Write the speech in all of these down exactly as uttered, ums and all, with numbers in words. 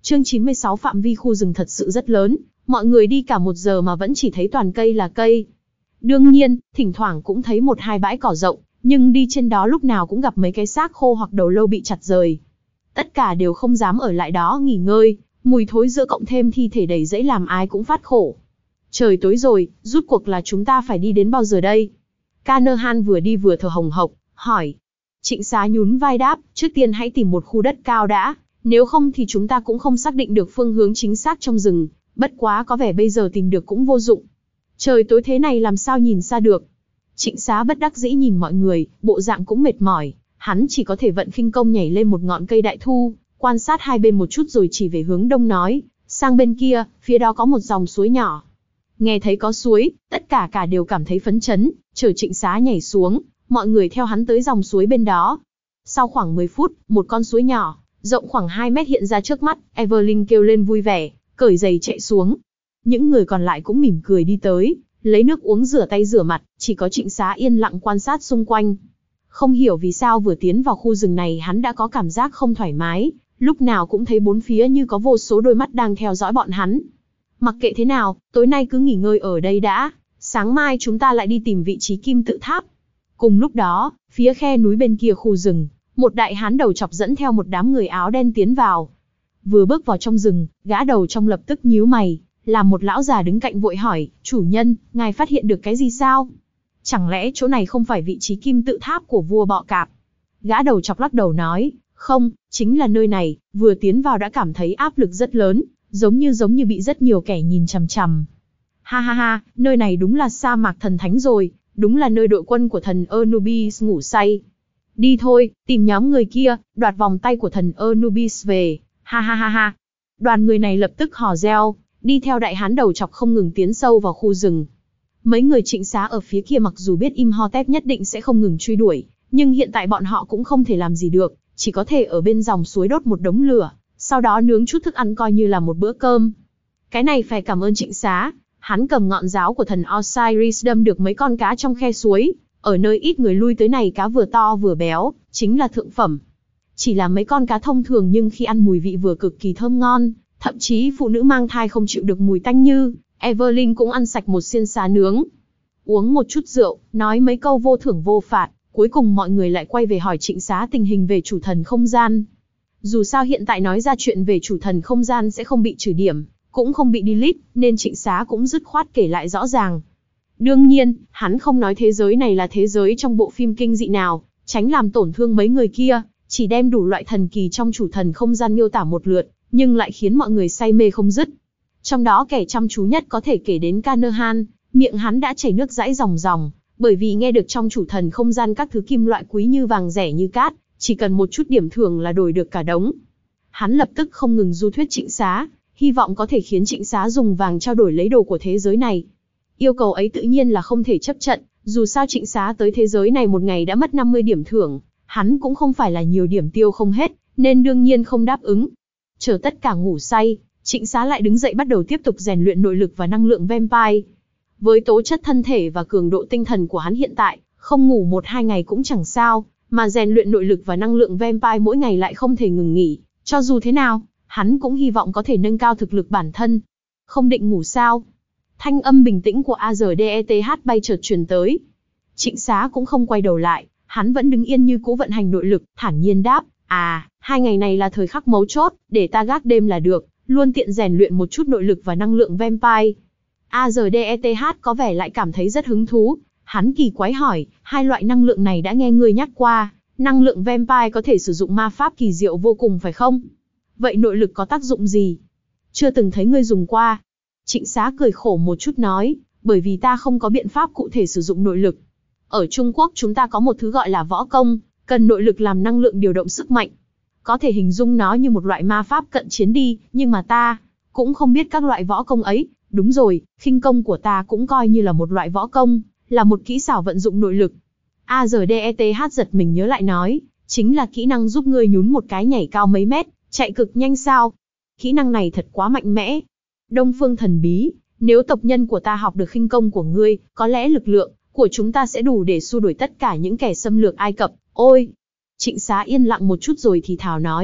Chương chín mươi sáu phạm vi khu rừng thật sự rất lớn, mọi người đi cả một giờ mà vẫn chỉ thấy toàn cây là cây. Đương nhiên, thỉnh thoảng cũng thấy một hai bãi cỏ rộng, nhưng đi trên đó lúc nào cũng gặp mấy cái xác khô hoặc đầu lâu bị chặt rời. Tất cả đều không dám ở lại đó nghỉ ngơi, mùi thối giữa cộng thêm thi thể đầy rẫy làm ai cũng phát khổ. Trời tối rồi, rút cuộc là chúng ta phải đi đến bao giờ đây? Kanahan vừa đi vừa thở hồng hộc, hỏi. Trịnh Xá nhún vai đáp, trước tiên hãy tìm một khu đất cao đã, nếu không thì chúng ta cũng không xác định được phương hướng chính xác trong rừng, bất quá có vẻ bây giờ tìm được cũng vô dụng. Trời tối thế này làm sao nhìn xa được. Trịnh Xá bất đắc dĩ nhìn mọi người, bộ dạng cũng mệt mỏi, hắn chỉ có thể vận khinh công nhảy lên một ngọn cây đại thu, quan sát hai bên một chút rồi chỉ về hướng đông nói, sang bên kia, phía đó có một dòng suối nhỏ. Nghe thấy có suối, tất cả cả đều cảm thấy phấn chấn, chờ Trịnh Xá nhảy xuống, mọi người theo hắn tới dòng suối bên đó. Sau khoảng mười phút, một con suối nhỏ, rộng khoảng hai mét hiện ra trước mắt, Evelyn kêu lên vui vẻ, cởi giày chạy xuống. Những người còn lại cũng mỉm cười đi tới, lấy nước uống rửa tay rửa mặt, chỉ có Trịnh Xá yên lặng quan sát xung quanh. Không hiểu vì sao vừa tiến vào khu rừng này hắn đã có cảm giác không thoải mái, lúc nào cũng thấy bốn phía như có vô số đôi mắt đang theo dõi bọn hắn. Mặc kệ thế nào, tối nay cứ nghỉ ngơi ở đây đã, sáng mai chúng ta lại đi tìm vị trí kim tự tháp. Cùng lúc đó, phía khe núi bên kia khu rừng, một đại hán đầu chọc dẫn theo một đám người áo đen tiến vào. Vừa bước vào trong rừng, gã đầu trong lập tức nhíu mày, làm một lão già đứng cạnh vội hỏi, chủ nhân, ngài phát hiện được cái gì sao? Chẳng lẽ chỗ này không phải vị trí kim tự tháp của vua bọ cạp? Gã đầu chọc lắc đầu nói, không, chính là nơi này, vừa tiến vào đã cảm thấy áp lực rất lớn, giống như giống như bị rất nhiều kẻ nhìn chằm chằm. Ha ha ha, nơi này đúng là sa mạc thần thánh rồi, đúng là nơi đội quân của thần Anubis ngủ say. Đi thôi, tìm nhóm người kia, đoạt vòng tay của thần Anubis về, ha ha ha ha. Đoàn người này lập tức hò reo, đi theo đại hán đầu chọc không ngừng tiến sâu vào khu rừng. Mấy người Trịnh Xá ở phía kia mặc dù biết Imhotep nhất định sẽ không ngừng truy đuổi, nhưng hiện tại bọn họ cũng không thể làm gì được, chỉ có thể ở bên dòng suối đốt một đống lửa, sau đó nướng chút thức ăn coi như là một bữa cơm. Cái này phải cảm ơn Trịnh Xá, hắn cầm ngọn giáo của thần Osiris đâm được mấy con cá trong khe suối, ở nơi ít người lui tới này cá vừa to vừa béo, chính là thượng phẩm. Chỉ là mấy con cá thông thường nhưng khi ăn mùi vị vừa cực kỳ thơm ngon, thậm chí phụ nữ mang thai không chịu được mùi tanh như Evelyn cũng ăn sạch một xiên xá nướng. Uống một chút rượu, nói mấy câu vô thưởng vô phạt, cuối cùng mọi người lại quay về hỏi Trịnh Xá tình hình về chủ thần không gian. Dù sao hiện tại nói ra chuyện về chủ thần không gian sẽ không bị trừ điểm, cũng không bị delete, nên Trịnh Xá cũng dứt khoát kể lại rõ ràng. Đương nhiên, hắn không nói thế giới này là thế giới trong bộ phim kinh dị nào, tránh làm tổn thương mấy người kia, chỉ đem đủ loại thần kỳ trong chủ thần không gian miêu tả một lượt, nhưng lại khiến mọi người say mê không dứt. Trong đó kẻ chăm chú nhất có thể kể đến Kanahan, miệng hắn đã chảy nước dãi ròng ròng, bởi vì nghe được trong chủ thần không gian các thứ kim loại quý như vàng rẻ như cát, chỉ cần một chút điểm thưởng là đổi được cả đống. Hắn lập tức không ngừng du thuyết Trịnh Xá, hy vọng có thể khiến Trịnh Xá dùng vàng trao đổi lấy đồ của thế giới này. Yêu cầu ấy tự nhiên là không thể chấp trận, dù sao Trịnh Xá tới thế giới này một ngày đã mất năm mươi điểm thưởng, hắn cũng không phải là nhiều điểm tiêu không hết, nên đương nhiên không đáp ứng. Chờ tất cả ngủ say, Trịnh Xá lại đứng dậy bắt đầu tiếp tục rèn luyện nội lực và năng lượng vampire. Với tố chất thân thể và cường độ tinh thần của hắn hiện tại, không ngủ một hai ngày cũng chẳng sao, mà rèn luyện nội lực và năng lượng vampire mỗi ngày lại không thể ngừng nghỉ. Cho dù thế nào, hắn cũng hy vọng có thể nâng cao thực lực bản thân. Không định ngủ sao? Thanh âm bình tĩnh của a rờ đê e tê hát bay chợt truyền tới. Trịnh Xá cũng không quay đầu lại, hắn vẫn đứng yên như cũ vận hành nội lực, thản nhiên đáp, à, hai ngày này là thời khắc mấu chốt, để ta gác đêm là được, luôn tiện rèn luyện một chút nội lực và năng lượng vampire. a rờ đê e tê hát có vẻ lại cảm thấy rất hứng thú, hắn kỳ quái hỏi, hai loại năng lượng này đã nghe ngươi nhắc qua, năng lượng vampire có thể sử dụng ma pháp kỳ diệu vô cùng phải không? Vậy nội lực có tác dụng gì? Chưa từng thấy ngươi dùng qua. Trịnh Xá cười khổ một chút nói, bởi vì ta không có biện pháp cụ thể sử dụng nội lực. Ở Trung Quốc chúng ta có một thứ gọi là võ công, cần nội lực làm năng lượng điều động sức mạnh. Có thể hình dung nó như một loại ma pháp cận chiến đi, nhưng mà ta cũng không biết các loại võ công ấy. Đúng rồi, khinh công của ta cũng coi như là một loại võ công, là một kỹ xảo vận dụng nội lực. a rờ đê e tê hát giật mình nhớ lại nói, chính là kỹ năng giúp ngươi nhún một cái nhảy cao mấy mét, chạy cực nhanh sao? Kỹ năng này thật quá mạnh mẽ. Đông Phương thần bí, nếu tộc nhân của ta học được khinh công của ngươi, có lẽ lực lượng của chúng ta sẽ đủ để xua đuổi tất cả những kẻ xâm lược Ai Cập. Ôi! Trịnh Xá yên lặng một chút rồi thì thào nói,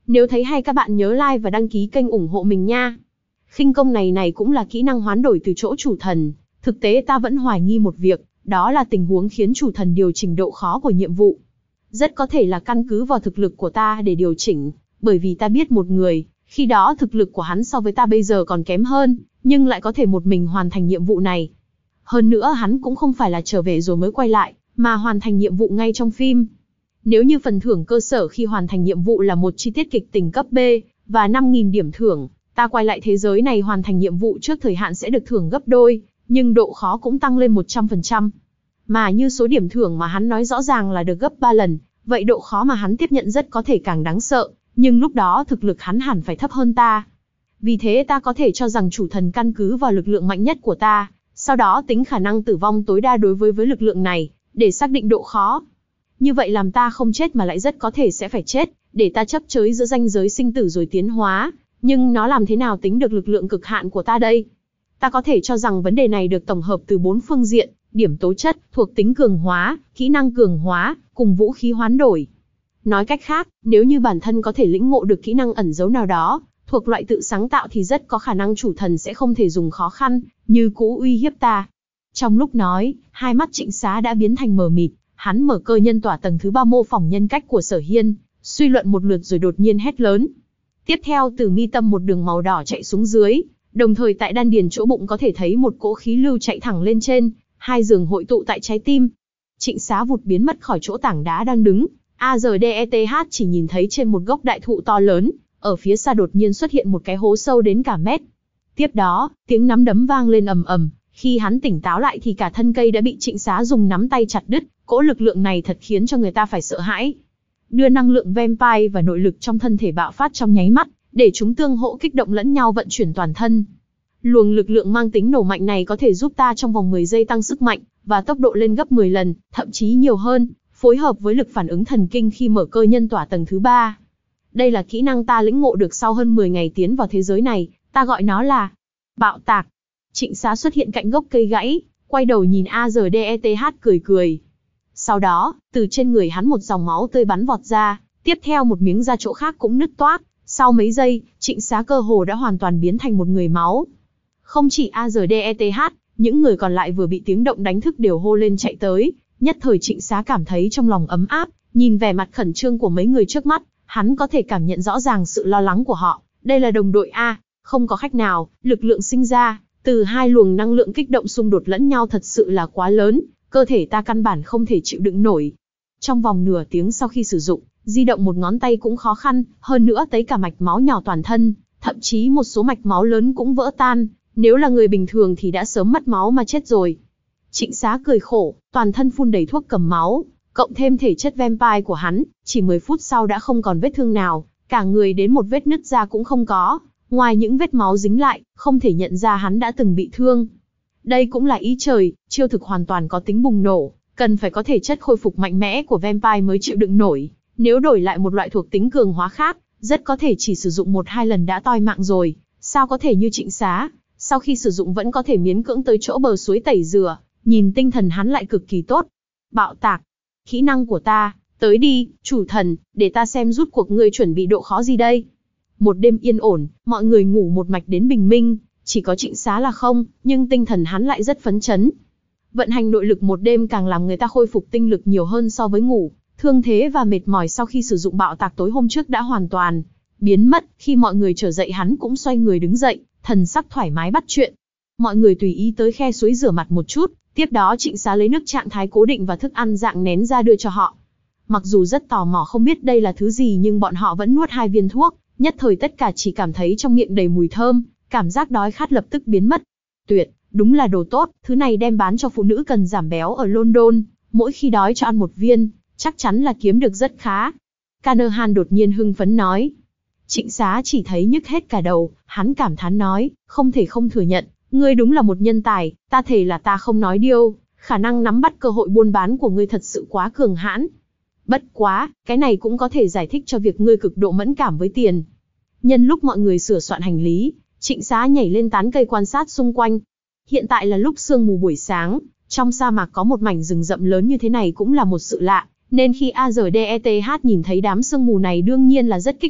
Nếu thấy hay các bạn nhớ like và đăng ký kênh ủng hộ mình nha. Khinh công này này cũng là kỹ năng hoán đổi từ chỗ chủ thần. Thực tế ta vẫn hoài nghi một việc, đó là tình huống khiến chủ thần điều chỉnh độ khó của nhiệm vụ. Rất có thể là căn cứ vào thực lực của ta để điều chỉnh, bởi vì ta biết một người, khi đó thực lực của hắn so với ta bây giờ còn kém hơn, nhưng lại có thể một mình hoàn thành nhiệm vụ này. Hơn nữa hắn cũng không phải là trở về rồi mới quay lại, mà hoàn thành nhiệm vụ ngay trong phim. Nếu như phần thưởng cơ sở khi hoàn thành nhiệm vụ là một chi tiết kịch tình cấp B, và năm nghìn điểm thưởng, ta quay lại thế giới này hoàn thành nhiệm vụ trước thời hạn sẽ được thưởng gấp đôi, nhưng độ khó cũng tăng lên một trăm phần trăm. Mà như số điểm thưởng mà hắn nói rõ ràng là được gấp ba lần, vậy độ khó mà hắn tiếp nhận rất có thể càng đáng sợ, nhưng lúc đó thực lực hắn hẳn phải thấp hơn ta. Vì thế ta có thể cho rằng chủ thần căn cứ vào lực lượng mạnh nhất của ta, sau đó tính khả năng tử vong tối đa đối với với lực lượng này, để xác định độ khó. Như vậy làm ta không chết mà lại rất có thể sẽ phải chết, để ta chấp chới giữa ranh giới sinh tử rồi tiến hóa, nhưng nó làm thế nào tính được lực lượng cực hạn của ta đây? Ta có thể cho rằng vấn đề này được tổng hợp từ bốn phương diện, điểm tố chất, thuộc tính cường hóa, kỹ năng cường hóa, cùng vũ khí hoán đổi. Nói cách khác, nếu như bản thân có thể lĩnh ngộ được kỹ năng ẩn giấu nào đó, thuộc loại tự sáng tạo thì rất có khả năng chủ thần sẽ không thể dùng khó khăn, như cũ uy hiếp ta. Trong lúc nói, hai mắt Trịnh Xá đã biến thành mờ mịt, hắn mở cơ nhân tỏa tầng thứ ba mô phỏng nhân cách của Sở Hiên, suy luận một lượt rồi đột nhiên hét lớn. Tiếp theo từ mi tâm một đường màu đỏ chạy xuống dưới, đồng thời tại đan điền chỗ bụng có thể thấy một cỗ khí lưu chạy thẳng lên trên, hai giường hội tụ tại trái tim. Trịnh Xá vụt biến mất khỏi chỗ tảng đá đang đứng, a dờ đê e tê hát chỉ nhìn thấy trên một gốc đại thụ to lớn, ở phía xa đột nhiên xuất hiện một cái hố sâu đến cả mét. Tiếp đó, tiếng nắm đấm vang lên ầm ầm, khi hắn tỉnh táo lại thì cả thân cây đã bị Trịnh Xá dùng nắm tay chặt đứt, cỗ lực lượng này thật khiến cho người ta phải sợ hãi. Đưa năng lượng vampire và nội lực trong thân thể bạo phát trong nháy mắt, để chúng tương hỗ kích động lẫn nhau vận chuyển toàn thân. Luồng lực lượng mang tính nổ mạnh này có thể giúp ta trong vòng mười giây tăng sức mạnh và tốc độ lên gấp mười lần, thậm chí nhiều hơn, phối hợp với lực phản ứng thần kinh khi mở cơ nhân tỏa tầng thứ ba. Đây là kỹ năng ta lĩnh ngộ được sau hơn mười ngày tiến vào thế giới này, ta gọi nó là bạo tạc. Trịnh Xá xuất hiện cạnh gốc cây gãy, quay đầu nhìn a dờ đê e tê hát cười cười. Sau đó, từ trên người hắn một dòng máu tươi bắn vọt ra, tiếp theo một miếng da chỗ khác cũng nứt toác. Sau mấy giây, Trịnh Xá cơ hồ đã hoàn toàn biến thành một người máu. Không chỉ a dờ đê e tê hát, những người còn lại vừa bị tiếng động đánh thức đều hô lên chạy tới. Nhất thời Trịnh Xá cảm thấy trong lòng ấm áp, nhìn vẻ mặt khẩn trương của mấy người trước mắt, hắn có thể cảm nhận rõ ràng sự lo lắng của họ. Đây là đồng đội A, không có khách nào, lực lượng sinh ra từ hai luồng năng lượng kích động xung đột lẫn nhau thật sự là quá lớn, cơ thể ta căn bản không thể chịu đựng nổi. Trong vòng nửa tiếng sau khi sử dụng, di động một ngón tay cũng khó khăn, hơn nữa thấy cả mạch máu nhỏ toàn thân, thậm chí một số mạch máu lớn cũng vỡ tan, nếu là người bình thường thì đã sớm mất máu mà chết rồi. Trịnh Xá cười khổ, toàn thân phun đầy thuốc cầm máu, cộng thêm thể chất vampire của hắn, chỉ mười phút sau đã không còn vết thương nào, cả người đến một vết nứt da cũng không có, ngoài những vết máu dính lại, không thể nhận ra hắn đã từng bị thương. Đây cũng là ý trời, chiêu thực hoàn toàn có tính bùng nổ, cần phải có thể chất khôi phục mạnh mẽ của vampire mới chịu đựng nổi. Nếu đổi lại một loại thuộc tính cường hóa khác, rất có thể chỉ sử dụng một hai lần đã toi mạng rồi, sao có thể như Trịnh Xá, sau khi sử dụng vẫn có thể miễn cưỡng tới chỗ bờ suối tẩy rửa, nhìn tinh thần hắn lại cực kỳ tốt. Bạo tạc, kỹ năng của ta, tới đi, chủ thần, để ta xem rút cuộc ngươi chuẩn bị độ khó gì đây. Một đêm yên ổn, mọi người ngủ một mạch đến bình minh, chỉ có Trịnh Xá là không, nhưng tinh thần hắn lại rất phấn chấn. Vận hành nội lực một đêm càng làm người ta khôi phục tinh lực nhiều hơn so với ngủ. Thương thế và mệt mỏi sau khi sử dụng bạo tạc tối hôm trước đã hoàn toàn biến mất, khi mọi người trở dậy hắn cũng xoay người đứng dậy, thần sắc thoải mái bắt chuyện. Mọi người tùy ý tới khe suối rửa mặt một chút, tiếp đó Trịnh Xá lấy nước trạng thái cố định và thức ăn dạng nén ra đưa cho họ. Mặc dù rất tò mò không biết đây là thứ gì nhưng bọn họ vẫn nuốt hai viên thuốc, nhất thời tất cả chỉ cảm thấy trong miệng đầy mùi thơm, cảm giác đói khát lập tức biến mất. Tuyệt, đúng là đồ tốt, thứ này đem bán cho phụ nữ cần giảm béo ở London, mỗi khi đói cho ăn một viên, chắc chắn là kiếm được rất khá. Canahan đột nhiên hưng phấn nói. Trịnh Xá chỉ thấy nhức hết cả đầu, hắn cảm thán nói, không thể không thừa nhận, ngươi đúng là một nhân tài, ta thề là ta không nói điêu, khả năng nắm bắt cơ hội buôn bán của ngươi thật sự quá cường hãn. Bất quá, cái này cũng có thể giải thích cho việc ngươi cực độ mẫn cảm với tiền. Nhân lúc mọi người sửa soạn hành lý, Trịnh Xá nhảy lên tán cây quan sát xung quanh. Hiện tại là lúc sương mù buổi sáng, trong sa mạc có một mảnh rừng rậm lớn như thế này cũng là một sự lạ, nên khi a dờ đê e tê hát nhìn thấy đám sương mù này đương nhiên là rất kích động,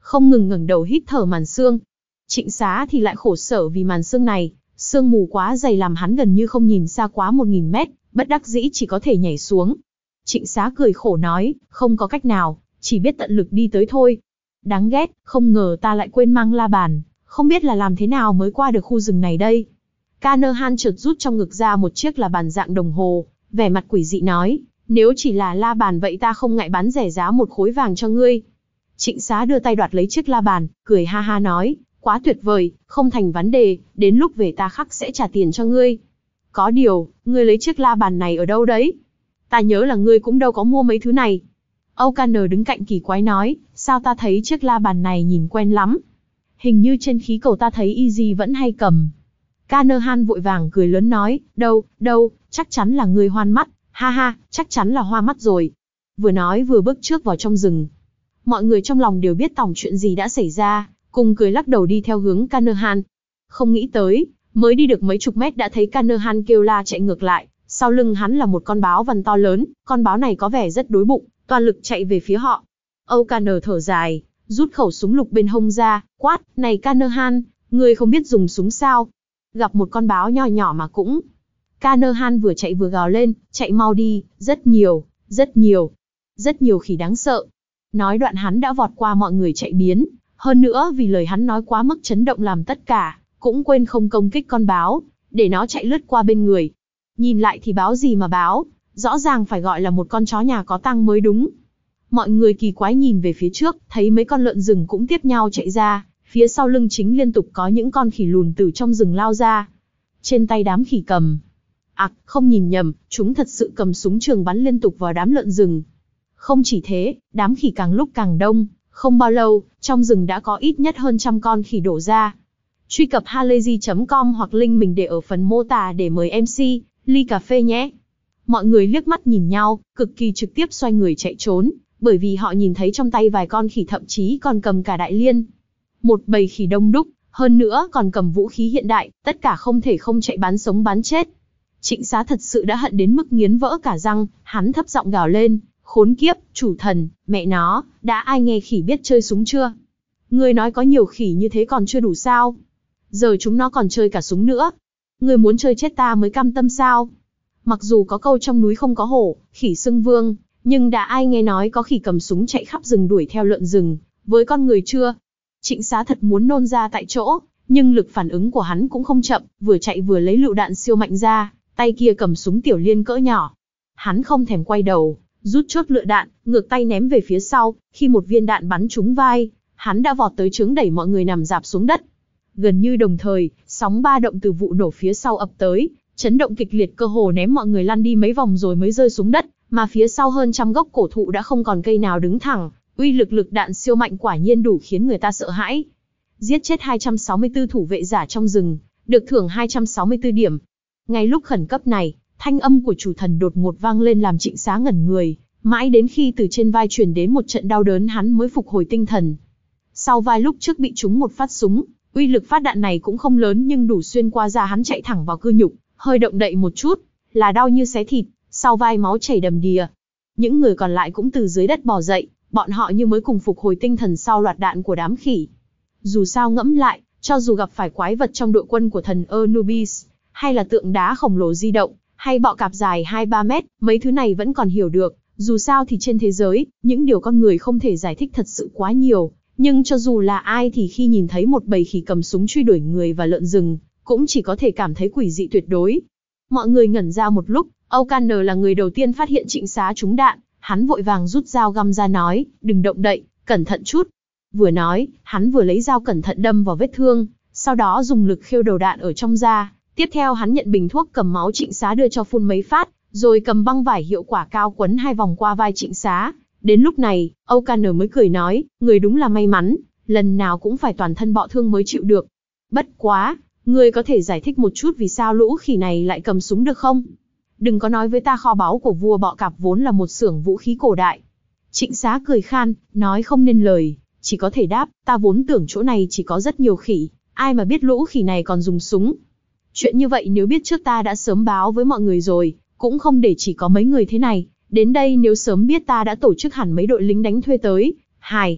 không ngừng ngẩng đầu hít thở màn sương. Trịnh Xá thì lại khổ sở vì màn sương này, sương mù quá dày làm hắn gần như không nhìn xa quá một nghìn mét, bất đắc dĩ chỉ có thể nhảy xuống. Trịnh Xá cười khổ nói, không có cách nào, chỉ biết tận lực đi tới thôi. Đáng ghét, không ngờ ta lại quên mang la bàn, không biết là làm thế nào mới qua được khu rừng này đây. Canaan chợt rút trong ngực ra một chiếc la bàn dạng đồng hồ, vẻ mặt quỷ dị nói, nếu chỉ là la bàn vậy ta không ngại bán rẻ giá một khối vàng cho ngươi. Trịnh Xá đưa tay đoạt lấy chiếc la bàn, cười ha ha nói, quá tuyệt vời, không thành vấn đề, đến lúc về ta khắc sẽ trả tiền cho ngươi. Có điều, ngươi lấy chiếc la bàn này ở đâu đấy? Ta nhớ là ngươi cũng đâu có mua mấy thứ này. O'Connor đứng cạnh kỳ quái nói, sao ta thấy chiếc la bàn này nhìn quen lắm. Hình như trên khí cầu ta thấy Easy vẫn hay cầm. Canaan vội vàng cười lớn nói, đâu, đâu, chắc chắn là ngươi hoan mắt, ha ha, chắc chắn là hoa mắt rồi. Vừa nói vừa bước trước vào trong rừng. Mọi người trong lòng đều biết tỏng chuyện gì đã xảy ra, cùng cười lắc đầu đi theo hướng Canaan. Không nghĩ tới, mới đi được mấy chục mét đã thấy Canaan kêu la chạy ngược lại, sau lưng hắn là một con báo vằn to lớn, con báo này có vẻ rất đối bụng, toàn lực chạy về phía họ. O'Connor thở dài, rút khẩu súng lục bên hông ra, quát, này Canaan, ngươi không biết dùng súng sao? Gặp một con báo nho nhỏ mà cũng. Canaan vừa chạy vừa gào lên, chạy mau đi, rất nhiều, rất nhiều, rất nhiều khỉ đáng sợ. Nói đoạn hắn đã vọt qua mọi người chạy biến, hơn nữa vì lời hắn nói quá mức chấn động làm tất cả, cũng quên không công kích con báo, để nó chạy lướt qua bên người. Nhìn lại thì báo gì mà báo, rõ ràng phải gọi là một con chó nhà có tang mới đúng. Mọi người kỳ quái nhìn về phía trước, thấy mấy con lợn rừng cũng tiếp nhau chạy ra, phía sau lưng chính liên tục có những con khỉ lùn từ trong rừng lao ra. Trên tay đám khỉ cầm. Ặc, à, không nhìn nhầm, chúng thật sự cầm súng trường bắn liên tục vào đám lợn rừng. Không chỉ thế, đám khỉ càng lúc càng đông, không bao lâu, trong rừng đã có ít nhất hơn trăm con khỉ đổ ra. Truy cập halayzi chấm com hoặc link mình để ở phần mô tả để mời em xê, ly cà phê nhé. Mọi người liếc mắt nhìn nhau, cực kỳ trực tiếp xoay người chạy trốn, bởi vì họ nhìn thấy trong tay vài con khỉ thậm chí còn cầm cả đại liên. Một bầy khỉ đông đúc, hơn nữa còn cầm vũ khí hiện đại, tất cả không thể không chạy bán sống bán chết. Trịnh Xá thật sự đã hận đến mức nghiến vỡ cả răng, hắn thấp giọng gào lên, khốn kiếp, chủ thần, mẹ nó, đã ai nghe khỉ biết chơi súng chưa? Ngươi nói có nhiều khỉ như thế còn chưa đủ sao? Giờ chúng nó còn chơi cả súng nữa. Ngươi muốn chơi chết ta mới cam tâm sao? Mặc dù có câu trong núi không có hổ, khỉ xưng vương, nhưng đã ai nghe nói có khỉ cầm súng chạy khắp rừng đuổi theo lợn rừng, với con người chưa? Trịnh Xá thật muốn nôn ra tại chỗ, nhưng lực phản ứng của hắn cũng không chậm, vừa chạy vừa lấy lựu đạn siêu mạnh ra, tay kia cầm súng tiểu liên cỡ nhỏ. Hắn không thèm quay đầu, rút chốt lựu đạn, ngược tay ném về phía sau, khi một viên đạn bắn trúng vai, hắn đã vọt tới chướng đẩy mọi người nằm rạp xuống đất. Gần như đồng thời, sóng ba động từ vụ nổ phía sau ập tới, chấn động kịch liệt cơ hồ ném mọi người lăn đi mấy vòng rồi mới rơi xuống đất, mà phía sau hơn trăm gốc cổ thụ đã không còn cây nào đứng thẳng, uy lực lực đạn siêu mạnh quả nhiên đủ khiến người ta sợ hãi. Giết chết hai trăm sáu mươi tư thủ vệ giả trong rừng, được thưởng hai trăm sáu mươi tư điểm. Ngay lúc khẩn cấp này, thanh âm của chủ thần đột ngột vang lên làm Trịnh Xá ngẩn người, mãi đến khi từ trên vai truyền đến một trận đau đớn hắn mới phục hồi tinh thần. Sau vai lúc trước bị trúng một phát súng, uy lực phát đạn này cũng không lớn nhưng đủ xuyên qua da hắn chạy thẳng vào cơ nhục, hơi động đậy một chút, là đau như xé thịt, sau vai máu chảy đầm đìa. Những người còn lại cũng từ dưới đất bò dậy, bọn họ như mới cùng phục hồi tinh thần sau loạt đạn của đám khỉ. Dù sao ngẫm lại, cho dù gặp phải quái vật trong đội quân của thần Anubis, hay là tượng đá khổng lồ di động, hay bọ cạp dài hai ba mét, mấy thứ này vẫn còn hiểu được. Dù sao thì trên thế giới, những điều con người không thể giải thích thật sự quá nhiều. Nhưng cho dù là ai thì khi nhìn thấy một bầy khỉ cầm súng truy đuổi người và lợn rừng, cũng chỉ có thể cảm thấy quỷ dị tuyệt đối. Mọi người ngẩn ra một lúc, O'Connor là người đầu tiên phát hiện Trịnh Xá trúng đạn, hắn vội vàng rút dao găm ra nói, đừng động đậy, cẩn thận chút. Vừa nói, hắn vừa lấy dao cẩn thận đâm vào vết thương, sau đó dùng lực khêu đầu đạn ở trong da. Tiếp theo hắn nhận bình thuốc cầm máu Trịnh Xá đưa cho phun mấy phát, rồi cầm băng vải hiệu quả cao quấn hai vòng qua vai Trịnh Xá. Đến lúc này, O'Connor mới cười nói, người đúng là may mắn, lần nào cũng phải toàn thân bọ thương mới chịu được. Bất quá, người có thể giải thích một chút vì sao lũ khỉ này lại cầm súng được không? Đừng có nói với ta kho báu của vua bọ cạp vốn là một xưởng vũ khí cổ đại. Trịnh Xá cười khan, nói không nên lời, chỉ có thể đáp, ta vốn tưởng chỗ này chỉ có rất nhiều khỉ, ai mà biết lũ khỉ này còn dùng súng. Chuyện như vậy nếu biết trước ta đã sớm báo với mọi người rồi, cũng không để chỉ có mấy người thế này. Đến đây nếu sớm biết ta đã tổ chức hẳn mấy đội lính đánh thuê tới. Hài.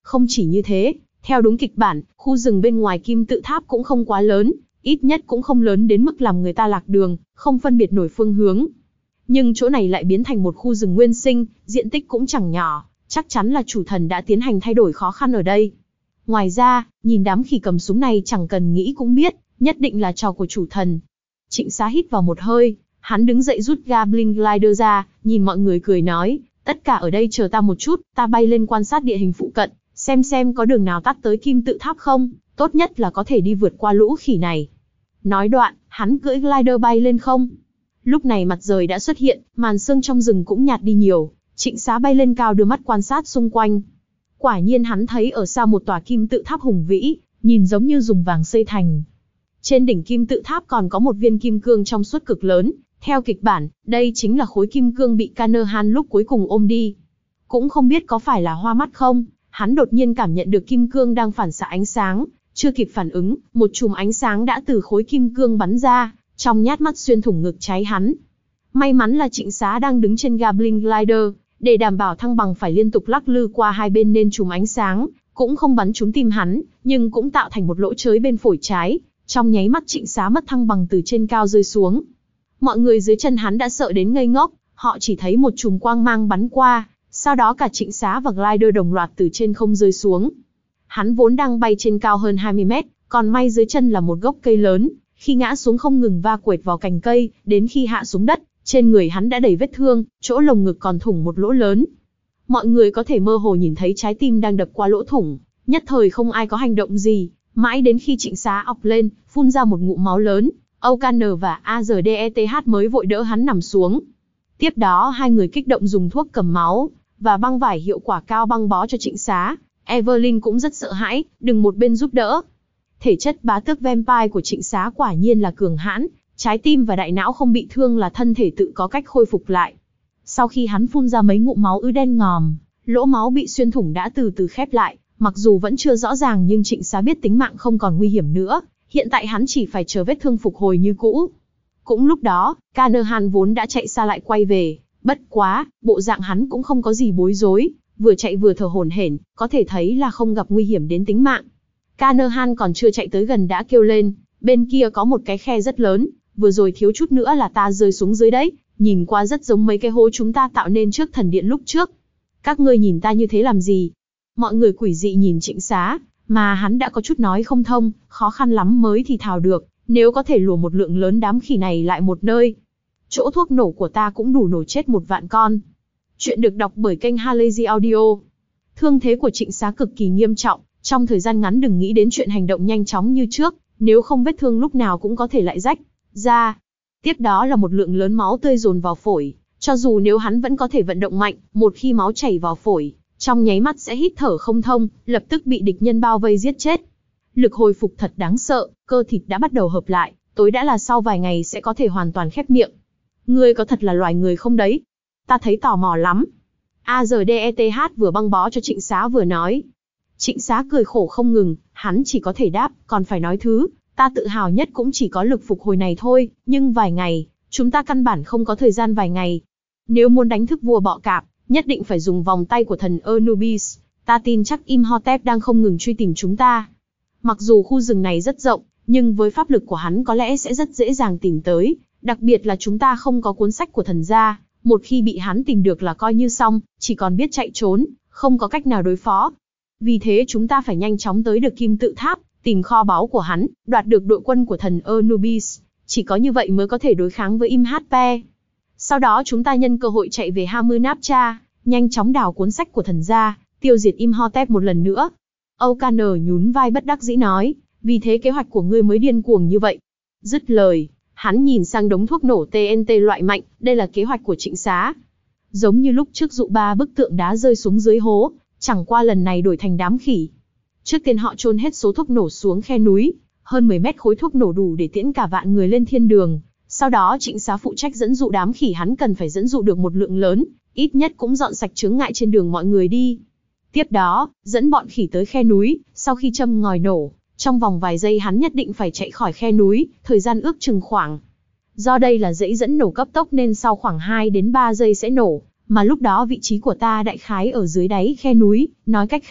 Không chỉ như thế, theo đúng kịch bản, khu rừng bên ngoài kim tự tháp cũng không quá lớn, ít nhất cũng không lớn đến mức làm người ta lạc đường, không phân biệt nổi phương hướng. Nhưng chỗ này lại biến thành một khu rừng nguyên sinh, diện tích cũng chẳng nhỏ, chắc chắn là chủ thần đã tiến hành thay đổi khó khăn ở đây. Ngoài ra, nhìn đám khỉ cầm súng này chẳng cần nghĩ cũng biết, nhất định là trò của chủ thần. Trịnh Xá hít vào một hơi, hắn đứng dậy rút Goblin Glider ra, nhìn mọi người cười nói, tất cả ở đây chờ ta một chút, ta bay lên quan sát địa hình phụ cận, xem xem có đường nào tắt tới kim tự tháp không, tốt nhất là có thể đi vượt qua lũ khỉ này. Nói đoạn, hắn cưỡi glider bay lên không. Lúc này mặt trời đã xuất hiện, màn sương trong rừng cũng nhạt đi nhiều, Trịnh Xá bay lên cao đưa mắt quan sát xung quanh. Quả nhiên hắn thấy ở xa một tòa kim tự tháp hùng vĩ, nhìn giống như dùng vàng xây thành. Trên đỉnh kim tự tháp còn có một viên kim cương trong suốt cực lớn, theo kịch bản, đây chính là khối kim cương bị Canaan lúc cuối cùng ôm đi. Cũng không biết có phải là hoa mắt không, hắn đột nhiên cảm nhận được kim cương đang phản xạ ánh sáng, chưa kịp phản ứng, một chùm ánh sáng đã từ khối kim cương bắn ra, trong nhát mắt xuyên thủng ngực trái hắn. May mắn là Trịnh Xá đang đứng trên Goblin Glider, để đảm bảo thăng bằng phải liên tục lắc lư qua hai bên nên chùm ánh sáng cũng không bắn trúng tim hắn, nhưng cũng tạo thành một lỗ chới bên phổi trái. Trong nháy mắt Trịnh Xá mất thăng bằng từ trên cao rơi xuống. Mọi người dưới chân hắn đã sợ đến ngây ngốc, họ chỉ thấy một chùm quang mang bắn qua, sau đó cả Trịnh Xá và glider đồng loạt từ trên không rơi xuống. Hắn vốn đang bay trên cao hơn hai mươi mét, còn may dưới chân là một gốc cây lớn, khi ngã xuống không ngừng va quệt vào cành cây, đến khi hạ xuống đất, trên người hắn đã đầy vết thương, chỗ lồng ngực còn thủng một lỗ lớn. Mọi người có thể mơ hồ nhìn thấy trái tim đang đập qua lỗ thủng, nhất thời không ai có hành động gì, mãi đến khi Trịnh Xá ọc lên, phun ra một ngụm máu lớn, O'Connor và a rờ đê e tê hát mới vội đỡ hắn nằm xuống. Tiếp đó hai người kích động dùng thuốc cầm máu và băng vải hiệu quả cao băng bó cho Trịnh Xá. Evelyn cũng rất sợ hãi, đừng một bên giúp đỡ. Thể chất bá tước vampire của Trịnh Xá quả nhiên là cường hãn, trái tim và đại não không bị thương là thân thể tự có cách khôi phục lại. Sau khi hắn phun ra mấy ngụm máu ứ đen ngòm, lỗ máu bị xuyên thủng đã từ từ khép lại, mặc dù vẫn chưa rõ ràng nhưng Trịnh Xá biết tính mạng không còn nguy hiểm nữa, hiện tại hắn chỉ phải chờ vết thương phục hồi như cũ. Cũng lúc đó, Canaan vốn đã chạy xa lại quay về, bất quá, bộ dạng hắn cũng không có gì bối rối, vừa chạy vừa thở hổn hển, có thể thấy là không gặp nguy hiểm đến tính mạng. Canaan còn chưa chạy tới gần đã kêu lên, bên kia có một cái khe rất lớn, vừa rồi thiếu chút nữa là ta rơi xuống dưới đấy, nhìn qua rất giống mấy cái hố chúng ta tạo nên trước thần điện lúc trước. Các ngươi nhìn ta như thế làm gì? Mọi người quỷ dị nhìn Trịnh Xá, mà hắn đã có chút nói không thông, khó khăn lắm mới thì thào được, nếu có thể lùa một lượng lớn đám khỉ này lại một nơi. Chỗ thuốc nổ của ta cũng đủ nổ chết một vạn con. Chuyện được đọc bởi kênh Halazy Audio. Thương thế của Trịnh Xá cực kỳ nghiêm trọng, trong thời gian ngắn đừng nghĩ đến chuyện hành động nhanh chóng như trước, nếu không vết thương lúc nào cũng có thể lại rách ra. Tiếp đó là một lượng lớn máu tươi dồn vào phổi, cho dù nếu hắn vẫn có thể vận động mạnh, một khi máu chảy vào phổi, trong nháy mắt sẽ hít thở không thông, lập tức bị địch nhân bao vây giết chết. Lực hồi phục thật đáng sợ, cơ thịt đã bắt đầu hợp lại, tối đã là sau vài ngày sẽ có thể hoàn toàn khép miệng. Ngươi có thật là loài người không đấy? Ta thấy tò mò lắm. a rờ đê e tê hát vừa băng bó cho Trịnh Xá vừa nói. Trịnh Xá cười khổ không ngừng, hắn chỉ có thể đáp, còn phải nói thứ, ta tự hào nhất cũng chỉ có lực phục hồi này thôi, nhưng vài ngày, chúng ta căn bản không có thời gian vài ngày. Nếu muốn đánh thức vua bọ cạp, nhất định phải dùng vòng tay của thần Anubis, ta tin chắc Imhotep đang không ngừng truy tìm chúng ta. Mặc dù khu rừng này rất rộng, nhưng với pháp lực của hắn có lẽ sẽ rất dễ dàng tìm tới, đặc biệt là chúng ta không có cuốn sách của thần gia, một khi bị hắn tìm được là coi như xong, chỉ còn biết chạy trốn, không có cách nào đối phó. Vì thế chúng ta phải nhanh chóng tới được kim tự tháp, tìm kho báu của hắn, đoạt được đội quân của thần Anubis, chỉ có như vậy mới có thể đối kháng với Imhotep. Sau đó chúng ta nhân cơ hội chạy về Hamunaptra, nhanh chóng đào cuốn sách của thần gia, tiêu diệt Imhotep một lần nữa. O'Connor nhún vai bất đắc dĩ nói, vì thế kế hoạch của ngươi mới điên cuồng như vậy. Dứt lời, hắn nhìn sang đống thuốc nổ tê en tê loại mạnh, đây là kế hoạch của Trịnh Xá. Giống như lúc trước dụ ba bức tượng đá rơi xuống dưới hố, chẳng qua lần này đổi thành đám khỉ. Trước tiên họ chôn hết số thuốc nổ xuống khe núi, hơn mười mét khối thuốc nổ đủ để tiễn cả vạn người lên thiên đường. Sau đó Trịnh Xá phụ trách dẫn dụ đám khỉ, hắn cần phải dẫn dụ được một lượng lớn, ít nhất cũng dọn sạch chướng ngại trên đường mọi người đi. Tiếp đó, dẫn bọn khỉ tới khe núi, sau khi châm ngòi nổ, trong vòng vài giây hắn nhất định phải chạy khỏi khe núi, thời gian ước chừng khoảng. Do đây là dãy dẫn nổ cấp tốc nên sau khoảng hai đến ba giây sẽ nổ, mà lúc đó vị trí của ta đại khái ở dưới đáy khe núi, nói cách khác,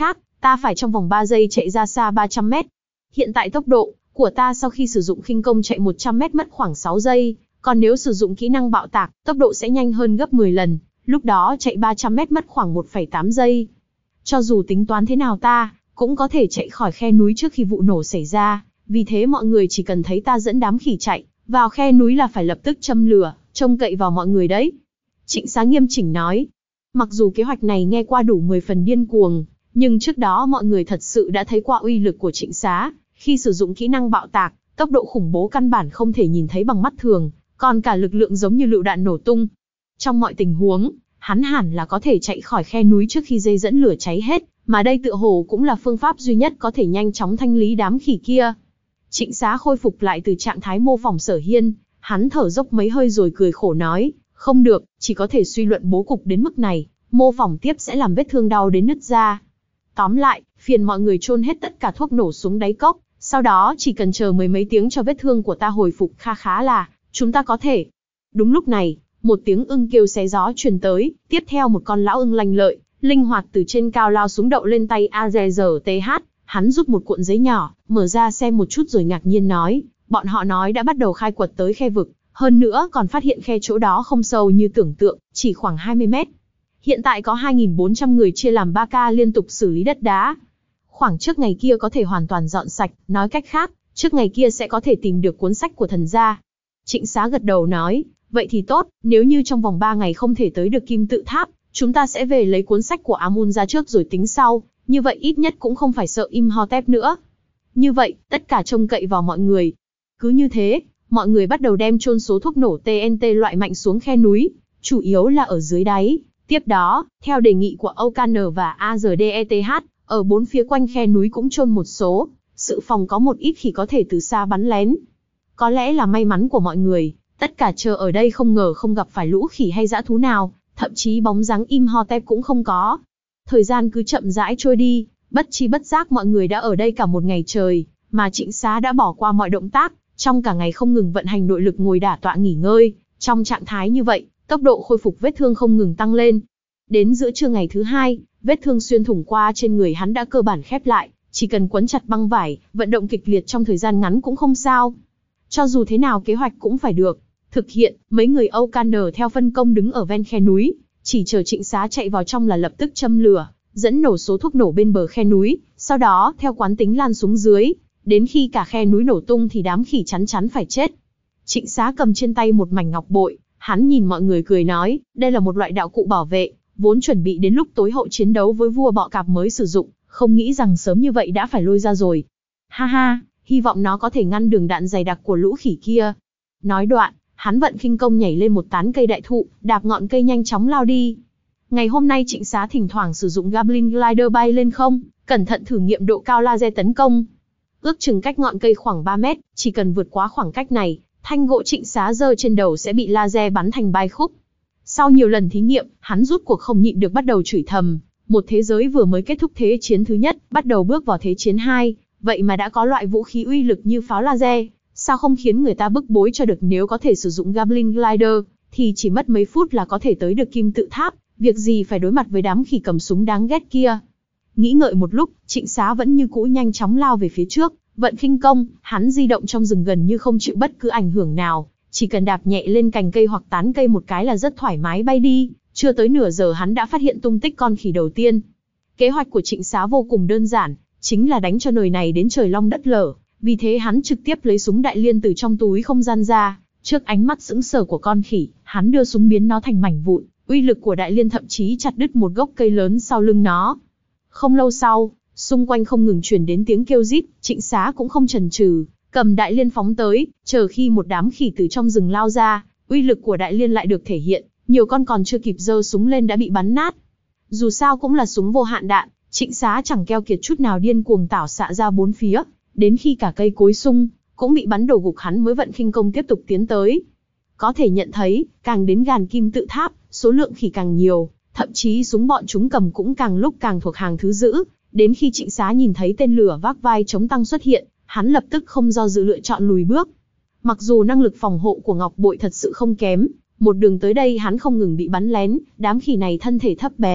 Ta phải trong vòng ba giây chạy ra xa ba trăm mét. Hiện tại tốc độ của ta sau khi sử dụng khinh công chạy một trăm mét mất khoảng sáu giây, còn nếu sử dụng kỹ năng bạo tạc, tốc độ sẽ nhanh hơn gấp mười lần, lúc đó chạy ba trăm mét mất khoảng một phẩy tám giây. Cho dù tính toán thế nào ta cũng có thể chạy khỏi khe núi trước khi vụ nổ xảy ra, vì thế mọi người chỉ cần thấy ta dẫn đám khỉ chạy vào khe núi là phải lập tức châm lửa, trông cậy vào mọi người đấy. Trịnh Xá nghiêm chỉnh nói. Mặc dù kế hoạch này nghe qua đủ mười phần điên cuồng, nhưng trước đó mọi người thật sự đã thấy qua uy lực của Trịnh Xá, khi sử dụng kỹ năng bạo tạc, tốc độ khủng bố căn bản không thể nhìn thấy bằng mắt thường, còn cả lực lượng giống như lựu đạn nổ tung. Trong mọi tình huống, hắn hẳn là có thể chạy khỏi khe núi trước khi dây dẫn lửa cháy hết, mà đây tựa hồ cũng là phương pháp duy nhất có thể nhanh chóng thanh lý đám khỉ kia. Trịnh Xá khôi phục lại từ trạng thái mô phỏng Sở Hiên, hắn thở dốc mấy hơi rồi cười khổ nói, không được, chỉ có thể suy luận bố cục đến mức này, mô phỏng tiếp sẽ làm vết thương đau đến nứt ra. Tóm lại, phiền mọi người chôn hết tất cả thuốc nổ xuống đáy cốc, sau đó chỉ cần chờ mười mấy tiếng cho vết thương của ta hồi phục kha khá là, chúng ta có thể. Đúng lúc này, một tiếng ưng kêu xé gió truyền tới, tiếp theo một con lão ưng lanh lợi, linh hoạt từ trên cao lao xuống đậu lên tay a dê giê tê hát, hắn rút một cuộn giấy nhỏ, mở ra xem một chút rồi ngạc nhiên nói, bọn họ nói đã bắt đầu khai quật tới khe vực, hơn nữa còn phát hiện khe chỗ đó không sâu như tưởng tượng, chỉ khoảng hai mươi mét. Hiện tại có hai nghìn bốn trăm người chia làm ba ca liên tục xử lý đất đá. Khoảng trước ngày kia có thể hoàn toàn dọn sạch, nói cách khác, trước ngày kia sẽ có thể tìm được cuốn sách của thần gia. Trịnh Xá gật đầu nói, vậy thì tốt, nếu như trong vòng ba ngày không thể tới được kim tự tháp, chúng ta sẽ về lấy cuốn sách của Amun ra trước rồi tính sau, như vậy ít nhất cũng không phải sợ Imhotep nữa. Như vậy, tất cả trông cậy vào mọi người. Cứ như thế, mọi người bắt đầu đem chôn số thuốc nổ tê en tê loại mạnh xuống khe núi, chủ yếu là ở dưới đáy. Tiếp đó, theo đề nghị của ô ca en và a giê đê e tê hát, ở bốn phía quanh khe núi cũng chôn một số, sự phòng có một ít khỉ có thể từ xa bắn lén. Có lẽ là may mắn của mọi người, tất cả chờ ở đây không ngờ không gặp phải lũ khỉ hay dã thú nào, thậm chí bóng dáng Imhotep cũng không có. Thời gian cứ chậm rãi trôi đi, bất chi bất giác mọi người đã ở đây cả một ngày trời, mà Trịnh Xá đã bỏ qua mọi động tác, trong cả ngày không ngừng vận hành nội lực ngồi đả tọa nghỉ ngơi. Trong trạng thái như vậy, tốc độ khôi phục vết thương không ngừng tăng lên. Đến giữa trưa ngày thứ hai, vết thương xuyên thủng qua trên người hắn đã cơ bản khép lại, chỉ cần quấn chặt băng vải, vận động kịch liệt trong thời gian ngắn cũng không sao. Cho dù thế nào kế hoạch cũng phải được thực hiện, mấy người ô ca en theo phân công đứng ở ven khe núi, chỉ chờ Trịnh Xá chạy vào trong là lập tức châm lửa, dẫn nổ số thuốc nổ bên bờ khe núi, sau đó theo quán tính lan xuống dưới, đến khi cả khe núi nổ tung thì đám khỉ chắn chắn phải chết. Trịnh Xá cầm trên tay một mảnh ngọc bội, hắn nhìn mọi người cười nói, đây là một loại đạo cụ bảo vệ, vốn chuẩn bị đến lúc tối hậu chiến đấu với vua bọ cạp mới sử dụng, không nghĩ rằng sớm như vậy đã phải lôi ra rồi. Ha ha, hy vọng nó có thể ngăn đường đạn dày đặc của lũ khỉ kia. Nói đoạn, hắn vận khinh công nhảy lên một tán cây đại thụ, đạp ngọn cây nhanh chóng lao đi. Ngày hôm nay Trịnh Xá thỉnh thoảng sử dụng Goblin Glider bay lên không, cẩn thận thử nghiệm độ cao laser tấn công. Ước chừng cách ngọn cây khoảng ba mét, chỉ cần vượt quá khoảng cách này, thanh gỗ Trịnh Xá giơ trên đầu sẽ bị laser bắn thành bay khúc. Sau nhiều lần thí nghiệm, hắn rút cuộc không nhịn được bắt đầu chửi thầm, một thế giới vừa mới kết thúc thế chiến thứ nhất, bắt đầu bước vào thế chiến hai, vậy mà đã có loại vũ khí uy lực như pháo laser, sao không khiến người ta bức bối cho được. Nếu có thể sử dụng Goblin Glider, thì chỉ mất mấy phút là có thể tới được kim tự tháp, việc gì phải đối mặt với đám khỉ cầm súng đáng ghét kia. Nghĩ ngợi một lúc, Trịnh Xá vẫn như cũ nhanh chóng lao về phía trước, vận khinh công, hắn di động trong rừng gần như không chịu bất cứ ảnh hưởng nào, chỉ cần đạp nhẹ lên cành cây hoặc tán cây một cái là rất thoải mái bay đi. Chưa tới nửa giờ hắn đã phát hiện tung tích con khỉ đầu tiên. Kế hoạch của Trịnh Xá vô cùng đơn giản, chính là đánh cho nơi này đến trời long đất lở, vì thế hắn trực tiếp lấy súng đại liên từ trong túi không gian ra, trước ánh mắt sững sờ của con khỉ, hắn đưa súng biến nó thành mảnh vụn, uy lực của đại liên thậm chí chặt đứt một gốc cây lớn sau lưng nó. Không lâu sau, xung quanh không ngừng truyền đến tiếng kêu rít, Trịnh Xá cũng không chần chừ, cầm đại liên phóng tới, chờ khi một đám khỉ từ trong rừng lao ra, uy lực của đại liên lại được thể hiện, nhiều con còn chưa kịp giơ súng lên đã bị bắn nát. Dù sao cũng là súng vô hạn đạn, Trịnh Xá chẳng keo kiệt chút nào điên cuồng tảo xạ ra bốn phía, đến khi cả cây cối sung cũng bị bắn đổ gục hắn mới vận khinh công tiếp tục tiến tới. Có thể nhận thấy, càng đến gần kim tự tháp, số lượng khỉ càng nhiều, thậm chí súng bọn chúng cầm cũng càng lúc càng thuộc hàng thứ dữ, đến khi Trịnh Xá nhìn thấy tên lửa vác vai chống tăng xuất hiện, hắn lập tức không do dự lựa chọn lùi bước. Mặc dù năng lực phòng hộ của ngọc bội thật sự không kém, một đường tới đây hắn không ngừng bị bắn lén, đám khỉ này thân thể thấp bé,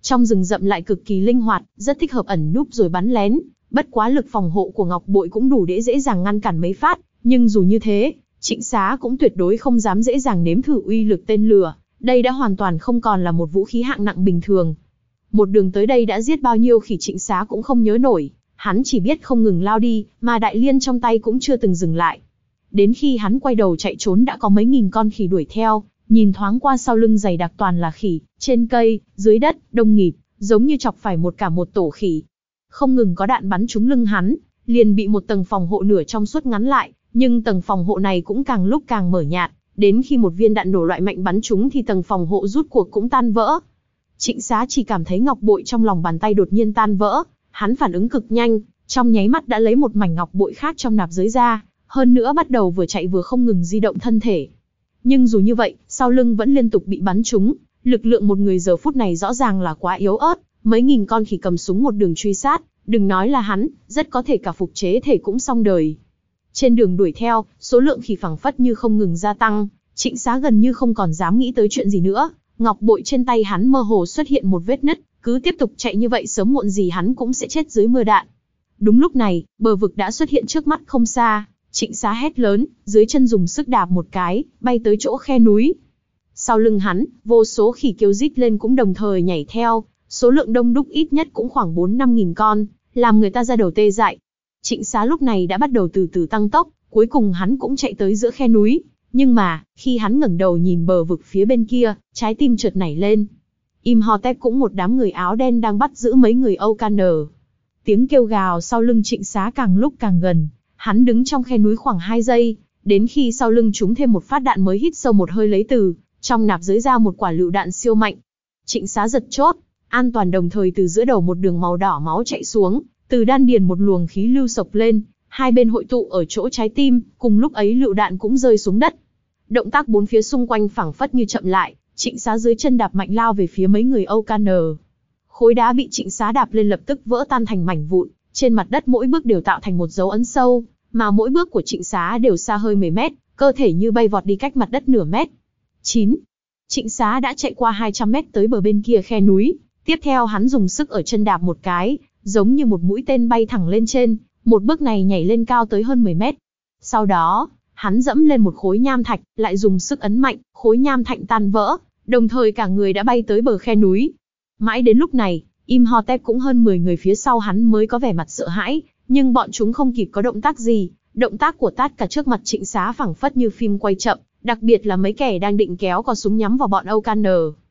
trong rừng rậm lại cực kỳ linh hoạt, rất thích hợp ẩn núp rồi bắn lén. Bất quá lực phòng hộ của ngọc bội cũng đủ để dễ dàng ngăn cản mấy phát, nhưng dù như thế, Trịnh Xá cũng tuyệt đối không dám dễ dàng nếm thử uy lực tên lửa. Đây đã hoàn toàn không còn là một vũ khí hạng nặng bình thường. Một đường tới đây đã giết bao nhiêu khỉ Trịnh Xá cũng không nhớ nổi, hắn chỉ biết không ngừng lao đi, mà đại liên trong tay cũng chưa từng dừng lại. Đến khi hắn quay đầu chạy trốn đã có mấy nghìn con khỉ đuổi theo, nhìn thoáng qua sau lưng dày đặc toàn là khỉ, trên cây, dưới đất, đông nghịt, giống như chọc phải một cả một tổ khỉ. Không ngừng có đạn bắn trúng lưng hắn, liền bị một tầng phòng hộ nửa trong suốt ngắn lại, nhưng tầng phòng hộ này cũng càng lúc càng mở nhạt, đến khi một viên đạn nổ loại mạnh bắn trúng thì tầng phòng hộ rút cuộc cũng tan vỡ. Trịnh Xá chỉ cảm thấy ngọc bội trong lòng bàn tay đột nhiên tan vỡ, hắn phản ứng cực nhanh, trong nháy mắt đã lấy một mảnh ngọc bội khác trong nạp giới ra, hơn nữa bắt đầu vừa chạy vừa không ngừng di động thân thể. Nhưng dù như vậy, sau lưng vẫn liên tục bị bắn trúng, lực lượng một người giờ phút này rõ ràng là quá yếu ớt, mấy nghìn con khỉ cầm súng một đường truy sát, đừng nói là hắn, rất có thể cả phục chế thể cũng xong đời. Trên đường đuổi theo, số lượng khỉ phảng phất như không ngừng gia tăng, Trịnh Xá gần như không còn dám nghĩ tới chuyện gì nữa, ngọc bội trên tay hắn mơ hồ xuất hiện một vết nứt, cứ tiếp tục chạy như vậy sớm muộn gì hắn cũng sẽ chết dưới mưa đạn. Đúng lúc này, bờ vực đã xuất hiện trước mắt không xa, Trịnh Xá hét lớn, dưới chân dùng sức đạp một cái, bay tới chỗ khe núi. Sau lưng hắn, vô số khỉ kêu rít lên cũng đồng thời nhảy theo, số lượng đông đúc ít nhất cũng khoảng bốn năm nghìn con, làm người ta ra đầu tê dại. Trịnh Xá lúc này đã bắt đầu từ từ tăng tốc, cuối cùng hắn cũng chạy tới giữa khe núi. Nhưng mà, khi hắn ngẩng đầu nhìn bờ vực phía bên kia, trái tim chợt nảy lên. Imhotep cũng một đám người áo đen đang bắt giữ mấy người Âu Can. Tiếng kêu gào sau lưng Trịnh Xá càng lúc càng gần, hắn đứng trong khe núi khoảng hai giây, đến khi sau lưng trúng thêm một phát đạn mới hít sâu một hơi lấy từ trong nạp giới ra một quả lựu đạn siêu mạnh. Trịnh Xá giật chốt, an toàn đồng thời từ giữa đầu một đường màu đỏ máu chạy xuống, từ đan điền một luồng khí lưu sộc lên, hai bên hội tụ ở chỗ trái tim, cùng lúc ấy lựu đạn cũng rơi xuống đất. Động tác bốn phía xung quanh phảng phất như chậm lại, Trịnh Xá dưới chân đạp mạnh lao về phía mấy người Âu Can. Khối đá bị Trịnh Xá đạp lên lập tức vỡ tan thành mảnh vụn, trên mặt đất mỗi bước đều tạo thành một dấu ấn sâu, mà mỗi bước của Trịnh Xá đều xa hơi mười mét, cơ thể như bay vọt đi cách mặt đất nửa mét. chín. Trịnh Xá đã chạy qua hai trăm mét tới bờ bên kia khe núi, tiếp theo hắn dùng sức ở chân đạp một cái, giống như một mũi tên bay thẳng lên trên, một bước này nhảy lên cao tới hơn mười mét. Sau đó, hắn dẫm lên một khối nham thạch, lại dùng sức ấn mạnh, khối nham thạch tan vỡ, đồng thời cả người đã bay tới bờ khe núi. Mãi đến lúc này, Imhotep cũng hơn mười người phía sau hắn mới có vẻ mặt sợ hãi, nhưng bọn chúng không kịp có động tác gì, động tác của tất cả trước mặt Trịnh Xá phảng phất như phim quay chậm, đặc biệt là mấy kẻ đang định kéo cò súng nhắm vào bọn Âu Can.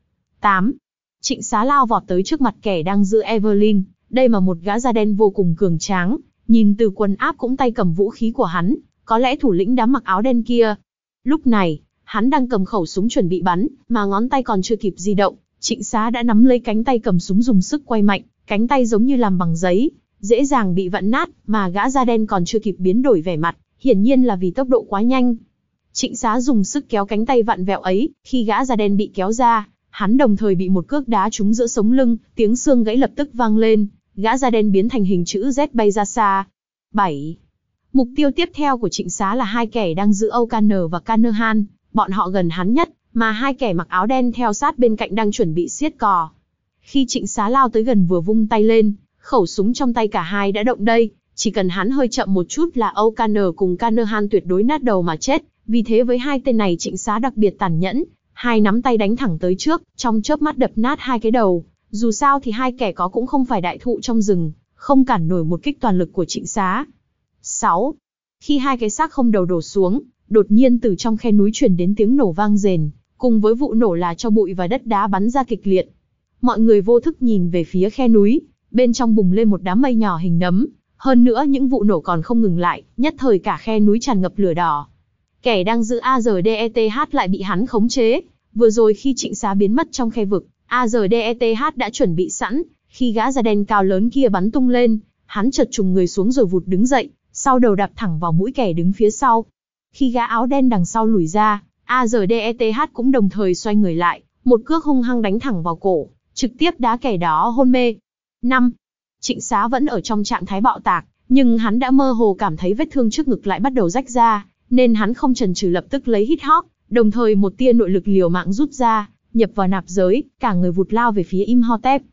tám. Trịnh Xá lao vọt tới trước mặt kẻ đang giữ Evelyn, đây mà một gã da đen vô cùng cường tráng, nhìn từ quần áp cũng tay cầm vũ khí của hắn, có lẽ thủ lĩnh đám mặc áo đen kia. Lúc này, hắn đang cầm khẩu súng chuẩn bị bắn, mà ngón tay còn chưa kịp di động, Trịnh Xá đã nắm lấy cánh tay cầm súng dùng sức quay mạnh, cánh tay giống như làm bằng giấy, dễ dàng bị vặn nát, mà gã da đen còn chưa kịp biến đổi vẻ mặt, hiển nhiên là vì tốc độ quá nhanh. Trịnh Xá dùng sức kéo cánh tay vặn vẹo ấy, khi gã da đen bị kéo ra, hắn đồng thời bị một cước đá trúng giữa sống lưng, tiếng xương gãy lập tức vang lên, gã da đen biến thành hình chữ Z bay ra xa. bảy. Mục tiêu tiếp theo của Trịnh Xá là hai kẻ đang giữ Âu Can và Canaan, bọn họ gần hắn nhất, mà hai kẻ mặc áo đen theo sát bên cạnh đang chuẩn bị siết cò. Khi Trịnh Xá lao tới gần vừa vung tay lên, khẩu súng trong tay cả hai đã động đây, chỉ cần hắn hơi chậm một chút là Âu Can cùng Canaan tuyệt đối nát đầu mà chết, vì thế với hai tên này Trịnh Xá đặc biệt tàn nhẫn, hai nắm tay đánh thẳng tới trước, trong chớp mắt đập nát hai cái đầu, dù sao thì hai kẻ có cũng không phải đại thụ trong rừng, không cản nổi một kích toàn lực của Trịnh Xá. sáu. Khi hai cái xác không đầu đổ xuống, đột nhiên từ trong khe núi truyền đến tiếng nổ vang rền, cùng với vụ nổ là cho bụi và đất đá bắn ra kịch liệt. Mọi người vô thức nhìn về phía khe núi, bên trong bùng lên một đám mây nhỏ hình nấm, hơn nữa những vụ nổ còn không ngừng lại, nhất thời cả khe núi tràn ngập lửa đỏ. Kẻ đang giữ a rờ đê e tê hát lại bị hắn khống chế, vừa rồi khi Trịnh Xá biến mất trong khe vực, a rờ đê e tê hát đã chuẩn bị sẵn, khi gã da đen cao lớn kia bắn tung lên, hắn chợt trùng người xuống rồi vụt đứng dậy, sau đầu đạp thẳng vào mũi kẻ đứng phía sau. Khi gã áo đen đằng sau lùi ra, a rờ đê e tê hát cũng đồng thời xoay người lại, một cước hung hăng đánh thẳng vào cổ, trực tiếp đá kẻ đó hôn mê. năm. Trịnh Xá vẫn ở trong trạng thái bạo tạc, nhưng hắn đã mơ hồ cảm thấy vết thương trước ngực lại bắt đầu rách ra, nên hắn không chần chừ lập tức lấy hít hóc, đồng thời một tia nội lực liều mạng rút ra, nhập vào nạp giới, cả người vụt lao về phía Imhotep.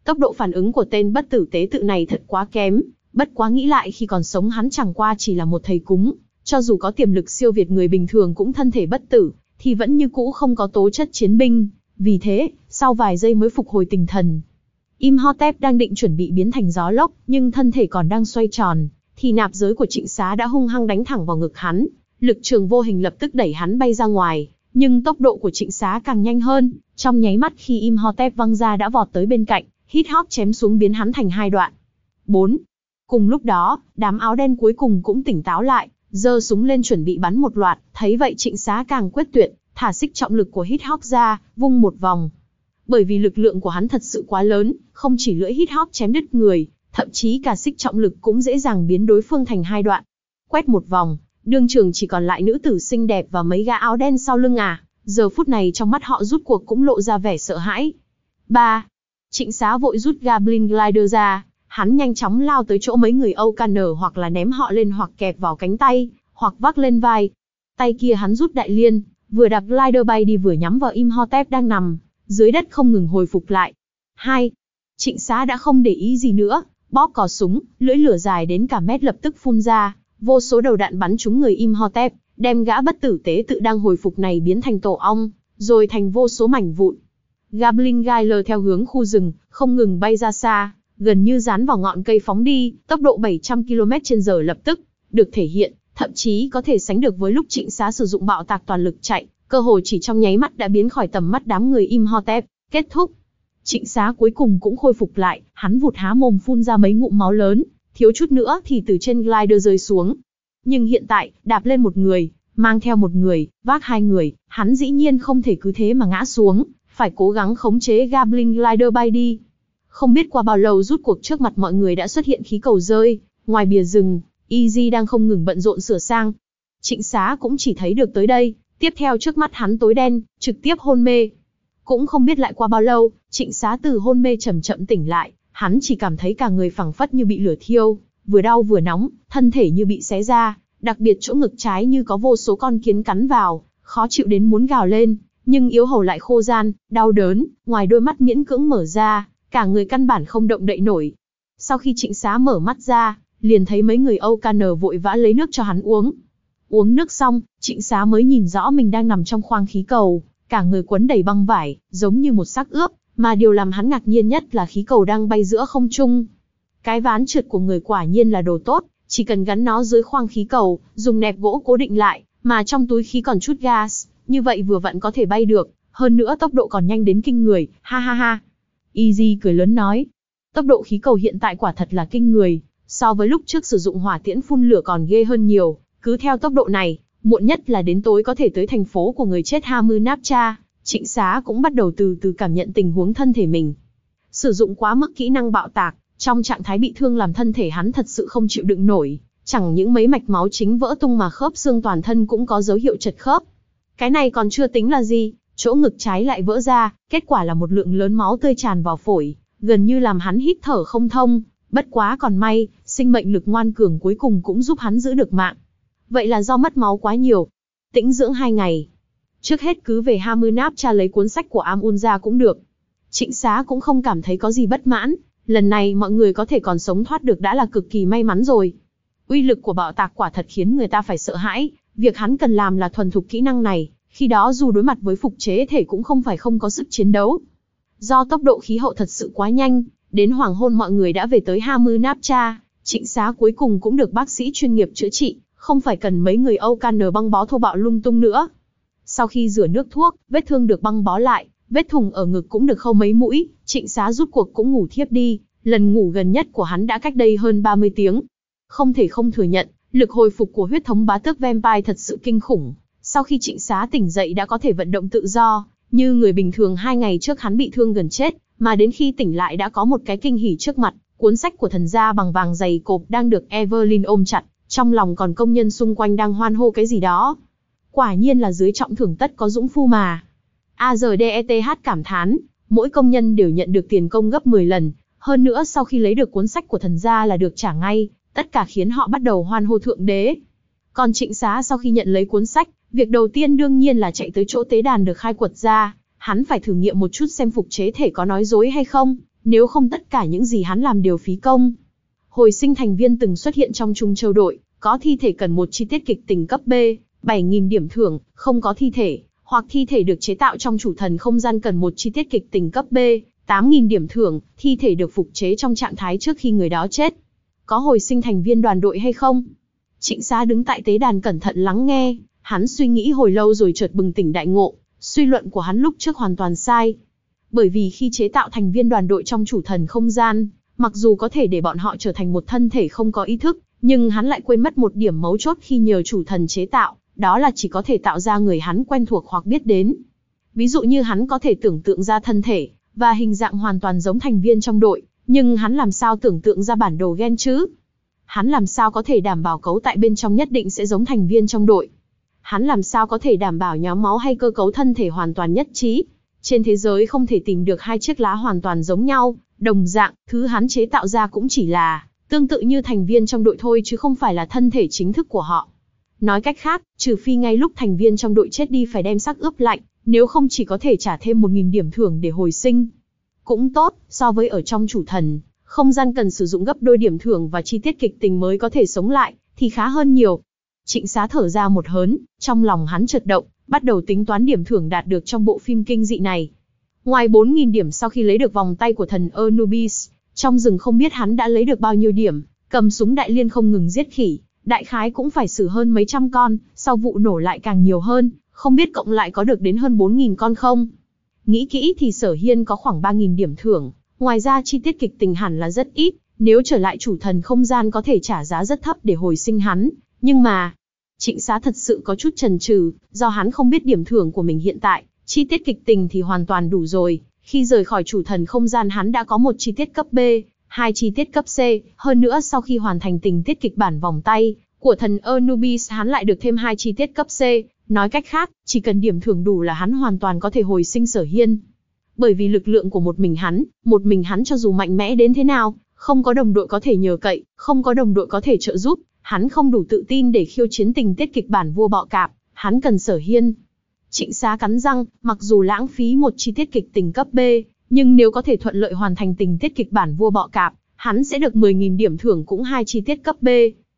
Tốc độ phản ứng của tên bất tử tế tự này thật quá kém, bất quá nghĩ lại khi còn sống hắn chẳng qua chỉ là một thầy cúng, cho dù có tiềm lực siêu việt người bình thường cũng thân thể bất tử, thì vẫn như cũ không có tố chất chiến binh, vì thế, sau vài giây mới phục hồi tinh thần. Imhotep đang định chuẩn bị biến thành gió lốc, nhưng thân thể còn đang xoay tròn, thì nạp giới của Trịnh Xá đã hung hăng đánh thẳng vào ngực hắn, lực trường vô hình lập tức đẩy hắn bay ra ngoài, nhưng tốc độ của Trịnh Xá càng nhanh hơn, trong nháy mắt khi Imhotep văng ra đã vọt tới bên cạnh, hít hop chém xuống biến hắn thành hai đoạn. bốn. Cùng lúc đó, đám áo đen cuối cùng cũng tỉnh táo lại, giơ súng lên chuẩn bị bắn một loạt, thấy vậy Trịnh Xá càng quyết tuyệt, thả xích trọng lực của hít hop ra, vung một vòng. Bởi vì lực lượng của hắn thật sự quá lớn, không chỉ lưỡi hít hop chém đứt người, thậm chí cả xích trọng lực cũng dễ dàng biến đối phương thành hai đoạn. Quét một vòng, đương trường chỉ còn lại nữ tử xinh đẹp và mấy gã áo đen sau lưng à, giờ phút này trong mắt họ rút cuộc cũng lộ ra vẻ sợ hãi. ba. Trịnh Xá vội rút Goblin Glider ra, hắn nhanh chóng lao tới chỗ mấy người Âu Ca Nờ hoặc là ném họ lên hoặc kẹp vào cánh tay, hoặc vác lên vai. Tay kia hắn rút đại liên, vừa đạp glider bay đi vừa nhắm vào Imhotep đang nằm dưới đất không ngừng hồi phục lại. hai. Trịnh Xá đã không để ý gì nữa, bóp cò súng, lưỡi lửa dài đến cả mét lập tức phun ra, vô số đầu đạn bắn trúng người Imhotep, đem gã bất tử tế tự đang hồi phục này biến thành tổ ong, rồi thành vô số mảnh vụn. Goblin Glider theo hướng khu rừng, không ngừng bay ra xa, gần như dán vào ngọn cây phóng đi, tốc độ bảy trăm ki lô mét trên giờ lập tức được thể hiện, thậm chí có thể sánh được với lúc Trịnh Xá sử dụng bạo tạc toàn lực chạy, cơ hồ chỉ trong nháy mắt đã biến khỏi tầm mắt đám người Imhotep. Kết thúc. Trịnh Xá cuối cùng cũng khôi phục lại, hắn vụt há mồm phun ra mấy ngụm máu lớn, thiếu chút nữa thì từ trên glider rơi xuống. Nhưng hiện tại, đạp lên một người, mang theo một người, vác hai người, hắn dĩ nhiên không thể cứ thế mà ngã xuống, phải cố gắng khống chế Goblin Glider bay đi. Không biết qua bao lâu rút cuộc trước mặt mọi người đã xuất hiện khí cầu rơi, ngoài bìa rừng, Easy đang không ngừng bận rộn sửa sang. Trịnh Xá cũng chỉ thấy được tới đây, tiếp theo trước mắt hắn tối đen, trực tiếp hôn mê. Cũng không biết lại qua bao lâu, Trịnh Xá từ hôn mê chậm chậm tỉnh lại, hắn chỉ cảm thấy cả người phẳng phất như bị lửa thiêu, vừa đau vừa nóng, thân thể như bị xé ra, đặc biệt chỗ ngực trái như có vô số con kiến cắn vào, khó chịu đến muốn gào lên, nhưng yếu hầu lại khô ran, đau đớn, ngoài đôi mắt miễn cưỡng mở ra, cả người căn bản không động đậy nổi. Sau khi Trịnh Xá mở mắt ra, liền thấy mấy người Âu Ca Nờ vội vã lấy nước cho hắn uống. Uống nước xong, Trịnh Xá mới nhìn rõ mình đang nằm trong khoang khí cầu, cả người quấn đầy băng vải, giống như một xác ướp, mà điều làm hắn ngạc nhiên nhất là khí cầu đang bay giữa không trung. Cái ván trượt của người quả nhiên là đồ tốt, chỉ cần gắn nó dưới khoang khí cầu, dùng nẹp gỗ cố định lại, mà trong túi khí còn chút gas, như vậy vừa vặn có thể bay được, hơn nữa tốc độ còn nhanh đến kinh người, ha ha ha. Easy cười lớn nói, tốc độ khí cầu hiện tại quả thật là kinh người, so với lúc trước sử dụng hỏa tiễn phun lửa còn ghê hơn nhiều, cứ theo tốc độ này, muộn nhất là đến tối có thể tới thành phố của người chết Hamunaptra. Trịnh Xá cũng bắt đầu từ từ cảm nhận tình huống thân thể mình. Sử dụng quá mức kỹ năng bạo tạc, trong trạng thái bị thương làm thân thể hắn thật sự không chịu đựng nổi, chẳng những mấy mạch máu chính vỡ tung mà khớp xương toàn thân cũng có dấu hiệu chật khớp. Cái này còn chưa tính là gì, chỗ ngực trái lại vỡ ra, kết quả là một lượng lớn máu tươi tràn vào phổi, gần như làm hắn hít thở không thông, bất quá còn may, sinh mệnh lực ngoan cường cuối cùng cũng giúp hắn giữ được mạng. Vậy là do mất máu quá nhiều. Tĩnh dưỡng hai ngày. Trước hết cứ về Hamunaptra lấy cuốn sách của Amun ra cũng được. Trịnh Xá cũng không cảm thấy có gì bất mãn, lần này mọi người có thể còn sống thoát được đã là cực kỳ may mắn rồi. Uy lực của bạo tạc quả thật khiến người ta phải sợ hãi, việc hắn cần làm là thuần thục kỹ năng này, khi đó dù đối mặt với phục chế thể cũng không phải không có sức chiến đấu. Do tốc độ khí hậu thật sự quá nhanh, đến hoàng hôn mọi người đã về tới Hamunaptra, Trịnh Xá cuối cùng cũng được bác sĩ chuyên nghiệp chữa trị, không phải cần mấy người Âu Ca Nờ băng bó thô bạo lung tung nữa. Sau khi rửa nước thuốc, vết thương được băng bó lại, vết thủng ở ngực cũng được khâu mấy mũi, Trịnh Xá rút cuộc cũng ngủ thiếp đi, lần ngủ gần nhất của hắn đã cách đây hơn ba mươi tiếng. Không thể không thừa nhận, lực hồi phục của huyết thống bá tước Vampire thật sự kinh khủng. Sau khi Trịnh Xá tỉnh dậy đã có thể vận động tự do, như người bình thường hai ngày trước hắn bị thương gần chết, mà đến khi tỉnh lại đã có một cái kinh hỉ trước mặt, cuốn sách của thần gia bằng vàng dày cộp đang được Evelyn ôm chặt, trong lòng còn công nhân xung quanh đang hoan hô cái gì đó. Quả nhiên là dưới trọng thưởng tất có dũng phu mà. a rờ đê e tê hát cảm thán, mỗi công nhân đều nhận được tiền công gấp mười lần, hơn nữa sau khi lấy được cuốn sách của thần gia là được trả ngay, tất cả khiến họ bắt đầu hoan hô thượng đế. Còn Trịnh Xá sau khi nhận lấy cuốn sách, việc đầu tiên đương nhiên là chạy tới chỗ tế đàn được khai quật ra, hắn phải thử nghiệm một chút xem phục chế thể có nói dối hay không, nếu không tất cả những gì hắn làm đều phí công. Hồi sinh thành viên từng xuất hiện trong Trung Châu đội, có thi thể cần một chi tiết kịch tình cấp B, bảy nghìn điểm thưởng, không có thi thể, hoặc thi thể được chế tạo trong chủ thần không gian cần một chi tiết kịch tình cấp B, tám nghìn điểm thưởng, thi thể được phục chế trong trạng thái trước khi người đó chết. Có hồi sinh thành viên đoàn đội hay không? Trịnh Xá đứng tại tế đàn cẩn thận lắng nghe, hắn suy nghĩ hồi lâu rồi chợt bừng tỉnh đại ngộ, suy luận của hắn lúc trước hoàn toàn sai. Bởi vì khi chế tạo thành viên đoàn đội trong chủ thần không gian, mặc dù có thể để bọn họ trở thành một thân thể không có ý thức, nhưng hắn lại quên mất một điểm mấu chốt khi nhờ chủ thần chế tạo, đó là chỉ có thể tạo ra người hắn quen thuộc hoặc biết đến. Ví dụ như hắn có thể tưởng tượng ra thân thể và hình dạng hoàn toàn giống thành viên trong đội, nhưng hắn làm sao tưởng tượng ra bản đồ gen chứ? Hắn làm sao có thể đảm bảo cấu tại bên trong nhất định sẽ giống thành viên trong đội? Hắn làm sao có thể đảm bảo nhóm máu hay cơ cấu thân thể hoàn toàn nhất trí? Trên thế giới không thể tìm được hai chiếc lá hoàn toàn giống nhau, đồng dạng, thứ hắn chế tạo ra cũng chỉ là tương tự như thành viên trong đội thôi chứ không phải là thân thể chính thức của họ. Nói cách khác, trừ phi ngay lúc thành viên trong đội chết đi phải đem xác ướp lạnh, nếu không chỉ có thể trả thêm một nghìn điểm thưởng để hồi sinh. Cũng tốt, so với ở trong chủ thần, không gian cần sử dụng gấp đôi điểm thưởng và chi tiết kịch tình mới có thể sống lại, thì khá hơn nhiều. Trịnh Xá thở ra một hớn, trong lòng hắn chợt động, bắt đầu tính toán điểm thưởng đạt được trong bộ phim kinh dị này. Ngoài bốn nghìn điểm sau khi lấy được vòng tay của thần Anubis, trong rừng không biết hắn đã lấy được bao nhiêu điểm, cầm súng đại liên không ngừng giết khỉ, đại khái cũng phải xử hơn mấy trăm con, sau vụ nổ lại càng nhiều hơn, không biết cộng lại có được đến hơn bốn nghìn con không. Nghĩ kỹ thì Sở Hiên có khoảng ba nghìn điểm thưởng, ngoài ra chi tiết kịch tình hẳn là rất ít, nếu trở lại chủ thần không gian có thể trả giá rất thấp để hồi sinh hắn, nhưng mà... Trịnh Xá thật sự có chút chần chừ, do hắn không biết điểm thưởng của mình hiện tại, chi tiết kịch tình thì hoàn toàn đủ rồi, khi rời khỏi chủ thần không gian hắn đã có một chi tiết cấp B, hai chi tiết cấp C, hơn nữa sau khi hoàn thành tình tiết kịch bản vòng tay của thần Anubis hắn lại được thêm hai chi tiết cấp C, nói cách khác, chỉ cần điểm thưởng đủ là hắn hoàn toàn có thể hồi sinh Sở Hiên. Bởi vì lực lượng của một mình hắn, một mình hắn cho dù mạnh mẽ đến thế nào, không có đồng đội có thể nhờ cậy, không có đồng đội có thể trợ giúp, hắn không đủ tự tin để khiêu chiến tình tiết kịch bản vua bọ cạp, hắn cần Sở Hiên. Trịnh Xá cắn răng, mặc dù lãng phí một chi tiết kịch tình cấp B, nhưng nếu có thể thuận lợi hoàn thành tình tiết kịch bản vua bọ cạp, hắn sẽ được mười nghìn điểm thưởng cũng hai chi tiết cấp B.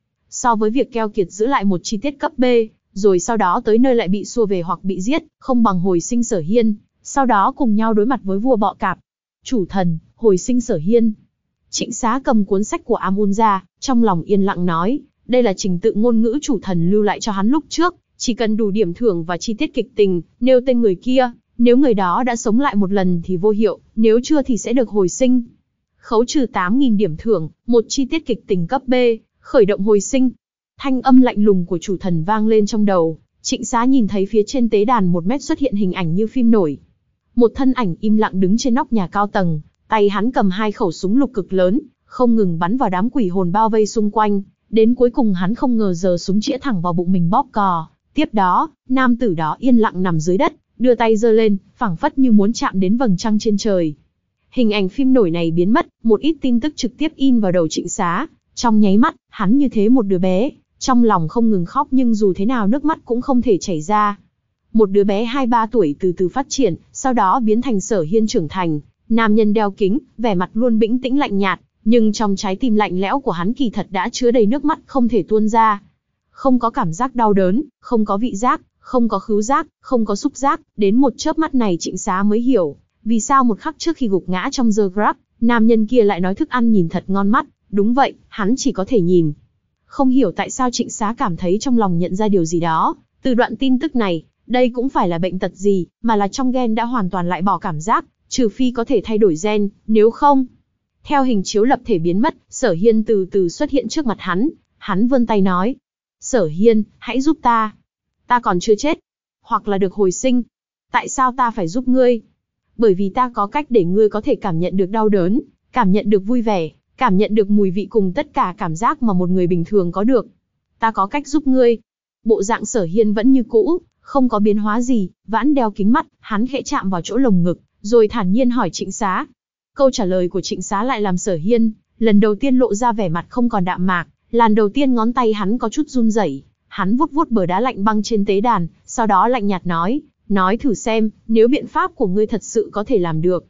So với việc keo kiệt giữ lại một chi tiết cấp B, rồi sau đó tới nơi lại bị xua về hoặc bị giết, không bằng hồi sinh Sở Hiên, sau đó cùng nhau đối mặt với vua bọ cạp. Chủ thần, hồi sinh Sở Hiên. Trịnh Xá cầm cuốn sách của Amun ra, trong lòng yên lặng nói, đây là trình tự ngôn ngữ chủ thần lưu lại cho hắn lúc trước, chỉ cần đủ điểm thưởng và chi tiết kịch tình, nêu tên người kia, nếu người đó đã sống lại một lần thì vô hiệu, nếu chưa thì sẽ được hồi sinh. Khấu trừ tám nghìn điểm thưởng, một chi tiết kịch tình cấp B, khởi động hồi sinh. Thanh âm lạnh lùng của chủ thần vang lên trong đầu, Trịnh Xá nhìn thấy phía trên tế đàn một mét xuất hiện hình ảnh như phim nổi. Một thân ảnh im lặng đứng trên nóc nhà cao tầng, tay hắn cầm hai khẩu súng lục cực lớn, không ngừng bắn vào đám quỷ hồn bao vây xung quanh, đến cuối cùng hắn không ngờ giơ súng chĩa thẳng vào bụng mình bóp cò. Tiếp đó, nam tử đó yên lặng nằm dưới đất, đưa tay giơ lên, phảng phất như muốn chạm đến vầng trăng trên trời. Hình ảnh phim nổi này biến mất, một ít tin tức trực tiếp in vào đầu Trịnh Xá. Trong nháy mắt, hắn như thế một đứa bé, trong lòng không ngừng khóc nhưng dù thế nào nước mắt cũng không thể chảy ra. Một đứa bé hai ba tuổi từ từ phát triển, sau đó biến thành Sở Hiên trưởng thành, nam nhân đeo kính, vẻ mặt luôn bĩnh tĩnh lạnh nhạt, nhưng trong trái tim lạnh lẽo của hắn kỳ thật đã chứa đầy nước mắt không thể tuôn ra. Không có cảm giác đau đớn, không có vị giác, không có khứu giác, không có xúc giác, đến một chớp mắt này Trịnh Xá mới hiểu, vì sao một khắc trước khi gục ngã trong The Grab, nam nhân kia lại nói thức ăn nhìn thật ngon mắt, đúng vậy, hắn chỉ có thể nhìn. Không hiểu tại sao Trịnh Xá cảm thấy trong lòng nhận ra điều gì đó, từ đoạn tin tức này, đây cũng phải là bệnh tật gì, mà là trong gen đã hoàn toàn loại bỏ cảm giác, trừ phi có thể thay đổi gen, nếu không. Theo hình chiếu lập thể biến mất, Sở Hiên từ từ xuất hiện trước mặt hắn, hắn vươn tay nói. Sở Hiên, hãy giúp ta. Ta còn chưa chết. Hoặc là được hồi sinh. Tại sao ta phải giúp ngươi? Bởi vì ta có cách để ngươi có thể cảm nhận được đau đớn, cảm nhận được vui vẻ, cảm nhận được mùi vị cùng tất cả cảm giác mà một người bình thường có được. Ta có cách giúp ngươi. Bộ dạng Sở Hiên vẫn như cũ, không có biến hóa gì, vãn đeo kính mắt, hắn khẽ chạm vào chỗ lồng ngực, rồi thản nhiên hỏi Trịnh Xá. Câu trả lời của Trịnh Xá lại làm Sở Hiên lần đầu tiên lộ ra vẻ mặt không còn đạm mạc, lần đầu tiên ngón tay hắn có chút run rẩy, hắn vuốt vuốt bờ đá lạnh băng trên tế đàn, sau đó lạnh nhạt nói, nói thử xem, nếu biện pháp của ngươi thật sự có thể làm được.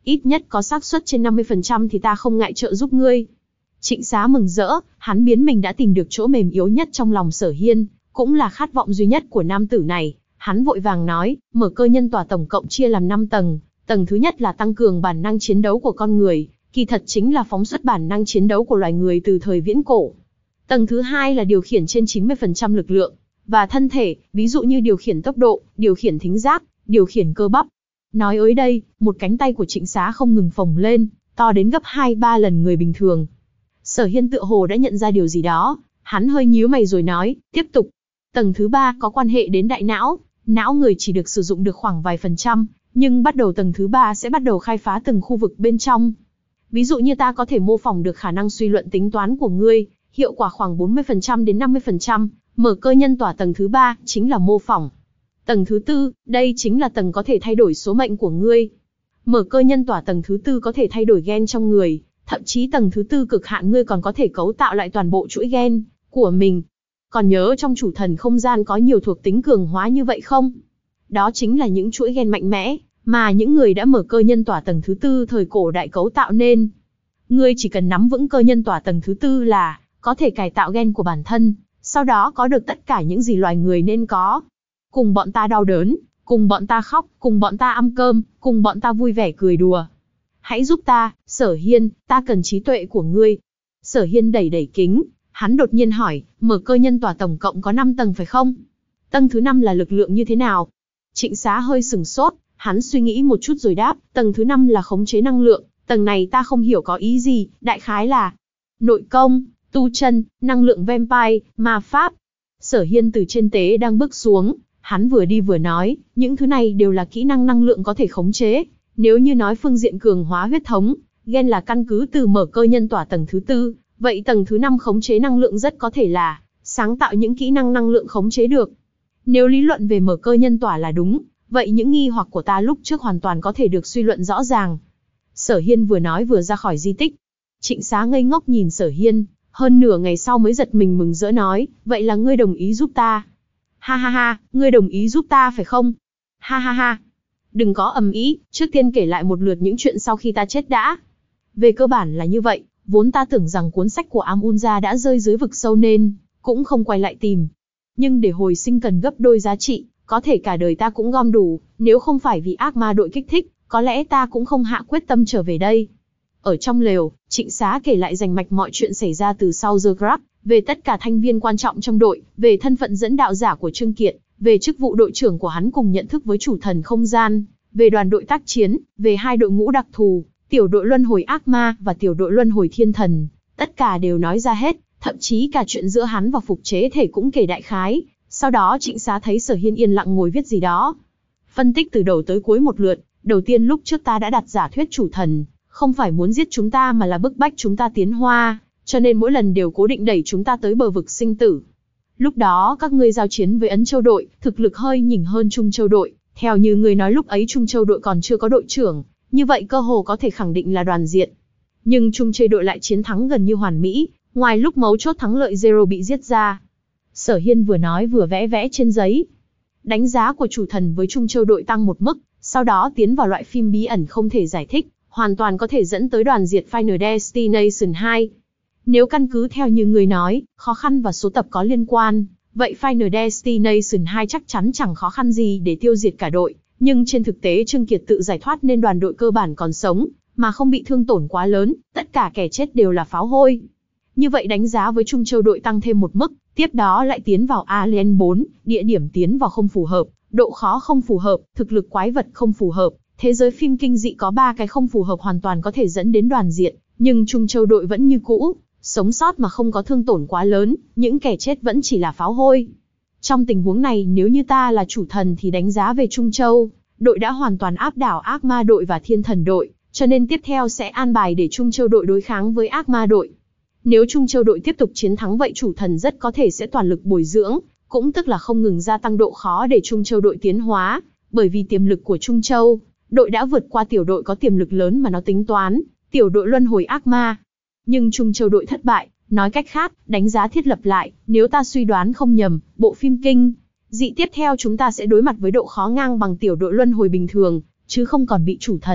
ít nhất có xác suất trên năm mươi phần trăm thì ta không ngại trợ giúp ngươi. Trịnh Xá mừng rỡ, hắn biến mình đã tìm được chỗ mềm yếu nhất trong lòng Sở Hiên, cũng là khát vọng duy nhất của nam tử này. Hắn vội vàng nói, mở cơ nhân tỏa tổng cộng chia làm năm tầng, tầng thứ nhất là tăng cường bản năng chiến đấu của con người, kỳ thật chính là phóng xuất bản năng chiến đấu của loài người từ thời viễn cổ. Tầng thứ hai là điều khiển trên chín mươi phần trăm lực lượng và thân thể, ví dụ như điều khiển tốc độ, điều khiển thính giác, điều khiển cơ bắp. Nói ới đây, một cánh tay của Trịnh Xá không ngừng phồng lên, to đến gấp hai ba lần người bình thường. Sở Hiên tựa hồ đã nhận ra điều gì đó, hắn hơi nhíu mày rồi nói, tiếp tục. Tầng thứ ba có quan hệ đến đại não, não người chỉ được sử dụng được khoảng vài phần trăm, nhưng bắt đầu tầng thứ ba sẽ bắt đầu khai phá từng khu vực bên trong. Ví dụ như ta có thể mô phỏng được khả năng suy luận tính toán của ngươi, hiệu quả khoảng bốn mươi phần trăm đến năm mươi phần trăm, mở cơ nhân tỏa tầng thứ ba chính là mô phỏng. Tầng thứ tư, đây chính là tầng có thể thay đổi số mệnh của ngươi. Mở cơ nhân tỏa tầng thứ tư có thể thay đổi gen trong người, thậm chí tầng thứ tư cực hạn ngươi còn có thể cấu tạo lại toàn bộ chuỗi gen của mình. Còn nhớ trong chủ thần không gian có nhiều thuộc tính cường hóa như vậy không? Đó chính là những chuỗi gen mạnh mẽ, mà những người đã mở cơ nhân tỏa tầng thứ tư thời cổ đại cấu tạo nên. Ngươi chỉ cần nắm vững cơ nhân tỏa tầng thứ tư là có thể cải tạo gen của bản thân, sau đó có được tất cả những gì loài người nên có. Cùng bọn ta đau đớn, cùng bọn ta khóc, cùng bọn ta ăn cơm, cùng bọn ta vui vẻ cười đùa. Hãy giúp ta, Sở Hiên, ta cần trí tuệ của ngươi. Sở Hiên đẩy đẩy kính, hắn đột nhiên hỏi, mở cơ nhân tỏa tổng cộng có năm tầng phải không? Tầng thứ năm là lực lượng như thế nào? Trịnh Xá hơi sừng sốt, hắn suy nghĩ một chút rồi đáp, tầng thứ năm là khống chế năng lượng, tầng này ta không hiểu có ý gì, đại khái là nội công, tu chân, năng lượng vampire, ma pháp. Sở Hiên từ trên tế đang bước xuống, hắn vừa đi vừa nói, những thứ này đều là kỹ năng năng lượng có thể khống chế. Nếu như nói phương diện cường hóa huyết thống, gen là căn cứ từ mở cơ nhân tỏa tầng thứ tư, vậy tầng thứ năm khống chế năng lượng rất có thể là sáng tạo những kỹ năng năng lượng khống chế được. Nếu lý luận về mở cơ nhân tỏa là đúng, vậy những nghi hoặc của ta lúc trước hoàn toàn có thể được suy luận rõ ràng. Sở Hiên vừa nói vừa ra khỏi di tích. Trịnh Xá ngây ngốc nhìn Sở Hiên, hơn nửa ngày sau mới giật mình mừng rỡ nói, vậy là ngươi đồng ý giúp ta. Ha ha ha, ngươi đồng ý giúp ta phải không? Ha ha ha. Đừng có ầm ĩ, trước tiên kể lại một lượt những chuyện sau khi ta chết đã. Về cơ bản là như vậy, vốn ta tưởng rằng cuốn sách của Amunza đã rơi dưới vực sâu nên cũng không quay lại tìm. Nhưng để hồi sinh cần gấp đôi giá trị, có thể cả đời ta cũng gom đủ, nếu không phải vì ác ma đội kích thích, có lẽ ta cũng không hạ quyết tâm trở về đây. Ở trong lều, Trịnh Xá kể lại rành mạch mọi chuyện xảy ra từ sau The Grab, về tất cả thành viên quan trọng trong đội, về thân phận dẫn đạo giả của Trương Kiệt, về chức vụ đội trưởng của hắn cùng nhận thức với chủ thần không gian, về đoàn đội tác chiến, về hai đội ngũ đặc thù, tiểu đội luân hồi ác ma và tiểu đội luân hồi thiên thần, tất cả đều nói ra hết, thậm chí cả chuyện giữa hắn và phục chế thể cũng kể đại khái. Sau đó Trịnh Xá thấy Sở Hiên yên lặng ngồi viết gì đó. Phân tích từ đầu tới cuối một lượt, đầu tiên lúc trước ta đã đặt giả thuyết chủ thần, không phải muốn giết chúng ta mà là bức bách chúng ta tiến hóa, cho nên mỗi lần đều cố định đẩy chúng ta tới bờ vực sinh tử. Lúc đó các ngươi giao chiến với Ấn Châu đội, thực lực hơi nhỉnh hơn Trung Châu đội, theo như ngươi nói lúc ấy Trung Châu đội còn chưa có đội trưởng, như vậy cơ hồ có thể khẳng định là đoàn diện. Nhưng Trung Châu đội lại chiến thắng gần như hoàn mỹ, ngoài lúc mấu chốt thắng lợi Zero bị giết ra. Sở Hiên vừa nói vừa vẽ vẽ trên giấy. Đánh giá của chủ thần với Trung Châu đội tăng một mức, sau đó tiến vào loại phim bí ẩn không thể giải thích, hoàn toàn có thể dẫn tới đoàn diệt Final Destination hai. Nếu căn cứ theo như người nói, khó khăn và số tập có liên quan, vậy Final Destination hai chắc chắn chẳng khó khăn gì để tiêu diệt cả đội, nhưng trên thực tế Trương Kiệt tự giải thoát nên đoàn đội cơ bản còn sống, mà không bị thương tổn quá lớn, tất cả kẻ chết đều là pháo hôi. Như vậy đánh giá với Trung Châu đội tăng thêm một mức, tiếp đó lại tiến vào Alien bốn, địa điểm tiến vào không phù hợp, độ khó không phù hợp, thực lực quái vật không phù hợp, thế giới phim kinh dị có ba cái không phù hợp hoàn toàn có thể dẫn đến đoàn diệt, nhưng Trung Châu đội vẫn như cũ, sống sót mà không có thương tổn quá lớn, những kẻ chết vẫn chỉ là pháo hôi. Trong tình huống này nếu như ta là chủ thần thì đánh giá về Trung Châu, đội đã hoàn toàn áp đảo ác ma đội và thiên thần đội, cho nên tiếp theo sẽ an bài để Trung Châu đội đối kháng với ác ma đội. Nếu Trung Châu đội tiếp tục chiến thắng vậy chủ thần rất có thể sẽ toàn lực bồi dưỡng, cũng tức là không ngừng gia tăng độ khó để Trung Châu đội tiến hóa, bởi vì tiềm lực của Trung Châu đội đã vượt qua tiểu đội có tiềm lực lớn mà nó tính toán, tiểu đội luân hồi ác ma. Nhưng Trung Châu đội thất bại, nói cách khác, đánh giá thiết lập lại, nếu ta suy đoán không nhầm, bộ phim kinh dị tiếp theo chúng ta sẽ đối mặt với độ khó ngang bằng tiểu đội luân hồi bình thường, chứ không còn bị chủ thần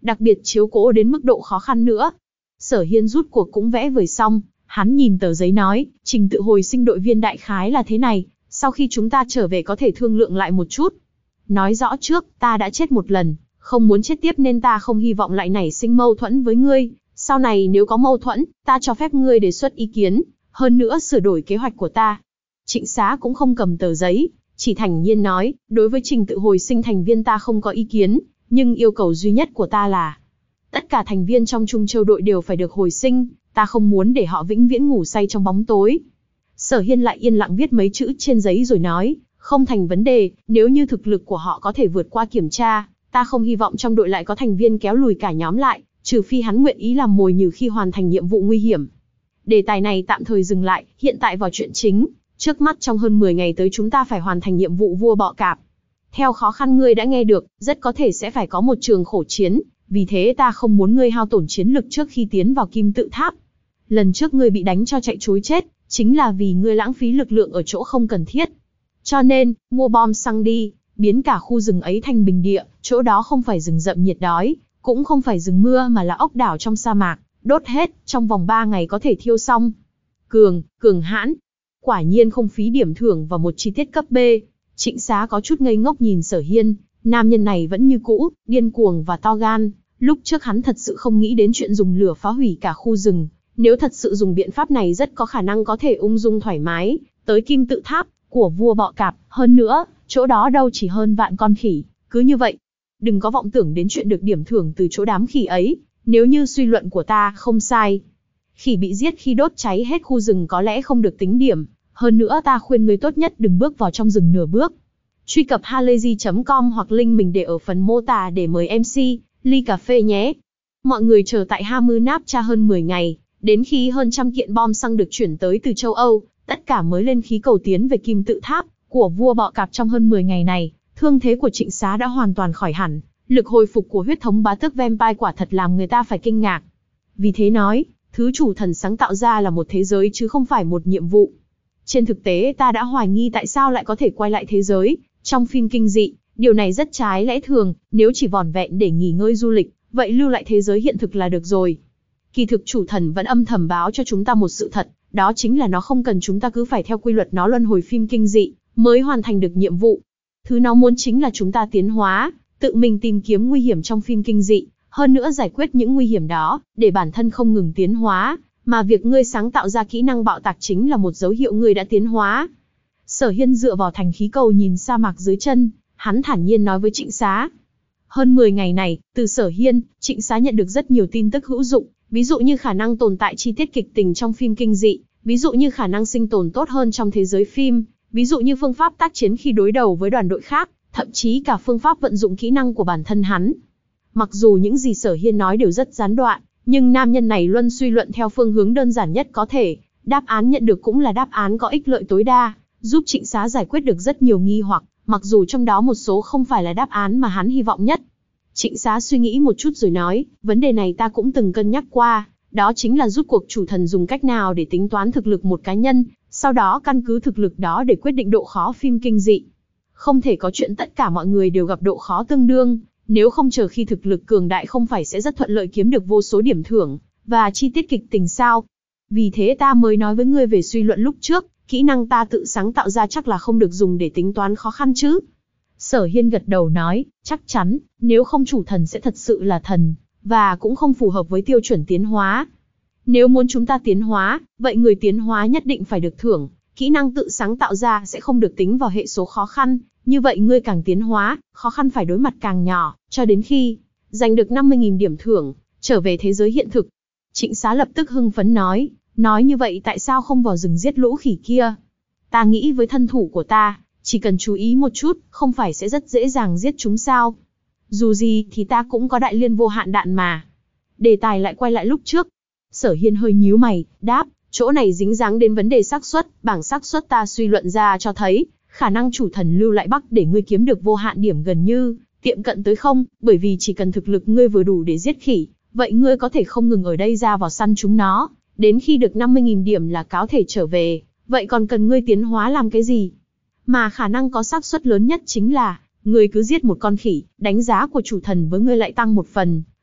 đặc biệt chiếu cố đến mức độ khó khăn nữa. Sở Hiên rút cuộc cũng vẽ vời xong, hắn nhìn tờ giấy nói, trình tự hồi sinh đội viên đại khái là thế này, sau khi chúng ta trở về có thể thương lượng lại một chút. Nói rõ trước, ta đã chết một lần, không muốn chết tiếp nên ta không hy vọng lại nảy sinh mâu thuẫn với ngươi. Sau này nếu có mâu thuẫn, ta cho phép ngươi đề xuất ý kiến, hơn nữa sửa đổi kế hoạch của ta. Trịnh Xá cũng không cầm tờ giấy, chỉ thản nhiên nói, đối với trình tự hồi sinh thành viên ta không có ý kiến, nhưng yêu cầu duy nhất của ta là tất cả thành viên trong Trung Châu đội đều phải được hồi sinh, ta không muốn để họ vĩnh viễn ngủ say trong bóng tối. Sở Hiên lại yên lặng viết mấy chữ trên giấy rồi nói, không thành vấn đề, nếu như thực lực của họ có thể vượt qua kiểm tra, ta không hy vọng trong đội lại có thành viên kéo lùi cả nhóm lại, trừ phi hắn nguyện ý làm mồi nhử khi hoàn thành nhiệm vụ nguy hiểm. Đề tài này tạm thời dừng lại, hiện tại vào chuyện chính, trước mắt trong hơn mười ngày tới chúng ta phải hoàn thành nhiệm vụ vua bọ cạp. Theo khó khăn ngươi đã nghe được, rất có thể sẽ phải có một trường khổ chiến, vì thế ta không muốn ngươi hao tổn chiến lực trước khi tiến vào kim tự tháp. Lần trước ngươi bị đánh cho chạy trối chết, chính là vì ngươi lãng phí lực lượng ở chỗ không cần thiết. Cho nên, mua bom xăng đi, biến cả khu rừng ấy thành bình địa, chỗ đó không phải rừng rậm nhiệt đói, cũng không phải rừng mưa mà là ốc đảo trong sa mạc, đốt hết, trong vòng ba ngày có thể thiêu xong. Cường, cường hãn. Quả nhiên không phí điểm thưởng vào một chi tiết cấp B. Trịnh Xá có chút ngây ngốc nhìn Sở Hiên, nam nhân này vẫn như cũ, điên cuồng và to gan. Lúc trước hắn thật sự không nghĩ đến chuyện dùng lửa phá hủy cả khu rừng. Nếu thật sự dùng biện pháp này rất có khả năng có thể ung dung thoải mái, tới kim tự tháp của vua bọ cạp. Hơn nữa, chỗ đó đâu chỉ hơn vạn con khỉ, cứ như vậy. Đừng có vọng tưởng đến chuyện được điểm thưởng từ chỗ đám khỉ ấy, nếu như suy luận của ta không sai. Khỉ bị giết khi đốt cháy hết khu rừng có lẽ không được tính điểm, hơn nữa ta khuyên ngươi tốt nhất đừng bước vào trong rừng nửa bước. Truy cập halayzi chấm com hoặc link mình để ở phần mô tả để mời em xê, ly cà phê nhé. Mọi người chờ tại Hamunaptra hơn mười ngày, đến khi hơn trăm kiện bom xăng được chuyển tới từ châu Âu, tất cả mới lên khí cầu tiến về kim tự tháp của vua bọ cạp. Trong hơn mười ngày này, thương thế của Trịnh Xá đã hoàn toàn khỏi hẳn, lực hồi phục của huyết thống bá tước vampire quả thật làm người ta phải kinh ngạc. Vì thế nói, thứ chủ thần sáng tạo ra là một thế giới chứ không phải một nhiệm vụ. Trên thực tế ta đã hoài nghi tại sao lại có thể quay lại thế giới trong phim kinh dị, điều này rất trái lẽ thường, nếu chỉ vỏn vẹn để nghỉ ngơi du lịch, vậy lưu lại thế giới hiện thực là được rồi. Kỳ thực chủ thần vẫn âm thầm báo cho chúng ta một sự thật, đó chính là nó không cần chúng ta cứ phải theo quy luật nó luân hồi phim kinh dị mới hoàn thành được nhiệm vụ. Thứ nó muốn chính là chúng ta tiến hóa, tự mình tìm kiếm nguy hiểm trong phim kinh dị, hơn nữa giải quyết những nguy hiểm đó, để bản thân không ngừng tiến hóa, mà việc ngươi sáng tạo ra kỹ năng bạo tạc chính là một dấu hiệu ngươi đã tiến hóa. Sở Hiên dựa vào thành khí cầu nhìn sa mạc dưới chân, hắn thản nhiên nói với Trịnh Xá. Hơn mười ngày này, từ Sở Hiên, Trịnh Xá nhận được rất nhiều tin tức hữu dụng, ví dụ như khả năng tồn tại chi tiết kịch tình trong phim kinh dị, ví dụ như khả năng sinh tồn tốt hơn trong thế giới phim, ví dụ như phương pháp tác chiến khi đối đầu với đoàn đội khác, thậm chí cả phương pháp vận dụng kỹ năng của bản thân hắn. Mặc dù những gì Sở Hiên nói đều rất gián đoạn, nhưng nam nhân này luôn suy luận theo phương hướng đơn giản nhất có thể, đáp án nhận được cũng là đáp án có ích lợi tối đa, giúp Trịnh Xá giải quyết được rất nhiều nghi hoặc, mặc dù trong đó một số không phải là đáp án mà hắn hy vọng nhất. Trịnh Xá suy nghĩ một chút rồi nói, vấn đề này ta cũng từng cân nhắc qua, đó chính là rút cuộc chủ thần dùng cách nào để tính toán thực lực một cá nhân, sau đó căn cứ thực lực đó để quyết định độ khó phim kinh dị. Không thể có chuyện tất cả mọi người đều gặp độ khó tương đương, nếu không chờ khi thực lực cường đại không phải sẽ rất thuận lợi kiếm được vô số điểm thưởng, và chi tiết kịch tình sao. Vì thế ta mới nói với ngươi về suy luận lúc trước, kỹ năng ta tự sáng tạo ra chắc là không được dùng để tính toán khó khăn chứ. Sở Hiên gật đầu nói, chắc chắn, nếu không chủ thần sẽ thật sự là thần, và cũng không phù hợp với tiêu chuẩn tiến hóa. Nếu muốn chúng ta tiến hóa, vậy người tiến hóa nhất định phải được thưởng, kỹ năng tự sáng tạo ra sẽ không được tính vào hệ số khó khăn, như vậy ngươi càng tiến hóa, khó khăn phải đối mặt càng nhỏ, cho đến khi giành được năm mươi nghìn điểm thưởng, trở về thế giới hiện thực. Trịnh Xá lập tức hưng phấn nói, nói như vậy tại sao không vào rừng giết lũ khỉ kia? Ta nghĩ với thân thủ của ta, chỉ cần chú ý một chút, không phải sẽ rất dễ dàng giết chúng sao? Dù gì thì ta cũng có đại liên vô hạn đạn mà. Đề tài lại quay lại lúc trước. Sở Hiên hơi nhíu mày, đáp, chỗ này dính dáng đến vấn đề xác suất, bảng xác suất ta suy luận ra cho thấy, khả năng chủ thần lưu lại Bắc để ngươi kiếm được vô hạn điểm gần như tiệm cận tới không, bởi vì chỉ cần thực lực ngươi vừa đủ để giết khỉ, vậy ngươi có thể không ngừng ở đây ra vào săn chúng nó, đến khi được năm mươi nghìn điểm là có thể trở về, vậy còn cần ngươi tiến hóa làm cái gì? Mà khả năng có xác suất lớn nhất chính là, ngươi cứ giết một con khỉ, đánh giá của chủ thần với ngươi lại tăng một phần,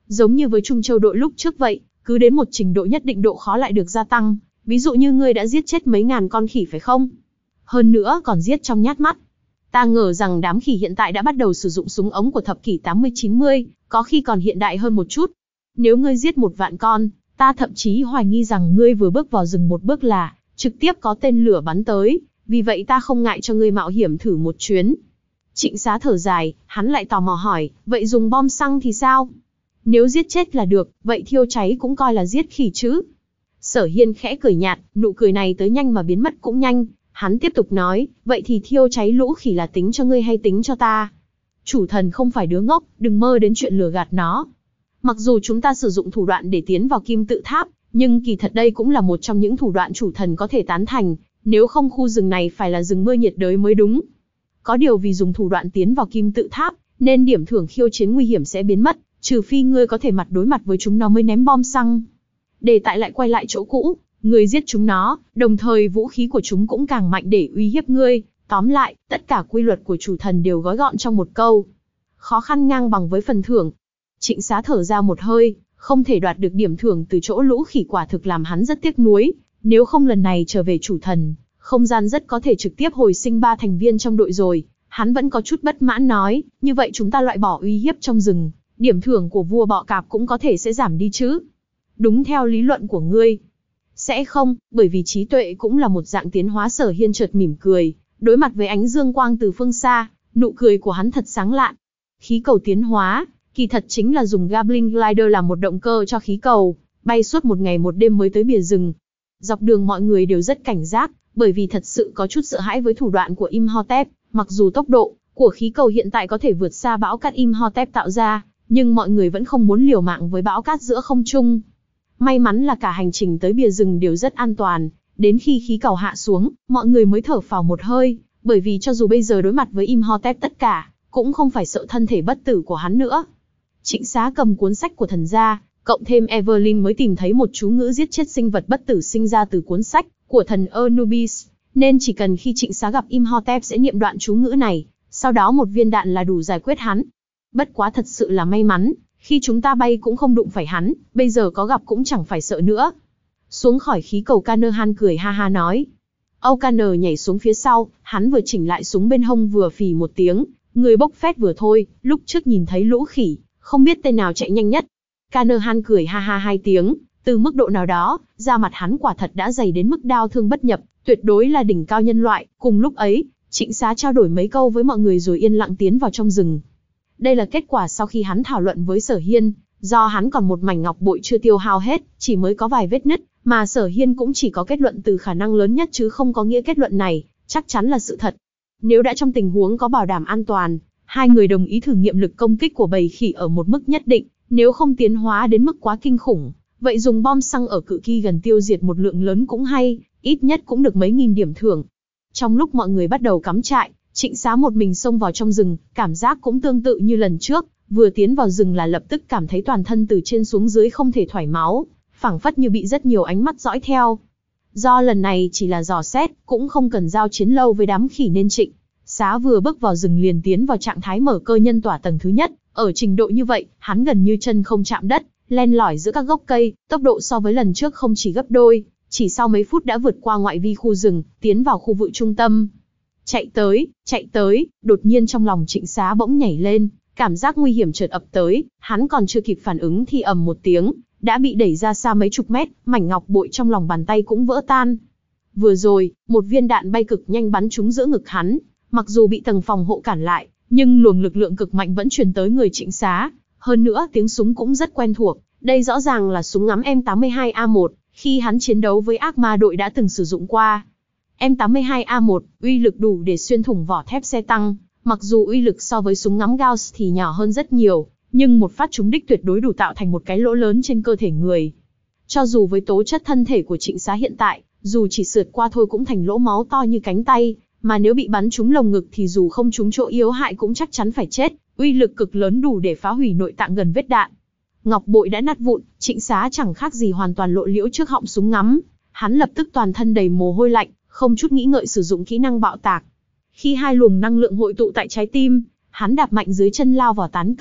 Giống như với Trung Châu đội lúc trước vậy, cứ đến một trình độ nhất định độ khó lại được gia tăng. Ví dụ như ngươi đã giết chết mấy ngàn con khỉ phải không? Hơn nữa còn giết trong nhát mắt. Ta ngờ rằng đám khỉ hiện tại đã bắt đầu sử dụng súng ống của thập kỷ tám mươi chín mươi, có khi còn hiện đại hơn một chút. Nếu ngươi giết một vạn con, ta thậm chí hoài nghi rằng ngươi vừa bước vào rừng một bước là trực tiếp có tên lửa bắn tới, vì vậy ta không ngại cho ngươi mạo hiểm thử một chuyến. Trịnh Xá thở dài, hắn lại tò mò hỏi, vậy dùng bom xăng thì sao? Nếu giết chết là được, vậy thiêu cháy cũng coi là giết khỉ chứ? Sở Hiên khẽ cười nhạt, nụ cười này tới nhanh mà biến mất cũng nhanh. Hắn tiếp tục nói, vậy thì thiêu cháy lũ khỉ là tính cho ngươi hay tính cho ta? Chủ thần không phải đứa ngốc, đừng mơ đến chuyện lừa gạt nó. Mặc dù chúng ta sử dụng thủ đoạn để tiến vào kim tự tháp, nhưng kỳ thật đây cũng là một trong những thủ đoạn chủ thần có thể tán thành, nếu không khu rừng này phải là rừng mưa nhiệt đới mới đúng. Có điều vì dùng thủ đoạn tiến vào kim tự tháp, nên điểm thưởng khiêu chiến nguy hiểm sẽ biến mất, trừ phi ngươi có thể mặt đối mặt với chúng nó mới ném bom xăng. Để tại lại quay lại chỗ cũ, ngươi giết chúng nó, đồng thời vũ khí của chúng cũng càng mạnh để uy hiếp ngươi. Tóm lại, tất cả quy luật của chủ thần đều gói gọn trong một câu. Khó khăn ngang bằng với phần thưởng. Trịnh Xá thở ra một hơi, không thể đoạt được điểm thưởng từ chỗ lũ khỉ quả thực làm hắn rất tiếc nuối. Nếu không lần này trở về chủ thần, không gian rất có thể trực tiếp hồi sinh ba thành viên trong đội rồi. Hắn vẫn có chút bất mãn nói, như vậy chúng ta loại bỏ uy hiếp trong rừng, điểm thưởng của vua bọ cạp cũng có thể sẽ giảm đi chứ. Đúng theo lý luận của ngươi. Sẽ không, bởi vì trí tuệ cũng là một dạng tiến hóa. Sở Hiên chợt mỉm cười, đối mặt với ánh dương quang từ phương xa, nụ cười của hắn thật sáng lạn. Khí cầu tiến hóa, kỳ thật chính là dùng Goblin Glider làm một động cơ cho khí cầu, bay suốt một ngày một đêm mới tới bìa rừng. Dọc đường mọi người đều rất cảnh giác, bởi vì thật sự có chút sợ hãi với thủ đoạn của Imhotep. Mặc dù tốc độ của khí cầu hiện tại có thể vượt xa bão cát Imhotep tạo ra, nhưng mọi người vẫn không muốn liều mạng với bão cát giữa không trung. May mắn là cả hành trình tới bìa rừng đều rất an toàn, đến khi khí cầu hạ xuống, mọi người mới thở phào một hơi, bởi vì cho dù bây giờ đối mặt với Imhotep tất cả, cũng không phải sợ thân thể bất tử của hắn nữa. Trịnh Xá cầm cuốn sách của thần ra, cộng thêm Evelyn mới tìm thấy một chú ngữ giết chết sinh vật bất tử sinh ra từ cuốn sách của thần Anubis, nên chỉ cần khi Trịnh Xá gặp Imhotep sẽ niệm đoạn chú ngữ này, sau đó một viên đạn là đủ giải quyết hắn. Bất quá thật sự là may mắn, khi chúng ta bay cũng không đụng phải hắn, bây giờ có gặp cũng chẳng phải sợ nữa. Xuống khỏi khí cầu, Canahan cười ha ha nói. O'Connor nhảy xuống phía sau, hắn vừa chỉnh lại súng bên hông vừa phì một tiếng, người bốc phét vừa thôi, lúc trước nhìn thấy lũ khỉ, không biết tên nào chạy nhanh nhất. Canahan cười ha ha hai tiếng, từ mức độ nào đó, da mặt hắn quả thật đã dày đến mức đao thương bất nhập, tuyệt đối là đỉnh cao nhân loại. Cùng lúc ấy, Trịnh Xá trao đổi mấy câu với mọi người rồi yên lặng tiến vào trong rừng. Đây là kết quả sau khi hắn thảo luận với Sở Hiên, do hắn còn một mảnh ngọc bội chưa tiêu hao hết, chỉ mới có vài vết nứt, mà Sở Hiên cũng chỉ có kết luận từ khả năng lớn nhất chứ không có nghĩa kết luận này chắc chắn là sự thật. Nếu đã trong tình huống có bảo đảm an toàn, hai người đồng ý thử nghiệm lực công kích của bầy khỉ ở một mức nhất định, nếu không tiến hóa đến mức quá kinh khủng, vậy dùng bom xăng ở cự kỳ gần tiêu diệt một lượng lớn cũng hay, ít nhất cũng được mấy nghìn điểm thưởng. Trong lúc mọi người bắt đầu cắm trại, Trịnh Xá một mình xông vào trong rừng, cảm giác cũng tương tự như lần trước, vừa tiến vào rừng là lập tức cảm thấy toàn thân từ trên xuống dưới không thể thoải máu, phảng phất như bị rất nhiều ánh mắt dõi theo. Do lần này chỉ là dò xét, cũng không cần giao chiến lâu với đám khỉ nên Trịnh Xá vừa bước vào rừng liền tiến vào trạng thái mở cơ nhân tỏa tầng thứ nhất. Ở trình độ như vậy, hắn gần như chân không chạm đất, len lỏi giữa các gốc cây, tốc độ so với lần trước không chỉ gấp đôi, chỉ sau mấy phút đã vượt qua ngoại vi khu rừng, tiến vào khu vực trung tâm. Chạy tới, chạy tới, đột nhiên trong lòng Trịnh Xá bỗng nhảy lên, cảm giác nguy hiểm chợt ập tới, hắn còn chưa kịp phản ứng thì ầm một tiếng, đã bị đẩy ra xa mấy chục mét, mảnh ngọc bội trong lòng bàn tay cũng vỡ tan. Vừa rồi, một viên đạn bay cực nhanh bắn trúng giữa ngực hắn, mặc dù bị tầng phòng hộ cản lại, nhưng luồng lực lượng cực mạnh vẫn truyền tới người Trịnh Xá, hơn nữa tiếng súng cũng rất quen thuộc, đây rõ ràng là súng ngắm M tám mươi hai A một, khi hắn chiến đấu với ác ma đội đã từng sử dụng qua. M tám mươi hai A một, uy lực đủ để xuyên thủng vỏ thép xe tăng, mặc dù uy lực so với súng ngắm Gauss thì nhỏ hơn rất nhiều, nhưng một phát trúng đích tuyệt đối đủ tạo thành một cái lỗ lớn trên cơ thể người. Cho dù với tố chất thân thể của Trịnh Xá hiện tại, dù chỉ sượt qua thôi cũng thành lỗ máu to như cánh tay, mà nếu bị bắn trúng lồng ngực thì dù không trúng chỗ yếu hại cũng chắc chắn phải chết, uy lực cực lớn đủ để phá hủy nội tạng gần vết đạn. Ngọc bội đã nát vụn, Trịnh Xá chẳng khác gì hoàn toàn lộ liễu trước họng súng ngắm, hắn lập tức toàn thân đầy mồ hôi lạnh, không chút nghĩ ngợi sử dụng kỹ năng bạo tạc. Khi hai luồng năng lượng hội tụ tại trái tim, hắn đạp mạnh dưới chân lao vào tán cây,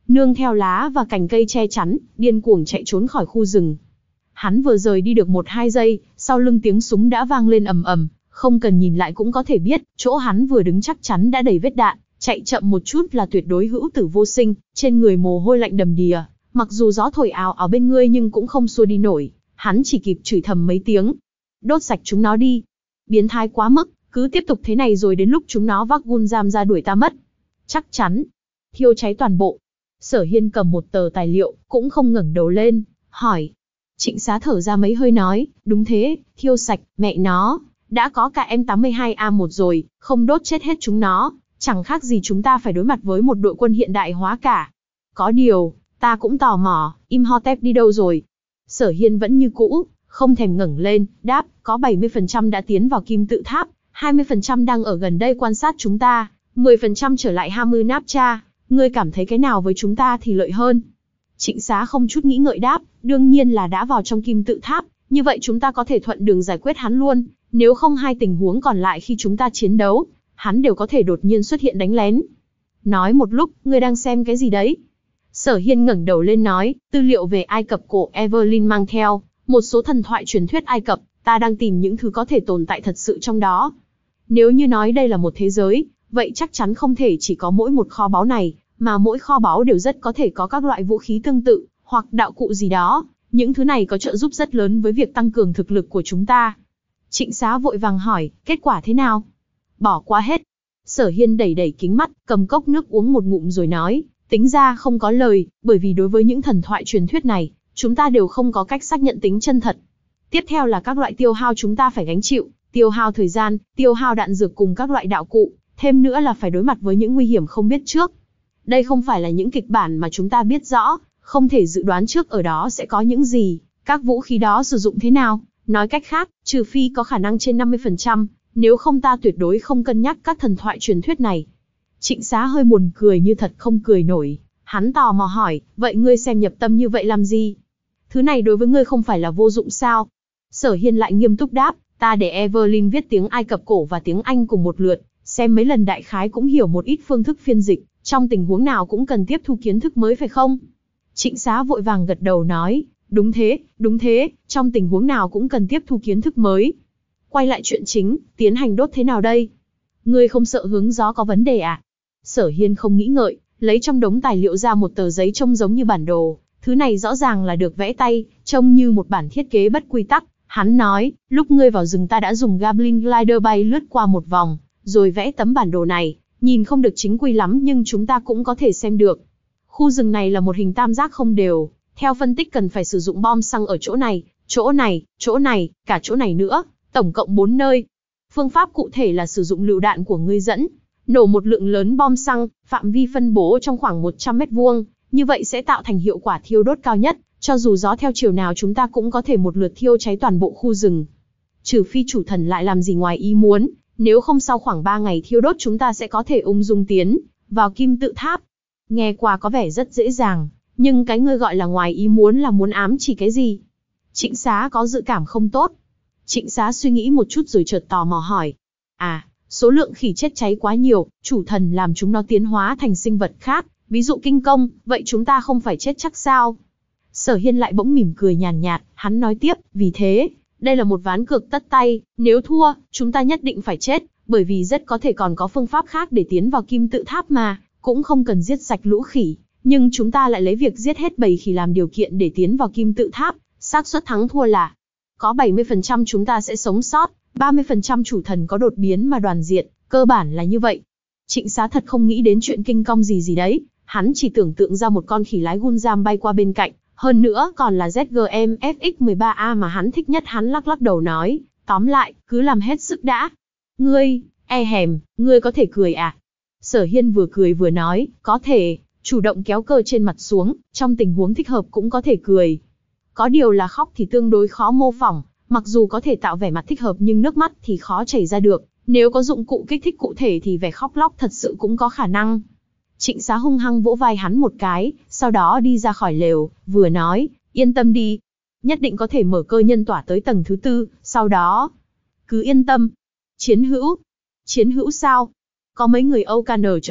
nương theo lá và cành cây che chắn, điên cuồng chạy trốn khỏi khu rừng. Hắn vừa rời đi được một hai giây, sau lưng tiếng súng đã vang lên ầm ầm, không cần nhìn lại cũng có thể biết, chỗ hắn vừa đứng chắc chắn đã đầy vết đạn, chạy chậm một chút là tuyệt đối hữu tử vô sinh, trên người mồ hôi lạnh đầm đìa, mặc dù gió thổi ào ào bên ngươi nhưng cũng không xua đi nổi, hắn chỉ kịp chửi thầm mấy tiếng. Đốt sạch chúng nó đi. Biến thái quá mức, cứ tiếp tục thế này rồi đến lúc chúng nó vác Gunjam ra đuổi ta mất. Chắc chắn. Thiêu cháy toàn bộ. Sở Hiên cầm một tờ tài liệu, cũng không ngẩng đầu lên, hỏi. Trịnh Xá thở ra mấy hơi nói, đúng thế, thiêu sạch, mẹ nó, đã có cả M tám mươi hai A một rồi, không đốt chết hết chúng nó, chẳng khác gì chúng ta phải đối mặt với một đội quân hiện đại hóa cả. Có điều, ta cũng tò mò, Imhotep đi đâu rồi? Sở Hiên vẫn như cũ, không thèm ngẩng lên, đáp, có bảy mươi phần trăm đã tiến vào kim tự tháp, hai mươi phần trăm đang ở gần đây quan sát chúng ta, mười phần trăm trở lại Hamu Napcha, ngươi cảm thấy cái nào với chúng ta thì lợi hơn? Trịnh Xá không chút nghĩ ngợi đáp, đương nhiên là đã vào trong kim tự tháp, như vậy chúng ta có thể thuận đường giải quyết hắn luôn, nếu không hai tình huống còn lại khi chúng ta chiến đấu, hắn đều có thể đột nhiên xuất hiện đánh lén. Nói một lúc, ngươi đang xem cái gì đấy? Sở Hiên ngẩng đầu lên nói, tư liệu về Ai Cập cổ Evelyn mang theo, một số thần thoại truyền thuyết Ai Cập, ta đang tìm những thứ có thể tồn tại thật sự trong đó. Nếu như nói đây là một thế giới, vậy chắc chắn không thể chỉ có mỗi một kho báu này, mà mỗi kho báu đều rất có thể có các loại vũ khí tương tự, hoặc đạo cụ gì đó. Những thứ này có trợ giúp rất lớn với việc tăng cường thực lực của chúng ta. Trịnh Xá vội vàng hỏi, kết quả thế nào? Bỏ qua hết. Sở Hiên đẩy đẩy kính mắt, cầm cốc nước uống một ngụm rồi nói, tính ra không có lời, bởi vì đối với những thần thoại truyền thuyết này, chúng ta đều không có cách xác nhận tính chân thật. Tiếp theo là các loại tiêu hao chúng ta phải gánh chịu, tiêu hao thời gian, tiêu hao đạn dược cùng các loại đạo cụ, thêm nữa là phải đối mặt với những nguy hiểm không biết trước. Đây không phải là những kịch bản mà chúng ta biết rõ, không thể dự đoán trước ở đó sẽ có những gì, các vũ khí đó sử dụng thế nào. Nói cách khác, trừ phi có khả năng trên năm mươi phần trăm, nếu không ta tuyệt đối không cân nhắc các thần thoại truyền thuyết này. Trịnh Xá hơi buồn cười như thật không cười nổi, hắn tò mò hỏi, vậy ngươi xem nhập tâm như vậy làm gì? Thứ này đối với ngươi không phải là vô dụng sao? Sở Hiên lại nghiêm túc đáp, ta để Evelyn viết tiếng Ai Cập cổ và tiếng Anh cùng một lượt, xem mấy lần đại khái cũng hiểu một ít phương thức phiên dịch, trong tình huống nào cũng cần tiếp thu kiến thức mới phải không? Trịnh Xá vội vàng gật đầu nói, đúng thế, đúng thế, trong tình huống nào cũng cần tiếp thu kiến thức mới. Quay lại chuyện chính, tiến hành đốt thế nào đây? Ngươi không sợ hướng gió có vấn đề à? Sở Hiên không nghĩ ngợi, lấy trong đống tài liệu ra một tờ giấy trông giống như bản đồ, thứ này rõ ràng là được vẽ tay, trông như một bản thiết kế bất quy tắc. Hắn nói, lúc ngươi vào rừng ta đã dùng Goblin Glider bay lướt qua một vòng, rồi vẽ tấm bản đồ này, nhìn không được chính quy lắm nhưng chúng ta cũng có thể xem được. Khu rừng này là một hình tam giác không đều, theo phân tích cần phải sử dụng bom xăng ở chỗ này, chỗ này, chỗ này, cả chỗ này nữa, tổng cộng bốn nơi. Phương pháp cụ thể là sử dụng lựu đạn của ngươi dẫn, nổ một lượng lớn bom xăng, phạm vi phân bố trong khoảng một trăm mét vuông, như vậy sẽ tạo thành hiệu quả thiêu đốt cao nhất, cho dù gió theo chiều nào chúng ta cũng có thể một lượt thiêu cháy toàn bộ khu rừng. Trừ phi chủ thần lại làm gì ngoài ý muốn, nếu không sau khoảng ba ngày thiêu đốt chúng ta sẽ có thể ung dung tiến vào kim tự tháp. Nghe qua có vẻ rất dễ dàng, nhưng cái ngươi gọi là ngoài ý muốn là muốn ám chỉ cái gì? Trịnh Xá có dự cảm không tốt. Trịnh Xá suy nghĩ một chút rồi chợt tò mò hỏi. À, số lượng khỉ chết cháy quá nhiều, chủ thần làm chúng nó tiến hóa thành sinh vật khác, ví dụ kinh công, vậy chúng ta không phải chết chắc sao? Sở Hiên lại bỗng mỉm cười nhàn nhạt, hắn nói tiếp, vì thế, đây là một ván cược tất tay, nếu thua, chúng ta nhất định phải chết, bởi vì rất có thể còn có phương pháp khác để tiến vào kim tự tháp mà, cũng không cần giết sạch lũ khỉ, nhưng chúng ta lại lấy việc giết hết bầy khỉ làm điều kiện để tiến vào kim tự tháp, xác suất thắng thua là có bảy mươi phần trăm chúng ta sẽ sống sót, ba mươi phần trăm chủ thần có đột biến mà đoàn diệt, cơ bản là như vậy. Trịnh Xá thật không nghĩ đến chuyện kinh công gì gì đấy, hắn chỉ tưởng tượng ra một con khỉ lái Gunjam bay qua bên cạnh, hơn nữa còn là Z G M F X mười ba A mà hắn thích nhất. Hắn lắc lắc đầu nói, tóm lại, cứ làm hết sức đã. Ngươi, e hèm, ngươi có thể cười à? Sở Hiên vừa cười vừa nói, có thể, chủ động kéo cờ trên mặt xuống, trong tình huống thích hợp cũng có thể cười. Có điều là khóc thì tương đối khó mô phỏng, mặc dù có thể tạo vẻ mặt thích hợp nhưng nước mắt thì khó chảy ra được, nếu có dụng cụ kích thích cụ thể thì vẻ khóc lóc thật sự cũng có khả năng. Trịnh Xá hung hăng vỗ vai hắn một cái, sau đó đi ra khỏi lều, vừa nói, yên tâm đi, nhất định có thể mở cơ nhân tỏa tới tầng thứ tư, sau đó, cứ yên tâm. Chiến hữu? Chiến hữu sao? Có mấy người Âu Ca N trợ giúp,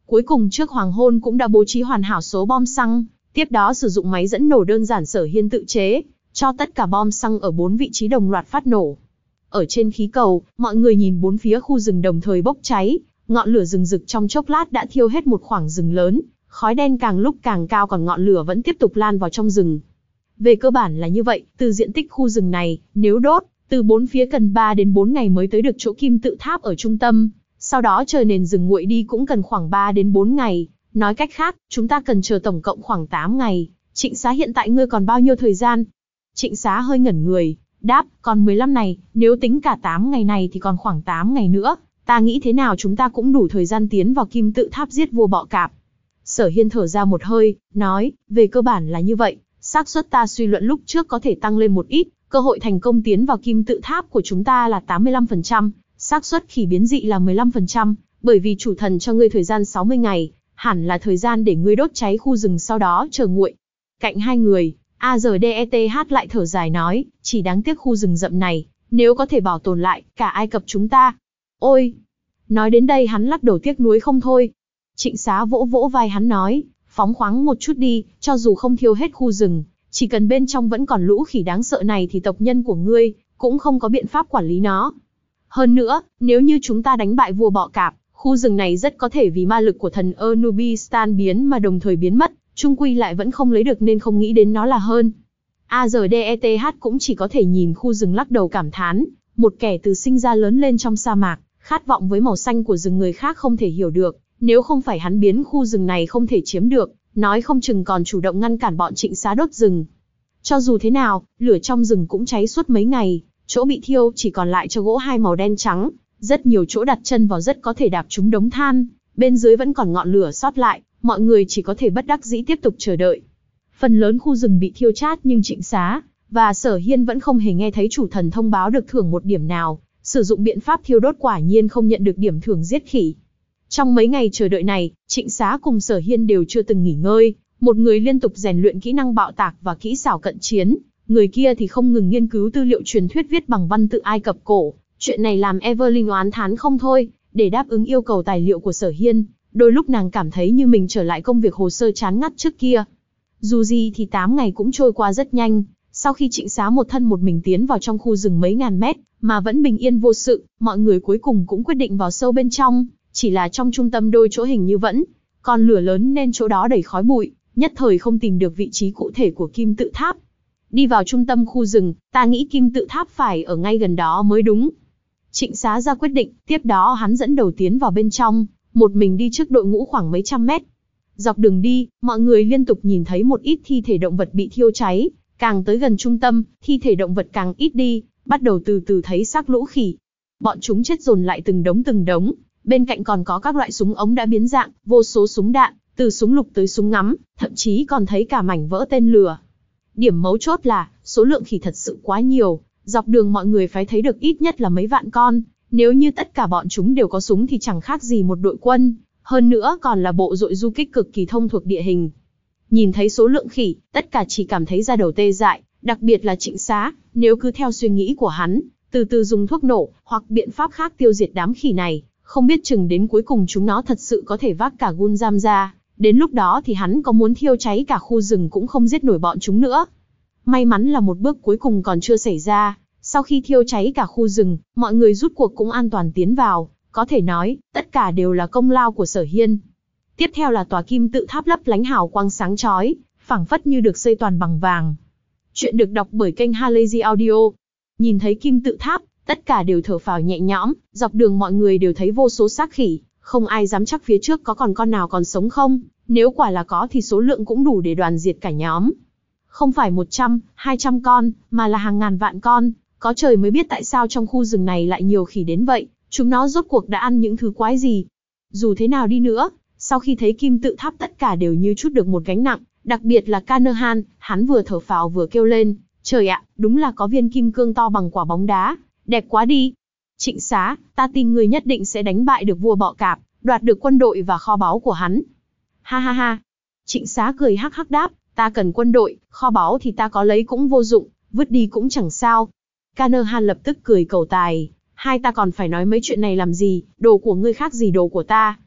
Cuối cùng trước hoàng hôn cũng đã bố trí hoàn hảo số bom xăng, tiếp đó sử dụng máy dẫn nổ đơn giản Sở Hiên tự chế, cho tất cả bom xăng ở bốn vị trí đồng loạt phát nổ. Ở trên khí cầu, mọi người nhìn bốn phía khu rừng đồng thời bốc cháy, ngọn lửa rừng rực trong chốc lát đã thiêu hết một khoảng rừng lớn, khói đen càng lúc càng cao còn ngọn lửa vẫn tiếp tục lan vào trong rừng. Về cơ bản là như vậy, từ diện tích khu rừng này, nếu đốt, từ bốn phía cần ba đến bốn ngày mới tới được chỗ kim tự tháp ở trung tâm, sau đó chờ nền rừng nguội đi cũng cần khoảng ba đến bốn ngày, nói cách khác, chúng ta cần chờ tổng cộng khoảng tám ngày. Trịnh Xá hiện tại ngươi còn bao nhiêu thời gian? Trịnh Xá hơi ngẩn người, đáp, còn mười lăm ngày, nếu tính cả tám ngày này thì còn khoảng tám ngày nữa, ta nghĩ thế nào chúng ta cũng đủ thời gian tiến vào kim tự tháp giết vua bọ cạp. Sở Hiên thở ra một hơi, nói, về cơ bản là như vậy, xác suất ta suy luận lúc trước có thể tăng lên một ít, cơ hội thành công tiến vào kim tự tháp của chúng ta là tám mươi lăm phần trăm, xác suất khỉ biến dị là mười lăm phần trăm, bởi vì chủ thần cho ngươi thời gian sáu mươi ngày, hẳn là thời gian để ngươi đốt cháy khu rừng sau đó chờ nguội. Cạnh hai người, a rờ đê e tê hát lại thở dài nói, chỉ đáng tiếc khu rừng rậm này, nếu có thể bảo tồn lại, cả Ai Cập chúng ta. Ôi! Nói đến đây hắn lắc đầu tiếc nuối không thôi. Trịnh Xá vỗ vỗ vai hắn nói, phóng khoáng một chút đi, cho dù không thiêu hết khu rừng, chỉ cần bên trong vẫn còn lũ khỉ đáng sợ này thì tộc nhân của ngươi cũng không có biện pháp quản lý nó. Hơn nữa, nếu như chúng ta đánh bại vua bọ cạp, khu rừng này rất có thể vì ma lực của thần Anubis tan biến mà đồng thời biến mất, chung quy lại vẫn không lấy được nên không nghĩ đến nó là hơn. a rờ đê e tê hát cũng chỉ có thể nhìn khu rừng lắc đầu cảm thán, một kẻ từ sinh ra lớn lên trong sa mạc, khát vọng với màu xanh của rừng người khác không thể hiểu được, nếu không phải hắn biến khu rừng này không thể chiếm được, nói không chừng còn chủ động ngăn cản bọn Trịnh Xá đốt rừng. Cho dù thế nào, lửa trong rừng cũng cháy suốt mấy ngày, chỗ bị thiêu chỉ còn lại cho gỗ hai màu đen trắng, rất nhiều chỗ đặt chân vào rất có thể đạp trúng đống than, bên dưới vẫn còn ngọn lửa sót lại, mọi người chỉ có thể bất đắc dĩ tiếp tục chờ đợi. Phần lớn khu rừng bị thiêu chát nhưng Trịnh Xá và Sở Hiên vẫn không hề nghe thấy chủ thần thông báo được thưởng một điểm nào, sử dụng biện pháp thiêu đốt quả nhiên không nhận được điểm thưởng giết khỉ. Trong mấy ngày chờ đợi này, Trịnh Xá cùng Sở Hiên đều chưa từng nghỉ ngơi, một người liên tục rèn luyện kỹ năng bạo tạc và kỹ xảo cận chiến, người kia thì không ngừng nghiên cứu tư liệu truyền thuyết viết bằng văn tự Ai Cập cổ. Chuyện này làm Evelyn oán thán không thôi, để đáp ứng yêu cầu tài liệu của Sở Hiên, đôi lúc nàng cảm thấy như mình trở lại công việc hồ sơ chán ngắt trước kia. Dù gì thì tám ngày cũng trôi qua rất nhanh, sau khi Trịnh Xá một thân một mình tiến vào trong khu rừng mấy ngàn mét, mà vẫn bình yên vô sự, mọi người cuối cùng cũng quyết định vào sâu bên trong, chỉ là trong trung tâm đôi chỗ hình như vẫn còn lửa lớn nên chỗ đó đầy khói bụi, nhất thời không tìm được vị trí cụ thể của kim tự tháp. Đi vào trung tâm khu rừng, ta nghĩ kim tự tháp phải ở ngay gần đó mới đúng. Trịnh Xá ra quyết định, tiếp đó hắn dẫn đầu tiến vào bên trong, một mình đi trước đội ngũ khoảng mấy trăm mét. Dọc đường đi, mọi người liên tục nhìn thấy một ít thi thể động vật bị thiêu cháy, càng tới gần trung tâm, thi thể động vật càng ít đi, bắt đầu từ từ thấy xác lũ khỉ. Bọn chúng chết dồn lại từng đống từng đống, bên cạnh còn có các loại súng ống đã biến dạng, vô số súng đạn, từ súng lục tới súng ngắm, thậm chí còn thấy cả mảnh vỡ tên lửa. Điểm mấu chốt là, số lượng khỉ thật sự quá nhiều, dọc đường mọi người phải thấy được ít nhất là mấy vạn con, nếu như tất cả bọn chúng đều có súng thì chẳng khác gì một đội quân, hơn nữa còn là bộ đội du kích cực kỳ thông thuộc địa hình. Nhìn thấy số lượng khỉ, tất cả chỉ cảm thấy da đầu tê dại, đặc biệt là Trịnh Xá, nếu cứ theo suy nghĩ của hắn, từ từ dùng thuốc nổ, hoặc biện pháp khác tiêu diệt đám khỉ này, không biết chừng đến cuối cùng chúng nó thật sự có thể vác cả gun giam ra, đến lúc đó thì hắn có muốn thiêu cháy cả khu rừng cũng không giết nổi bọn chúng nữa. May mắn là một bước cuối cùng còn chưa xảy ra, sau khi thiêu cháy cả khu rừng, mọi người rút cuộc cũng an toàn tiến vào, có thể nói, tất cả đều là công lao của Sở Hiên. Tiếp theo là tòa kim tự tháp lấp lánh hào quang sáng chói, phảng phất như được xây toàn bằng vàng. Chuyện được đọc bởi kênh Halazy Audio. Nhìn thấy kim tự tháp, tất cả đều thở phào nhẹ nhõm, dọc đường mọi người đều thấy vô số xác khỉ, không ai dám chắc phía trước có còn con nào còn sống không, nếu quả là có thì số lượng cũng đủ để đoàn diệt cả nhóm. Không phải một trăm, hai trăm con, mà là hàng ngàn vạn con, có trời mới biết tại sao trong khu rừng này lại nhiều khỉ đến vậy, chúng nó rốt cuộc đã ăn những thứ quái gì. Dù thế nào đi nữa, sau khi thấy kim tự tháp tất cả đều như trút được một gánh nặng, đặc biệt là Canaan, hắn vừa thở phào vừa kêu lên, trời ạ, đúng là có viên kim cương to bằng quả bóng đá, đẹp quá đi. Trịnh Xá, ta tin ngươi nhất định sẽ đánh bại được vua bọ cạp, đoạt được quân đội và kho báu của hắn. Ha ha ha. Trịnh Xá cười hắc hắc đáp, ta cần quân đội, kho báu thì ta có lấy cũng vô dụng, vứt đi cũng chẳng sao. Canaan lập tức cười cầu tài, hai ta còn phải nói mấy chuyện này làm gì, đồ của ngươi khác gì đồ của ta.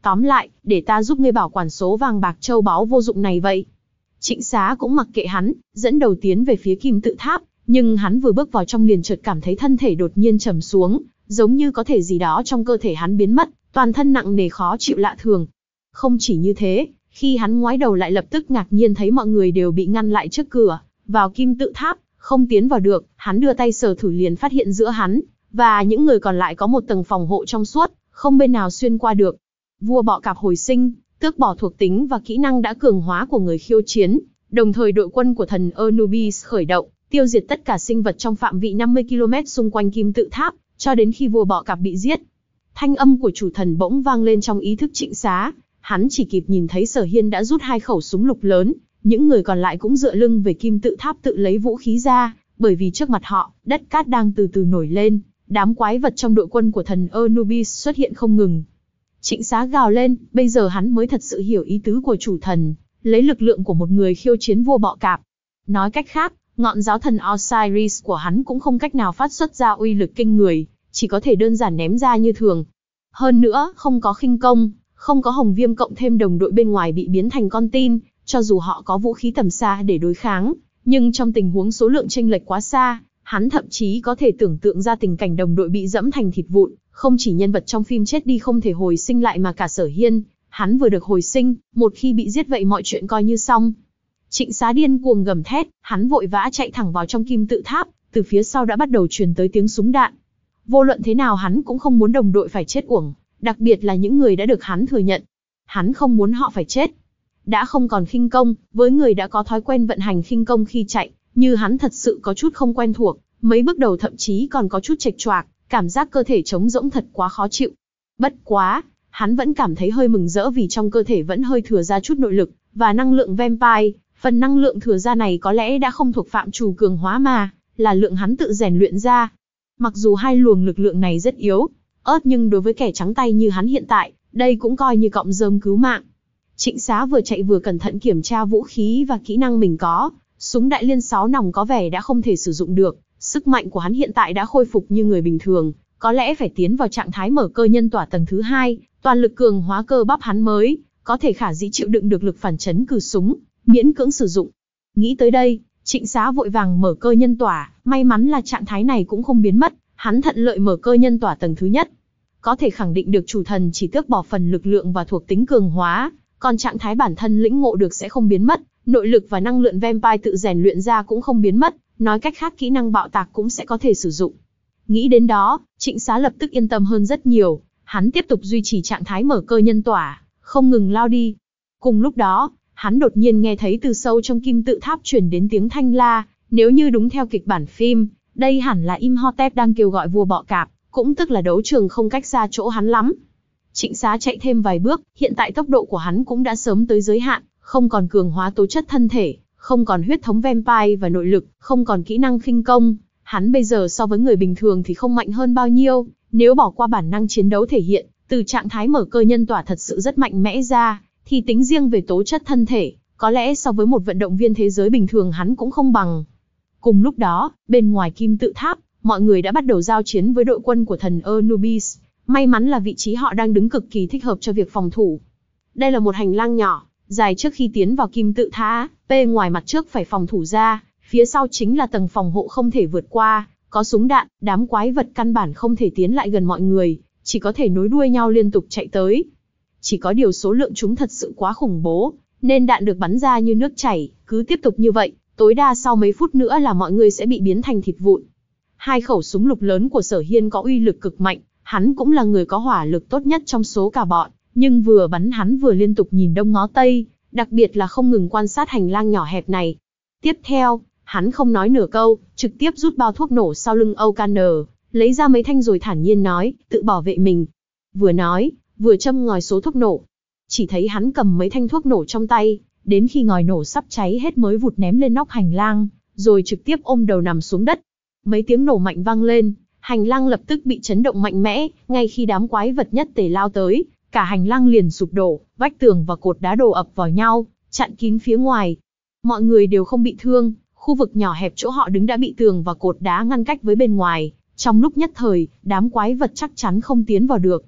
Tóm lại, để ta giúp ngươi bảo quản số vàng bạc châu báu vô dụng này vậy. Trịnh Xá cũng mặc kệ hắn, dẫn đầu tiến về phía kim tự tháp, nhưng hắn vừa bước vào trong liền chợt cảm thấy thân thể đột nhiên trầm xuống, giống như có thể gì đó trong cơ thể hắn biến mất, toàn thân nặng nề khó chịu lạ thường. Không chỉ như thế, khi hắn ngoái đầu lại lập tức ngạc nhiên thấy mọi người đều bị ngăn lại trước cửa, vào kim tự tháp, không tiến vào được, hắn đưa tay sờ thử liền phát hiện giữa hắn và những người còn lại có một tầng phòng hộ trong suốt, không bên nào xuyên qua được. Vua bọ cạp hồi sinh, tước bỏ thuộc tính và kỹ năng đã cường hóa của người khiêu chiến, đồng thời đội quân của thần Anubis khởi động, tiêu diệt tất cả sinh vật trong phạm vị năm mươi ki lô mét xung quanh kim tự tháp, cho đến khi vua bọ cạp bị giết. Thanh âm của chủ thần bỗng vang lên trong ý thức Trịnh Xá, hắn chỉ kịp nhìn thấy Sở Hiên đã rút hai khẩu súng lục lớn, những người còn lại cũng dựa lưng về kim tự tháp tự lấy vũ khí ra, bởi vì trước mặt họ, đất cát đang từ từ nổi lên, đám quái vật trong đội quân của thần Anubis xuất hiện không ngừng. Trịnh Xá gào lên, bây giờ hắn mới thật sự hiểu ý tứ của chủ thần, lấy lực lượng của một người khiêu chiến vua bọ cạp. Nói cách khác, ngọn giáo thần Osiris của hắn cũng không cách nào phát xuất ra uy lực kinh người, chỉ có thể đơn giản ném ra như thường. Hơn nữa, không có khinh công, không có hồng viêm cộng thêm đồng đội bên ngoài bị biến thành con tin, cho dù họ có vũ khí tầm xa để đối kháng, nhưng trong tình huống số lượng chênh lệch quá xa, hắn thậm chí có thể tưởng tượng ra tình cảnh đồng đội bị dẫm thành thịt vụn, không chỉ nhân vật trong phim chết đi không thể hồi sinh lại mà cả Sở Hiên, hắn vừa được hồi sinh, một khi bị giết vậy mọi chuyện coi như xong. Trịnh Xá điên cuồng gầm thét, hắn vội vã chạy thẳng vào trong kim tự tháp, từ phía sau đã bắt đầu truyền tới tiếng súng đạn. Vô luận thế nào hắn cũng không muốn đồng đội phải chết uổng, đặc biệt là những người đã được hắn thừa nhận. Hắn không muốn họ phải chết. Đã không còn khinh công, với người đã có thói quen vận hành khinh công khi chạy, như hắn thật sự có chút không quen thuộc, mấy bước đầu thậm chí còn có chút chệch choạc, cảm giác cơ thể trống rỗng thật quá khó chịu. Bất quá, hắn vẫn cảm thấy hơi mừng rỡ vì trong cơ thể vẫn hơi thừa ra chút nội lực, và năng lượng vampire, phần năng lượng thừa ra này có lẽ đã không thuộc phạm trù cường hóa mà, là lượng hắn tự rèn luyện ra. Mặc dù hai luồng lực lượng này rất yếu, ớt nhưng đối với kẻ trắng tay như hắn hiện tại, đây cũng coi như cọng rơm cứu mạng. Trịnh Xá vừa chạy vừa cẩn thận kiểm tra vũ khí và kỹ năng mình có, súng đại liên sáu nòng có vẻ đã không thể sử dụng được, sức mạnh của hắn hiện tại đã khôi phục như người bình thường, có lẽ phải tiến vào trạng thái mở cơ nhân tỏa tầng thứ hai, toàn lực cường hóa cơ bắp hắn mới có thể khả dĩ chịu đựng được lực phản chấn cừ súng, miễn cưỡng sử dụng. Nghĩ tới đây, Trịnh Xá vội vàng mở cơ nhân tỏa, may mắn là trạng thái này cũng không biến mất, hắn thuận lợi mở cơ nhân tỏa tầng thứ nhất. Có thể khẳng định được chủ thần chỉ tước bỏ phần lực lượng và thuộc tính cường hóa, còn trạng thái bản thân lĩnh ngộ được sẽ không biến mất, nội lực và năng lượng vampire tự rèn luyện ra cũng không biến mất, nói cách khác kỹ năng bạo tạc cũng sẽ có thể sử dụng. Nghĩ đến đó, Trịnh Xá lập tức yên tâm hơn rất nhiều, hắn tiếp tục duy trì trạng thái mở cơ nhân tỏa, không ngừng lao đi. Cùng lúc đó, hắn đột nhiên nghe thấy từ sâu trong kim tự tháp truyền đến tiếng thanh la, nếu như đúng theo kịch bản phim, đây hẳn là Imhotep đang kêu gọi vua bọ cạp, cũng tức là đấu trường không cách xa chỗ hắn lắm. Trịnh Xá chạy thêm vài bước, hiện tại tốc độ của hắn cũng đã sớm tới giới hạn, không còn cường hóa tố chất thân thể, không còn huyết thống vampire và nội lực, không còn kỹ năng khinh công. Hắn bây giờ so với người bình thường thì không mạnh hơn bao nhiêu, nếu bỏ qua bản năng chiến đấu thể hiện, từ trạng thái mở cơ nhân tỏa thật sự rất mạnh mẽ ra, thì tính riêng về tố chất thân thể, có lẽ so với một vận động viên thế giới bình thường hắn cũng không bằng. Cùng lúc đó, bên ngoài kim tự tháp, mọi người đã bắt đầu giao chiến với đội quân của thần Anubis. May mắn là vị trí họ đang đứng cực kỳ thích hợp cho việc phòng thủ. Đây là một hành lang nhỏ, dài trước khi tiến vào kim tự tháp, bên ngoài mặt trước phải phòng thủ ra, phía sau chính là tầng phòng hộ không thể vượt qua, có súng đạn, đám quái vật căn bản không thể tiến lại gần mọi người, chỉ có thể nối đuôi nhau liên tục chạy tới. Chỉ có điều số lượng chúng thật sự quá khủng bố, nên đạn được bắn ra như nước chảy, cứ tiếp tục như vậy, tối đa sau mấy phút nữa là mọi người sẽ bị biến thành thịt vụn. Hai khẩu súng lục lớn của Sở Hiên có uy lực cực mạnh, hắn cũng là người có hỏa lực tốt nhất trong số cả bọn, nhưng vừa bắn hắn vừa liên tục nhìn đông ngó tây, đặc biệt là không ngừng quan sát hành lang nhỏ hẹp này. Tiếp theo, hắn không nói nửa câu, trực tiếp rút bao thuốc nổ sau lưng Okaner, lấy ra mấy thanh rồi thản nhiên nói, tự bảo vệ mình. Vừa nói, vừa châm ngòi số thuốc nổ. Chỉ thấy hắn cầm mấy thanh thuốc nổ trong tay, đến khi ngòi nổ sắp cháy hết mới vụt ném lên nóc hành lang, rồi trực tiếp ôm đầu nằm xuống đất. Mấy tiếng nổ mạnh vang lên, hành lang lập tức bị chấn động mạnh mẽ, ngay khi đám quái vật nhất tề lao tới, cả hành lang liền sụp đổ, vách tường và cột đá đổ ập vào nhau, chặn kín phía ngoài. Mọi người đều không bị thương, khu vực nhỏ hẹp chỗ họ đứng đã bị tường và cột đá ngăn cách với bên ngoài, trong lúc nhất thời, đám quái vật chắc chắn không tiến vào được.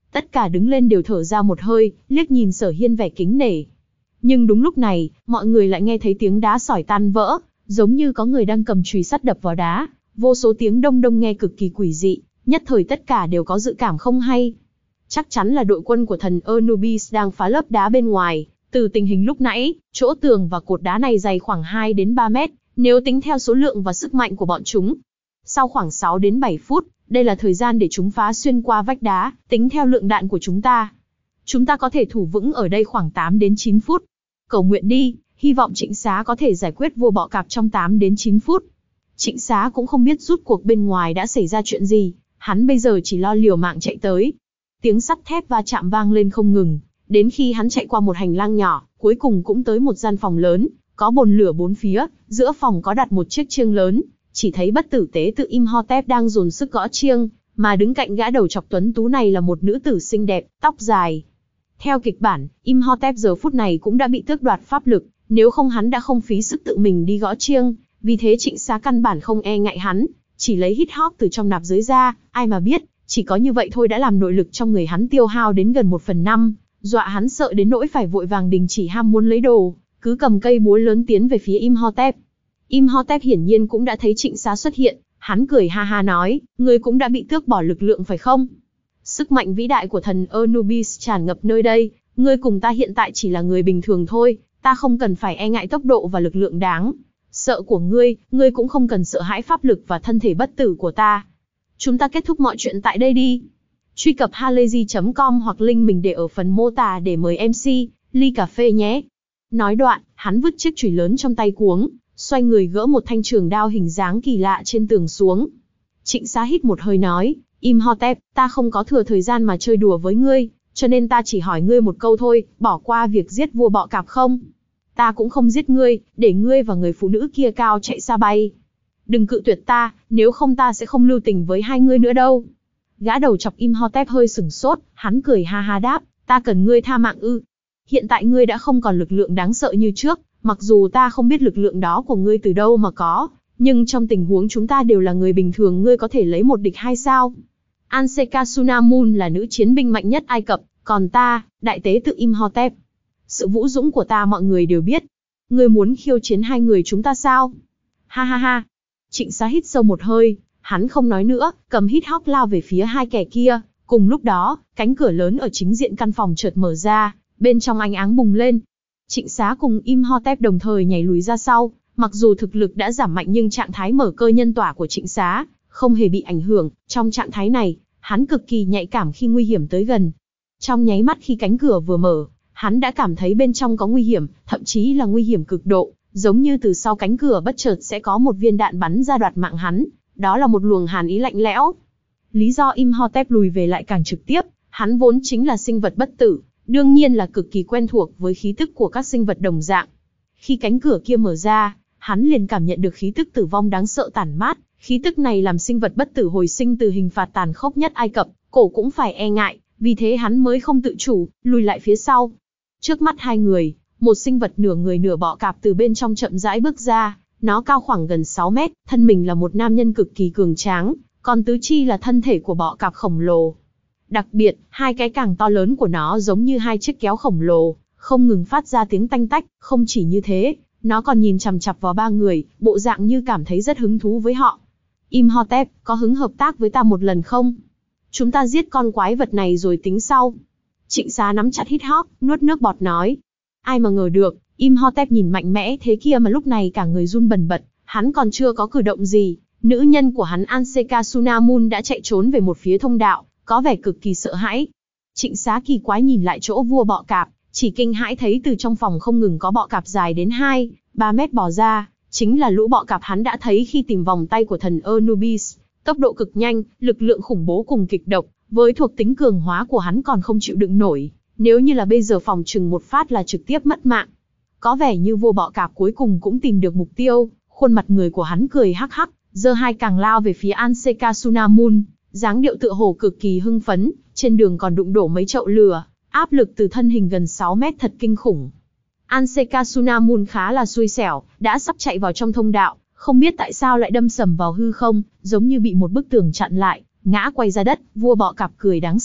Tất cả đứng lên đều thở ra một hơi, liếc nhìn Sở Hiên vẻ kính nể. Nhưng đúng lúc này, mọi người lại nghe thấy tiếng đá sỏi tan vỡ, giống như có người đang cầm chùy sắt đập vào đá, vô số tiếng đông đông nghe cực kỳ quỷ dị, nhất thời tất cả đều có dự cảm không hay. Chắc chắn là đội quân của thần Anubis đang phá lớp đá bên ngoài. Từ tình hình lúc nãy, chỗ tường và cột đá này dày khoảng hai đến ba mét, nếu tính theo số lượng và sức mạnh của bọn chúng. Sau khoảng sáu đến bảy phút, đây là thời gian để chúng phá xuyên qua vách đá, tính theo lượng đạn của chúng ta. Chúng ta có thể thủ vững ở đây khoảng tám đến chín phút. Cầu nguyện đi, hy vọng Trịnh Xá có thể giải quyết vua bọ cạp trong tám đến chín phút. Trịnh Xá cũng không biết rút cuộc bên ngoài đã xảy ra chuyện gì, hắn bây giờ chỉ lo liều mạng chạy tới. Tiếng sắt thép va chạm vang lên không ngừng, đến khi hắn chạy qua một hành lang nhỏ, cuối cùng cũng tới một gian phòng lớn, có bồn lửa bốn phía, giữa phòng có đặt một chiếc chiêng lớn, chỉ thấy bất tử tế tự Imhotep đang dồn sức gõ chiêng, mà đứng cạnh gã đầu chọc tuấn tú này là một nữ tử xinh đẹp, tóc dài. Theo kịch bản, Imhotep giờ phút này cũng đã bị tước đoạt pháp lực, nếu không hắn đã không phí sức tự mình đi gõ chiêng, vì thế Trịnh Xá căn bản không e ngại hắn, chỉ lấy hít hop từ trong nạp giới ra, ai mà biết, chỉ có như vậy thôi đã làm nội lực trong người hắn tiêu hao đến gần một phần năm, dọa hắn sợ đến nỗi phải vội vàng đình chỉ ham muốn lấy đồ, cứ cầm cây búa lớn tiến về phía Imhotep. Imhotep hiển nhiên cũng đã thấy Trịnh Xá xuất hiện, hắn cười ha ha nói, ngươi cũng đã bị tước bỏ lực lượng phải không? Sức mạnh vĩ đại của thần Anubis tràn ngập nơi đây, ngươi cùng ta hiện tại chỉ là người bình thường thôi, ta không cần phải e ngại tốc độ và lực lượng đáng sợ của ngươi, ngươi cũng không cần sợ hãi pháp lực và thân thể bất tử của ta. Chúng ta kết thúc mọi chuyện tại đây đi. Truy cập halayzi chấm com hoặc link mình để ở phần mô tả để mời em xê, ly cà phê nhé. Nói đoạn, hắn vứt chiếc chùy lớn trong tay cuống, xoay người gỡ một thanh trường đao hình dáng kỳ lạ trên tường xuống. Trịnh Xá hít một hơi nói, Imhotep, ta không có thừa thời gian mà chơi đùa với ngươi, cho nên ta chỉ hỏi ngươi một câu thôi, bỏ qua việc giết vua bọ cạp không? Ta cũng không giết ngươi, để ngươi và người phụ nữ kia cao chạy xa bay. Đừng cự tuyệt ta, nếu không ta sẽ không lưu tình với hai ngươi nữa đâu. Gã đầu chọc Imhotep hơi sửng sốt, hắn cười ha ha đáp, ta cần ngươi tha mạng ư? Hiện tại ngươi đã không còn lực lượng đáng sợ như trước, mặc dù ta không biết lực lượng đó của ngươi từ đâu mà có, nhưng trong tình huống chúng ta đều là người bình thường ngươi có thể lấy một địch hai sao? Ansekasunamun là nữ chiến binh mạnh nhất Ai Cập, còn ta, đại tế tự Imhotep. Sự vũ dũng của ta mọi người đều biết. Ngươi muốn khiêu chiến hai người chúng ta sao? Ha ha ha. Trịnh Xá hít sâu một hơi, hắn không nói nữa, cầm hít hóc lao về phía hai kẻ kia. Cùng lúc đó, cánh cửa lớn ở chính diện căn phòng chợt mở ra, bên trong ánh áng bùng lên. Trịnh Xá cùng Imhotep đồng thời nhảy lùi ra sau, mặc dù thực lực đã giảm mạnh nhưng trạng thái mở cơ nhân tỏa của Trịnh Xá không hề bị ảnh hưởng. Trong trạng thái này, hắn cực kỳ nhạy cảm khi nguy hiểm tới gần. Trong nháy mắt khi cánh cửa vừa mở, hắn đã cảm thấy bên trong có nguy hiểm, thậm chí là nguy hiểm cực độ, giống như từ sau cánh cửa bất chợt sẽ có một viên đạn bắn ra đoạt mạng hắn, đó là một luồng hàn ý lạnh lẽo. Lý do Imhotep lùi về lại càng trực tiếp, hắn vốn chính là sinh vật bất tử, đương nhiên là cực kỳ quen thuộc với khí tức của các sinh vật đồng dạng. Khi cánh cửa kia mở ra, hắn liền cảm nhận được khí tức tử vong đáng sợ tản mát, khí tức này làm sinh vật bất tử hồi sinh từ hình phạt tàn khốc nhất Ai Cập, cổ cũng phải e ngại, vì thế hắn mới không tự chủ, lùi lại phía sau. Trước mắt hai người, một sinh vật nửa người nửa bọ cạp từ bên trong chậm rãi bước ra, nó cao khoảng gần sáu mét, thân mình là một nam nhân cực kỳ cường tráng, còn tứ chi là thân thể của bọ cạp khổng lồ. Đặc biệt, hai cái càng to lớn của nó giống như hai chiếc kéo khổng lồ, không ngừng phát ra tiếng tanh tách, không chỉ như thế, nó còn nhìn chằm chằm vào ba người, bộ dạng như cảm thấy rất hứng thú với họ. Imhotep, có hứng hợp tác với ta một lần không? Chúng ta giết con quái vật này rồi tính sau. Trịnh Xá nắm chặt hít hóc, nuốt nước bọt nói. Ai mà ngờ được, Imhotep nhìn mạnh mẽ thế kia mà lúc này cả người run bần bật, hắn còn chưa có cử động gì, nữ nhân của hắn Ansekasunamun đã chạy trốn về một phía thông đạo, có vẻ cực kỳ sợ hãi. Trịnh Xá kỳ quái nhìn lại chỗ vua bọ cạp, chỉ kinh hãi thấy từ trong phòng không ngừng có bọ cạp dài đến hai, ba mét bò ra, chính là lũ bọ cạp hắn đã thấy khi tìm vòng tay của thần Anubis, tốc độ cực nhanh, lực lượng khủng bố cùng kịch độc, với thuộc tính cường hóa của hắn còn không chịu đựng nổi, nếu như là bây giờ phòng trừng một phát là trực tiếp mất mạng. Có vẻ như vua bọ cạp cuối cùng cũng tìm được mục tiêu, khuôn mặt người của hắn cười hắc hắc, giơ hai càng lao về phía Ansekasunamun, dáng điệu tựa hồ cực kỳ hưng phấn, trên đường còn đụng đổ mấy chậu lửa, áp lực từ thân hình gần sáu mét thật kinh khủng. Ansekasunamun khá là xui xẻo, đã sắp chạy vào trong thông đạo, không biết tại sao lại đâm sầm vào hư không, giống như bị một bức tường chặn lại, ngã quay ra đất. Vua bọ cạp cười đáng sợ,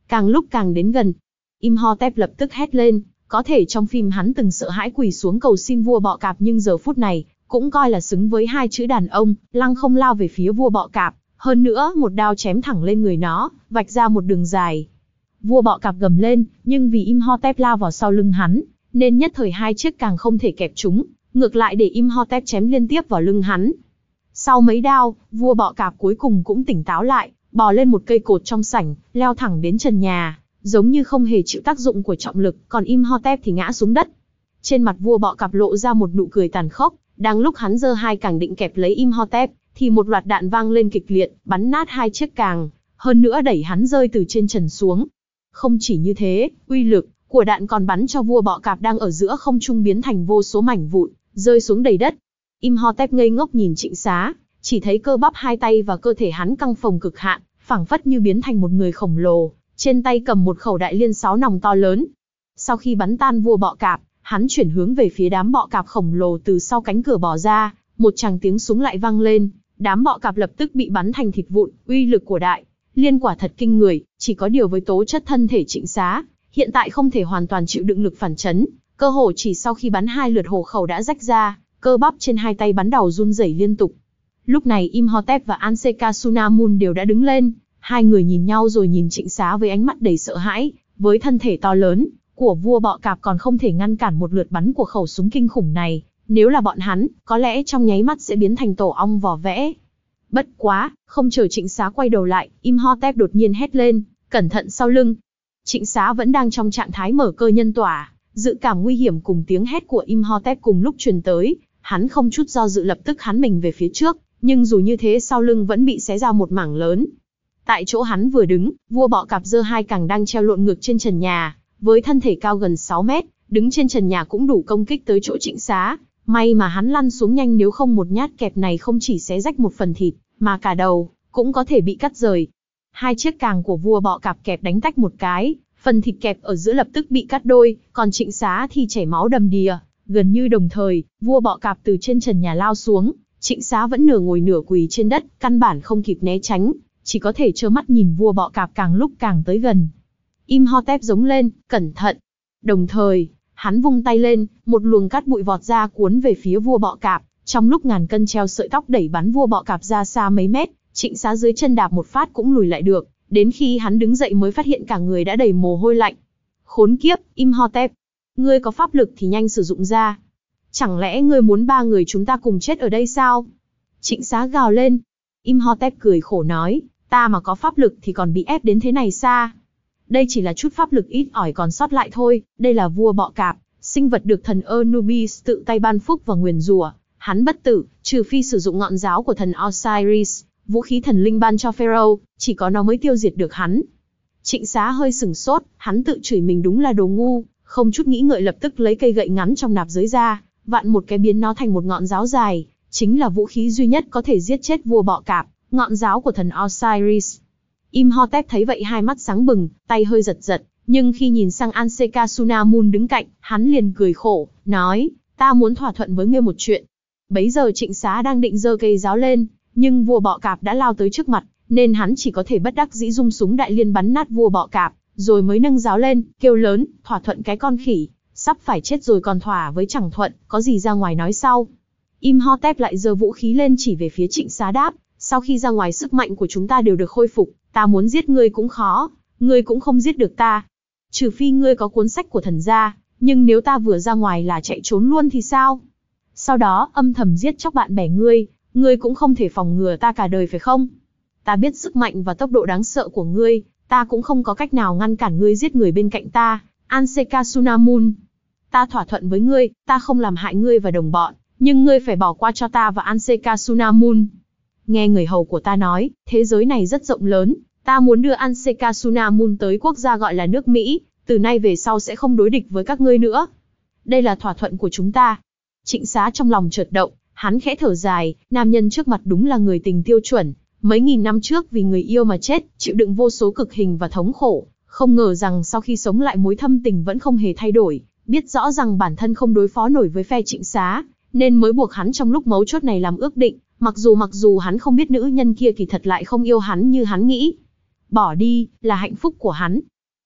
càng lúc càng đến gần. Imhotep lập tức hét lên, có thể trong phim hắn từng sợ hãi quỳ xuống cầu xin vua bọ cạp nhưng giờ phút này, cũng coi là xứng với hai chữ đàn ông, lăng không lao về phía vua bọ cạp, hơn nữa một đao chém thẳng lên người nó, vạch ra một đường dài. Vua bọ cạp gầm lên, nhưng vì Imhotep lao vào sau lưng hắn, nên nhất thời hai chiếc càng không thể kẹp chúng, ngược lại để Imhotep chém liên tiếp vào lưng hắn. Sau mấy đao, vua bọ cạp cuối cùng cũng tỉnh táo lại, bò lên một cây cột trong sảnh, leo thẳng đến trần nhà, giống như không hề chịu tác dụng của trọng lực, còn Imhotep thì ngã xuống đất. Trên mặt vua bọ cạp lộ ra một nụ cười tàn khốc, đang lúc hắn giơ hai càng định kẹp lấy Imhotep, thì một loạt đạn vang lên kịch liệt, bắn nát hai chiếc càng, hơn nữa đẩy hắn rơi từ trên trần xuống. Không chỉ như thế, uy lực của đạn còn bắn cho vua bọ cạp đang ở giữa không trung biến thành vô số mảnh vụn, rơi xuống đầy đất. Imhotep ngây ngốc nhìn Trịnh Xá, chỉ thấy cơ bắp hai tay và cơ thể hắn căng phồng cực hạn, phảng phất như biến thành một người khổng lồ, trên tay cầm một khẩu đại liên sáu nòng to lớn. Sau khi bắn tan vua bọ cạp, hắn chuyển hướng về phía đám bọ cạp khổng lồ từ sau cánh cửa bò ra, một tràng tiếng súng lại vang lên, đám bọ cạp lập tức bị bắn thành thịt vụn. Uy lực của đại liên quả thật kinh người, chỉ có điều với tố chất thân thể Trịnh Xá, hiện tại không thể hoàn toàn chịu đựng lực phản chấn, cơ hồ chỉ sau khi bắn hai lượt hổ khẩu đã rách ra, cơ bắp trên hai tay bắn đầu run rẩy liên tục. Lúc này Imhotep và Ankhesesunamun đều đã đứng lên, hai người nhìn nhau rồi nhìn Trịnh Xá với ánh mắt đầy sợ hãi, với thân thể to lớn của vua bọ cạp còn không thể ngăn cản một lượt bắn của khẩu súng kinh khủng này, nếu là bọn hắn, có lẽ trong nháy mắt sẽ biến thành tổ ong vỏ vẽ. Bất quá, không chờ Trịnh Xá quay đầu lại, Imhotep đột nhiên hét lên, cẩn thận sau lưng. Trịnh Xá vẫn đang trong trạng thái mở cơ nhân tỏa, dự cảm nguy hiểm cùng tiếng hét của Imhotep cùng lúc truyền tới, hắn không chút do dự lập tức hắn mình về phía trước, nhưng dù như thế sau lưng vẫn bị xé ra một mảng lớn. Tại chỗ hắn vừa đứng, vua bọ cạp giơ hai càng đang treo lộn ngược trên trần nhà, với thân thể cao gần sáu mét, đứng trên trần nhà cũng đủ công kích tới chỗ Trịnh Xá. May mà hắn lăn xuống nhanh, nếu không một nhát kẹp này không chỉ xé rách một phần thịt, mà cả đầu cũng có thể bị cắt rời. Hai chiếc càng của vua bọ cạp kẹp đánh tách một cái, phần thịt kẹp ở giữa lập tức bị cắt đôi, còn Trịnh Xá thì chảy máu đầm đìa. Gần như đồng thời, vua bọ cạp từ trên trần nhà lao xuống, Trịnh Xá vẫn nửa ngồi nửa quỳ trên đất, căn bản không kịp né tránh, chỉ có thể trơ mắt nhìn vua bọ cạp càng lúc càng tới gần. Imhotep giống lên, cẩn thận. Đồng thời, hắn vung tay lên, một luồng cát bụi vọt ra cuốn về phía vua bọ cạp, trong lúc ngàn cân treo sợi tóc đẩy bắn vua bọ cạp ra xa mấy mét, Trịnh Xá dưới chân đạp một phát cũng lùi lại được, đến khi hắn đứng dậy mới phát hiện cả người đã đầy mồ hôi lạnh. Khốn kiếp, Imhotep, ngươi có pháp lực thì nhanh sử dụng ra. Chẳng lẽ ngươi muốn ba người chúng ta cùng chết ở đây sao? Trịnh Xá gào lên. Imhotep cười khổ nói, ta mà có pháp lực thì còn bị ép đến thế này xa. Đây chỉ là chút pháp lực ít ỏi còn sót lại thôi, đây là vua bọ cạp, sinh vật được thần Anubis tự tay ban phúc và nguyền rủa, hắn bất tử, trừ phi sử dụng ngọn giáo của thần Osiris, vũ khí thần linh ban cho Pharaoh, chỉ có nó mới tiêu diệt được hắn. Trịnh Xá hơi sửng sốt, hắn tự chửi mình đúng là đồ ngu, không chút nghĩ ngợi lập tức lấy cây gậy ngắn trong nạp giới ra, vặn một cái biến nó thành một ngọn giáo dài, chính là vũ khí duy nhất có thể giết chết vua bọ cạp, ngọn giáo của thần Osiris. Imhotep thấy vậy hai mắt sáng bừng, tay hơi giật giật, nhưng khi nhìn sang Ankhesesunamun đứng cạnh, hắn liền cười khổ, nói, ta muốn thỏa thuận với ngươi một chuyện. Bấy giờ Trịnh Xá đang định giơ cây giáo lên, nhưng vua bọ cạp đã lao tới trước mặt, nên hắn chỉ có thể bất đắc dĩ dung súng đại liên bắn nát vua bọ cạp, rồi mới nâng giáo lên, kêu lớn, thỏa thuận cái con khỉ, sắp phải chết rồi còn thỏa với chẳng thuận, có gì ra ngoài nói sau. Imhotep lại giơ vũ khí lên chỉ về phía Trịnh Xá đáp, sau khi ra ngoài sức mạnh của chúng ta đều được khôi phục, ta muốn giết ngươi cũng khó, ngươi cũng không giết được ta. Trừ phi ngươi có cuốn sách của thần gia, nhưng nếu ta vừa ra ngoài là chạy trốn luôn thì sao? Sau đó âm thầm giết chóc bạn bè ngươi, ngươi cũng không thể phòng ngừa ta cả đời phải không? Ta biết sức mạnh và tốc độ đáng sợ của ngươi, ta cũng không có cách nào ngăn cản ngươi giết người bên cạnh ta, Ankhesesunamun. Ta thỏa thuận với ngươi, ta không làm hại ngươi và đồng bọn, nhưng ngươi phải bỏ qua cho ta và Ankhesesunamun. Nghe người hầu của ta nói, thế giới này rất rộng lớn, ta muốn đưa Ankhesesunamun tới quốc gia gọi là nước Mỹ, từ nay về sau sẽ không đối địch với các ngươi nữa. Đây là thỏa thuận của chúng ta. Trịnh Xá trong lòng chợt động, hắn khẽ thở dài, nam nhân trước mặt đúng là người tình tiêu chuẩn, mấy nghìn năm trước vì người yêu mà chết, chịu đựng vô số cực hình và thống khổ, không ngờ rằng sau khi sống lại mối thâm tình vẫn không hề thay đổi, biết rõ rằng bản thân không đối phó nổi với phe Trịnh Xá, nên mới buộc hắn trong lúc mấu chốt này làm ước định, mặc dù mặc dù hắn không biết nữ nhân kia kỳ thật lại không yêu hắn như hắn nghĩ. Bỏ đi, là hạnh phúc của hắn,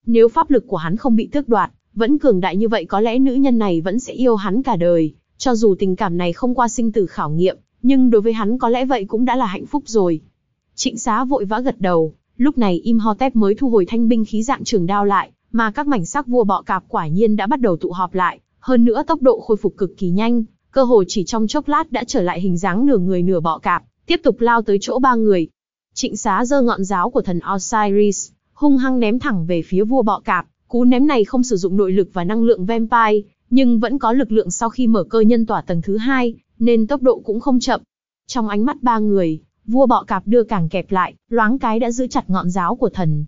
Nếu pháp lực của hắn không bị tước đoạt, vẫn cường đại như vậy có lẽ nữ nhân này vẫn sẽ yêu hắn cả đời. Cho dù tình cảm này không qua sinh tử khảo nghiệm, nhưng đối với hắn có lẽ vậy cũng đã là hạnh phúc rồi. Trịnh Xá vội vã gật đầu, lúc này Imhotep mới thu hồi thanh binh khí dạng trường đao lại, mà các mảnh xác vua bọ cạp quả nhiên đã bắt đầu tụ họp lại, hơn nữa tốc độ khôi phục cực kỳ nhanh, cơ hồ chỉ trong chốc lát đã trở lại hình dáng nửa người nửa bọ cạp, tiếp tục lao tới chỗ ba người. Trịnh Xá giơ ngọn giáo của thần Osiris, hung hăng ném thẳng về phía vua bọ cạp, cú ném này không sử dụng nội lực và năng lượng vampire, nhưng vẫn có lực lượng sau khi mở cơ nhân tỏa tầng thứ hai, nên tốc độ cũng không chậm. Trong ánh mắt ba người, vua bọ cạp đưa càng kẹp lại, loáng cái đã giữ chặt ngọn giáo của thần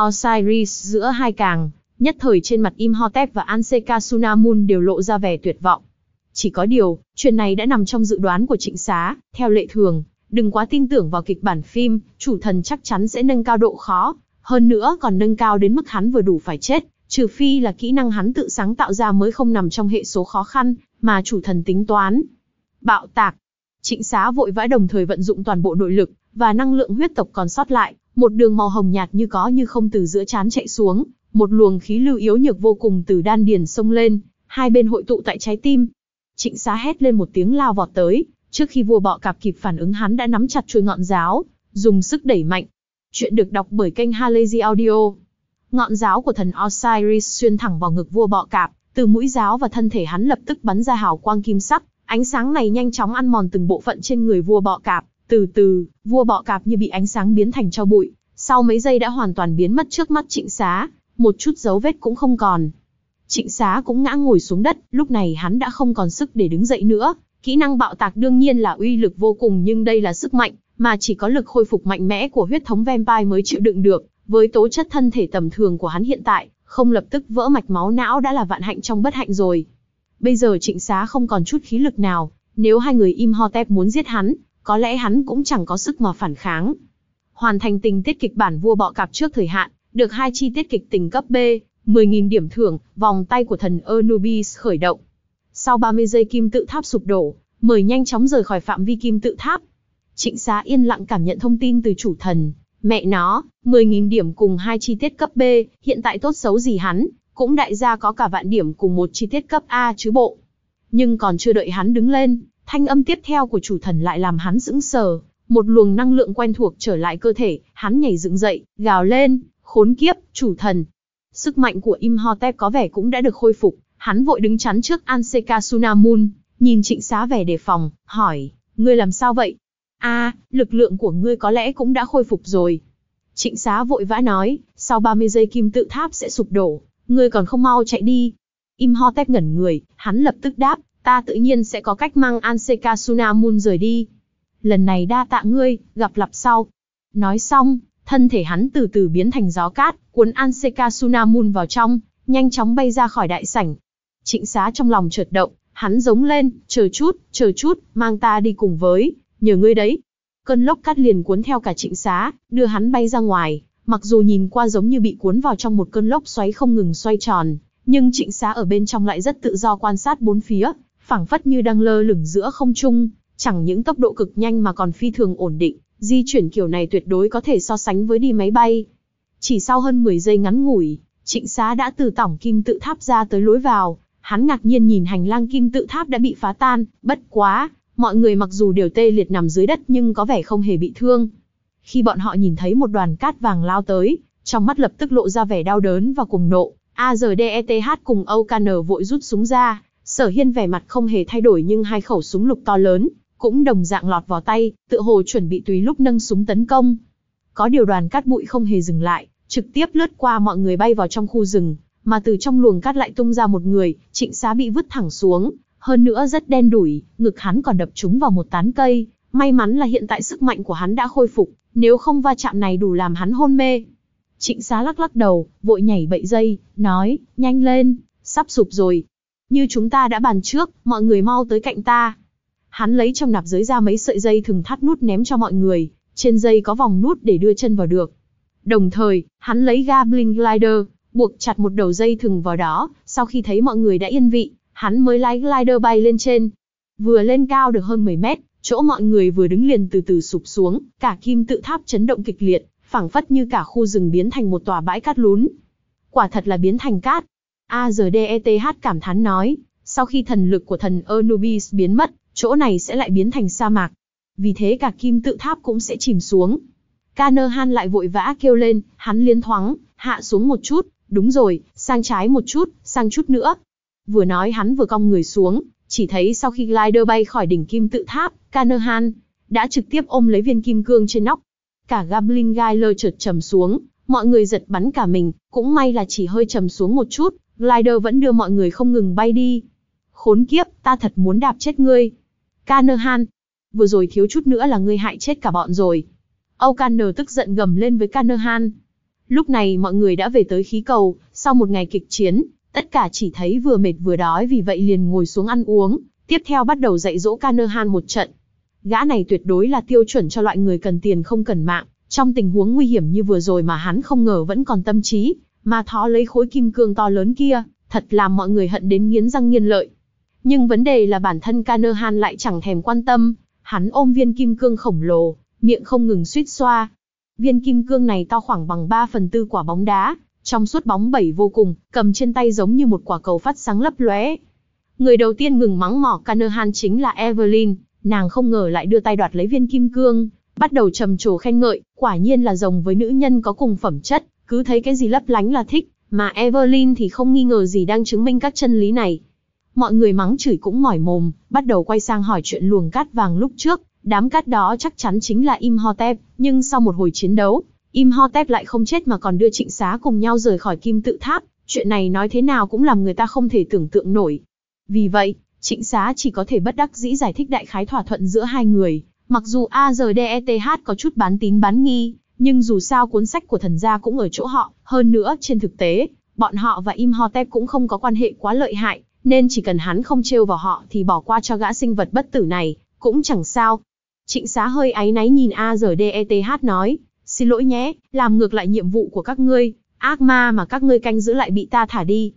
Osiris giữa hai càng, nhất thời trên mặt Imhotep và Ankhesenamun đều lộ ra vẻ tuyệt vọng. Chỉ có điều, chuyện này đã nằm trong dự đoán của Trịnh Xá, theo lệ thường, đừng quá tin tưởng vào kịch bản phim, chủ thần chắc chắn sẽ nâng cao độ khó, hơn nữa còn nâng cao đến mức hắn vừa đủ phải chết, trừ phi là kỹ năng hắn tự sáng tạo ra mới không nằm trong hệ số khó khăn, mà chủ thần tính toán. Bạo tạc. Trịnh Xá vội vã đồng thời vận dụng toàn bộ nội lực, và năng lượng huyết tộc còn sót lại, một đường màu hồng nhạt như có như không từ giữa trán chạy xuống, một luồng khí lưu yếu nhược vô cùng từ đan điền xông lên, hai bên hội tụ tại trái tim. Trịnh Xá hét lên một tiếng lao vọt tới, trước khi vua bọ cạp kịp phản ứng hắn đã nắm chặt chuôi ngọn giáo, dùng sức đẩy mạnh. Chuyện được đọc bởi kênh Halazy Audio. Ngọn giáo của thần Osiris xuyên thẳng vào ngực vua bọ cạp, từ mũi giáo và thân thể hắn lập tức bắn ra hào quang kim sắc, ánh sáng này nhanh chóng ăn mòn từng bộ phận trên người vua bọ cạp, từ từ, vua bọ cạp như bị ánh sáng biến thành tro bụi, sau mấy giây đã hoàn toàn biến mất trước mắt Trịnh Xá, một chút dấu vết cũng không còn. Trịnh Xá cũng ngã ngồi xuống đất, lúc này hắn đã không còn sức để đứng dậy nữa, kỹ năng bạo tạc đương nhiên là uy lực vô cùng nhưng đây là sức mạnh, mà chỉ có lực khôi phục mạnh mẽ của huyết thống vampire mới chịu đựng được, với tố chất thân thể tầm thường của hắn hiện tại, không lập tức vỡ mạch máu não đã là vạn hạnh trong bất hạnh rồi. Bây giờ Trịnh Xá không còn chút khí lực nào, nếu hai người Imhotep muốn giết hắn, có lẽ hắn cũng chẳng có sức mà phản kháng. Hoàn thành tình tiết kịch bản vua bọ cạp trước thời hạn, được hai chi tiết kịch tình cấp B, mười nghìn điểm thưởng, vòng tay của thần Anubis khởi động. Sau ba mươi giây kim tự tháp sụp đổ, mời nhanh chóng rời khỏi phạm vi kim tự tháp. Trịnh Xá yên lặng cảm nhận thông tin từ chủ thần. Mẹ nó, mười nghìn điểm cùng hai chi tiết cấp B, hiện tại tốt xấu gì hắn, cũng đại gia có cả vạn điểm cùng một chi tiết cấp A chứ bộ. Nhưng còn chưa đợi hắn đứng lên, thanh âm tiếp theo của chủ thần lại làm hắn sững sờ. Một luồng năng lượng quen thuộc trở lại cơ thể, hắn nhảy dựng dậy, gào lên, khốn kiếp, chủ thần. Sức mạnh của Imhotep có vẻ cũng đã được khôi phục, hắn vội đứng chắn trước Ankhesenamun, nhìn Trịnh Xá vẻ đề phòng, hỏi, ngươi làm sao vậy? A, lực lượng của ngươi có lẽ cũng đã khôi phục rồi. Trịnh Xá vội vã nói, sau ba mươi giây kim tự tháp sẽ sụp đổ, ngươi còn không mau chạy đi. Imhotep ngẩn người, hắn lập tức đáp, ta tự nhiên sẽ có cách mang Ankhesenamun rời đi. Lần này đa tạ ngươi, gặp lặp sau. Nói xong, thân thể hắn từ từ biến thành gió cát, cuốn Ankhesenamun vào trong, nhanh chóng bay ra khỏi đại sảnh. Trịnh Xá trong lòng chợt động, hắn giống lên, chờ chút, chờ chút, mang ta đi cùng với, nhờ ngươi đấy. Cơn lốc cát liền cuốn theo cả Trịnh Xá, đưa hắn bay ra ngoài, mặc dù nhìn qua giống như bị cuốn vào trong một cơn lốc xoáy không ngừng xoay tròn, nhưng Trịnh Xá ở bên trong lại rất tự do quan sát bốn phía, phảng phất như đang lơ lửng giữa không trung, chẳng những tốc độ cực nhanh mà còn phi thường ổn định, di chuyển kiểu này tuyệt đối có thể so sánh với đi máy bay. Chỉ sau hơn mười giây ngắn ngủi, Trịnh Xá đã từ tổng kim tự tháp ra tới lối vào, hắn ngạc nhiên nhìn hành lang kim tự tháp đã bị phá tan, bất quá, mọi người mặc dù đều tê liệt nằm dưới đất nhưng có vẻ không hề bị thương. Khi bọn họ nhìn thấy một đoàn cát vàng lao tới, trong mắt lập tức lộ ra vẻ đau đớn và cuồng nộ, a rờ đê e tê hát cùng âu ca en vội rút súng ra, Sở Hiên vẻ mặt không hề thay đổi nhưng hai khẩu súng lục to lớn, cũng đồng dạng lọt vào tay, tựa hồ chuẩn bị tùy lúc nâng súng tấn công. Có điều đoàn cát bụi không hề dừng lại, trực tiếp lướt qua mọi người bay vào trong khu rừng, mà từ trong luồng cát lại tung ra một người, Trịnh Xá bị vứt thẳng xuống, hơn nữa rất đen đủi, ngực hắn còn đập trúng vào một tán cây, may mắn là hiện tại sức mạnh của hắn đã khôi phục, nếu không va chạm này đủ làm hắn hôn mê. Trịnh Xá lắc lắc đầu, vội nhảy bậy dây, nói, nhanh lên, sắp sụp rồi. Như chúng ta đã bàn trước, mọi người mau tới cạnh ta. Hắn lấy trong nạp giới ra mấy sợi dây thừng thắt nút ném cho mọi người, trên dây có vòng nút để đưa chân vào được. Đồng thời, hắn lấy Goblin Glider, buộc chặt một đầu dây thừng vào đó, sau khi thấy mọi người đã yên vị, hắn mới lái glider bay lên trên. Vừa lên cao được hơn mười mét, chỗ mọi người vừa đứng liền từ từ sụp xuống, cả kim tự tháp chấn động kịch liệt, phảng phất như cả khu rừng biến thành một tòa bãi cát lún. quả thật là biến thành cát. Azdeth cảm thán nói, sau khi thần lực của thần Anubis biến mất, chỗ này sẽ lại biến thành sa mạc. Vì thế cả kim tự tháp cũng sẽ chìm xuống. Canaan lại vội vã kêu lên, hắn liến thoáng, hạ xuống một chút, đúng rồi, sang trái một chút, sang chút nữa. Vừa nói hắn vừa cong người xuống, chỉ thấy sau khi glider bay khỏi đỉnh kim tự tháp, Canaan đã trực tiếp ôm lấy viên kim cương trên nóc. Cả Goblin Glider chợt trầm xuống, mọi người giật bắn cả mình, cũng may là chỉ hơi trầm xuống một chút, glider vẫn đưa mọi người không ngừng bay đi. Khốn kiếp, ta thật muốn đạp chết ngươi. Canaan, vừa rồi thiếu chút nữa là ngươi hại chết cả bọn rồi. O'Connor tức giận gầm lên với Canaan. Lúc này mọi người đã về tới khí cầu, sau một ngày kịch chiến, tất cả chỉ thấy vừa mệt vừa đói, vì vậy liền ngồi xuống ăn uống, tiếp theo bắt đầu dạy dỗ Canaan một trận. Gã này tuyệt đối là tiêu chuẩn cho loại người cần tiền không cần mạng, trong tình huống nguy hiểm như vừa rồi mà hắn không ngờ vẫn còn tâm trí, mà thó lấy khối kim cương to lớn kia, thật làm mọi người hận đến nghiến răng nghiến lợi. Nhưng vấn đề là bản thân Canaan lại chẳng thèm quan tâm, hắn ôm viên kim cương khổng lồ, miệng không ngừng suýt xoa. Viên kim cương này to khoảng bằng ba phần tư quả bóng đá, trong suốt bóng bẩy vô cùng, cầm trên tay giống như một quả cầu phát sáng lấp lóe. Người đầu tiên ngừng mắng mỏ Canaan chính là Evelyn, nàng không ngờ lại đưa tay đoạt lấy viên kim cương, bắt đầu trầm trồ khen ngợi, quả nhiên là rồng với nữ nhân có cùng phẩm chất, cứ thấy cái gì lấp lánh là thích, mà Evelyn thì không nghi ngờ gì đang chứng minh các chân lý này. Mọi người mắng chửi cũng mỏi mồm, bắt đầu quay sang hỏi chuyện luồng cát vàng lúc trước, đám cát đó chắc chắn chính là Imhotep, nhưng sau một hồi chiến đấu, Imhotep lại không chết mà còn đưa Trịnh Xá cùng nhau rời khỏi kim tự tháp, chuyện này nói thế nào cũng làm người ta không thể tưởng tượng nổi. Vì vậy, Trịnh Xá chỉ có thể bất đắc dĩ giải thích đại khái thỏa thuận giữa hai người, mặc dù Azdeth có chút bán tín bán nghi, nhưng dù sao cuốn sách của thần gia cũng ở chỗ họ, hơn nữa trên thực tế, bọn họ và Imhotep cũng không có quan hệ quá lợi hại, nên chỉ cần hắn không trêu vào họ thì bỏ qua cho gã sinh vật bất tử này, cũng chẳng sao. Trịnh Xá hơi áy náy nhìn Azdeth nói, xin lỗi nhé, làm ngược lại nhiệm vụ của các ngươi, ác ma mà các ngươi canh giữ lại bị ta thả đi.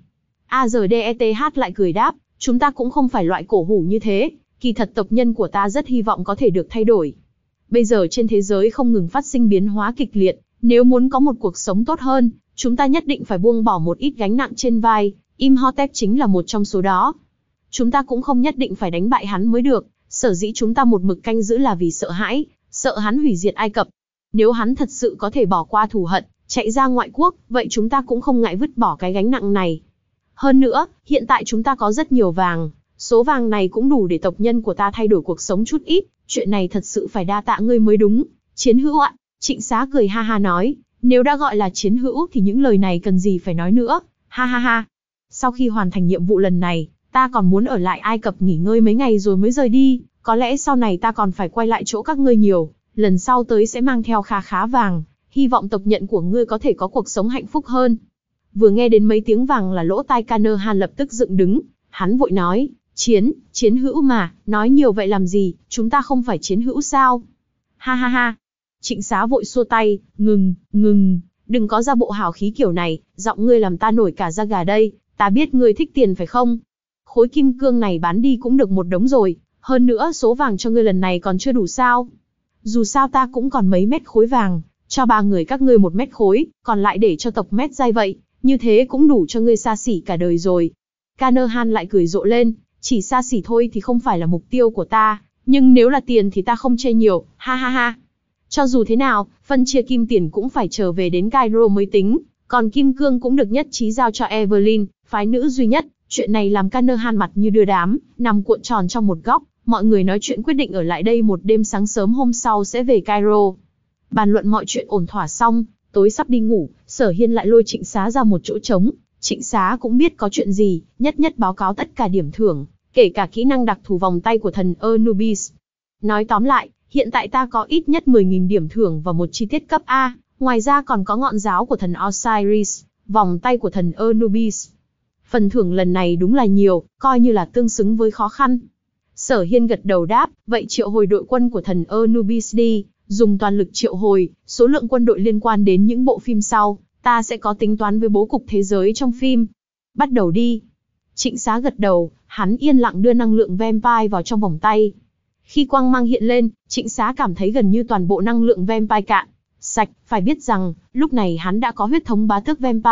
Azdeth lại cười đáp, chúng ta cũng không phải loại cổ hủ như thế, kỳ thật tộc nhân của ta rất hy vọng có thể được thay đổi. Bây giờ trên thế giới không ngừng phát sinh biến hóa kịch liệt, nếu muốn có một cuộc sống tốt hơn, chúng ta nhất định phải buông bỏ một ít gánh nặng trên vai, Imhotep chính là một trong số đó. Chúng ta cũng không nhất định phải đánh bại hắn mới được, sở dĩ chúng ta một mực canh giữ là vì sợ hãi, sợ hắn hủy diệt Ai Cập. Nếu hắn thật sự có thể bỏ qua thù hận, chạy ra ngoại quốc, vậy chúng ta cũng không ngại vứt bỏ cái gánh nặng này. Hơn nữa, hiện tại chúng ta có rất nhiều vàng, số vàng này cũng đủ để tộc nhân của ta thay đổi cuộc sống chút ít, chuyện này thật sự phải đa tạ ngươi mới đúng. Chiến hữu ạ, Trịnh Xá cười ha ha nói, nếu đã gọi là chiến hữu thì những lời này cần gì phải nói nữa, ha ha ha. Sau khi hoàn thành nhiệm vụ lần này, ta còn muốn ở lại Ai Cập nghỉ ngơi mấy ngày rồi mới rời đi, có lẽ sau này ta còn phải quay lại chỗ các ngươi nhiều, lần sau tới sẽ mang theo khá khá vàng, hy vọng tộc nhận của ngươi có thể có cuộc sống hạnh phúc hơn. Vừa nghe đến mấy tiếng vàng là lỗ tai Canaan lập tức dựng đứng, hắn vội nói, chiến, chiến hữu mà, nói nhiều vậy làm gì, chúng ta không phải chiến hữu sao? Ha ha ha. Trịnh Xá vội xua tay, ngừng, ngừng, đừng có ra bộ hào khí kiểu này, giọng ngươi làm ta nổi cả da gà đây, ta biết ngươi thích tiền phải không? Khối kim cương này bán đi cũng được một đống rồi, hơn nữa số vàng cho ngươi lần này còn chưa đủ sao? Dù sao ta cũng còn mấy mét khối vàng, cho ba người các ngươi một mét khối, còn lại để cho tộc mét giai vậy, như thế cũng đủ cho ngươi xa xỉ cả đời rồi. Canaan lại cười rộ lên, chỉ xa xỉ thôi thì không phải là mục tiêu của ta, nhưng nếu là tiền thì ta không chê nhiều, ha ha ha. Cho dù thế nào, phân chia kim tiền cũng phải trở về đến Cairo mới tính, còn kim cương cũng được nhất trí giao cho Evelyn, phái nữ duy nhất. Chuyện này làm Canaan mặt như đưa đám, nằm cuộn tròn trong một góc, mọi người nói chuyện quyết định ở lại đây một đêm, sáng sớm hôm sau sẽ về Cairo. Bàn luận mọi chuyện ổn thỏa xong, tối sắp đi ngủ, Sở Hiên lại lôi Trịnh Xá ra một chỗ trống. Trịnh Xá cũng biết có chuyện gì, nhất nhất báo cáo tất cả điểm thưởng, kể cả kỹ năng đặc thù vòng tay của thần Anubis. Nói tóm lại, hiện tại ta có ít nhất mười nghìn điểm thưởng và một chi tiết cấp A, ngoài ra còn có ngọn giáo của thần Osiris, vòng tay của thần Anubis. Phần thưởng lần này đúng là nhiều, coi như là tương xứng với khó khăn. Sở Hiên gật đầu đáp, vậy triệu hồi đội quân của thần Anubis đi, dùng toàn lực triệu hồi, số lượng quân đội liên quan đến những bộ phim sau, ta sẽ có tính toán với bố cục thế giới trong phim. Bắt đầu đi. Trịnh Xá gật đầu, hắn yên lặng đưa năng lượng vampire vào trong vòng tay. Khi quang mang hiện lên, Trịnh Xá cảm thấy gần như toàn bộ năng lượng vampire cạn sạch, phải biết rằng, lúc này hắn đã có huyết thống bá tước vampire,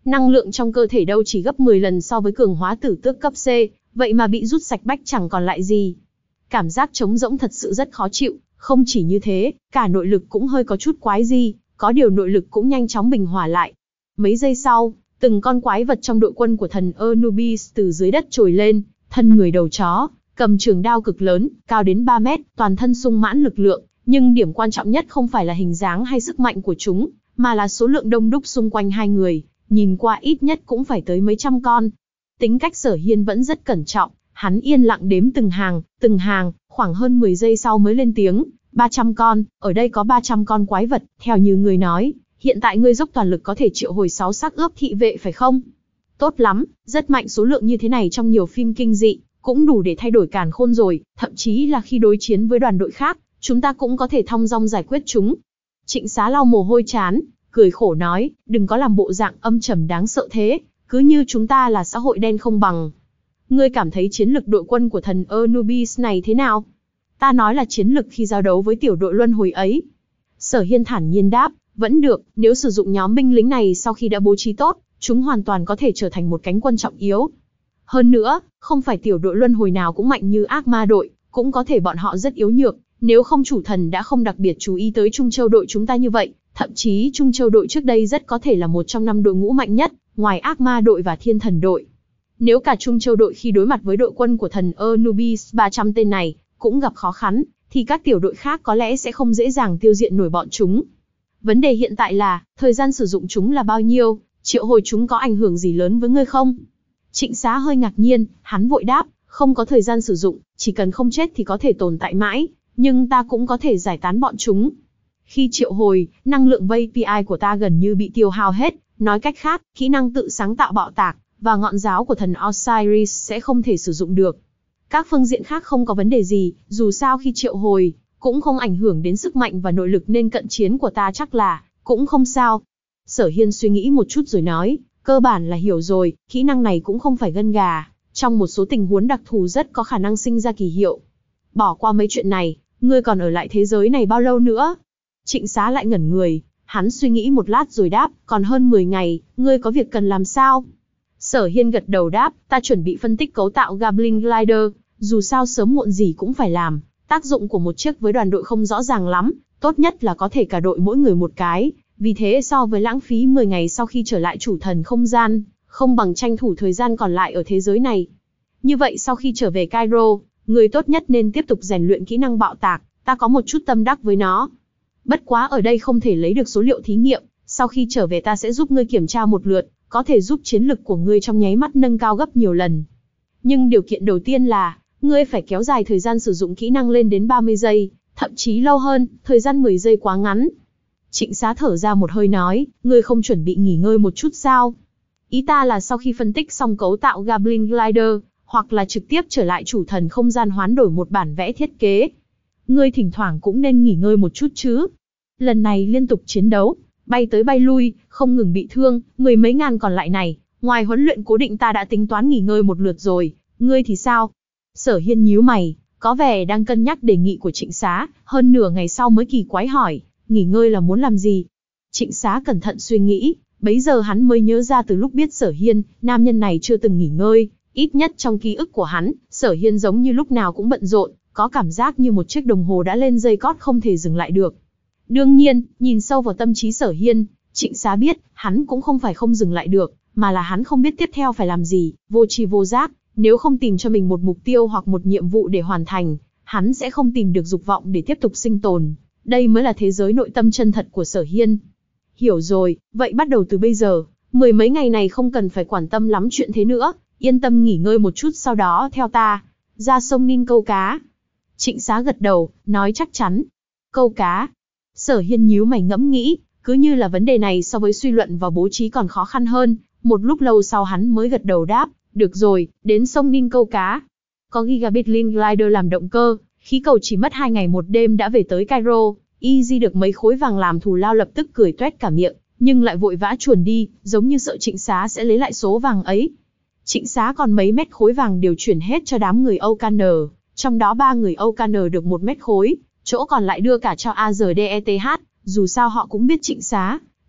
Năng lượng trong cơ thể đâu chỉ gấp mười lần so với cường hóa tử tước cấp C, vậy mà bị rút sạch bách chẳng còn lại gì. Cảm giác trống rỗng thật sự rất khó chịu, không chỉ như thế, cả nội lực cũng hơi có chút quái gì, có điều nội lực cũng nhanh chóng bình hòa lại. Mấy giây sau, từng con quái vật trong đội quân của thần Anubis từ dưới đất trồi lên, thân người đầu chó, cầm trường đao cực lớn, cao đến ba mét, toàn thân sung mãn lực lượng, nhưng điểm quan trọng nhất không phải là hình dáng hay sức mạnh của chúng, mà là số lượng đông đúc xung quanh hai người, nhìn qua ít nhất cũng phải tới mấy trăm con. Tính cách Sở Hiên vẫn rất cẩn trọng, hắn yên lặng đếm từng hàng, từng hàng, khoảng hơn mười giây sau mới lên tiếng, ba trăm con, ở đây có ba trăm con quái vật, theo như ngươi nói, hiện tại ngươi dốc toàn lực có thể triệu hồi sáu xác ướp thị vệ phải không? Tốt lắm, rất mạnh, số lượng như thế này trong nhiều phim kinh dị, cũng đủ để thay đổi càn khôn rồi, thậm chí là khi đối chiến với đoàn đội khác, chúng ta cũng có thể thong dong giải quyết chúng. Trịnh Xá lau mồ hôi trán, cười khổ nói, đừng có làm bộ dạng âm trầm đáng sợ thế, cứ như chúng ta là xã hội đen không bằng. Ngươi cảm thấy chiến lực đội quân của thần Anubis này thế nào? Ta nói là chiến lực khi giao đấu với tiểu đội luân hồi ấy. Sở Hiên thản nhiên đáp, vẫn được, nếu sử dụng nhóm binh lính này sau khi đã bố trí tốt, chúng hoàn toàn có thể trở thành một cánh quân trọng yếu. Hơn nữa, không phải tiểu đội luân hồi nào cũng mạnh như ác ma đội, cũng có thể bọn họ rất yếu nhược, nếu không chủ thần đã không đặc biệt chú ý tới Trung Châu đội chúng ta như vậy, thậm chí Trung Châu đội trước đây rất có thể là một trong năm đội ngũ mạnh nhất, ngoài ác ma đội và thiên thần đội. Nếu cả Trung Châu đội khi đối mặt với đội quân của thần Anubis ba trăm tên này, cũng gặp khó khăn, thì các tiểu đội khác có lẽ sẽ không dễ dàng tiêu diệt nổi bọn chúng. Vấn đề hiện tại là, thời gian sử dụng chúng là bao nhiêu, triệu hồi chúng có ảnh hưởng gì lớn với ngươi không? Trịnh Xá hơi ngạc nhiên, hắn vội đáp, không có thời gian sử dụng, chỉ cần không chết thì có thể tồn tại mãi, nhưng ta cũng có thể giải tán bọn chúng. Khi triệu hồi, năng lượng vê pê i của ta gần như bị tiêu hao hết, nói cách khác, kỹ năng tự sáng tạo bạo tạc, và ngọn giáo của thần Osiris sẽ không thể sử dụng được. Các phương diện khác không có vấn đề gì, dù sao khi triệu hồi, cũng không ảnh hưởng đến sức mạnh và nội lực nên cận chiến của ta chắc là, cũng không sao. Sở Hiên suy nghĩ một chút rồi nói, cơ bản là hiểu rồi, kỹ năng này cũng không phải gân gà, trong một số tình huống đặc thù rất có khả năng sinh ra kỳ hiệu. Bỏ qua mấy chuyện này, ngươi còn ở lại thế giới này bao lâu nữa? Trịnh Xá lại ngẩn người, hắn suy nghĩ một lát rồi đáp, còn hơn mười ngày, ngươi có việc cần làm sao? Sở Hiên gật đầu đáp, ta chuẩn bị phân tích cấu tạo Goblin Glider, dù sao sớm muộn gì cũng phải làm, tác dụng của một chiếc với đoàn đội không rõ ràng lắm, tốt nhất là có thể cả đội mỗi người một cái, vì thế so với lãng phí mười ngày sau khi trở lại chủ thần không gian, không bằng tranh thủ thời gian còn lại ở thế giới này. Như vậy sau khi trở về Cairo, người tốt nhất nên tiếp tục rèn luyện kỹ năng bạo tạc, ta có một chút tâm đắc với nó. Bất quá ở đây không thể lấy được số liệu thí nghiệm, sau khi trở về ta sẽ giúp ngươi kiểm tra một lượt, có thể giúp chiến lực của ngươi trong nháy mắt nâng cao gấp nhiều lần. Nhưng điều kiện đầu tiên là, ngươi phải kéo dài thời gian sử dụng kỹ năng lên đến ba mươi giây, thậm chí lâu hơn, thời gian mười giây quá ngắn. Trịnh Xá thở ra một hơi nói, ngươi không chuẩn bị nghỉ ngơi một chút sao? Ý ta là sau khi phân tích xong cấu tạo Goblin Glider, hoặc là trực tiếp trở lại chủ thần không gian hoán đổi một bản vẽ thiết kế. Ngươi thỉnh thoảng cũng nên nghỉ ngơi một chút chứ. Lần này liên tục chiến đấu, bay tới bay lui, không ngừng bị thương, mười mấy ngàn còn lại này, ngoài huấn luyện cố định ta đã tính toán nghỉ ngơi một lượt rồi, ngươi thì sao? Sở Hiên nhíu mày, có vẻ đang cân nhắc đề nghị của Trịnh Xá, hơn nửa ngày sau mới kỳ quái hỏi, nghỉ ngơi là muốn làm gì? Trịnh Xá cẩn thận suy nghĩ, bấy giờ hắn mới nhớ ra từ lúc biết Sở Hiên, nam nhân này chưa từng nghỉ ngơi, ít nhất trong ký ức của hắn, Sở Hiên giống như lúc nào cũng bận rộn, có cảm giác như một chiếc đồng hồ đã lên dây cót không thể dừng lại được. Đương nhiên, nhìn sâu vào tâm trí Sở Hiên, Trịnh Xá biết, hắn cũng không phải không dừng lại được, mà là hắn không biết tiếp theo phải làm gì, vô tri vô giác, nếu không tìm cho mình một mục tiêu hoặc một nhiệm vụ để hoàn thành, hắn sẽ không tìm được dục vọng để tiếp tục sinh tồn. Đây mới là thế giới nội tâm chân thật của Sở Hiên. Hiểu rồi, vậy bắt đầu từ bây giờ, mười mấy ngày này không cần phải quan tâm lắm chuyện thế nữa, yên tâm nghỉ ngơi một chút sau đó theo ta, ra sông Nin câu cá. Trịnh Xá gật đầu, nói chắc chắn. Câu cá. Sở Hiên nhíu mày ngẫm nghĩ, cứ như là vấn đề này so với suy luận và bố trí còn khó khăn hơn, một lúc lâu sau hắn mới gật đầu đáp, được rồi, đến sông Nin câu cá. Có Gigabit Link Glider làm động cơ, khí cầu chỉ mất hai ngày một đêm đã về tới Cairo, Easy được mấy khối vàng làm thù lao lập tức cười toét cả miệng, nhưng lại vội vã chuồn đi, giống như sợ Trịnh Xá sẽ lấy lại số vàng ấy. Trịnh Xá còn mấy mét khối vàng đều chuyển hết cho đám người Âu Can, trong đó ba người Âu Can được một mét khối, chỗ còn lại đưa cả cho a rờ đê e tê hát, dù sao họ cũng biết Trịnh Xá,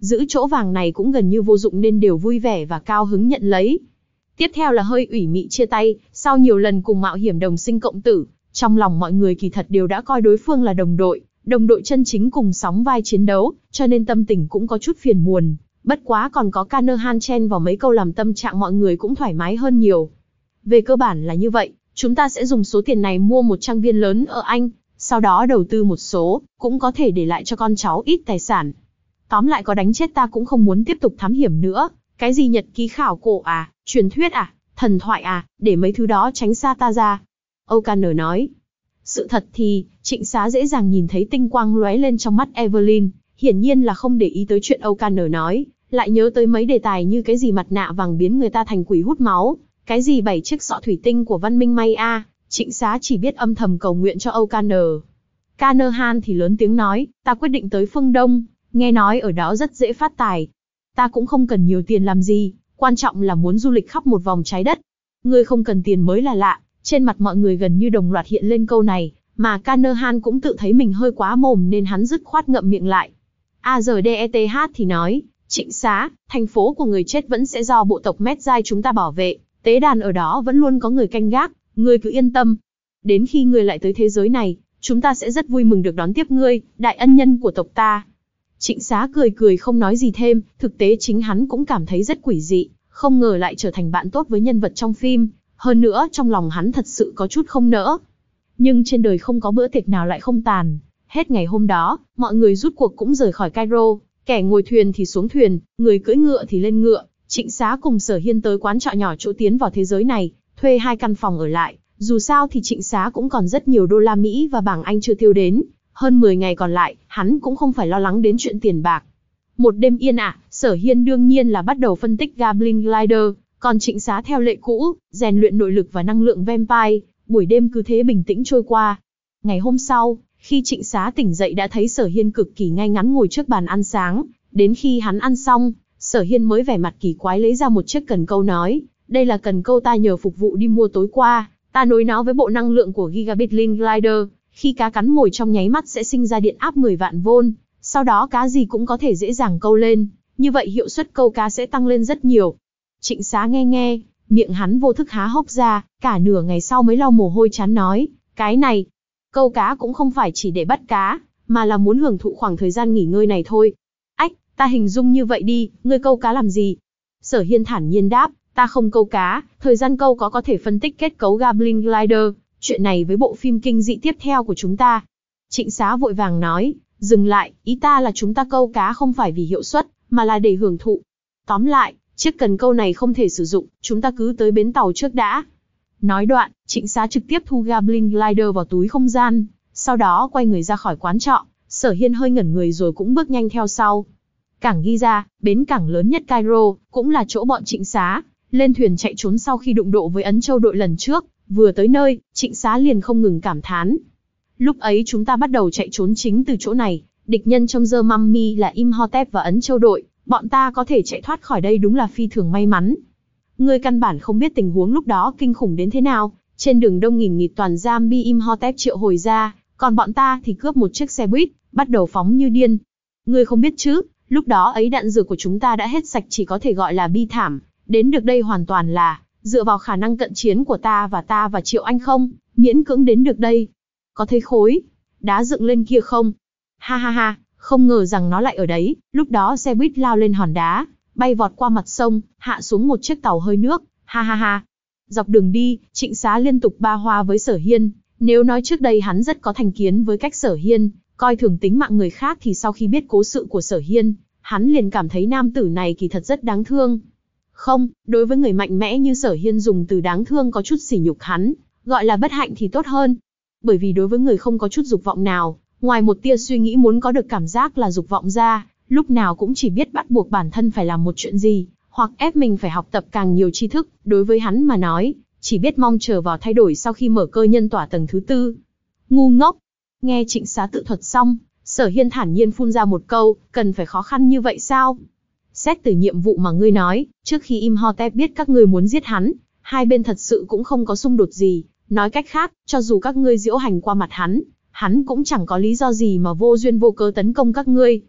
giữ chỗ vàng này cũng gần như vô dụng nên đều vui vẻ và cao hứng nhận lấy. Tiếp theo là hơi ủy mị chia tay, sau nhiều lần cùng mạo hiểm đồng sinh cộng tử, trong lòng mọi người kỳ thật đều đã coi đối phương là đồng đội, đồng đội chân chính cùng sóng vai chiến đấu, cho nên tâm tình cũng có chút phiền muộn. Bất quá còn có Carnahan chen vào mấy câu làm tâm trạng mọi người cũng thoải mái hơn nhiều. Về cơ bản là như vậy, chúng ta sẽ dùng số tiền này mua một trang viên lớn ở Anh, sau đó đầu tư một số, cũng có thể để lại cho con cháu ít tài sản. Tóm lại có đánh chết ta cũng không muốn tiếp tục thám hiểm nữa, cái gì nhật ký khảo cổ à, truyền thuyết à, thần thoại à, để mấy thứ đó tránh xa ta ra. O'Connor nói. Sự thật thì, Trịnh Xá dễ dàng nhìn thấy tinh quang lóe lên trong mắt Evelyn, hiển nhiên là không để ý tới chuyện O'Connor nói, lại nhớ tới mấy đề tài như cái gì mặt nạ vàng biến người ta thành quỷ hút máu, cái gì bảy chiếc sọ thủy tinh của văn minh Maya. Trịnh Xá chỉ biết âm thầm cầu nguyện cho O'Connor. Carnahan thì lớn tiếng nói, ta quyết định tới phương Đông, nghe nói ở đó rất dễ phát tài. Ta cũng không cần nhiều tiền làm gì, quan trọng là muốn du lịch khắp một vòng trái đất. Ngươi không cần tiền mới là lạ, trên mặt mọi người gần như đồng loạt hiện lên câu này, mà Carnahan cũng tự thấy mình hơi quá mồm nên hắn dứt khoát ngậm miệng lại. a rờ đê e tê hát thì nói, Trịnh Xá, thành phố của người chết vẫn sẽ do bộ tộc Medjay chúng ta bảo vệ, tế đàn ở đó vẫn luôn có người canh gác, ngươi cứ yên tâm. Đến khi ngươi lại tới thế giới này, chúng ta sẽ rất vui mừng được đón tiếp ngươi, đại ân nhân của tộc ta. Trịnh Xá cười cười không nói gì thêm, thực tế chính hắn cũng cảm thấy rất quỷ dị, không ngờ lại trở thành bạn tốt với nhân vật trong phim, hơn nữa trong lòng hắn thật sự có chút không nỡ. Nhưng trên đời không có bữa tiệc nào lại không tàn. Hết ngày hôm đó, mọi người rút cuộc cũng rời khỏi Cairo, kẻ ngồi thuyền thì xuống thuyền, người cưỡi ngựa thì lên ngựa. Trịnh Xá cùng Sở Hiên tới quán trọ nhỏ chỗ tiến vào thế giới này, thuê hai căn phòng ở lại. Dù sao thì Trịnh Xá cũng còn rất nhiều đô la Mỹ và bảng Anh chưa tiêu đến. Hơn mười ngày còn lại, hắn cũng không phải lo lắng đến chuyện tiền bạc. Một đêm yên ả, Sở Hiên đương nhiên là bắt đầu phân tích Goblin Glider, còn Trịnh Xá theo lệ cũ, rèn luyện nội lực và năng lượng vampire. Buổi đêm cứ thế bình tĩnh trôi qua. Ngày hôm sau, khi Trịnh Xá tỉnh dậy đã thấy Sở Hiên cực kỳ ngay ngắn ngồi trước bàn ăn sáng. Đến khi hắn ăn xong, Sở Hiên mới vẻ mặt kỳ quái lấy ra một chiếc cần câu nói, đây là cần câu ta nhờ phục vụ đi mua tối qua, ta nối nó với bộ năng lượng của Gigabit Link Glider, khi cá cắn mồi trong nháy mắt sẽ sinh ra điện áp mười vạn vôn, sau đó cá gì cũng có thể dễ dàng câu lên, như vậy hiệu suất câu cá sẽ tăng lên rất nhiều. Trịnh Xá nghe nghe, miệng hắn vô thức há hốc ra, cả nửa ngày sau mới lau mồ hôi chán nói, cái này, câu cá cũng không phải chỉ để bắt cá, mà là muốn hưởng thụ khoảng thời gian nghỉ ngơi này thôi. Ách, ta hình dung như vậy đi, ngươi câu cá làm gì? Sở Hiên thản nhiên đáp, ta không câu cá, thời gian câu có có thể phân tích kết cấu Goblin Glider, chuyện này với bộ phim kinh dị tiếp theo của chúng ta. Trịnh Xá vội vàng nói, dừng lại, ý ta là chúng ta câu cá không phải vì hiệu suất, mà là để hưởng thụ. Tóm lại, chiếc cần câu này không thể sử dụng, chúng ta cứ tới bến tàu trước đã. Nói đoạn, Trịnh Xá trực tiếp thu Goblin Glider vào túi không gian, sau đó quay người ra khỏi quán trọ. Sở Hiên hơi ngẩn người rồi cũng bước nhanh theo sau. Cảng Giza, bến cảng lớn nhất Cairo, cũng là chỗ bọn Trịnh Xá lên thuyền chạy trốn sau khi đụng độ với Ấn Châu đội lần trước. Vừa tới nơi, Trịnh Xá liền không ngừng cảm thán. Lúc ấy chúng ta bắt đầu chạy trốn chính từ chỗ này, địch nhân trong The Mummy là Imhotep và Ấn Châu đội, bọn ta có thể chạy thoát khỏi đây đúng là phi thường may mắn. Ngươi căn bản không biết tình huống lúc đó kinh khủng đến thế nào, trên đường đông nghìn nghịt toàn zombie Imhotep triệu hồi ra, còn bọn ta thì cướp một chiếc xe buýt, bắt đầu phóng như điên. Ngươi không biết chứ, lúc đó ấy đạn dược của chúng ta đã hết sạch, chỉ có thể gọi là bi thảm, đến được đây hoàn toàn là dựa vào khả năng cận chiến của ta và ta và Triệu Anh không, miễn cưỡng đến được đây. Có thấy khối đá dựng lên kia không? Ha ha ha, không ngờ rằng nó lại ở đấy. Lúc đó xe buýt lao lên hòn đá, bay vọt qua mặt sông, hạ xuống một chiếc tàu hơi nước. Ha ha ha. Dọc đường đi, Trịnh Xá liên tục ba hoa với Sở Hiên. Nếu nói trước đây hắn rất có thành kiến với cách Sở Hiên coi thường tính mạng người khác, thì sau khi biết cố sự của Sở Hiên, hắn liền cảm thấy nam tử này kỳ thật rất đáng thương. Không, đối với người mạnh mẽ như Sở Hiên dùng từ đáng thương có chút sỉ nhục hắn, gọi là bất hạnh thì tốt hơn. Bởi vì đối với người không có chút dục vọng nào, ngoài một tia suy nghĩ muốn có được cảm giác là dục vọng ra, lúc nào cũng chỉ biết bắt buộc bản thân phải làm một chuyện gì, hoặc ép mình phải học tập càng nhiều tri thức, đối với hắn mà nói, chỉ biết mong chờ vào thay đổi sau khi mở cơ nhân tỏa tầng thứ tư. Ngu ngốc. Nghe Trịnh Xá tự thuật xong, Sở Hiên thản nhiên phun ra một câu, cần phải khó khăn như vậy sao? Xét từ nhiệm vụ mà ngươi nói, trước khi Imhotep biết các ngươi muốn giết hắn, hai bên thật sự cũng không có xung đột gì. Nói cách khác, cho dù các ngươi diễu hành qua mặt hắn, hắn cũng chẳng có lý do gì mà vô duyên vô cớ tấn công các ngươi.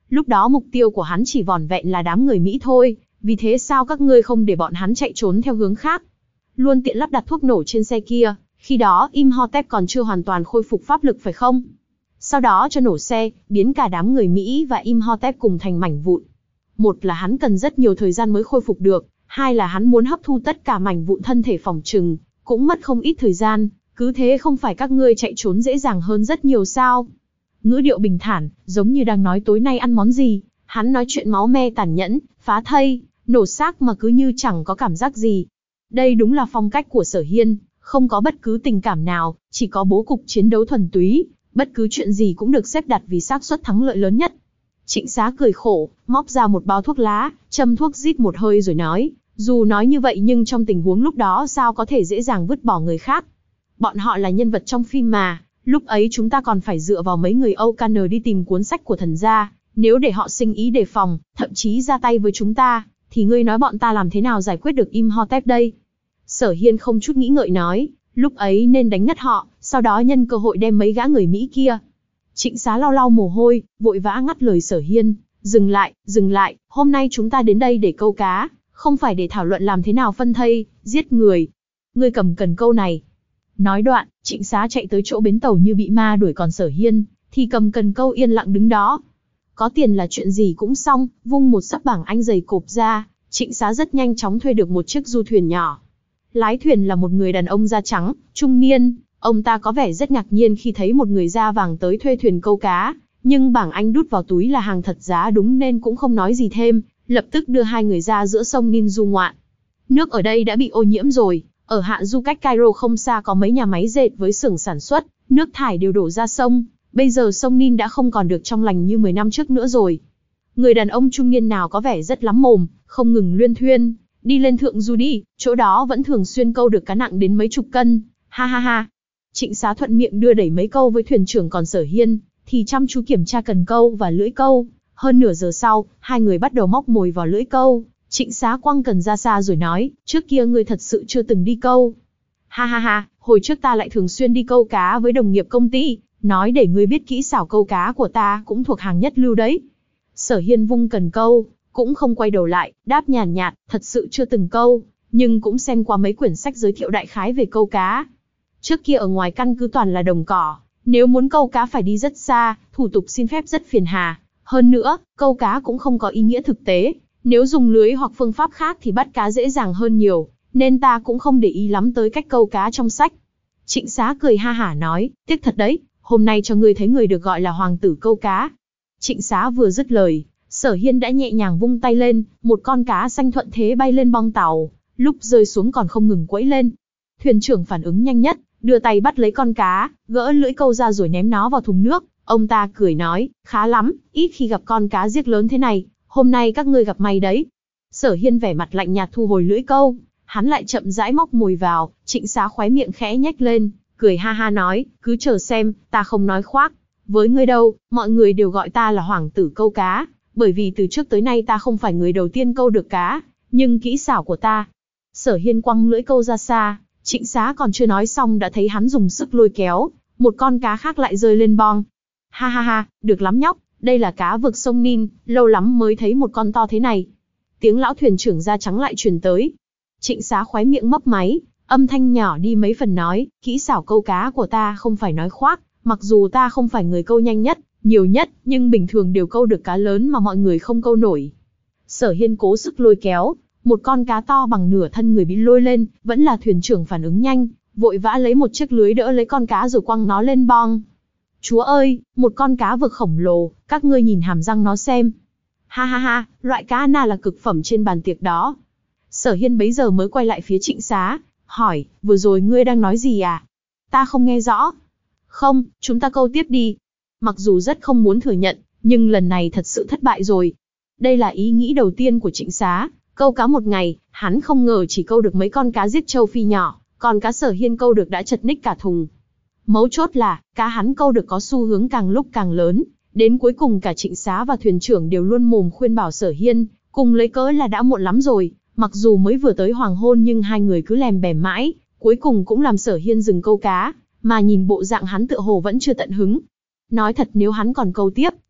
Lúc đó mục tiêu của hắn chỉ vỏn vẹn là đám người Mỹ thôi, vì thế sao các ngươi không để bọn hắn chạy trốn theo hướng khác? Luôn tiện lắp đặt thuốc nổ trên xe kia, khi đó Imhotep còn chưa hoàn toàn khôi phục pháp lực phải không? Sau đó cho nổ xe, biến cả đám người Mỹ và Imhotep cùng thành mảnh vụn. Một là hắn cần rất nhiều thời gian mới khôi phục được, hai là hắn muốn hấp thu tất cả mảnh vụn thân thể phỏng trừng, cũng mất không ít thời gian, cứ thế không phải các ngươi chạy trốn dễ dàng hơn rất nhiều sao? Ngữ điệu bình thản, giống như đang nói tối nay ăn món gì, hắn nói chuyện máu me tàn nhẫn, phá thây, nổ xác mà cứ như chẳng có cảm giác gì. Đây đúng là phong cách của Sở Hiên, không có bất cứ tình cảm nào, chỉ có bố cục chiến đấu thuần túy, bất cứ chuyện gì cũng được xếp đặt vì xác suất thắng lợi lớn nhất. Trịnh Xá cười khổ, móc ra một bao thuốc lá, châm thuốc rít một hơi rồi nói, dù nói như vậy nhưng trong tình huống lúc đó sao có thể dễ dàng vứt bỏ người khác. Bọn họ là nhân vật trong phim mà, lúc ấy chúng ta còn phải dựa vào mấy người Âu Can đi tìm cuốn sách của thần gia, nếu để họ sinh ý đề phòng, thậm chí ra tay với chúng ta, thì ngươi nói bọn ta làm thế nào giải quyết được Imhotep đây? Sở Hiên không chút nghĩ ngợi nói, lúc ấy nên đánh ngất họ, sau đó nhân cơ hội đem mấy gã người Mỹ kia. Trịnh Xá lau lau mồ hôi, vội vã ngắt lời Sở Hiên, dừng lại, dừng lại, hôm nay chúng ta đến đây để câu cá, không phải để thảo luận làm thế nào phân thây, giết người. Ngươi cầm cần câu này. Nói đoạn, Trịnh Xá chạy tới chỗ bến tàu như bị ma đuổi, còn Sở Hiên thì cầm cần câu yên lặng đứng đó. Có tiền là chuyện gì cũng xong, vung một sấp bảng Anh dày cộp ra, Trịnh Xá rất nhanh chóng thuê được một chiếc du thuyền nhỏ. Lái thuyền là một người đàn ông da trắng, trung niên, ông ta có vẻ rất ngạc nhiên khi thấy một người da vàng tới thuê thuyền câu cá, nhưng bảng Anh đút vào túi là hàng thật giá đúng nên cũng không nói gì thêm, lập tức đưa hai người ra giữa sông Nin du ngoạn. Nước ở đây đã bị ô nhiễm rồi, ở hạ du cách Cairo không xa có mấy nhà máy dệt với xưởng sản xuất, nước thải đều đổ ra sông, bây giờ sông Nin đã không còn được trong lành như mười năm trước nữa rồi. Người đàn ông trung niên nào có vẻ rất lắm mồm, không ngừng luyên thuyên, đi lên thượng du đi, chỗ đó vẫn thường xuyên câu được cá nặng đến mấy chục cân, ha ha ha. Trịnh Xá thuận miệng đưa đẩy mấy câu với thuyền trưởng, còn Sở Hiên thì chăm chú kiểm tra cần câu và lưỡi câu. Hơn nửa giờ sau, hai người bắt đầu móc mồi vào lưỡi câu. Trịnh Xá quăng cần ra xa rồi nói, trước kia ngươi thật sự chưa từng đi câu. Ha ha ha, hồi trước ta lại thường xuyên đi câu cá với đồng nghiệp công ty, nói để ngươi biết kỹ xảo câu cá của ta cũng thuộc hàng nhất lưu đấy. Sở Hiên vung cần câu, cũng không quay đầu lại, đáp nhàn nhạt, thật sự chưa từng câu, nhưng cũng xem qua mấy quyển sách giới thiệu đại khái về câu cá. Trước kia ở ngoài căn cứ toàn là đồng cỏ, nếu muốn câu cá phải đi rất xa, thủ tục xin phép rất phiền hà. Hơn nữa, câu cá cũng không có ý nghĩa thực tế, nếu dùng lưới hoặc phương pháp khác thì bắt cá dễ dàng hơn nhiều, nên ta cũng không để ý lắm tới cách câu cá trong sách. Trịnh Xá cười ha hả nói, tiếc thật đấy, hôm nay cho ngươi thấy người được gọi là hoàng tử câu cá. Trịnh Xá vừa dứt lời, Sở Hiên đã nhẹ nhàng vung tay lên, một con cá xanh thuận thế bay lên bong tàu, lúc rơi xuống còn không ngừng quẫy lên. Thuyền trưởng phản ứng nhanh nhất, đưa tay bắt lấy con cá, gỡ lưỡi câu ra rồi ném nó vào thùng nước. Ông ta cười nói, khá lắm, ít khi gặp con cá giếc lớn thế này, hôm nay các ngươi gặp may đấy. Sở Hiên vẻ mặt lạnh nhạt thu hồi lưỡi câu, hắn lại chậm rãi móc mồi vào. Trịnh Xá khóe miệng khẽ nhếch lên, cười ha ha nói, cứ chờ xem, ta không nói khoác. Với ngươi đâu, mọi người đều gọi ta là hoàng tử câu cá, bởi vì từ trước tới nay ta không phải người đầu tiên câu được cá, nhưng kỹ xảo của ta. Sở Hiên quăng lưỡi câu ra xa, Trịnh Xá còn chưa nói xong đã thấy hắn dùng sức lôi kéo, một con cá khác lại rơi lên bong. Ha ha ha, được lắm nhóc, đây là cá vực sông Nin, lâu lắm mới thấy một con to thế này. Tiếng lão thuyền trưởng da trắng lại truyền tới. Trịnh Xá khóe miệng mấp máy, âm thanh nhỏ đi mấy phần nói, kỹ xảo câu cá của ta không phải nói khoác, mặc dù ta không phải người câu nhanh nhất, nhiều nhất, nhưng bình thường đều câu được cá lớn mà mọi người không câu nổi. Sở Hiên cố sức lôi kéo, một con cá to bằng nửa thân người bị lôi lên, vẫn là thuyền trưởng phản ứng nhanh, vội vã lấy một chiếc lưới đỡ lấy con cá rồi quăng nó lên bong. Chúa ơi, một con cá vực khổng lồ, các ngươi nhìn hàm răng nó xem. Ha ha ha, loại cá na là cực phẩm trên bàn tiệc đó. Sở Hiên bấy giờ mới quay lại phía Trịnh Xá, hỏi, vừa rồi ngươi đang nói gì à? Ta không nghe rõ. Không, chúng ta câu tiếp đi. Mặc dù rất không muốn thừa nhận, nhưng lần này thật sự thất bại rồi. Đây là ý nghĩ đầu tiên của Trịnh Xá, câu cá một ngày, hắn không ngờ chỉ câu được mấy con cá giết châu Phi nhỏ, còn cá Sở Hiên câu được đã chật ních cả thùng. Mấu chốt là, cá hắn câu được có xu hướng càng lúc càng lớn, đến cuối cùng cả Trịnh Xá và thuyền trưởng đều luôn mồm khuyên bảo Sở Hiên, cùng lấy cớ là đã muộn lắm rồi, mặc dù mới vừa tới hoàng hôn nhưng hai người cứ lèm bèm mãi, cuối cùng cũng làm Sở Hiên dừng câu cá, mà nhìn bộ dạng hắn tựa hồ vẫn chưa tận hứng. Nói thật nếu hắn còn câu tiếp,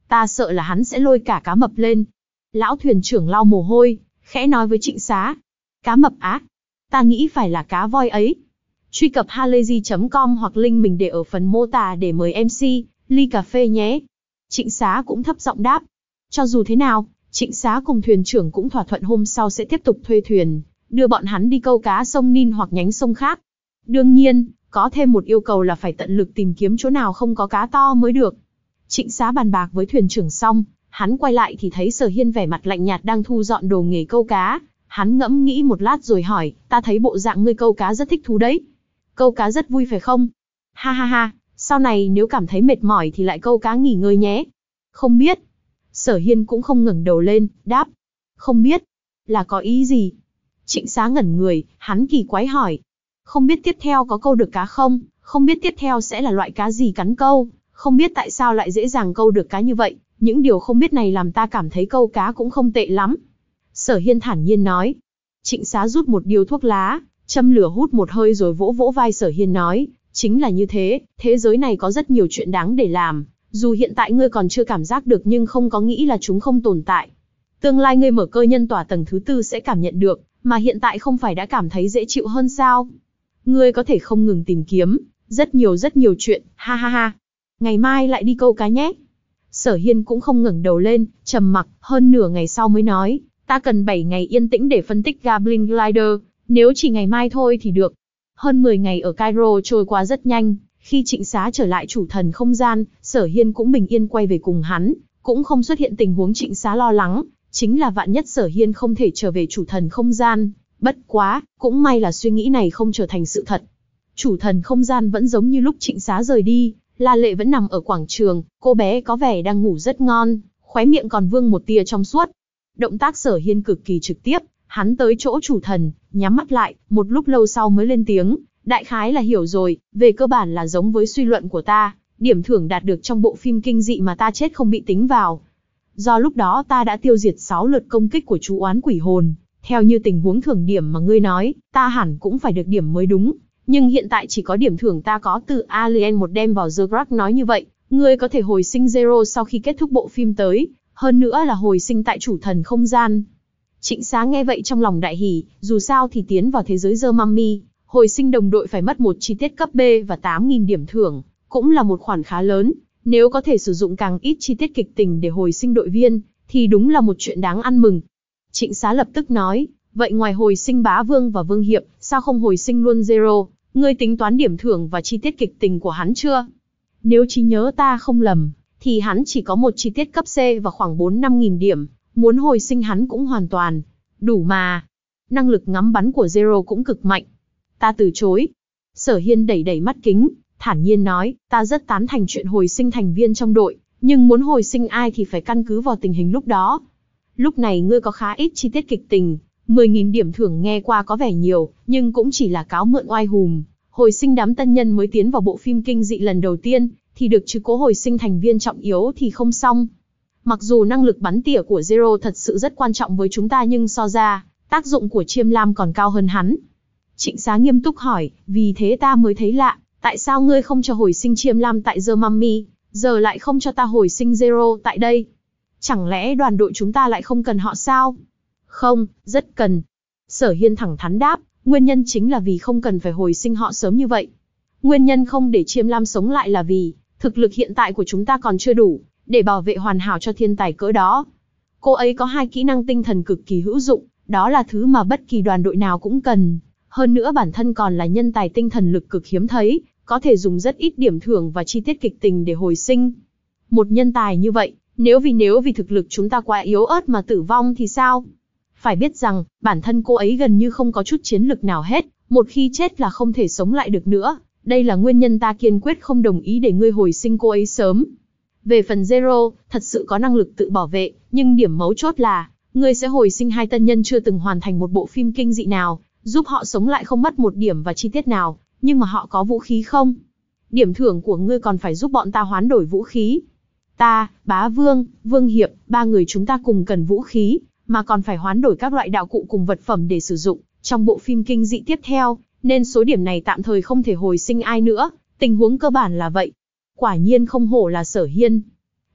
ta sợ là hắn sẽ lôi cả cá mập lên. Lão thuyền trưởng lau mồ hôi, khẽ nói với Trịnh Xá. Cá mập á? Ta nghĩ phải là cá voi ấy. Truy cập halayzi chấm com hoặc link mình để ở phần mô tả để mời em xê, ly cà phê nhé. Trịnh Xá cũng thấp giọng đáp. Cho dù thế nào, Trịnh Xá cùng thuyền trưởng cũng thỏa thuận hôm sau sẽ tiếp tục thuê thuyền, đưa bọn hắn đi câu cá sông Nin hoặc nhánh sông khác. Đương nhiên, có thêm một yêu cầu là phải tận lực tìm kiếm chỗ nào không có cá to mới được. Trịnh Xá bàn bạc với thuyền trưởng xong, hắn quay lại thì thấy Sở Hiên vẻ mặt lạnh nhạt đang thu dọn đồ nghề câu cá. Hắn ngẫm nghĩ một lát rồi hỏi, ta thấy bộ dạng ngươi câu cá rất thích thú đấy. Câu cá rất vui phải không? Ha ha ha, sau này nếu cảm thấy mệt mỏi thì lại câu cá nghỉ ngơi nhé. Không biết. Sở Hiên cũng không ngẩng đầu lên, đáp. Không biết. Là có ý gì? Trịnh Xá ngẩn người, hắn kỳ quái hỏi. Không biết tiếp theo có câu được cá không? Không biết tiếp theo sẽ là loại cá gì cắn câu? Không biết tại sao lại dễ dàng câu được cá như vậy? Những điều không biết này làm ta cảm thấy câu cá cũng không tệ lắm. Sở Hiên thản nhiên nói. Trịnh Xá rút một điếu thuốc lá, châm lửa hút một hơi rồi vỗ vỗ vai Sở Hiên nói. Chính là như thế, thế giới này có rất nhiều chuyện đáng để làm. Dù hiện tại ngươi còn chưa cảm giác được nhưng không có nghĩ là chúng không tồn tại. Tương lai ngươi mở cơ nhân tỏa tầng thứ tư sẽ cảm nhận được, mà hiện tại không phải đã cảm thấy dễ chịu hơn sao? Ngươi có thể không ngừng tìm kiếm, rất nhiều rất nhiều chuyện, ha ha ha. Ngày mai lại đi câu cá nhé. Sở Hiên cũng không ngẩng đầu lên, trầm mặc, hơn nửa ngày sau mới nói, ta cần bảy ngày yên tĩnh để phân tích Goblin Glider, nếu chỉ ngày mai thôi thì được. Hơn mười ngày ở Cairo trôi qua rất nhanh, khi Trịnh Xá trở lại chủ thần không gian, Sở Hiên cũng bình yên quay về cùng hắn, cũng không xuất hiện tình huống Trịnh Xá lo lắng, chính là vạn nhất Sở Hiên không thể trở về chủ thần không gian. Bất quá, cũng may là suy nghĩ này không trở thành sự thật. Chủ thần không gian vẫn giống như lúc Trịnh Xá rời đi, La Lệ vẫn nằm ở quảng trường, cô bé có vẻ đang ngủ rất ngon, khóe miệng còn vương một tia trong suốt. Động tác Sở Hiên cực kỳ trực tiếp, hắn tới chỗ chủ thần, nhắm mắt lại, một lúc lâu sau mới lên tiếng, đại khái là hiểu rồi, về cơ bản là giống với suy luận của ta, điểm thưởng đạt được trong bộ phim kinh dị mà ta chết không bị tính vào. Do lúc đó ta đã tiêu diệt sáu lượt công kích của chú oán quỷ hồn, theo như tình huống thưởng điểm mà ngươi nói, ta hẳn cũng phải được điểm mới đúng. Nhưng hiện tại chỉ có điểm thưởng ta có từ Alien một đem vào The Greg nói như vậy, ngươi có thể hồi sinh Zero sau khi kết thúc bộ phim tới, hơn nữa là hồi sinh tại chủ thần không gian. Trịnh Xá nghe vậy trong lòng đại hỉ, dù sao thì tiến vào thế giới The Mummy, hồi sinh đồng đội phải mất một chi tiết cấp B và tám nghìn điểm thưởng, cũng là một khoản khá lớn, nếu có thể sử dụng càng ít chi tiết kịch tình để hồi sinh đội viên, thì đúng là một chuyện đáng ăn mừng. Trịnh Xá lập tức nói, vậy ngoài hồi sinh Bá Vương và Vương Hiệp, sao không hồi sinh luôn Zero? Ngươi tính toán điểm thưởng và chi tiết kịch tình của hắn chưa? Nếu trí nhớ ta không lầm, thì hắn chỉ có một chi tiết cấp C và khoảng bốn năm nghìn điểm, muốn hồi sinh hắn cũng hoàn toàn đủ mà. Năng lực ngắm bắn của Zero cũng cực mạnh. Ta từ chối. Sở Hiên đẩy đẩy mắt kính, thản nhiên nói, ta rất tán thành chuyện hồi sinh thành viên trong đội, nhưng muốn hồi sinh ai thì phải căn cứ vào tình hình lúc đó. Lúc này ngươi có khá ít chi tiết kịch tình, mười nghìn điểm thưởng nghe qua có vẻ nhiều, nhưng cũng chỉ là cáo mượn oai hùm. Hồi sinh đám tân nhân mới tiến vào bộ phim kinh dị lần đầu tiên, thì được chứ cố hồi sinh thành viên trọng yếu thì không xong. Mặc dù năng lực bắn tỉa của Zero thật sự rất quan trọng với chúng ta nhưng so ra, tác dụng của Chiêm Lam còn cao hơn hắn. Trịnh Xá nghiêm túc hỏi, vì thế ta mới thấy lạ, tại sao ngươi không cho hồi sinh Chiêm Lam tại The Mummy, giờ lại không cho ta hồi sinh Zero tại đây? Chẳng lẽ đoàn đội chúng ta lại không cần họ sao? Không, rất cần. Sở Hiên thẳng thắn đáp, nguyên nhân chính là vì không cần phải hồi sinh họ sớm như vậy. Nguyên nhân không để Chiêm Lam sống lại là vì, thực lực hiện tại của chúng ta còn chưa đủ, để bảo vệ hoàn hảo cho thiên tài cỡ đó. Cô ấy có hai kỹ năng tinh thần cực kỳ hữu dụng, đó là thứ mà bất kỳ đoàn đội nào cũng cần. Hơn nữa bản thân còn là nhân tài tinh thần lực cực hiếm thấy, có thể dùng rất ít điểm thưởng và chi tiết kịch tình để hồi sinh. Một nhân tài như vậy, nếu vì nếu vì thực lực chúng ta quá yếu ớt mà tử vong thì sao? Phải biết rằng, bản thân cô ấy gần như không có chút chiến lực nào hết, một khi chết là không thể sống lại được nữa. Đây là nguyên nhân ta kiên quyết không đồng ý để ngươi hồi sinh cô ấy sớm. Về phần Zero, thật sự có năng lực tự bảo vệ, nhưng điểm mấu chốt là, ngươi sẽ hồi sinh hai tân nhân chưa từng hoàn thành một bộ phim kinh dị nào, giúp họ sống lại không mất một điểm và chi tiết nào, nhưng mà họ có vũ khí không? Điểm thưởng của ngươi còn phải giúp bọn ta hoán đổi vũ khí. Ta, Bá Vương, Vương Hiệp, ba người chúng ta cùng cần vũ khí, mà còn phải hoán đổi các loại đạo cụ cùng vật phẩm để sử dụng trong bộ phim kinh dị tiếp theo, nên số điểm này tạm thời không thể hồi sinh ai nữa, tình huống cơ bản là vậy. Quả nhiên không hổ là Sở Hiên.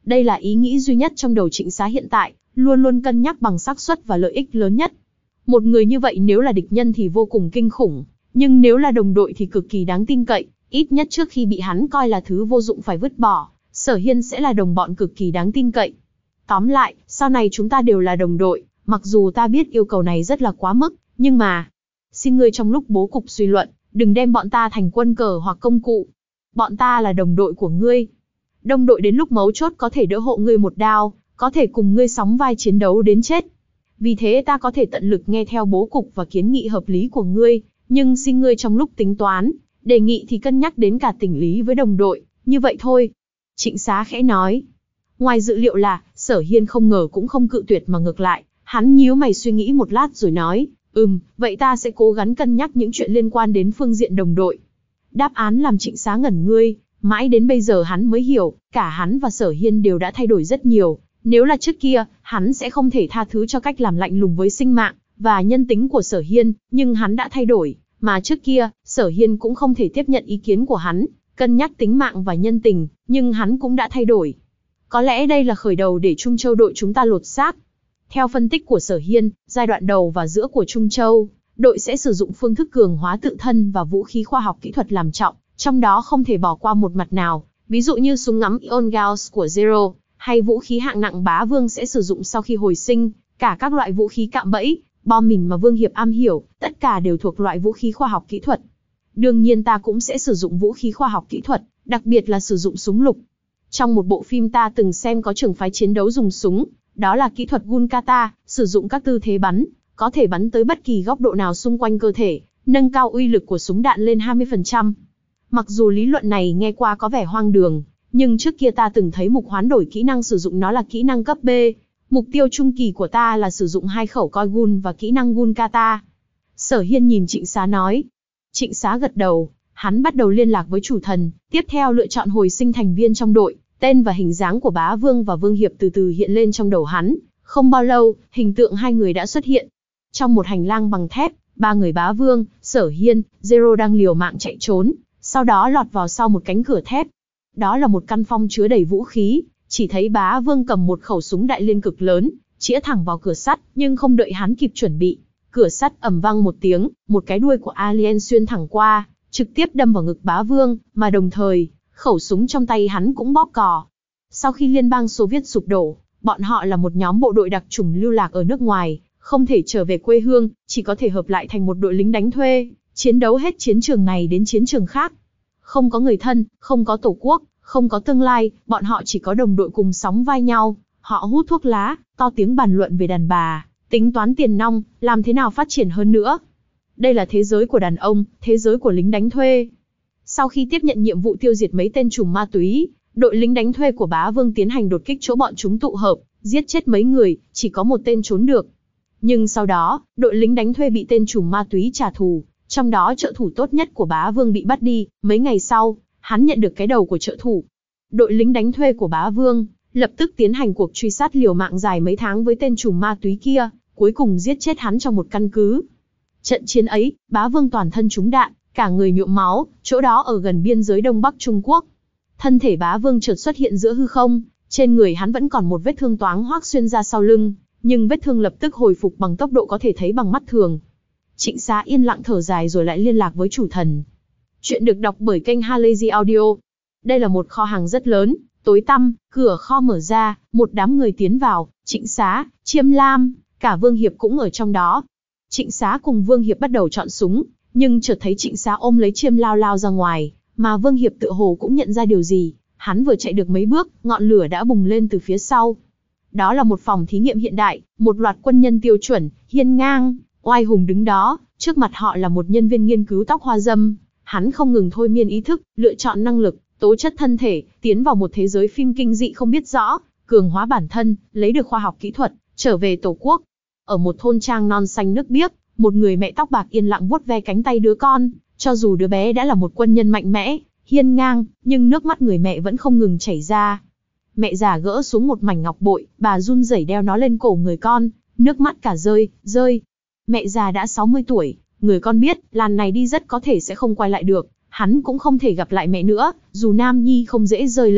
Đây là ý nghĩ duy nhất trong đầu Trịnh Xá hiện tại, luôn luôn cân nhắc bằng xác suất và lợi ích lớn nhất. Một người như vậy nếu là địch nhân thì vô cùng kinh khủng, nhưng nếu là đồng đội thì cực kỳ đáng tin cậy, ít nhất trước khi bị hắn coi là thứ vô dụng phải vứt bỏ, Sở Hiên sẽ là đồng bọn cực kỳ đáng tin cậy. Tóm lại, sau này chúng ta đều là đồng đội, mặc dù ta biết yêu cầu này rất là quá mức, nhưng mà... Xin ngươi trong lúc bố cục suy luận, đừng đem bọn ta thành quân cờ hoặc công cụ. Bọn ta là đồng đội của ngươi. Đồng đội đến lúc mấu chốt có thể đỡ hộ ngươi một đao, có thể cùng ngươi sóng vai chiến đấu đến chết. Vì thế ta có thể tận lực nghe theo bố cục và kiến nghị hợp lý của ngươi, nhưng xin ngươi trong lúc tính toán, đề nghị thì cân nhắc đến cả tình lý với đồng đội, như vậy thôi. Trịnh Xá khẽ nói. Ngoài dự liệu là, Sở Hiên không ngờ cũng không cự tuyệt mà ngược lại, hắn nhíu mày suy nghĩ một lát rồi nói, ừm, vậy ta sẽ cố gắng cân nhắc những chuyện liên quan đến phương diện đồng đội. Đáp án làm Trịnh Xá ngẩn ngươi, mãi đến bây giờ hắn mới hiểu, cả hắn và Sở Hiên đều đã thay đổi rất nhiều. Nếu là trước kia, hắn sẽ không thể tha thứ cho cách làm lạnh lùng với sinh mạng và nhân tính của Sở Hiên, nhưng hắn đã thay đổi, mà trước kia, Sở Hiên cũng không thể tiếp nhận ý kiến của hắn, cân nhắc tính mạng và nhân tình, nhưng hắn cũng đã thay đổi. Có lẽ đây là khởi đầu để Trung Châu đội chúng ta lột xác. Theo phân tích của Sở Hiên, giai đoạn đầu và giữa của Trung Châu, đội sẽ sử dụng phương thức cường hóa tự thân và vũ khí khoa học kỹ thuật làm trọng, trong đó không thể bỏ qua một mặt nào, ví dụ như súng ngắm Ion Gauss của Zero, hay vũ khí hạng nặng Bá Vương sẽ sử dụng sau khi hồi sinh, cả các loại vũ khí cạm bẫy, bom mìn mà Vương Hiệp am hiểu, tất cả đều thuộc loại vũ khí khoa học kỹ thuật. Đương nhiên ta cũng sẽ sử dụng vũ khí khoa học kỹ thuật, đặc biệt là sử dụng súng lục. Trong một bộ phim ta từng xem có trường phái chiến đấu dùng súng, đó là kỹ thuật Gun-Kata, sử dụng các tư thế bắn, có thể bắn tới bất kỳ góc độ nào xung quanh cơ thể, nâng cao uy lực của súng đạn lên hai mươi phần trăm. Mặc dù lý luận này nghe qua có vẻ hoang đường, nhưng trước kia ta từng thấy mục hoán đổi kỹ năng sử dụng nó là kỹ năng cấp B. Mục tiêu trung kỳ của ta là sử dụng hai khẩu coi gun và kỹ năng Gun-Kata. Sở Hiên nhìn Trịnh Xá nói. Trịnh Xá gật đầu, hắn bắt đầu liên lạc với chủ thần, tiếp theo lựa chọn hồi sinh thành viên trong đội. Tên và hình dáng của Bá Vương và Vương Hiệp từ từ hiện lên trong đầu hắn. Không bao lâu, hình tượng hai người đã xuất hiện. Trong một hành lang bằng thép, ba người Bá Vương, Sở Hiên, Zero đang liều mạng chạy trốn, sau đó lọt vào sau một cánh cửa thép. Đó là một căn phòng chứa đầy vũ khí, chỉ thấy Bá Vương cầm một khẩu súng đại liên cực lớn, chĩa thẳng vào cửa sắt, nhưng không đợi hắn kịp chuẩn bị. Cửa sắt ầm vang một tiếng, một cái đuôi của alien xuyên thẳng qua, trực tiếp đâm vào ngực Bá Vương, mà đồng thời, khẩu súng trong tay hắn cũng bóp cò. Sau khi Liên bang Xô Viết sụp đổ, bọn họ là một nhóm bộ đội đặc chủng lưu lạc ở nước ngoài, không thể trở về quê hương, chỉ có thể hợp lại thành một đội lính đánh thuê, chiến đấu hết chiến trường này đến chiến trường khác. Không có người thân, không có tổ quốc, không có tương lai, bọn họ chỉ có đồng đội cùng sóng vai nhau, họ hút thuốc lá, to tiếng bàn luận về đàn bà, tính toán tiền nong, làm thế nào phát triển hơn nữa. Đây là thế giới của đàn ông, thế giới của lính đánh thuê. Sau khi tiếp nhận nhiệm vụ tiêu diệt mấy tên trùm ma túy, đội lính đánh thuê của Bá Vương tiến hành đột kích chỗ bọn chúng tụ hợp, giết chết mấy người, chỉ có một tên trốn được. Nhưng sau đó, đội lính đánh thuê bị tên trùm ma túy trả thù, trong đó trợ thủ tốt nhất của Bá Vương bị bắt đi, mấy ngày sau, hắn nhận được cái đầu của trợ thủ. Đội lính đánh thuê của Bá Vương lập tức tiến hành cuộc truy sát liều mạng dài mấy tháng với tên trùm ma túy kia, cuối cùng giết chết hắn trong một căn cứ. Trận chiến ấy, Bá Vương toàn thân trúng đạn, cả người nhuộm máu, chỗ đó ở gần biên giới Đông Bắc Trung Quốc. Thân thể Bá Vương chợt xuất hiện giữa hư không, trên người hắn vẫn còn một vết thương toáng hoác xuyên ra sau lưng, nhưng vết thương lập tức hồi phục bằng tốc độ có thể thấy bằng mắt thường. Trịnh Xá yên lặng thở dài rồi lại liên lạc với chủ thần. Chuyện được đọc bởi kênh Halazy Audio. Đây là một kho hàng rất lớn, tối tăm, cửa kho mở ra, một đám người tiến vào, Trịnh Xá, Chiêm Lam, cả Vương Hiệp cũng ở trong đó. Trịnh Xá cùng Vương Hiệp bắt đầu chọn súng, nhưng chợt thấy Trịnh Xá ôm lấy Chiêm lao lao ra ngoài, mà Vương Hiệp tựa hồ cũng nhận ra điều gì, hắn vừa chạy được mấy bước, ngọn lửa đã bùng lên từ phía sau. Đó là một phòng thí nghiệm hiện đại, một loạt quân nhân tiêu chuẩn, hiên ngang, oai hùng đứng đó, trước mặt họ là một nhân viên nghiên cứu tóc hoa râm. Hắn không ngừng thôi miên ý thức, lựa chọn năng lực, tố chất thân thể, tiến vào một thế giới phim kinh dị không biết rõ, cường hóa bản thân, lấy được khoa học kỹ thuật, trở về tổ quốc. Ở một thôn trang non xanh nước biếc, một người mẹ tóc bạc yên lặng vuốt ve cánh tay đứa con, cho dù đứa bé đã là một quân nhân mạnh mẽ, hiên ngang, nhưng nước mắt người mẹ vẫn không ngừng chảy ra. Mẹ già gỡ xuống một mảnh ngọc bội, bà run rẩy đeo nó lên cổ người con, nước mắt cả rơi, rơi. Mẹ già đã sáu mươi tuổi, người con biết, làn này đi rất có thể sẽ không quay lại được, hắn cũng không thể gặp lại mẹ nữa, dù Nam Nhi không dễ rơi lệ,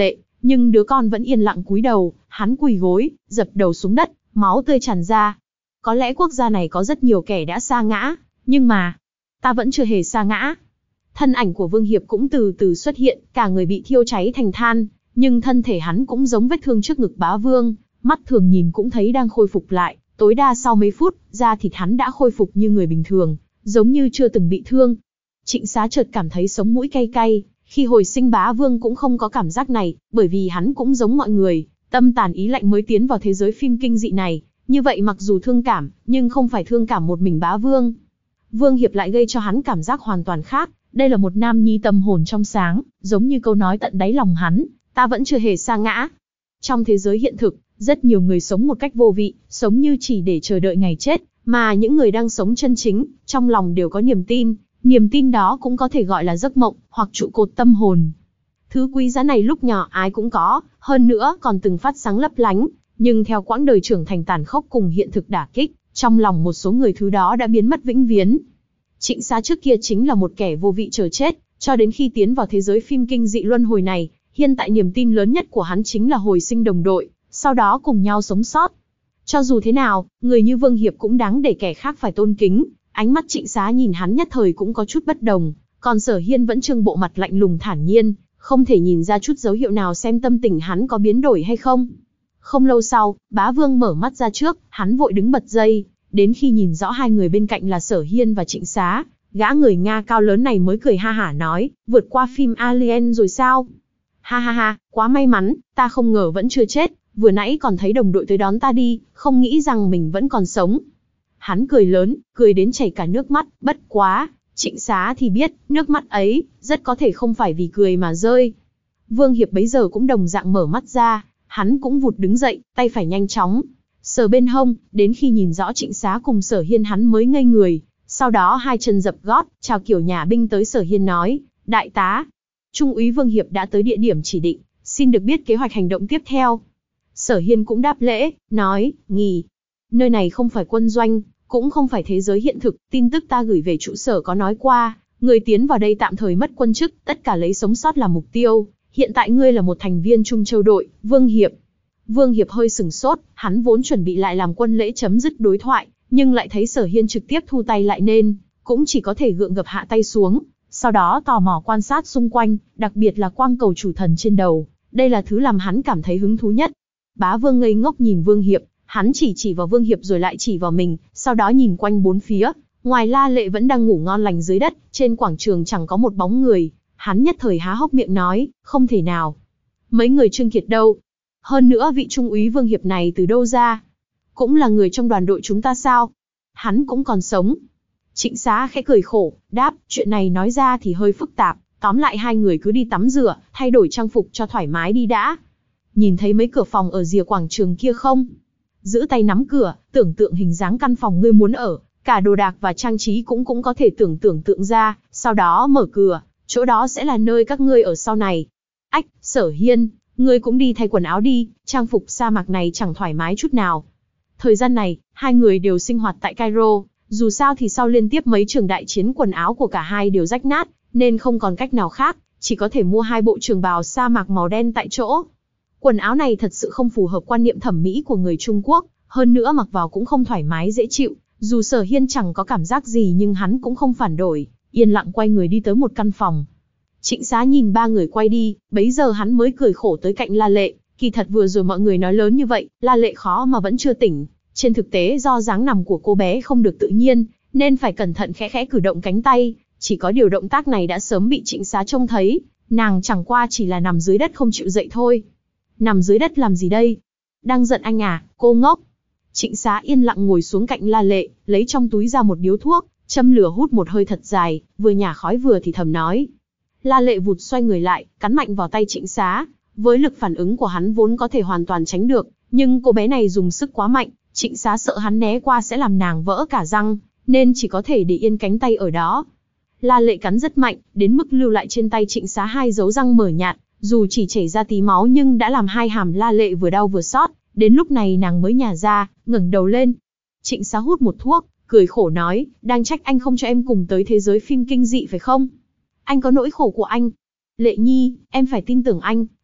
Nhưng đứa con vẫn yên lặng cúi đầu, hắn quỳ gối, dập đầu xuống đất, máu tươi tràn ra. Có lẽ quốc gia này có rất nhiều kẻ đã sa ngã, nhưng mà, ta vẫn chưa hề sa ngã. Thân ảnh của Vương Hiệp cũng từ từ xuất hiện, cả người bị thiêu cháy thành than, nhưng thân thể hắn cũng giống vết thương trước ngực bá vương, mắt thường nhìn cũng thấy đang khôi phục lại, tối đa sau mấy phút, da thịt hắn đã khôi phục như người bình thường, giống như chưa từng bị thương. Trịnh Xá chợt cảm thấy sống mũi cay cay, khi hồi sinh bá vương cũng không có cảm giác này, bởi vì hắn cũng giống mọi người, tâm tàn ý lạnh mới tiến vào thế giới phim kinh dị này, như vậy mặc dù thương cảm, nhưng không phải thương cảm một mình bá vương. Vương Hiệp lại gây cho hắn cảm giác hoàn toàn khác, đây là một nam nhi tâm hồn trong sáng, giống như câu nói tận đáy lòng hắn, ta vẫn chưa hề sa ngã. Trong thế giới hiện thực, rất nhiều người sống một cách vô vị, sống như chỉ để chờ đợi ngày chết, mà những người đang sống chân chính, trong lòng đều có niềm tin, niềm tin đó cũng có thể gọi là giấc mộng, hoặc trụ cột tâm hồn. Thứ quý giá này lúc nhỏ ai cũng có, hơn nữa còn từng phát sáng lấp lánh, nhưng theo quãng đời trưởng thành tàn khốc cùng hiện thực đả kích, trong lòng một số người thứ đó đã biến mất vĩnh viễn. Trịnh Xá trước kia chính là một kẻ vô vị chờ chết, cho đến khi tiến vào thế giới phim kinh dị luân hồi này, hiện tại niềm tin lớn nhất của hắn chính là hồi sinh đồng đội, sau đó cùng nhau sống sót. Cho dù thế nào, người như Vương Hiệp cũng đáng để kẻ khác phải tôn kính. Ánh mắt Trịnh Xá nhìn hắn nhất thời cũng có chút bất đồng, còn Sở Hiên vẫn trưng bộ mặt lạnh lùng thản nhiên, không thể nhìn ra chút dấu hiệu nào xem tâm tình hắn có biến đổi hay không. Không lâu sau, bá vương mở mắt ra trước, hắn vội đứng bật dậy, đến khi nhìn rõ hai người bên cạnh là Sở Hiên và Trịnh Xá, gã người Nga cao lớn này mới cười ha hả nói, vượt qua phim Alien rồi sao? Ha ha ha, quá may mắn, ta không ngờ vẫn chưa chết, vừa nãy còn thấy đồng đội tới đón ta đi, không nghĩ rằng mình vẫn còn sống. Hắn cười lớn, cười đến chảy cả nước mắt, bất quá, Trịnh Xá thì biết, nước mắt ấy, rất có thể không phải vì cười mà rơi. Vương Hiệp bấy giờ cũng đồng dạng mở mắt ra, hắn cũng vụt đứng dậy, tay phải nhanh chóng, sờ bên hông, đến khi nhìn rõ Trịnh Xá cùng Sở Hiên hắn mới ngây người, sau đó hai chân dập gót, chào kiểu nhà binh tới Sở Hiên nói, đại tá, Trung úy Vương Hiệp đã tới địa điểm chỉ định, xin được biết kế hoạch hành động tiếp theo. Sở Hiên cũng đáp lễ, nói, nghỉ, nơi này không phải quân doanh, cũng không phải thế giới hiện thực, tin tức ta gửi về trụ sở có nói qua, người tiến vào đây tạm thời mất quân chức, tất cả lấy sống sót là mục tiêu, hiện tại ngươi là một thành viên Trung Châu đội, Vương Hiệp. Vương Hiệp hơi sừng sốt, hắn vốn chuẩn bị lại làm quân lễ chấm dứt đối thoại, nhưng lại thấy Sở Hiên trực tiếp thu tay lại nên, cũng chỉ có thể gượng gập hạ tay xuống, sau đó tò mò quan sát xung quanh, đặc biệt là quang cầu chủ thần trên đầu, đây là thứ làm hắn cảm thấy hứng thú nhất. Bá Vương ngây ngốc nhìn Vương Hiệp, hắn chỉ chỉ vào Vương Hiệp rồi lại chỉ vào mình, sau đó nhìn quanh bốn phía, ngoài La Lệ vẫn đang ngủ ngon lành dưới đất, trên quảng trường chẳng có một bóng người, hắn nhất thời há hốc miệng nói, không thể nào. Mấy người Trương Kiệt đâu? Hơn nữa vị trung úy Vương Hiệp này từ đâu ra? Cũng là người trong đoàn đội chúng ta sao? Hắn cũng còn sống. Trịnh Xá khẽ cười khổ, đáp, chuyện này nói ra thì hơi phức tạp, tóm lại hai người cứ đi tắm rửa, thay đổi trang phục cho thoải mái đi đã. Nhìn thấy mấy cửa phòng ở rìa quảng trường kia không? Giữ tay nắm cửa, tưởng tượng hình dáng căn phòng ngươi muốn ở, cả đồ đạc và trang trí cũng cũng có thể tưởng tưởng tượng ra, sau đó mở cửa, chỗ đó sẽ là nơi các ngươi ở sau này. Ách, Sở Hiên, ngươi cũng đi thay quần áo đi, trang phục sa mạc này chẳng thoải mái chút nào. Thời gian này, hai người đều sinh hoạt tại Cairo, dù sao thì sau liên tiếp mấy trường đại chiến quần áo của cả hai đều rách nát, nên không còn cách nào khác, chỉ có thể mua hai bộ trường bào sa mạc màu đen tại chỗ. Quần áo này thật sự không phù hợp quan niệm thẩm mỹ của người Trung Quốc, hơn nữa mặc vào cũng không thoải mái dễ chịu, dù Sở Hiên chẳng có cảm giác gì nhưng hắn cũng không phản đổi, yên lặng quay người đi tới một căn phòng. Trịnh Xá nhìn ba người quay đi, bấy giờ hắn mới cười khổ tới cạnh La Lệ, kỳ thật vừa rồi mọi người nói lớn như vậy, La Lệ khó mà vẫn chưa tỉnh, trên thực tế do dáng nằm của cô bé không được tự nhiên, nên phải cẩn thận khẽ khẽ cử động cánh tay, chỉ có điều động tác này đã sớm bị Trịnh Xá trông thấy, nàng chẳng qua chỉ là nằm dưới đất không chịu dậy thôi. Nằm dưới đất làm gì đây? Đang giận anh à, cô ngốc. Trịnh Xá yên lặng ngồi xuống cạnh La Lệ, lấy trong túi ra một điếu thuốc, châm lửa hút một hơi thật dài, vừa nhả khói vừa thì thầm nói. La Lệ vụt xoay người lại, cắn mạnh vào tay Trịnh Xá, với lực phản ứng của hắn vốn có thể hoàn toàn tránh được, nhưng cô bé này dùng sức quá mạnh, Trịnh Xá sợ hắn né qua sẽ làm nàng vỡ cả răng, nên chỉ có thể để yên cánh tay ở đó. La Lệ cắn rất mạnh, đến mức lưu lại trên tay Trịnh Xá hai dấu răng mờ nhạt, dù chỉ chảy ra tí máu nhưng đã làm hai hàm La Lệ vừa đau vừa xót. Đến lúc này nàng mới nhả ra, ngẩng đầu lên. Trịnh Xá hút một thuốc, cười khổ nói, đang trách anh không cho em cùng tới thế giới phim kinh dị phải không? Anh có nỗi khổ của anh. Lệ Nhi, em phải tin tưởng anh,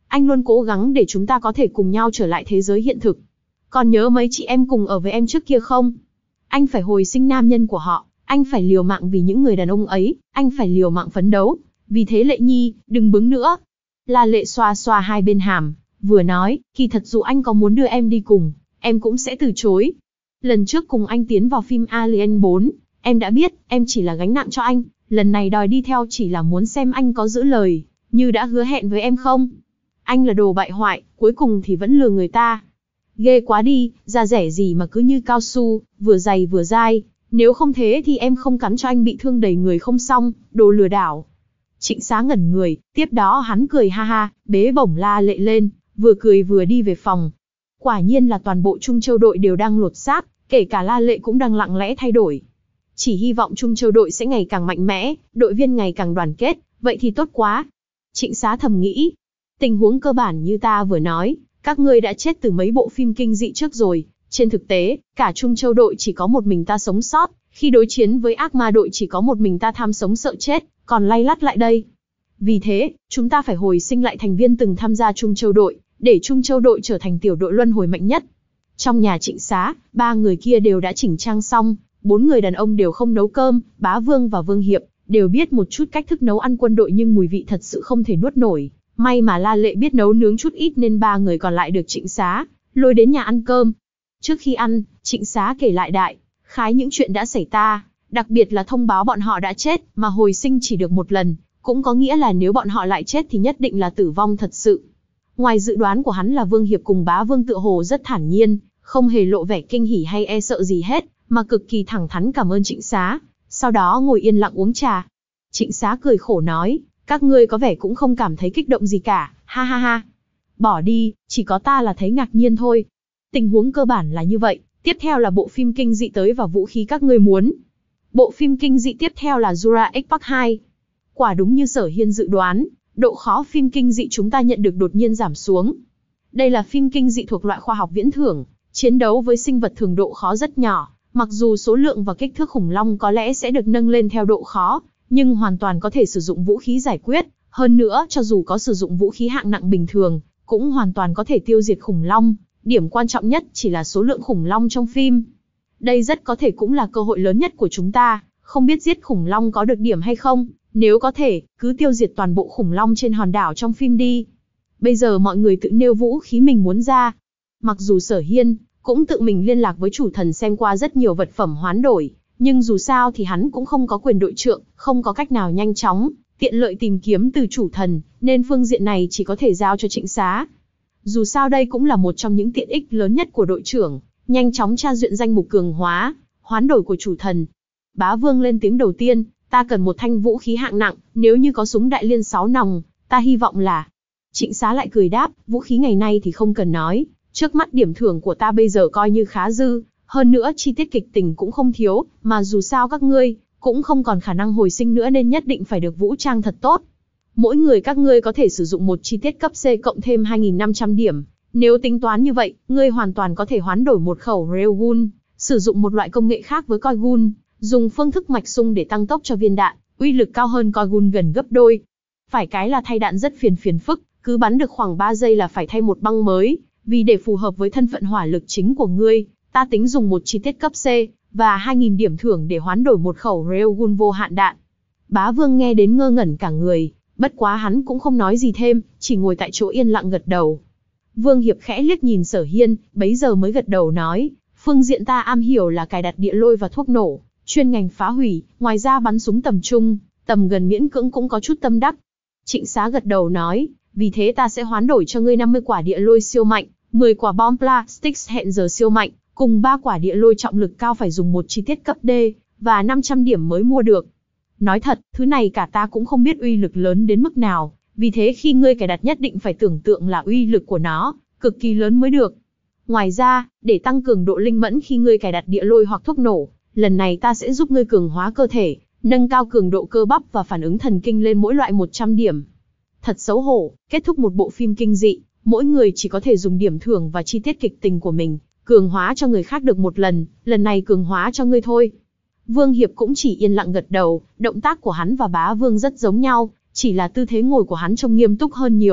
Anh luôn cố gắng để chúng ta có thể cùng nhau trở lại thế giới hiện thực. Còn nhớ mấy chị em cùng ở với em trước kia không? Anh phải hồi sinh nam nhân của họ, anh phải liều mạng vì những người đàn ông ấy, anh phải liều mạng phấn đấu. Vì thế Lệ Nhi, đừng bướng nữa. La Lệ xoa xoa hai bên hàm, vừa nói, kỳ thật dù anh có muốn đưa em đi cùng, em cũng sẽ từ chối. Lần trước cùng anh tiến vào phim Alien bốn, em đã biết, em chỉ là gánh nặng cho anh, lần này đòi đi theo chỉ là muốn xem anh có giữ lời, như đã hứa hẹn với em không. Anh là đồ bại hoại, cuối cùng thì vẫn lừa người ta. Ghê quá đi, da rẻ gì mà cứ như cao su, vừa dày vừa dai, nếu không thế thì em không cắn cho anh bị thương đầy người không xong, đồ lừa đảo. Trịnh Xá ngẩn người, tiếp đó hắn cười ha ha, bế bổng La Lệ lên, vừa cười vừa đi về phòng. Quả nhiên là toàn bộ Trung Châu đội đều đang lột xác, kể cả La Lệ cũng đang lặng lẽ thay đổi. Chỉ hy vọng Trung Châu đội sẽ ngày càng mạnh mẽ, đội viên ngày càng đoàn kết, vậy thì tốt quá. Trịnh Xá thầm nghĩ, tình huống cơ bản như ta vừa nói, các ngươi đã chết từ mấy bộ phim kinh dị trước rồi. Trên thực tế, cả Trung Châu đội chỉ có một mình ta sống sót, khi đối chiến với ác ma đội chỉ có một mình ta tham sống sợ chết, còn lay lắt lại đây. Vì thế, chúng ta phải hồi sinh lại thành viên từng tham gia Trung Châu đội, để Trung Châu đội trở thành tiểu đội luân hồi mạnh nhất. Trong nhà Trịnh Xá, ba người kia đều đã chỉnh trang xong, bốn người đàn ông đều không nấu cơm, Bá Vương và Vương Hiệp đều biết một chút cách thức nấu ăn quân đội nhưng mùi vị thật sự không thể nuốt nổi. May mà La Lệ biết nấu nướng chút ít nên ba người còn lại được Trịnh Xá lôi đến nhà ăn cơm. Trước khi ăn, Trịnh Xá kể lại đại khái những chuyện đã xảy ra, đặc biệt là thông báo bọn họ đã chết, mà hồi sinh chỉ được một lần, cũng có nghĩa là nếu bọn họ lại chết thì nhất định là tử vong thật sự. Ngoài dự đoán của hắn là Vương Hiệp cùng Bá Vương tựa hồ rất thản nhiên, không hề lộ vẻ kinh hỉ hay e sợ gì hết, mà cực kỳ thẳng thắn cảm ơn Trịnh Xá, sau đó ngồi yên lặng uống trà. Trịnh Xá cười khổ nói, các ngươi có vẻ cũng không cảm thấy kích động gì cả, ha ha ha. Bỏ đi, chỉ có ta là thấy ngạc nhiên thôi. Tình huống cơ bản là như vậy, tiếp theo là bộ phim kinh dị tới và vũ khí các ngươi muốn. Bộ phim kinh dị tiếp theo là Jurassic Park hai. Quả đúng như Sở Hiên dự đoán, độ khó phim kinh dị chúng ta nhận được đột nhiên giảm xuống. Đây là phim kinh dị thuộc loại khoa học viễn tưởng, chiến đấu với sinh vật thường độ khó rất nhỏ, mặc dù số lượng và kích thước khủng long có lẽ sẽ được nâng lên theo độ khó, nhưng hoàn toàn có thể sử dụng vũ khí giải quyết, hơn nữa cho dù có sử dụng vũ khí hạng nặng bình thường, cũng hoàn toàn có thể tiêu diệt khủng long, điểm quan trọng nhất chỉ là số lượng khủng long trong phim. Đây rất có thể cũng là cơ hội lớn nhất của chúng ta, không biết giết khủng long có được điểm hay không, nếu có thể, cứ tiêu diệt toàn bộ khủng long trên hòn đảo trong phim đi. Bây giờ mọi người tự nêu vũ khí mình muốn ra. Mặc dù Sở Hiên cũng tự mình liên lạc với chủ thần xem qua rất nhiều vật phẩm hoán đổi, nhưng dù sao thì hắn cũng không có quyền đội trưởng, không có cách nào nhanh chóng, tiện lợi tìm kiếm từ chủ thần, nên phương diện này chỉ có thể giao cho Trịnh Xá. Dù sao đây cũng là một trong những tiện ích lớn nhất của đội trưởng, nhanh chóng tra duyệt danh mục cường hóa, hoán đổi của chủ thần. Bá Vương lên tiếng đầu tiên, ta cần một thanh vũ khí hạng nặng, nếu như có súng đại liên sáu nòng, ta hy vọng là... Trịnh Xá lại cười đáp, vũ khí ngày nay thì không cần nói, trước mắt điểm thưởng của ta bây giờ coi như khá dư, hơn nữa chi tiết kịch tình cũng không thiếu, mà dù sao các ngươi cũng không còn khả năng hồi sinh nữa nên nhất định phải được vũ trang thật tốt. Mỗi người các ngươi có thể sử dụng một chi tiết cấp C cộng thêm hai nghìn năm trăm điểm, nếu tính toán như vậy, ngươi hoàn toàn có thể hoán đổi một khẩu Railgun, sử dụng một loại công nghệ khác với coi gun, dùng phương thức mạch sung để tăng tốc cho viên đạn, uy lực cao hơn coi gun gần gấp đôi. Phải cái là thay đạn rất phiền phiền phức, cứ bắn được khoảng ba giây là phải thay một băng mới, vì để phù hợp với thân phận hỏa lực chính của ngươi, ta tính dùng một chi tiết cấp C, và hai nghìn điểm thưởng để hoán đổi một khẩu Railgun vô hạn đạn. Bá Vương nghe đến ngơ ngẩn cả người, bất quá hắn cũng không nói gì thêm, chỉ ngồi tại chỗ yên lặng gật đầu. Vương Hiệp khẽ liếc nhìn Sở Hiên, bấy giờ mới gật đầu nói, phương diện ta am hiểu là cài đặt địa lôi và thuốc nổ, chuyên ngành phá hủy, ngoài ra bắn súng tầm trung, tầm gần miễn cưỡng cũng có chút tâm đắc. Trịnh Xá gật đầu nói, vì thế ta sẽ hoán đổi cho ngươi năm mươi quả địa lôi siêu mạnh, mười quả bom plastics hẹn giờ siêu mạnh, cùng ba quả địa lôi trọng lực cao phải dùng một chi tiết cấp D, và năm trăm điểm mới mua được. Nói thật, thứ này cả ta cũng không biết uy lực lớn đến mức nào, vì thế khi ngươi cài đặt nhất định phải tưởng tượng là uy lực của nó, cực kỳ lớn mới được. Ngoài ra, để tăng cường độ linh mẫn khi ngươi cài đặt địa lôi hoặc thuốc nổ, lần này ta sẽ giúp ngươi cường hóa cơ thể, nâng cao cường độ cơ bắp và phản ứng thần kinh lên mỗi loại một trăm điểm. Thật xấu hổ, kết thúc một bộ phim kinh dị, mỗi người chỉ có thể dùng điểm thưởng và chi tiết kịch tình của mình, cường hóa cho người khác được một lần, lần này cường hóa cho ngươi thôi. Vương Hiệp cũng chỉ yên lặng gật đầu, động tác của hắn và Bá Vương rất giống nhau, chỉ là tư thế ngồi của hắn trông nghiêm túc hơn nhiều,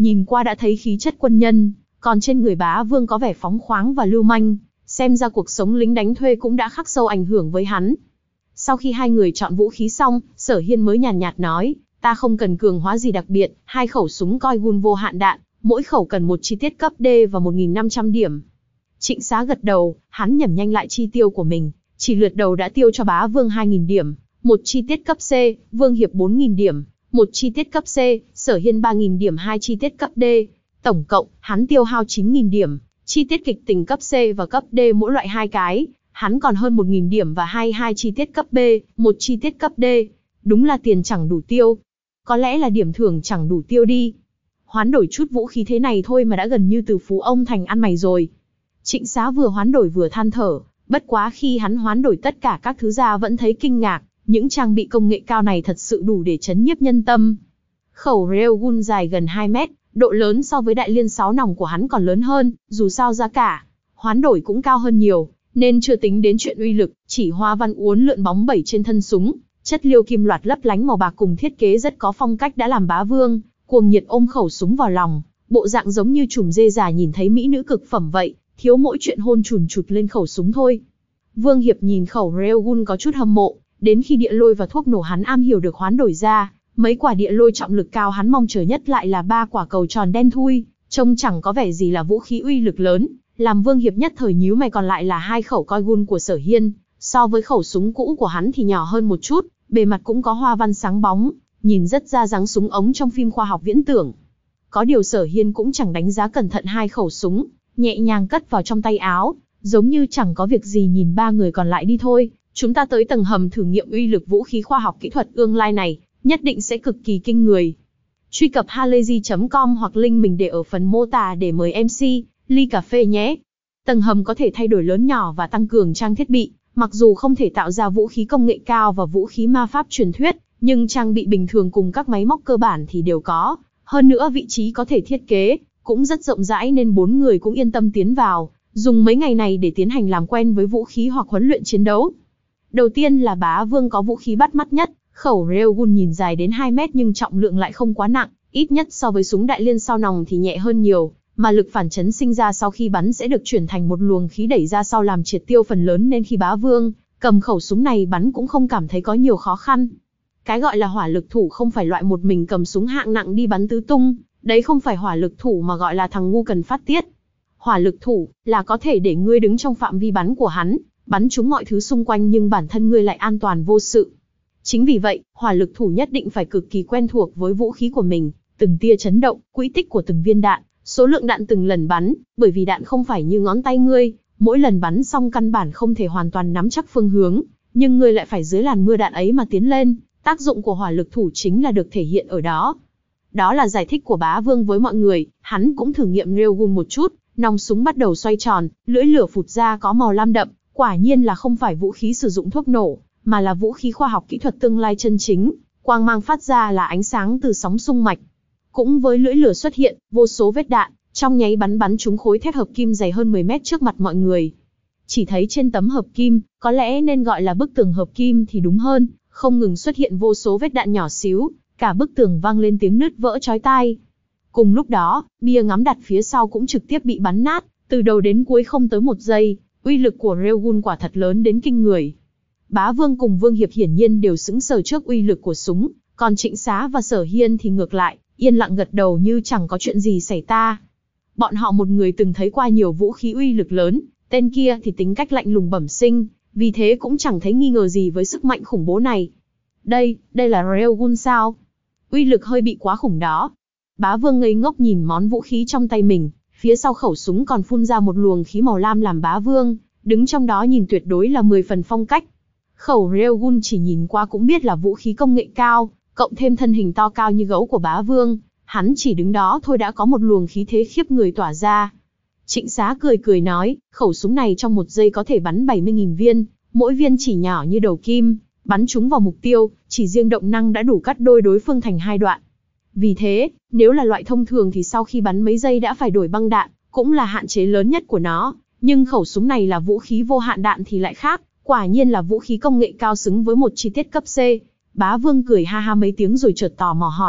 nhìn qua đã thấy khí chất quân nhân, còn trên người Bá Vương có vẻ phóng khoáng và lưu manh, xem ra cuộc sống lính đánh thuê cũng đã khắc sâu ảnh hưởng với hắn. Sau khi hai người chọn vũ khí xong, Sở Hiên mới nhàn nhạt nói, ta không cần cường hóa gì đặc biệt, hai khẩu súng coi gun vô hạn đạn, mỗi khẩu cần một chi tiết cấp D và một nghìn năm trăm điểm. Trịnh Xá gật đầu, hắn nhẩm nhanh lại chi tiêu của mình, chỉ lượt đầu đã tiêu cho Bá Vương hai nghìn điểm, một chi tiết cấp C, Vương Hiệp bốn nghìn điểm, một chi tiết cấp C, Sở Hiên ba nghìn điểm hai chi tiết cấp D. Tổng cộng, hắn tiêu hao chín nghìn điểm, chi tiết kịch tình cấp C và cấp D mỗi loại hai cái, hắn còn hơn một nghìn điểm và hai mươi hai chi tiết cấp B, một chi tiết cấp D. Đúng là tiền chẳng đủ tiêu. Có lẽ là điểm thưởng chẳng đủ tiêu đi. Hoán đổi chút vũ khí thế này thôi mà đã gần như từ phú ông thành ăn mày rồi. Trịnh Xá vừa hoán đổi vừa than thở, bất quá khi hắn hoán đổi tất cả các thứ ra vẫn thấy kinh ngạc, những trang bị công nghệ cao này thật sự đủ để chấn nhiếp nhân tâm. Khẩu Railgun dài gần hai mét, độ lớn so với đại liên sáu nòng của hắn còn lớn hơn, dù sao giá cả hoán đổi cũng cao hơn nhiều, nên chưa tính đến chuyện uy lực, chỉ hoa văn uốn lượn bóng bẩy trên thân súng, chất liêu kim loạt lấp lánh màu bạc cùng thiết kế rất có phong cách đã làm Bá Vương cuồng nhiệt ôm khẩu súng vào lòng, bộ dạng giống như trùm dê già nhìn thấy mỹ nữ cực phẩm vậy, thiếu mỗi chuyện hôn chùn chụt lên khẩu súng thôi. Vương Hiệp nhìn khẩu Railgun có chút hâm mộ, đến khi địa lôi và thuốc nổ hắn am hiểu được hoán đổi ra, mấy quả địa lôi trọng lực cao hắn mong chờ nhất lại là ba quả cầu tròn đen thui, trông chẳng có vẻ gì là vũ khí uy lực lớn, làm Vương Hiệp nhất thời nhíu mày. Còn lại là hai khẩu coi gun của Sở Hiên, so với khẩu súng cũ của hắn thì nhỏ hơn một chút, bề mặt cũng có hoa văn sáng bóng, nhìn rất ra dáng súng ống trong phim khoa học viễn tưởng. Có điều Sở Hiên cũng chẳng đánh giá cẩn thận hai khẩu súng, nhẹ nhàng cất vào trong tay áo, giống như chẳng có việc gì nhìn ba người còn lại đi thôi. Chúng ta tới tầng hầm thử nghiệm uy lực vũ khí khoa học kỹ thuật tương lai này, nhất định sẽ cực kỳ kinh người. Truy cập halayzi chấm com hoặc link mình để ở phần mô tả để mời em xê, ly cà phê nhé. Tầng hầm có thể thay đổi lớn nhỏ và tăng cường trang thiết bị, mặc dù không thể tạo ra vũ khí công nghệ cao và vũ khí ma pháp truyền thuyết, nhưng trang bị bình thường cùng các máy móc cơ bản thì đều có. Hơn nữa vị trí có thể thiết kế, cũng rất rộng rãi nên bốn người cũng yên tâm tiến vào, dùng mấy ngày này để tiến hành làm quen với vũ khí hoặc huấn luyện chiến đấu. Đầu tiên là Bá Vương có vũ khí bắt mắt nhất, khẩu Railgun nhìn dài đến hai mét nhưng trọng lượng lại không quá nặng, ít nhất so với súng đại liên sau nòng thì nhẹ hơn nhiều, mà lực phản chấn sinh ra sau khi bắn sẽ được chuyển thành một luồng khí đẩy ra sau làm triệt tiêu phần lớn, nên khi Bá Vương cầm khẩu súng này bắn cũng không cảm thấy có nhiều khó khăn. Cái gọi là hỏa lực thủ không phải loại một mình cầm súng hạng nặng đi bắn tứ tung, đấy không phải hỏa lực thủ mà gọi là thằng ngu cần phát tiết. Hỏa lực thủ là có thể để ngươi đứng trong phạm vi bắn của hắn, bắn trúng mọi thứ xung quanh nhưng bản thân ngươi lại an toàn vô sự. Chính vì vậy, hỏa lực thủ nhất định phải cực kỳ quen thuộc với vũ khí của mình, từng tia chấn động, quỹ tích của từng viên đạn, số lượng đạn từng lần bắn, bởi vì đạn không phải như ngón tay ngươi, mỗi lần bắn xong căn bản không thể hoàn toàn nắm chắc phương hướng, nhưng ngươi lại phải dưới làn mưa đạn ấy mà tiến lên, tác dụng của hỏa lực thủ chính là được thể hiện ở đó. Đó là giải thích của Bá Vương với mọi người, hắn cũng thử nghiệm Railgun một chút, nòng súng bắt đầu xoay tròn, lưỡi lửa phụt ra có màu lam đậm, quả nhiên là không phải vũ khí sử dụng thuốc nổ, mà là vũ khí khoa học kỹ thuật tương lai chân chính, quang mang phát ra là ánh sáng từ sóng xung mạch. Cũng với lưỡi lửa xuất hiện, vô số vết đạn, trong nháy bắn bắn trúng khối thép hợp kim dày hơn mười mét trước mặt mọi người. Chỉ thấy trên tấm hợp kim, có lẽ nên gọi là bức tường hợp kim thì đúng hơn, không ngừng xuất hiện vô số vết đạn nhỏ xíu, cả bức tường vang lên tiếng nứt vỡ chói tai. Cùng lúc đó, bia ngắm đặt phía sau cũng trực tiếp bị bắn nát, từ đầu đến cuối không tới một giây, uy lực của Railgun quả thật lớn đến kinh người. Bá Vương cùng Vương Hiệp hiển nhiên đều sững sờ trước uy lực của súng, còn Trịnh Xá và Sở Hiên thì ngược lại, yên lặng gật đầu như chẳng có chuyện gì xảy ra. Bọn họ một người từng thấy qua nhiều vũ khí uy lực lớn, tên kia thì tính cách lạnh lùng bẩm sinh, vì thế cũng chẳng thấy nghi ngờ gì với sức mạnh khủng bố này. Đây, đây là Railgun sao? Uy lực hơi bị quá khủng đó. Bá Vương ngây ngốc nhìn món vũ khí trong tay mình, phía sau khẩu súng còn phun ra một luồng khí màu lam làm Bá Vương đứng trong đó nhìn tuyệt đối là mười phần phong cách. Khẩu Railgun chỉ nhìn qua cũng biết là vũ khí công nghệ cao, cộng thêm thân hình to cao như gấu của Bá Vương, hắn chỉ đứng đó thôi đã có một luồng khí thế khiếp người tỏa ra. Trịnh Xá cười cười nói, khẩu súng này trong một giây có thể bắn bảy mươi nghìn viên, mỗi viên chỉ nhỏ như đầu kim, bắn trúng vào mục tiêu, chỉ riêng động năng đã đủ cắt đôi đối phương thành hai đoạn. Vì thế, nếu là loại thông thường thì sau khi bắn mấy giây đã phải đổi băng đạn, cũng là hạn chế lớn nhất của nó, nhưng khẩu súng này là vũ khí vô hạn đạn thì lại khác, quả nhiên là vũ khí công nghệ cao xứng với một chi tiết cấp C. Bá Vương cười ha ha mấy tiếng rồi chợt tò mò hỏi,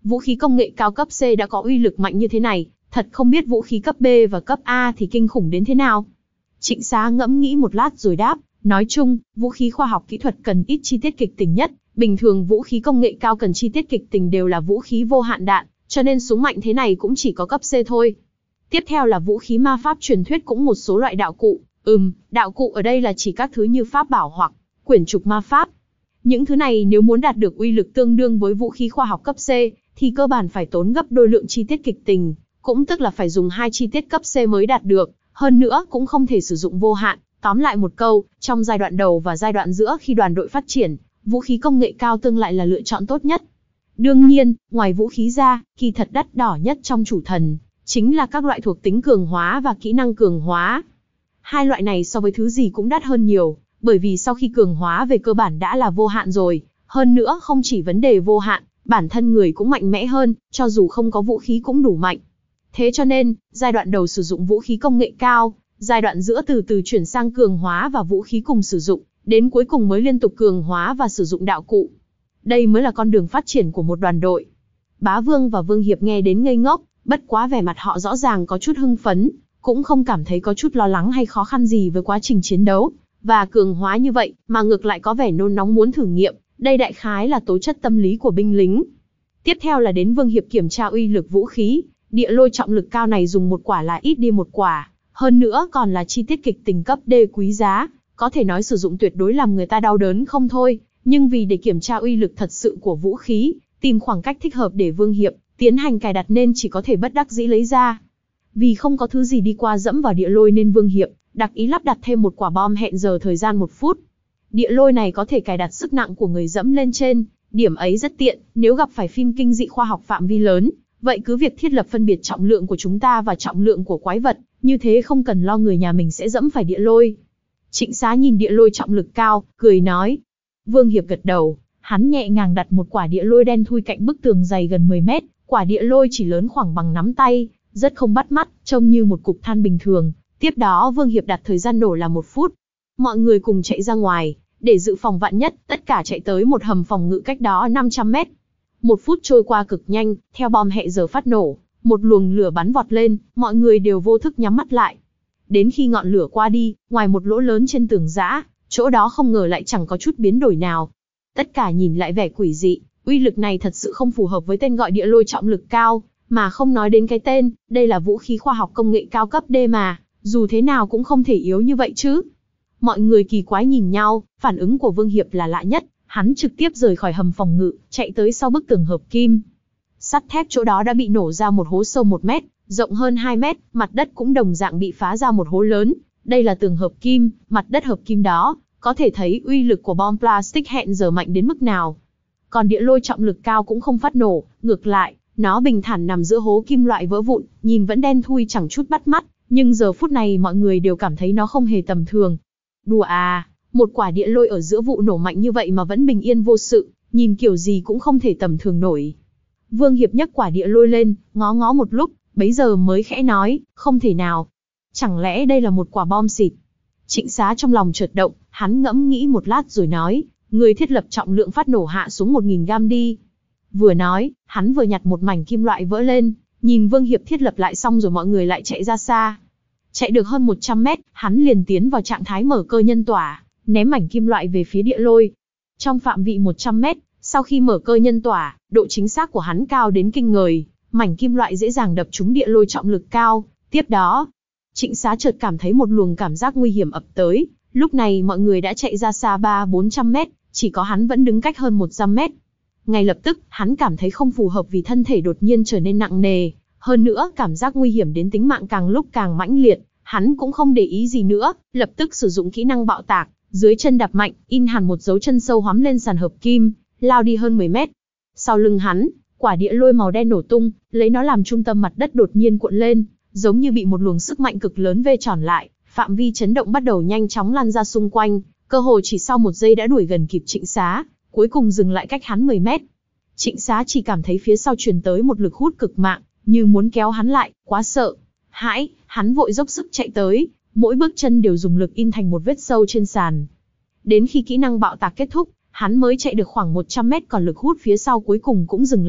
Vũ khí công nghệ cao cấp C đã có uy lực mạnh như thế này, thật không biết vũ khí cấp B và cấp A thì kinh khủng đến thế nào. Trịnh Xá ngẫm nghĩ một lát rồi đáp, nói chung, vũ khí khoa học kỹ thuật cần ít chi tiết kịch tính nhất, bình thường vũ khí công nghệ cao cần chi tiết kịch tính đều là vũ khí vô hạn đạn, cho nên súng mạnh thế này cũng chỉ có cấp C thôi. Tiếp theo là vũ khí ma pháp truyền thuyết cũng một số loại đạo cụ, ừm, đạo cụ ở đây là chỉ các thứ như pháp bảo hoặc quyển trục ma pháp. Những thứ này nếu muốn đạt được uy lực tương đương với vũ khí khoa học cấp C, thì cơ bản phải tốn gấp đôi lượng chi tiết kịch tình, cũng tức là phải dùng hai chi tiết cấp C mới đạt được, hơn nữa cũng không thể sử dụng vô hạn. Tóm lại một câu, trong giai đoạn đầu và giai đoạn giữa khi đoàn đội phát triển, vũ khí công nghệ cao tương lại là lựa chọn tốt nhất. Đương nhiên, ngoài vũ khí ra, kỳ thật đắt đỏ nhất trong chủ thần, chính là các loại thuộc tính cường hóa và kỹ năng cường hóa. Hai loại này so với thứ gì cũng đắt hơn nhiều, bởi vì sau khi cường hóa về cơ bản đã là vô hạn rồi, hơn nữa không chỉ vấn đề vô hạn, bản thân người cũng mạnh mẽ hơn, cho dù không có vũ khí cũng đủ mạnh. Thế cho nên, giai đoạn đầu sử dụng vũ khí công nghệ cao, giai đoạn giữa từ từ chuyển sang cường hóa và vũ khí cùng sử dụng, đến cuối cùng mới liên tục cường hóa và sử dụng đạo cụ. Đây mới là con đường phát triển của một đoàn đội. Bá Vương và Vương Hiệp nghe đến ngây ngốc, bất quá vẻ mặt họ rõ ràng có chút hưng phấn, cũng không cảm thấy có chút lo lắng hay khó khăn gì với quá trình chiến đấu, và cường hóa như vậy, mà ngược lại có vẻ nôn nóng muốn thử nghiệm, đây đại khái là tố chất tâm lý của binh lính. Tiếp theo là đến Vương Hiệp kiểm tra uy lực vũ khí, địa lôi trọng lực cao này dùng một quả là ít đi một quả, hơn nữa còn là chi tiết kịch tình cấp D quý giá, có thể nói sử dụng tuyệt đối làm người ta đau đớn không thôi, nhưng vì để kiểm tra uy lực thật sự của vũ khí, tìm khoảng cách thích hợp để Vương Hiệp tiến hành cài đặt nên chỉ có thể bất đắc dĩ lấy ra. Vì không có thứ gì đi qua dẫm vào địa lôi nên Vương Hiệp đặc ý lắp đặt thêm một quả bom hẹn giờ thời gian một phút. Địa lôi này có thể cài đặt sức nặng của người dẫm lên trên, điểm ấy rất tiện, nếu gặp phải phim kinh dị khoa học phạm vi lớn, vậy cứ việc thiết lập phân biệt trọng lượng của chúng ta và trọng lượng của quái vật, như thế không cần lo người nhà mình sẽ dẫm phải địa lôi. Trịnh Xá nhìn địa lôi trọng lực cao, cười nói. Vương Hiệp gật đầu, hắn nhẹ nhàng đặt một quả địa lôi đen thui cạnh bức tường dày gần mười mét, quả địa lôi chỉ lớn khoảng bằng nắm tay, rất không bắt mắt, trông như một cục than bình thường. Tiếp đó Vương Hiệp đặt thời gian nổ là một phút. Mọi người cùng chạy ra ngoài, để dự phòng vạn nhất, tất cả chạy tới một hầm phòng ngự cách đó năm trăm mét. Một phút trôi qua cực nhanh, theo bom hẹ giờ phát nổ, một luồng lửa bắn vọt lên, mọi người đều vô thức nhắm mắt lại. Đến khi ngọn lửa qua đi, ngoài một lỗ lớn trên tường giã, chỗ đó không ngờ lại chẳng có chút biến đổi nào. Tất cả nhìn lại vẻ quỷ dị, uy lực này thật sự không phù hợp với tên gọi địa lôi trọng lực cao, mà không nói đến cái tên, đây là vũ khí khoa học công nghệ cao cấp D mà, dù thế nào cũng không thể yếu như vậy chứ. Mọi người kỳ quái nhìn nhau, phản ứng của Vương Hiệp là lạ nhất, hắn trực tiếp rời khỏi hầm phòng ngự, chạy tới sau bức tường hợp kim. Sắt thép chỗ đó đã bị nổ ra một hố sâu một mét, rộng hơn hai mét, mặt đất cũng đồng dạng bị phá ra một hố lớn. Đây là tường hợp kim, mặt đất hợp kim đó, có thể thấy uy lực của bom plastic hẹn giờ mạnh đến mức nào. Còn địa lôi trọng lực cao cũng không phát nổ, ngược lại, nó bình thản nằm giữa hố kim loại vỡ vụn, nhìn vẫn đen thui chẳng chút bắt mắt, nhưng giờ phút này mọi người đều cảm thấy nó không hề tầm thường. Đùa à, một quả địa lôi ở giữa vụ nổ mạnh như vậy mà vẫn bình yên vô sự, nhìn kiểu gì cũng không thể tầm thường nổi. Vương Hiệp nhấc quả địa lôi lên, ngó ngó một lúc, bấy giờ mới khẽ nói, không thể nào. Chẳng lẽ đây là một quả bom xịt? Trịnh Xá trong lòng chợt động, hắn ngẫm nghĩ một lát rồi nói, người thiết lập trọng lượng phát nổ hạ xuống một nghìn gam đi. Vừa nói, hắn vừa nhặt một mảnh kim loại vỡ lên, nhìn Vương Hiệp thiết lập lại xong rồi mọi người lại chạy ra xa. Chạy được hơn một trăm mét, hắn liền tiến vào trạng thái mở cơ nhân tỏa, ném mảnh kim loại về phía địa lôi. Trong phạm vị một trăm mét, sau khi mở cơ nhân tỏa, độ chính xác của hắn cao đến kinh người, mảnh kim loại dễ dàng đập trúng địa lôi trọng lực cao. Tiếp đó, Trịnh Xá chợt cảm thấy một luồng cảm giác nguy hiểm ập tới, lúc này mọi người đã chạy ra xa ba bốn trăm mét, chỉ có hắn vẫn đứng cách hơn một trăm mét. Ngay lập tức, hắn cảm thấy không phù hợp vì thân thể đột nhiên trở nên nặng nề, hơn nữa cảm giác nguy hiểm đến tính mạng càng lúc càng mãnh liệt, hắn cũng không để ý gì nữa, lập tức sử dụng kỹ năng bạo tạc, dưới chân đạp mạnh, in hẳn một dấu chân sâu hoắm lên sàn hợp kim, lao đi hơn mười mét. Sau lưng hắn, quả địa lôi màu đen nổ tung, lấy nó làm trung tâm mặt đất đột nhiên cuộn lên, giống như bị một luồng sức mạnh cực lớn vê tròn lại, phạm vi chấn động bắt đầu nhanh chóng lan ra xung quanh, cơ hồ chỉ sau một giây đã đuổi gần kịp Trịnh Xá, cuối cùng dừng lại cách hắn mười mét. Trịnh Xá chỉ cảm thấy phía sau truyền tới một lực hút cực mạng, như muốn kéo hắn lại, quá sợ hãi, hắn vội dốc sức chạy tới, mỗi bước chân đều dùng lực in thành một vết sâu trên sàn. Đến khi kỹ năng bạo tạc kết thúc, hắn mới chạy được khoảng một trăm mét, còn lực hút phía sau cuối cùng cũng dừng lại,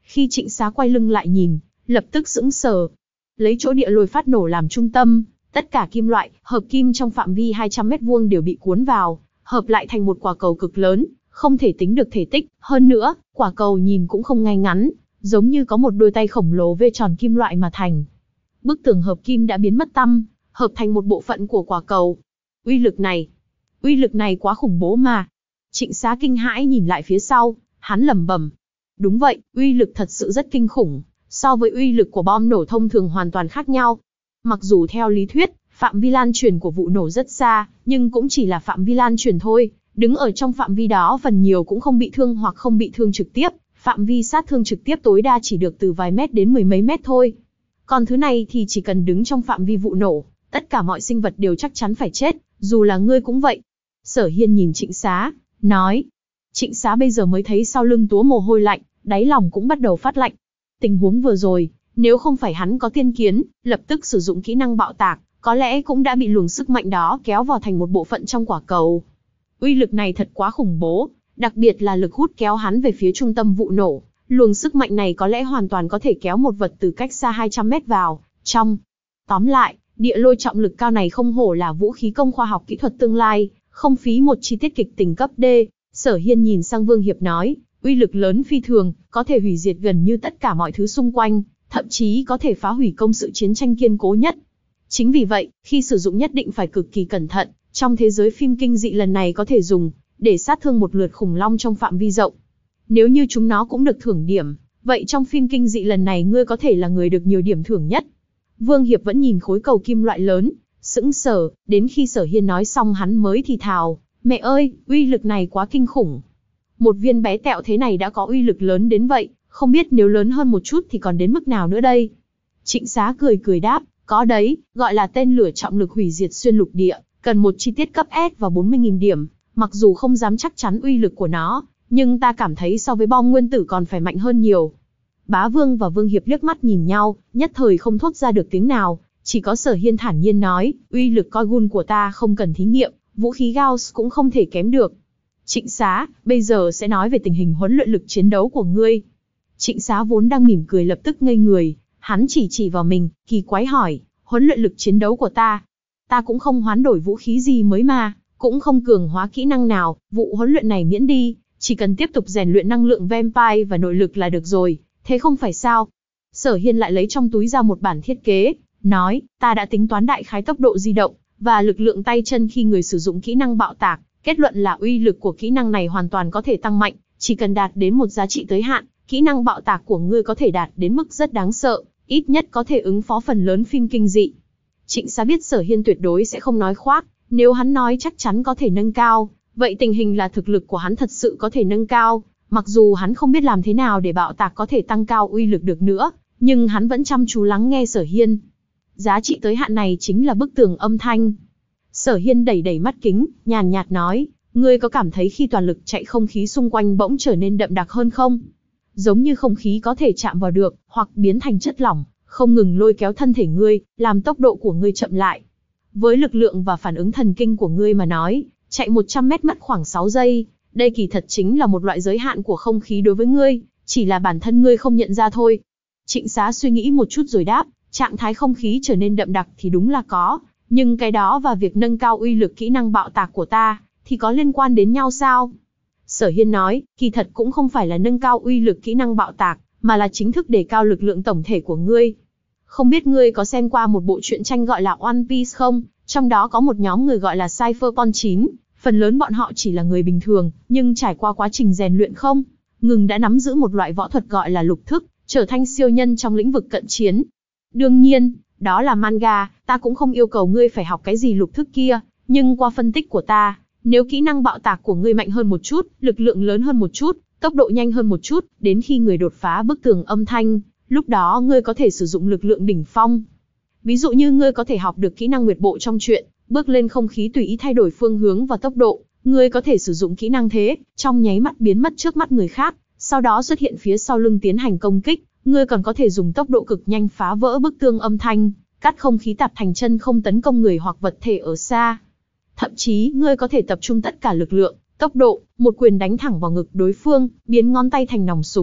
Khi Trịnh Xá quay lưng lại nhìn, lập tức sững sờ. Lấy chỗ địa lôi phát nổ làm trung tâm, tất cả kim loại, hợp kim trong phạm vi hai trăm mét vuông đều bị cuốn vào, hợp lại thành một quả cầu cực lớn, không thể tính được thể tích. Hơn nữa, quả cầu nhìn cũng không ngay ngắn, giống như có một đôi tay khổng lồ vê tròn kim loại mà thành. Bức tường hợp kim đã biến mất tăm, hợp thành một bộ phận của quả cầu. Uy lực này, uy lực này quá khủng bố mà. Trịnh Xá kinh hãi nhìn lại phía sau, hắn lẩm bẩm. Đúng vậy, uy lực thật sự rất kinh khủng, so với uy lực của bom nổ thông thường hoàn toàn khác nhau. Mặc dù theo lý thuyết, phạm vi lan truyền của vụ nổ rất xa, nhưng cũng chỉ là phạm vi lan truyền thôi, đứng ở trong phạm vi đó phần nhiều cũng không bị thương hoặc không bị thương trực tiếp, phạm vi sát thương trực tiếp tối đa chỉ được từ vài mét đến mười mấy mét thôi. Còn thứ này thì chỉ cần đứng trong phạm vi vụ nổ, tất cả mọi sinh vật đều chắc chắn phải chết, dù là ngươi cũng vậy. Sở Hiên nhìn Trịnh Xá, nói. Trịnh Xá bây giờ mới thấy sau lưng túa mồ hôi lạnh, đáy lòng cũng bắt đầu phát lạnh. Tình huống vừa rồi, nếu không phải hắn có tiên kiến, lập tức sử dụng kỹ năng bạo tạc, có lẽ cũng đã bị luồng sức mạnh đó kéo vào thành một bộ phận trong quả cầu. Uy lực này thật quá khủng bố, đặc biệt là lực hút kéo hắn về phía trung tâm vụ nổ. Luồng sức mạnh này có lẽ hoàn toàn có thể kéo một vật từ cách xa hai trăm mét vào trong. Tóm lại, địa lôi trọng lực cao này không hổ là vũ khí công khoa học kỹ thuật tương lai, không phí một chi tiết kịch tình cấp D. Sở Hiên nhìn sang Vương Hiệp nói, uy lực lớn phi thường, có thể hủy diệt gần như tất cả mọi thứ xung quanh, thậm chí có thể phá hủy công sự chiến tranh kiên cố nhất. Chính vì vậy, khi sử dụng nhất định phải cực kỳ cẩn thận, trong thế giới phim kinh dị lần này có thể dùng để sát thương một lượt khủng long trong phạm vi rộng. Nếu như chúng nó cũng được thưởng điểm, vậy trong phim kinh dị lần này ngươi có thể là người được nhiều điểm thưởng nhất. Vương Hiệp vẫn nhìn khối cầu kim loại lớn, sững sờ, đến khi Sở Hiên nói xong hắn mới thì thào, mẹ ơi, uy lực này quá kinh khủng. Một viên bé tẹo thế này đã có uy lực lớn đến vậy, không biết nếu lớn hơn một chút thì còn đến mức nào nữa đây. Trịnh Xá cười cười đáp, có đấy, gọi là tên lửa trọng lực hủy diệt xuyên lục địa, cần một chi tiết cấp S và bốn mươi nghìn điểm, mặc dù không dám chắc chắn uy lực của nó, nhưng ta cảm thấy so với bom nguyên tử còn phải mạnh hơn nhiều. Bá Vương và Vương Hiệp liếc mắt nhìn nhau, nhất thời không thốt ra được tiếng nào, chỉ có Sở Hiên thản nhiên nói, uy lực coi gun của ta không cần thí nghiệm, vũ khí Gauss cũng không thể kém được. Trịnh Xá, bây giờ sẽ nói về tình hình huấn luyện lực chiến đấu của ngươi. Trịnh Xá vốn đang mỉm cười lập tức ngây người, hắn chỉ chỉ vào mình, kỳ quái hỏi, huấn luyện lực chiến đấu của ta. Ta cũng không hoán đổi vũ khí gì mới mà, cũng không cường hóa kỹ năng nào, vụ huấn luyện này miễn đi, chỉ cần tiếp tục rèn luyện năng lượng vampire và nội lực là được rồi, thế không phải sao? Sở Hiên lại lấy trong túi ra một bản thiết kế, nói, ta đã tính toán đại khái tốc độ di động, và lực lượng tay chân khi người sử dụng kỹ năng bạo tạc, kết luận là uy lực của kỹ năng này hoàn toàn có thể tăng mạnh, chỉ cần đạt đến một giá trị tới hạn, kỹ năng bạo tạc của ngươi có thể đạt đến mức rất đáng sợ, ít nhất có thể ứng phó phần lớn phim kinh dị. Trịnh Xá biết Sở Hiên tuyệt đối sẽ không nói khoác, nếu hắn nói chắc chắn có thể nâng cao, vậy tình hình là thực lực của hắn thật sự có thể nâng cao, mặc dù hắn không biết làm thế nào để bạo tạc có thể tăng cao uy lực được nữa, nhưng hắn vẫn chăm chú lắng nghe Sở Hiên. Giá trị tới hạn này chính là bức tường âm thanh. Sở Hiên đẩy đẩy mắt kính, nhàn nhạt nói, ngươi có cảm thấy khi toàn lực chạy không khí xung quanh bỗng trở nên đậm đặc hơn không? Giống như không khí có thể chạm vào được, hoặc biến thành chất lỏng, không ngừng lôi kéo thân thể ngươi, làm tốc độ của ngươi chậm lại. Với lực lượng và phản ứng thần kinh của ngươi mà nói, chạy một trăm mét mất khoảng sáu giây, đây kỳ thật chính là một loại giới hạn của không khí đối với ngươi, chỉ là bản thân ngươi không nhận ra thôi. Trịnh Xá suy nghĩ một chút rồi đáp, trạng thái không khí trở nên đậm đặc thì đúng là có, nhưng cái đó và việc nâng cao uy lực kỹ năng bạo tạc của ta, thì có liên quan đến nhau sao? Sở Hiên nói, kỳ thật cũng không phải là nâng cao uy lực kỹ năng bạo tạc, mà là chính thức đề cao lực lượng tổng thể của ngươi. Không biết ngươi có xem qua một bộ truyện tranh gọi là One Piece không? Trong đó có một nhóm người gọi là Cypherpunk chín, phần lớn bọn họ chỉ là người bình thường, nhưng trải qua quá trình rèn luyện không ngừng đã nắm giữ một loại võ thuật gọi là lục thức, trở thành siêu nhân trong lĩnh vực cận chiến. Đương nhiên, đó là manga, ta cũng không yêu cầu ngươi phải học cái gì lục thức kia, nhưng qua phân tích của ta, nếu kỹ năng bạo tạc của ngươi mạnh hơn một chút, lực lượng lớn hơn một chút, tốc độ nhanh hơn một chút, đến khi người đột phá bức tường âm thanh, lúc đó ngươi có thể sử dụng lực lượng đỉnh phong. Ví dụ như ngươi có thể học được kỹ năng nguyệt bộ trong truyện, bước lên không khí tùy ý thay đổi phương hướng và tốc độ, ngươi có thể sử dụng kỹ năng thế, trong nháy mắt biến mất trước mắt người khác, sau đó xuất hiện phía sau lưng tiến hành công kích, ngươi còn có thể dùng tốc độ cực nhanh phá vỡ bức tường âm thanh, cắt không khí tạp thành chân không tấn công người hoặc vật thể ở xa. Thậm chí, ngươi có thể tập trung tất cả lực lượng, tốc độ, một quyền đánh thẳng vào ngực đối phương, biến ngón tay thành nòng súng,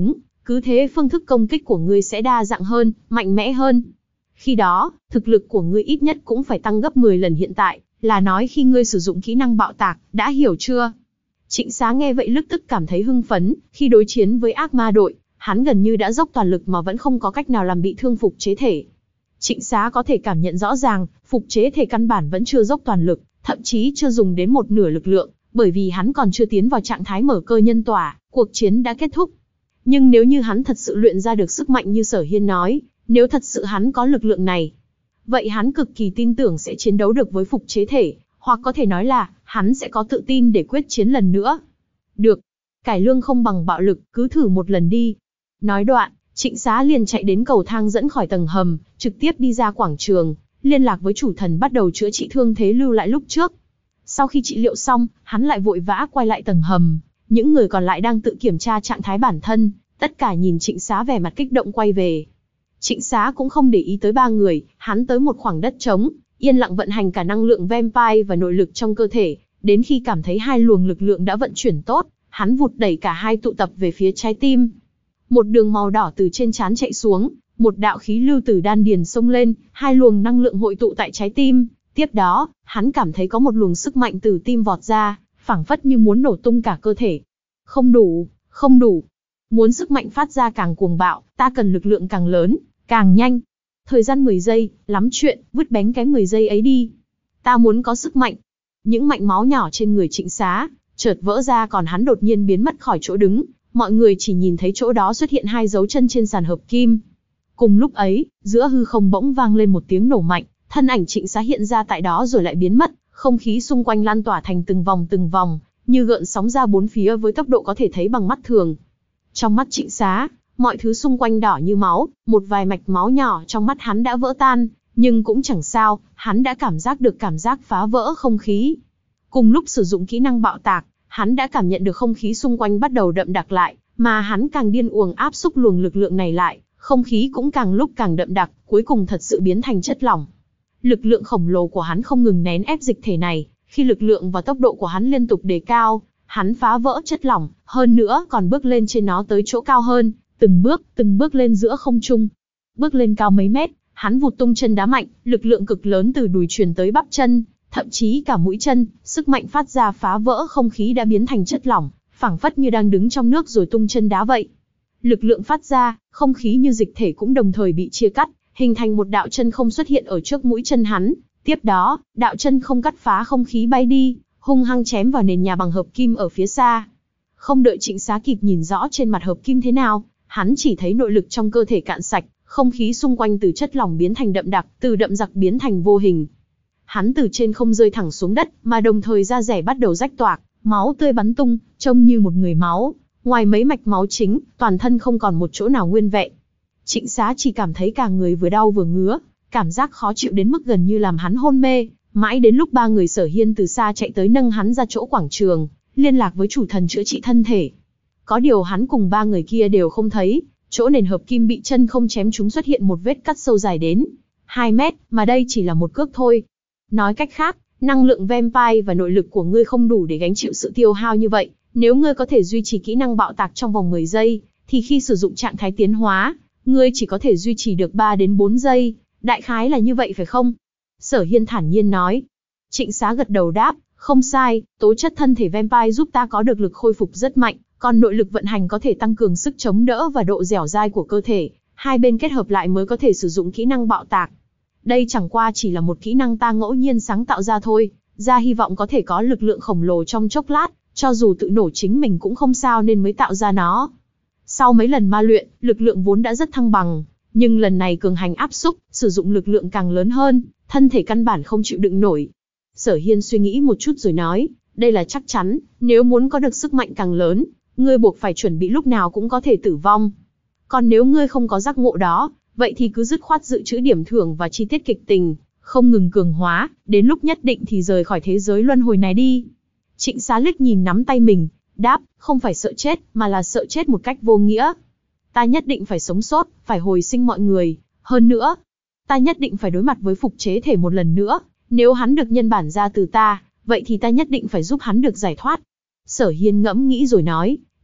cứ thế phương thức công kích của ngươi sẽ đa dạng hơn, mạnh mẽ hơn. Khi đó, thực lực của ngươi ít nhất cũng phải tăng gấp mười lần hiện tại, là nói khi ngươi sử dụng kỹ năng bạo tạc, đã hiểu chưa? Trịnh Xá nghe vậy lập tức cảm thấy hưng phấn, khi đối chiến với ác ma đội, hắn gần như đã dốc toàn lực mà vẫn không có cách nào làm bị thương phục chế thể. Trịnh Xá có thể cảm nhận rõ ràng, phục chế thể căn bản vẫn chưa dốc toàn lực, thậm chí chưa dùng đến một nửa lực lượng, bởi vì hắn còn chưa tiến vào trạng thái mở cơ nhân tỏa, cuộc chiến đã kết thúc. Nhưng nếu như hắn thật sự luyện ra được sức mạnh như Sở Hiên nói, nếu thật sự hắn có lực lượng này, vậy hắn cực kỳ tin tưởng sẽ chiến đấu được với phục chế thể, hoặc có thể nói là, hắn sẽ có tự tin để quyết chiến lần nữa. Được, cải lương không bằng bạo lực, cứ thử một lần đi. Nói đoạn, Trịnh Xá liền chạy đến cầu thang dẫn khỏi tầng hầm, trực tiếp đi ra quảng trường, liên lạc với chủ thần bắt đầu chữa trị thương thế lưu lại lúc trước. Sau khi trị liệu xong, hắn lại vội vã quay lại tầng hầm, những người còn lại đang tự kiểm tra trạng thái bản thân, tất cả nhìn Trịnh Xá vẻ mặt kích động quay về. Trịnh Xá cũng không để ý tới ba người, hắn tới một khoảng đất trống, yên lặng vận hành cả năng lượng vampire và nội lực trong cơ thể, đến khi cảm thấy hai luồng lực lượng đã vận chuyển tốt, hắn vụt đẩy cả hai tụ tập về phía trái tim. Một đường màu đỏ từ trên trán chạy xuống, một đạo khí lưu từ đan điền xông lên, hai luồng năng lượng hội tụ tại trái tim. Tiếp đó, hắn cảm thấy có một luồng sức mạnh từ tim vọt ra, phảng phất như muốn nổ tung cả cơ thể. Không đủ, không đủ. Muốn sức mạnh phát ra càng cuồng bạo, ta cần lực lượng càng lớn, càng nhanh. Thời gian mười giây, lắm chuyện, vứt bén cái mười giây ấy đi. Ta muốn có sức mạnh. Những mạch máu nhỏ trên người Trịnh Xá, chợt vỡ ra còn hắn đột nhiên biến mất khỏi chỗ đứng. Mọi người chỉ nhìn thấy chỗ đó xuất hiện hai dấu chân trên sàn hợp kim. Cùng lúc ấy, giữa hư không bỗng vang lên một tiếng nổ mạnh, thân ảnh Trịnh Xá hiện ra tại đó rồi lại biến mất, không khí xung quanh lan tỏa thành từng vòng từng vòng, như gợn sóng ra bốn phía với tốc độ có thể thấy bằng mắt thường. Trong mắt Trịnh Xá, mọi thứ xung quanh đỏ như máu, một vài mạch máu nhỏ trong mắt hắn đã vỡ tan, nhưng cũng chẳng sao, hắn đã cảm giác được cảm giác phá vỡ không khí. Cùng lúc sử dụng kỹ năng bạo tạc, hắn đã cảm nhận được không khí xung quanh bắt đầu đậm đặc lại, mà hắn càng điên cuồng áp xúc luồng lực lượng này lại, không khí cũng càng lúc càng đậm đặc, cuối cùng thật sự biến thành chất lỏng. Lực lượng khổng lồ của hắn không ngừng nén ép dịch thể này, khi lực lượng và tốc độ của hắn liên tục đề cao, hắn phá vỡ chất lỏng, hơn nữa còn bước lên trên nó tới chỗ cao hơn, từng bước, từng bước lên giữa không trung. Bước lên cao mấy mét, hắn vụt tung chân đá mạnh, lực lượng cực lớn từ đùi truyền tới bắp chân, thậm chí cả mũi chân, sức mạnh phát ra phá vỡ không khí đã biến thành chất lỏng, phảng phất như đang đứng trong nước rồi tung chân đá vậy. Lực lượng phát ra, không khí như dịch thể cũng đồng thời bị chia cắt, hình thành một đạo chân không xuất hiện ở trước mũi chân hắn. Tiếp đó, đạo chân không cắt phá không khí bay đi, hung hăng chém vào nền nhà bằng hợp kim ở phía xa. Không đợi Trịnh Xá kịp nhìn rõ trên mặt hợp kim thế nào, hắn chỉ thấy nội lực trong cơ thể cạn sạch, không khí xung quanh từ chất lỏng biến thành đậm đặc, từ đậm đặc biến thành vô hình. Hắn từ trên không rơi thẳng xuống đất, mà đồng thời da rẻ bắt đầu rách toạc, máu tươi bắn tung, trông như một người máu. Ngoài mấy mạch máu chính, toàn thân không còn một chỗ nào nguyên vẹn. Trịnh Xá chỉ cảm thấy cả người vừa đau vừa ngứa, cảm giác khó chịu đến mức gần như làm hắn hôn mê. Mãi đến lúc ba người Sở Hiên từ xa chạy tới nâng hắn ra chỗ quảng trường, liên lạc với chủ thần chữa trị thân thể. Có điều hắn cùng ba người kia đều không thấy, chỗ nền hợp kim bị chân không chém chúng xuất hiện một vết cắt sâu dài đến hai mét, mà đây chỉ là một cước thôi. Nói cách khác, năng lượng vampire và nội lực của ngươi không đủ để gánh chịu sự tiêu hao như vậy. Nếu ngươi có thể duy trì kỹ năng bạo tạc trong vòng mười giây, thì khi sử dụng trạng thái tiến hóa, ngươi chỉ có thể duy trì được ba đến bốn giây, đại khái là như vậy phải không? Sở Hiên thản nhiên nói. Trịnh Xá gật đầu đáp, không sai, tố chất thân thể vampire giúp ta có được lực khôi phục rất mạnh, còn nội lực vận hành có thể tăng cường sức chống đỡ và độ dẻo dai của cơ thể, hai bên kết hợp lại mới có thể sử dụng kỹ năng bạo tạc. Đây chẳng qua chỉ là một kỹ năng ta ngẫu nhiên sáng tạo ra thôi, ra hy vọng có thể có lực lượng khổng lồ trong chốc lát, cho dù tự nổ chính mình cũng không sao nên mới tạo ra nó. Sau mấy lần ma luyện, lực lượng vốn đã rất thăng bằng, nhưng lần này cường hành áp xúc, sử dụng lực lượng càng lớn hơn, thân thể căn bản không chịu đựng nổi. Sở Hiên suy nghĩ một chút rồi nói, đây là chắc chắn, nếu muốn có được sức mạnh càng lớn, ngươi buộc phải chuẩn bị lúc nào cũng có thể tử vong. Còn nếu ngươi không có giác ngộ đó, vậy thì cứ dứt khoát dự trữ điểm thưởng và chi tiết kịch tình, không ngừng cường hóa, đến lúc nhất định thì rời khỏi thế giới luân hồi này đi. Trịnh Xá liếc nhìn nắm tay mình, đáp, không phải sợ chết, mà là sợ chết một cách vô nghĩa. Ta nhất định phải sống sót, phải hồi sinh mọi người, hơn nữa, ta nhất định phải đối mặt với phục chế thể một lần nữa, nếu hắn được nhân bản ra từ ta, vậy thì ta nhất định phải giúp hắn được giải thoát. Sở Hiên ngẫm nghĩ rồi nói,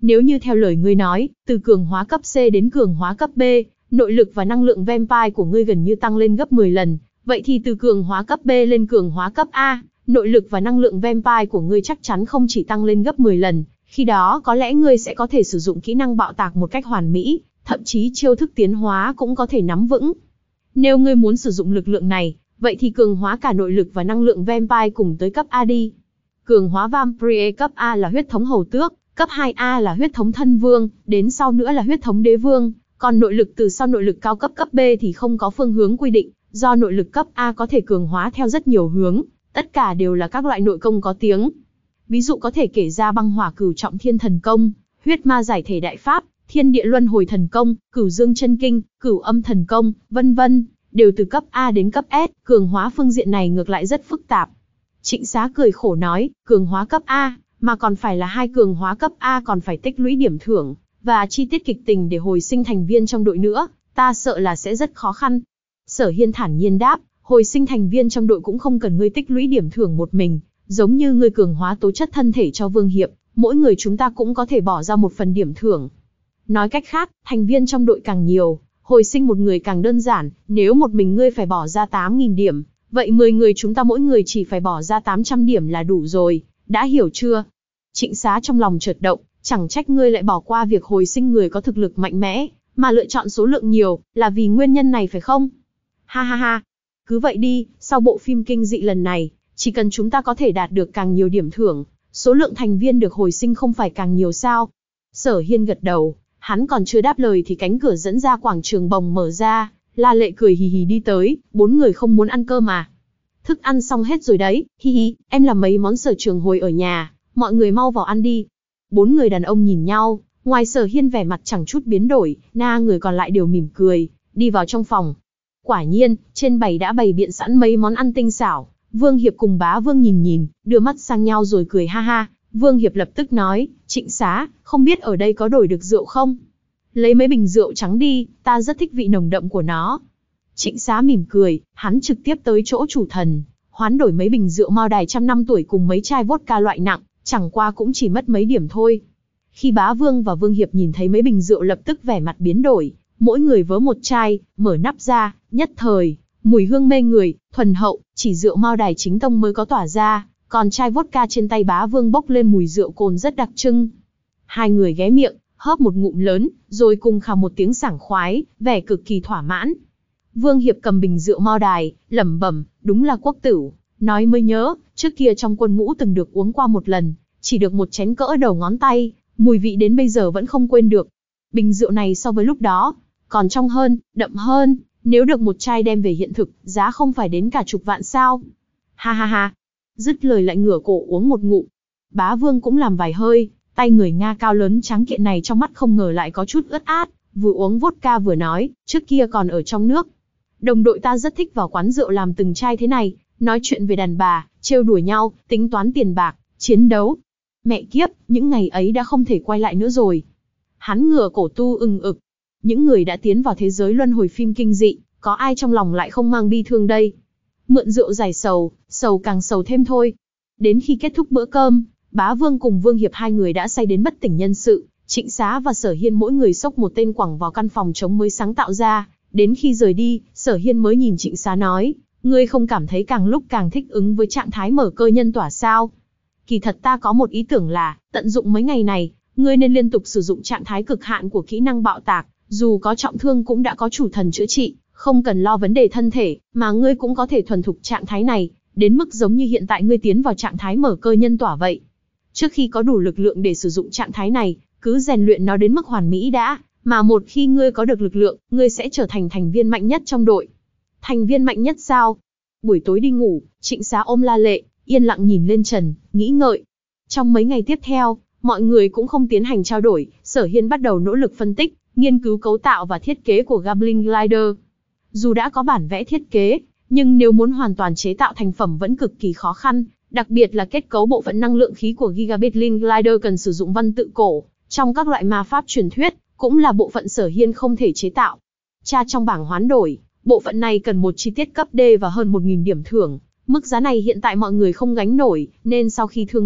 Nếu như theo lời ngươi nói, từ cường hóa cấp C đến cường hóa cấp B, nội lực và năng lượng vampire của ngươi gần như tăng lên gấp mười lần, vậy thì từ cường hóa cấp B lên cường hóa cấp A, nội lực và năng lượng vampire của ngươi chắc chắn không chỉ tăng lên gấp mười lần, khi đó có lẽ ngươi sẽ có thể sử dụng kỹ năng bạo tạc một cách hoàn mỹ, thậm chí chiêu thức tiến hóa cũng có thể nắm vững. Nếu ngươi muốn sử dụng lực lượng này, vậy thì cường hóa cả nội lực và năng lượng vampire cùng tới cấp A đi. Cường hóa Vampire cấp A là huyết thống hầu tước, cấp hai A là huyết thống thân vương, đến sau nữa là huyết thống đế vương, còn nội lực từ sau nội lực cao cấp cấp B thì không có phương hướng quy định, do nội lực cấp A có thể cường hóa theo rất nhiều hướng, tất cả đều là các loại nội công có tiếng. Ví dụ có thể kể ra băng hỏa cửu trọng thiên thần công, huyết ma giải thể đại pháp, thiên địa luân hồi thần công, cửu dương chân kinh, cửu âm thần công, vân vân, đều từ cấp A đến cấp S, cường hóa phương diện này ngược lại rất phức tạp. Trịnh Xá cười khổ nói, cường hóa cấp A, mà còn phải là hai cường hóa cấp A còn phải tích lũy điểm thưởng, và chi tiết kịch tình để hồi sinh thành viên trong đội nữa, ta sợ là sẽ rất khó khăn. Sở Hiên thản nhiên đáp, hồi sinh thành viên trong đội cũng không cần ngươi tích lũy điểm thưởng một mình, giống như ngươi cường hóa tố chất thân thể cho Vương Hiệp, mỗi người chúng ta cũng có thể bỏ ra một phần điểm thưởng. Nói cách khác, thành viên trong đội càng nhiều, hồi sinh một người càng đơn giản, nếu một mình ngươi phải bỏ ra tám nghìn điểm, vậy mười người chúng ta mỗi người chỉ phải bỏ ra tám trăm điểm là đủ rồi, đã hiểu chưa? Trịnh Xá trong lòng chợt động, chẳng trách ngươi lại bỏ qua việc hồi sinh người có thực lực mạnh mẽ, mà lựa chọn số lượng nhiều, là vì nguyên nhân này phải không? Ha ha ha, cứ vậy đi, sau bộ phim kinh dị lần này, chỉ cần chúng ta có thể đạt được càng nhiều điểm thưởng, số lượng thành viên được hồi sinh không phải càng nhiều sao? Sở Hiên gật đầu, hắn còn chưa đáp lời thì cánh cửa dẫn ra quảng trường bồng mở ra, La Lệ cười hì hì đi tới, bốn người không muốn ăn cơm mà. Thức ăn xong hết rồi đấy, hi hi, em làm mấy món sở trường hồi ở nhà, mọi người mau vào ăn đi. Bốn người đàn ông nhìn nhau, ngoài Sở Hiên vẻ mặt chẳng chút biến đổi, na người còn lại đều mỉm cười, đi vào trong phòng. Quả nhiên, trên bày đã bày biện sẵn mấy món ăn tinh xảo, Vương Hiệp cùng Bá Vương nhìn nhìn, đưa mắt sang nhau rồi cười ha ha. Vương Hiệp lập tức nói, Trịnh Xá, không biết ở đây có đổi được rượu không? Lấy mấy bình rượu trắng đi, ta rất thích vị nồng đậm của nó. Trịnh Xá mỉm cười, hắn trực tiếp tới chỗ chủ thần, hoán đổi mấy bình rượu Mao Đài trăm năm tuổi cùng mấy chai vodka loại nặng, chẳng qua cũng chỉ mất mấy điểm thôi. Khi Bá Vương và Vương Hiệp nhìn thấy mấy bình rượu lập tức vẻ mặt biến đổi, mỗi người vớ một chai, mở nắp ra, nhất thời, mùi hương mê người, thuần hậu, chỉ rượu Mao Đài chính tông mới có tỏa ra, còn chai vodka trên tay Bá Vương bốc lên mùi rượu cồn rất đặc trưng. Hai người ghé miệng, hớp một ngụm lớn, rồi cùng khào một tiếng sảng khoái, vẻ cực kỳ thỏa mãn. Vương Hiệp cầm bình rượu Mao Đài, lẩm bẩm, đúng là quốc tửu, nói mới nhớ, trước kia trong quân ngũ từng được uống qua một lần, chỉ được một chén cỡ đầu ngón tay, mùi vị đến bây giờ vẫn không quên được. Bình rượu này so với lúc đó, còn trong hơn, đậm hơn, nếu được một chai đem về hiện thực, giá không phải đến cả chục vạn sao. Ha ha ha, dứt lời lại ngửa cổ uống một ngụm. Bá Vương cũng làm vài hơi, tay người Nga cao lớn trắng kiện này trong mắt không ngờ lại có chút ướt át, vừa uống vodka vừa nói, trước kia còn ở trong nước. Đồng đội ta rất thích vào quán rượu làm từng chai thế này, nói chuyện về đàn bà, trêu đùa nhau, tính toán tiền bạc, chiến đấu. Mẹ kiếp, những ngày ấy đã không thể quay lại nữa rồi. Hắn ngửa cổ tu ừng ực. Những người đã tiến vào thế giới luân hồi phim kinh dị, có ai trong lòng lại không mang bi thương đây? Mượn rượu giải sầu, sầu càng sầu thêm thôi. Đến khi kết thúc bữa cơm, Bá Vương cùng Vương Hiệp hai người đã say đến bất tỉnh nhân sự, Trịnh Xá và Sở Hiên mỗi người xốc một tên quẳng vào căn phòng trống mới sáng tạo ra. Đến khi rời đi, Sở Hiên mới nhìn Trịnh Xá nói, ngươi không cảm thấy càng lúc càng thích ứng với trạng thái mở cơ nhân tỏa sao? Kỳ thật ta có một ý tưởng là, tận dụng mấy ngày này, ngươi nên liên tục sử dụng trạng thái cực hạn của kỹ năng bạo tạc, dù có trọng thương cũng đã có chủ thần chữa trị, không cần lo vấn đề thân thể, mà ngươi cũng có thể thuần thục trạng thái này, đến mức giống như hiện tại ngươi tiến vào trạng thái mở cơ nhân tỏa vậy. Trước khi có đủ lực lượng để sử dụng trạng thái này, cứ rèn luyện nó đến mức hoàn mỹ đã, mà một khi ngươi có được lực lượng, ngươi sẽ trở thành thành viên mạnh nhất trong đội. Thành viên mạnh nhất sao? Buổi tối đi ngủ, Trịnh Xá ôm La Lệ, yên lặng nhìn lên trần, nghĩ ngợi. Trong mấy ngày tiếp theo, mọi người cũng không tiến hành trao đổi, Sở Hiên bắt đầu nỗ lực phân tích, nghiên cứu cấu tạo và thiết kế của Goblin Glider. Dù đã có bản vẽ thiết kế, nhưng nếu muốn hoàn toàn chế tạo thành phẩm vẫn cực kỳ khó khăn, đặc biệt là kết cấu bộ phận năng lượng khí của Gigabetlin Glider cần sử dụng văn tự cổ, trong các loại ma pháp truyền thuyết, cũng là bộ phận Sở Hiên không thể chế tạo. Tra trong bảng hoán đổi, bộ phận này cần một chi tiết cấp D và hơn một nghìn điểm thưởng, mức giá này hiện tại mọi người không gánh nổi, nên sau khi thương lượng,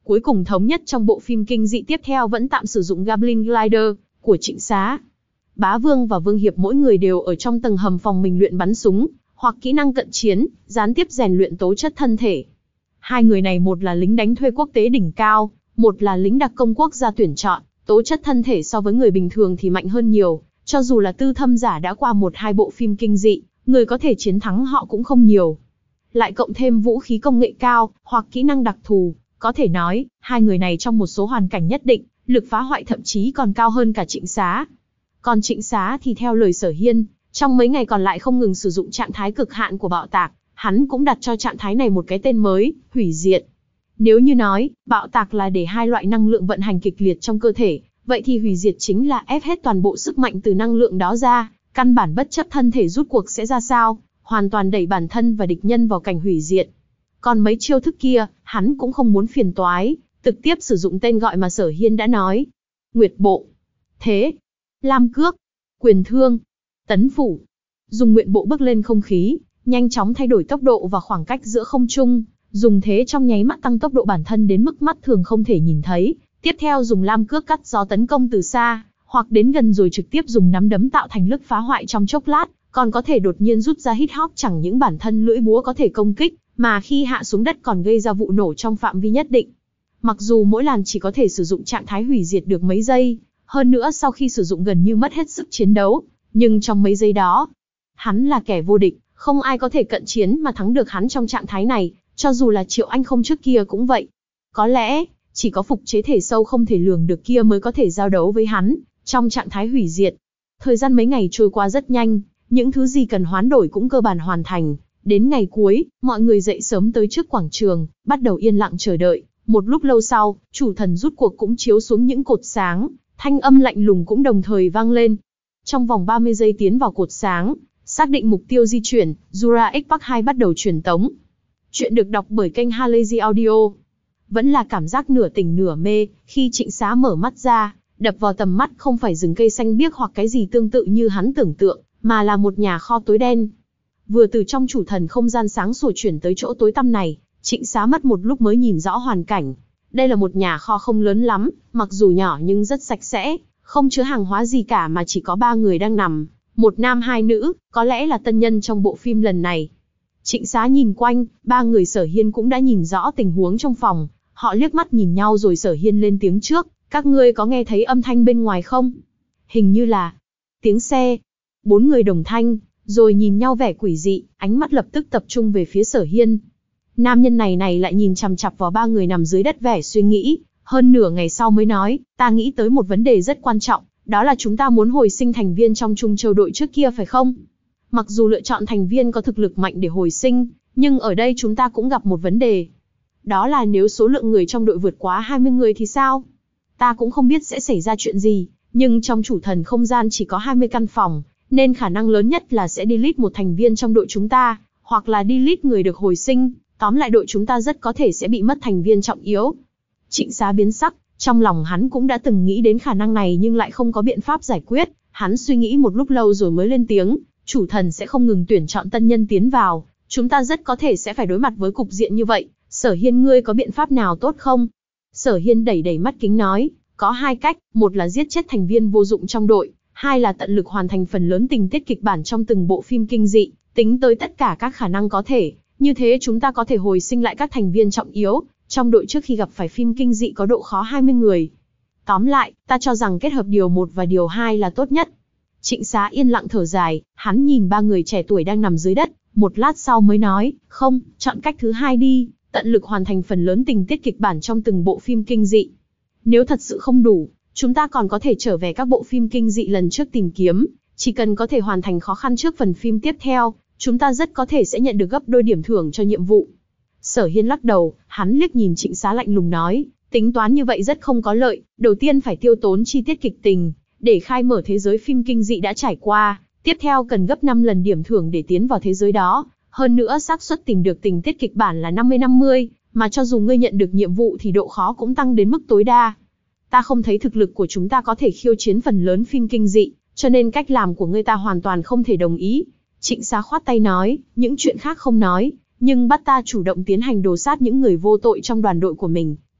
Cuối cùng thống nhất trong bộ phim kinh dị tiếp theo vẫn tạm sử dụng Goblin Glider của Trịnh Xá. Bá Vương và Vương Hiệp mỗi người đều ở trong tầng hầm phòng mình luyện bắn súng, hoặc kỹ năng cận chiến, gián tiếp rèn luyện tố chất thân thể. Hai người này một là lính đánh thuê quốc tế đỉnh cao, một là lính đặc công quốc gia tuyển chọn, tố chất thân thể so với người bình thường thì mạnh hơn nhiều, cho dù là tư thâm giả đã qua một hai bộ phim kinh dị, người có thể chiến thắng họ cũng không nhiều. Lại cộng thêm vũ khí công nghệ cao, hoặc kỹ năng đặc thù, có thể nói, hai người này trong một số hoàn cảnh nhất định, lực phá hoại thậm chí còn cao hơn cả Trịnh Xá. Còn Trịnh Xá thì theo lời Sở Hiên, trong mấy ngày còn lại không ngừng sử dụng trạng thái cực hạn của bạo tạc, hắn cũng đặt cho trạng thái này một cái tên mới, hủy diệt. Nếu như nói, bạo tạc là để hai loại năng lượng vận hành kịch liệt trong cơ thể, vậy thì hủy diệt chính là ép hết toàn bộ sức mạnh từ năng lượng đó ra, căn bản bất chấp thân thể rút cuộc sẽ ra sao, hoàn toàn đẩy bản thân và địch nhân vào cảnh hủy diệt. Còn mấy chiêu thức kia, hắn cũng không muốn phiền toái, trực tiếp sử dụng tên gọi mà Sở Hiên đã nói. Nguyệt bộ, thế, lam cước, quyền thương, tấn phủ. Dùng nguyện bộ bước lên không khí, nhanh chóng thay đổi tốc độ và khoảng cách giữa không trung, dùng thế trong nháy mắt tăng tốc độ bản thân đến mức mắt thường không thể nhìn thấy. Tiếp theo dùng lam cước cắt gió tấn công từ xa, hoặc đến gần rồi trực tiếp dùng nắm đấm tạo thành lực phá hoại trong chốc lát, còn có thể đột nhiên rút ra hít hop chẳng những bản thân lưỡi búa có thể công kích, mà khi hạ xuống đất còn gây ra vụ nổ trong phạm vi nhất định. Mặc dù mỗi làn chỉ có thể sử dụng trạng thái hủy diệt được mấy giây, hơn nữa sau khi sử dụng gần như mất hết sức chiến đấu, nhưng trong mấy giây đó, hắn là kẻ vô địch, không ai có thể cận chiến mà thắng được hắn trong trạng thái này, cho dù là Triệu Anh Không trước kia cũng vậy. Có lẽ, chỉ có phục chế thể sâu không thể lường được kia mới có thể giao đấu với hắn, trong trạng thái hủy diệt. Thời gian mấy ngày trôi qua rất nhanh, những thứ gì cần hoán đổi cũng cơ bản hoàn thành. Đến ngày cuối, mọi người dậy sớm tới trước quảng trường, bắt đầu yên lặng chờ đợi. Một lúc lâu sau, chủ thần rút cuộc cũng chiếu xuống những cột sáng, thanh âm lạnh lùng cũng đồng thời vang lên. Trong vòng ba mươi giây tiến vào cột sáng, xác định mục tiêu di chuyển, Jurassic Park hai bắt đầu truyền tống. Chuyện được đọc bởi kênh Halazy Audio. Vẫn là cảm giác nửa tỉnh nửa mê, khi Trịnh Xá mở mắt ra, đập vào tầm mắt không phải rừng cây xanh biếc hoặc cái gì tương tự như hắn tưởng tượng, mà là một nhà kho tối đen. Vừa từ trong chủ thần không gian sáng sủa chuyển tới chỗ tối tăm này, Trịnh Xá mất một lúc mới nhìn rõ hoàn cảnh. Đây là một nhà kho không lớn lắm, mặc dù nhỏ nhưng rất sạch sẽ, không chứa hàng hóa gì cả mà chỉ có ba người đang nằm, một nam hai nữ, có lẽ là tân nhân trong bộ phim lần này. Trịnh Xá nhìn quanh, ba người Sở Hiên cũng đã nhìn rõ tình huống trong phòng, họ liếc mắt nhìn nhau rồi Sở Hiên lên tiếng trước, các ngươi có nghe thấy âm thanh bên ngoài không? Hình như là tiếng xe. Bốn người đồng thanh, rồi nhìn nhau vẻ quỷ dị, ánh mắt lập tức tập trung về phía Sở Hiên. Nam nhân này này lại nhìn chằm chằm vào ba người nằm dưới đất vẻ suy nghĩ, hơn nửa ngày sau mới nói, ta nghĩ tới một vấn đề rất quan trọng, đó là chúng ta muốn hồi sinh thành viên trong Trung Châu đội trước kia phải không? Mặc dù lựa chọn thành viên có thực lực mạnh để hồi sinh, nhưng ở đây chúng ta cũng gặp một vấn đề. Đó là nếu số lượng người trong đội vượt quá hai mươi người thì sao? Ta cũng không biết sẽ xảy ra chuyện gì, nhưng trong chủ thần không gian chỉ có hai mươi căn phòng, nên khả năng lớn nhất là sẽ delete một thành viên trong đội chúng ta, hoặc là delete người được hồi sinh, tóm lại đội chúng ta rất có thể sẽ bị mất thành viên trọng yếu. Trịnh Xá biến sắc, trong lòng hắn cũng đã từng nghĩ đến khả năng này nhưng lại không có biện pháp giải quyết, hắn suy nghĩ một lúc lâu rồi mới lên tiếng, chủ thần sẽ không ngừng tuyển chọn tân nhân tiến vào, chúng ta rất có thể sẽ phải đối mặt với cục diện như vậy, Sở Hiên ngươi có biện pháp nào tốt không? Sở Hiên đẩy đẩy mắt kính nói, có hai cách, một là giết chết thành viên vô dụng trong đội, hai là tận lực hoàn thành phần lớn tình tiết kịch bản trong từng bộ phim kinh dị, tính tới tất cả các khả năng có thể, như thế chúng ta có thể hồi sinh lại các thành viên trọng yếu trong đội trước khi gặp phải phim kinh dị có độ khó hai mươi người. Tóm lại, ta cho rằng kết hợp điều một và điều hai là tốt nhất. Trịnh Xá yên lặng thở dài, hắn nhìn ba người trẻ tuổi đang nằm dưới đất, một lát sau mới nói, không, chọn cách thứ hai đi, tận lực hoàn thành phần lớn tình tiết kịch bản trong từng bộ phim kinh dị. Nếu thật sự không đủ, chúng ta còn có thể trở về các bộ phim kinh dị lần trước tìm kiếm, chỉ cần có thể hoàn thành khó khăn trước phần phim tiếp theo, chúng ta rất có thể sẽ nhận được gấp đôi điểm thưởng cho nhiệm vụ. Sở Hiên lắc đầu, hắn liếc nhìn Trịnh Xá lạnh lùng nói, tính toán như vậy rất không có lợi, đầu tiên phải tiêu tốn chi tiết kịch tình, để khai mở thế giới phim kinh dị đã trải qua, tiếp theo cần gấp năm lần điểm thưởng để tiến vào thế giới đó, hơn nữa xác suất tìm được tình tiết kịch bản là năm mươi năm mươi, mà cho dù ngươi nhận được nhiệm vụ thì độ khó cũng tăng đến mức tối đa. Ta không thấy thực lực của chúng ta có thể khiêu chiến phần lớn phim kinh dị, cho nên cách làm của ngươi ta hoàn toàn không thể đồng ý. Trịnh Xá khoát tay nói, những chuyện khác không nói, nhưng bắt ta chủ động tiến hành đồ sát những người vô tội trong đoàn đội của mình,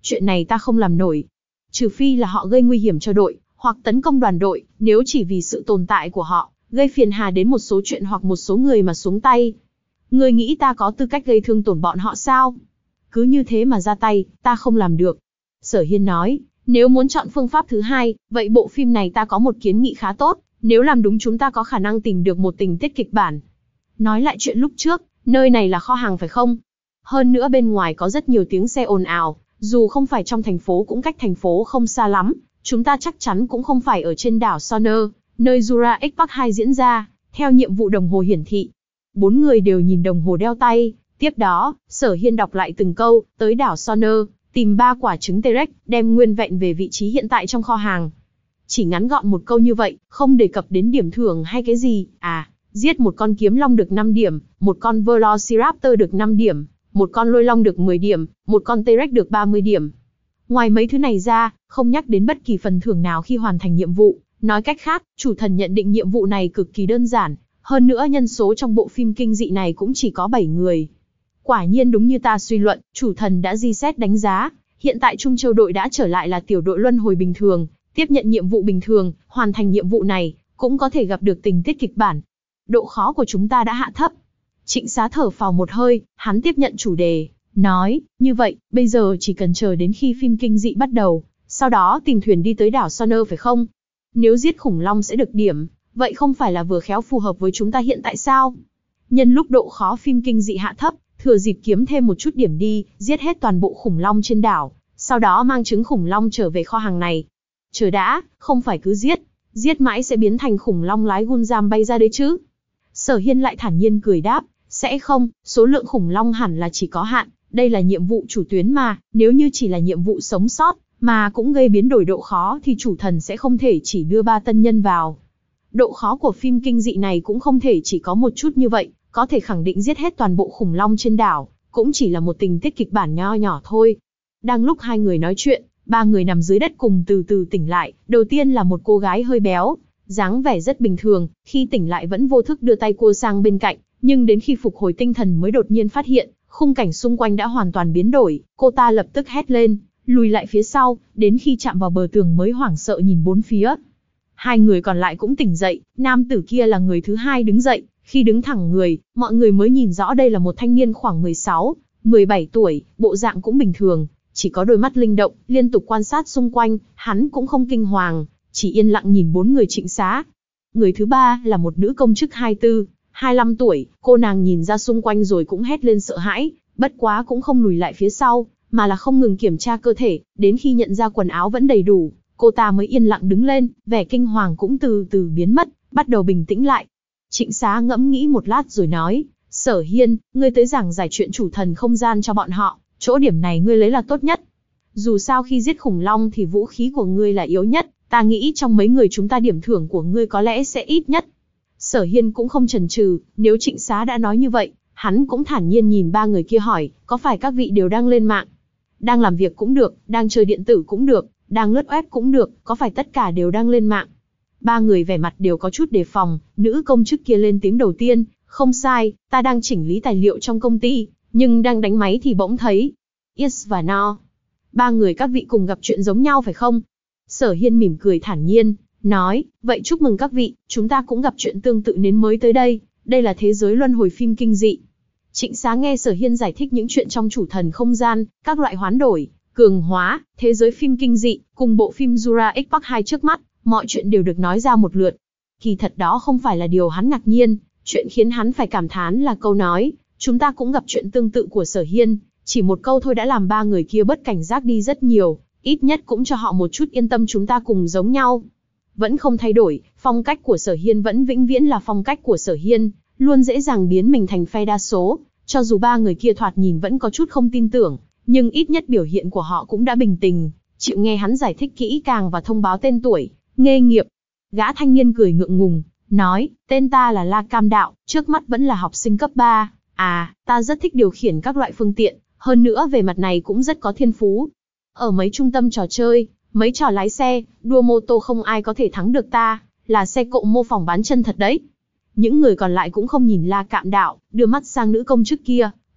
Chuyện này ta không làm nổi. Trừ phi là họ gây nguy hiểm cho đội, hoặc tấn công đoàn đội, nếu chỉ vì sự tồn tại của họ, gây phiền hà đến một số chuyện hoặc một số người mà xuống tay. Ngươi nghĩ ta có tư cách gây thương tổn bọn họ sao? Cứ như thế mà ra tay, ta không làm được. Sở Hiên nói, nếu muốn chọn phương pháp thứ hai, vậy bộ phim này ta có một kiến nghị khá tốt, nếu làm đúng chúng ta có khả năng tìm được một tình tiết kịch bản. Nói lại chuyện lúc trước, nơi này là kho hàng phải không? Hơn nữa bên ngoài có rất nhiều tiếng xe ồn ào, dù không phải trong thành phố cũng cách thành phố không xa lắm, chúng ta chắc chắn cũng không phải ở trên đảo Sonner, nơi Jurassic Park hai diễn ra, theo nhiệm vụ đồng hồ hiển thị. Bốn người đều nhìn đồng hồ đeo tay, tiếp đó, Sở Hiên đọc lại từng câu, tới đảo Sonner, tìm ba quả trứng T-Rex, đem nguyên vẹn về vị trí hiện tại trong kho hàng. Chỉ ngắn gọn một câu như vậy, không đề cập đến điểm thưởng hay cái gì, à, giết một con kiếm long được năm điểm, một con Velociraptor được năm điểm, một con lôi long được mười điểm, một con T-Rex được ba mươi điểm. Ngoài mấy thứ này ra, không nhắc đến bất kỳ phần thưởng nào khi hoàn thành nhiệm vụ, nói cách khác, chủ thần nhận định nhiệm vụ này cực kỳ đơn giản, hơn nữa nhân số trong bộ phim kinh dị này cũng chỉ có bảy người. Quả nhiên đúng như ta suy luận, chủ thần đã di xét đánh giá, hiện tại Trung Châu đội đã trở lại là tiểu đội luân hồi bình thường, tiếp nhận nhiệm vụ bình thường, hoàn thành nhiệm vụ này, cũng có thể gặp được tình tiết kịch bản. Độ khó của chúng ta đã hạ thấp. Trịnh Xá thở phào một hơi, hắn tiếp nhận chủ đề, nói, như vậy, bây giờ chỉ cần chờ đến khi phim kinh dị bắt đầu, sau đó tìm thuyền đi tới đảo Sonner phải không? Nếu giết khủng long sẽ được điểm, vậy không phải là vừa khéo phù hợp với chúng ta hiện tại sao? Nhân lúc độ khó phim kinh dị hạ thấp, thừa dịp kiếm thêm một chút điểm đi, giết hết toàn bộ khủng long trên đảo, sau đó mang trứng khủng long trở về kho hàng này. Chờ đã, không phải cứ giết, giết mãi sẽ biến thành khủng long lái Gundam bay ra đấy chứ? Sở Hiên lại thản nhiên cười đáp, sẽ không, số lượng khủng long hẳn là chỉ có hạn, đây là nhiệm vụ chủ tuyến mà, nếu như chỉ là nhiệm vụ sống sót, mà cũng gây biến đổi độ khó thì chủ thần sẽ không thể chỉ đưa ba tân nhân vào. Độ khó của phim kinh dị này cũng không thể chỉ có một chút như vậy, có thể khẳng định giết hết toàn bộ khủng long trên đảo, cũng chỉ là một tình tiết kịch bản nho nhỏ thôi. Đang lúc hai người nói chuyện, ba người nằm dưới đất cùng từ từ tỉnh lại, đầu tiên là một cô gái hơi béo, dáng vẻ rất bình thường, khi tỉnh lại vẫn vô thức đưa tay cua sang bên cạnh, nhưng đến khi phục hồi tinh thần mới đột nhiên phát hiện, khung cảnh xung quanh đã hoàn toàn biến đổi, cô ta lập tức hét lên, lùi lại phía sau, đến khi chạm vào bờ tường mới hoảng sợ nhìn bốn phía. Hai người còn lại cũng tỉnh dậy, nam tử kia là người thứ hai đứng dậy, khi đứng thẳng người, mọi người mới nhìn rõ đây là một thanh niên khoảng mười sáu, mười bảy tuổi, bộ dạng cũng bình thường, chỉ có đôi mắt linh động, liên tục quan sát xung quanh, hắn cũng không kinh hoàng, chỉ yên lặng nhìn bốn người Trịnh Xá. Người thứ ba là một nữ công chức hai mươi tư, hai mươi lăm tuổi, cô nàng nhìn ra xung quanh rồi cũng hét lên sợ hãi, bất quá cũng không lùi lại phía sau, mà là không ngừng kiểm tra cơ thể, đến khi nhận ra quần áo vẫn đầy đủ, cô ta mới yên lặng đứng lên, vẻ kinh hoàng cũng từ từ biến mất, bắt đầu bình tĩnh lại. Trịnh Xá ngẫm nghĩ một lát rồi nói, Sở Hiên, ngươi tới giảng giải chuyện chủ thần không gian cho bọn họ, chỗ điểm này ngươi lấy là tốt nhất. Dù sao khi giết khủng long thì vũ khí của ngươi là yếu nhất, ta nghĩ trong mấy người chúng ta điểm thưởng của ngươi có lẽ sẽ ít nhất. Sở Hiên cũng không chần chừ, nếu Trịnh Xá đã nói như vậy, hắn cũng thản nhiên nhìn ba người kia hỏi, có phải các vị đều đang lên mạng? Đang làm việc cũng được, đang chơi điện tử cũng được, đang lướt web cũng được, có phải tất cả đều đang lên mạng? Ba người vẻ mặt đều có chút đề phòng, nữ công chức kia lên tiếng đầu tiên, không sai, ta đang chỉnh lý tài liệu trong công ty, nhưng đang đánh máy thì bỗng thấy Yes và No. Ba người các vị cùng gặp chuyện giống nhau phải không? Sở Hiên mỉm cười thản nhiên, nói, vậy chúc mừng các vị, chúng ta cũng gặp chuyện tương tự nên mới tới đây, đây là thế giới luân hồi phim kinh dị. Trịnh Xá nghe Sở Hiên giải thích những chuyện trong chủ thần không gian, các loại hoán đổi, cường hóa, thế giới phim kinh dị, cùng bộ phim Jurassic Park hai trước mắt, mọi chuyện đều được nói ra một lượt. Kỳ thật đó không phải là điều hắn ngạc nhiên, chuyện khiến hắn phải cảm thán là câu nói, chúng ta cũng gặp chuyện tương tự của Sở Hiên, chỉ một câu thôi đã làm ba người kia bớt cảnh giác đi rất nhiều, ít nhất cũng cho họ một chút yên tâm chúng ta cùng giống nhau. Vẫn không thay đổi, phong cách của Sở Hiên vẫn vĩnh viễn là phong cách của Sở Hiên, luôn dễ dàng biến mình thành phe đa số, cho dù ba người kia thoạt nhìn vẫn có chút không tin tưởng, nhưng ít nhất biểu hiện của họ cũng đã bình tĩnh, chịu nghe hắn giải thích kỹ càng và thông báo tên tuổi, nghề nghiệp. Gã thanh niên cười ngượng ngùng, nói, tên ta là La Cam Đạo, trước mắt vẫn là học sinh cấp ba, à, ta rất thích điều khiển các loại phương tiện, hơn nữa về mặt này cũng rất có thiên phú. Ở mấy trung tâm trò chơi, mấy trò lái xe, đua mô tô không ai có thể thắng được ta, là xe cộ mô phỏng bán chân thật đấy. Những người còn lại cũng không nhìn La Cam Đạo, đưa mắt sang nữ công chức kia,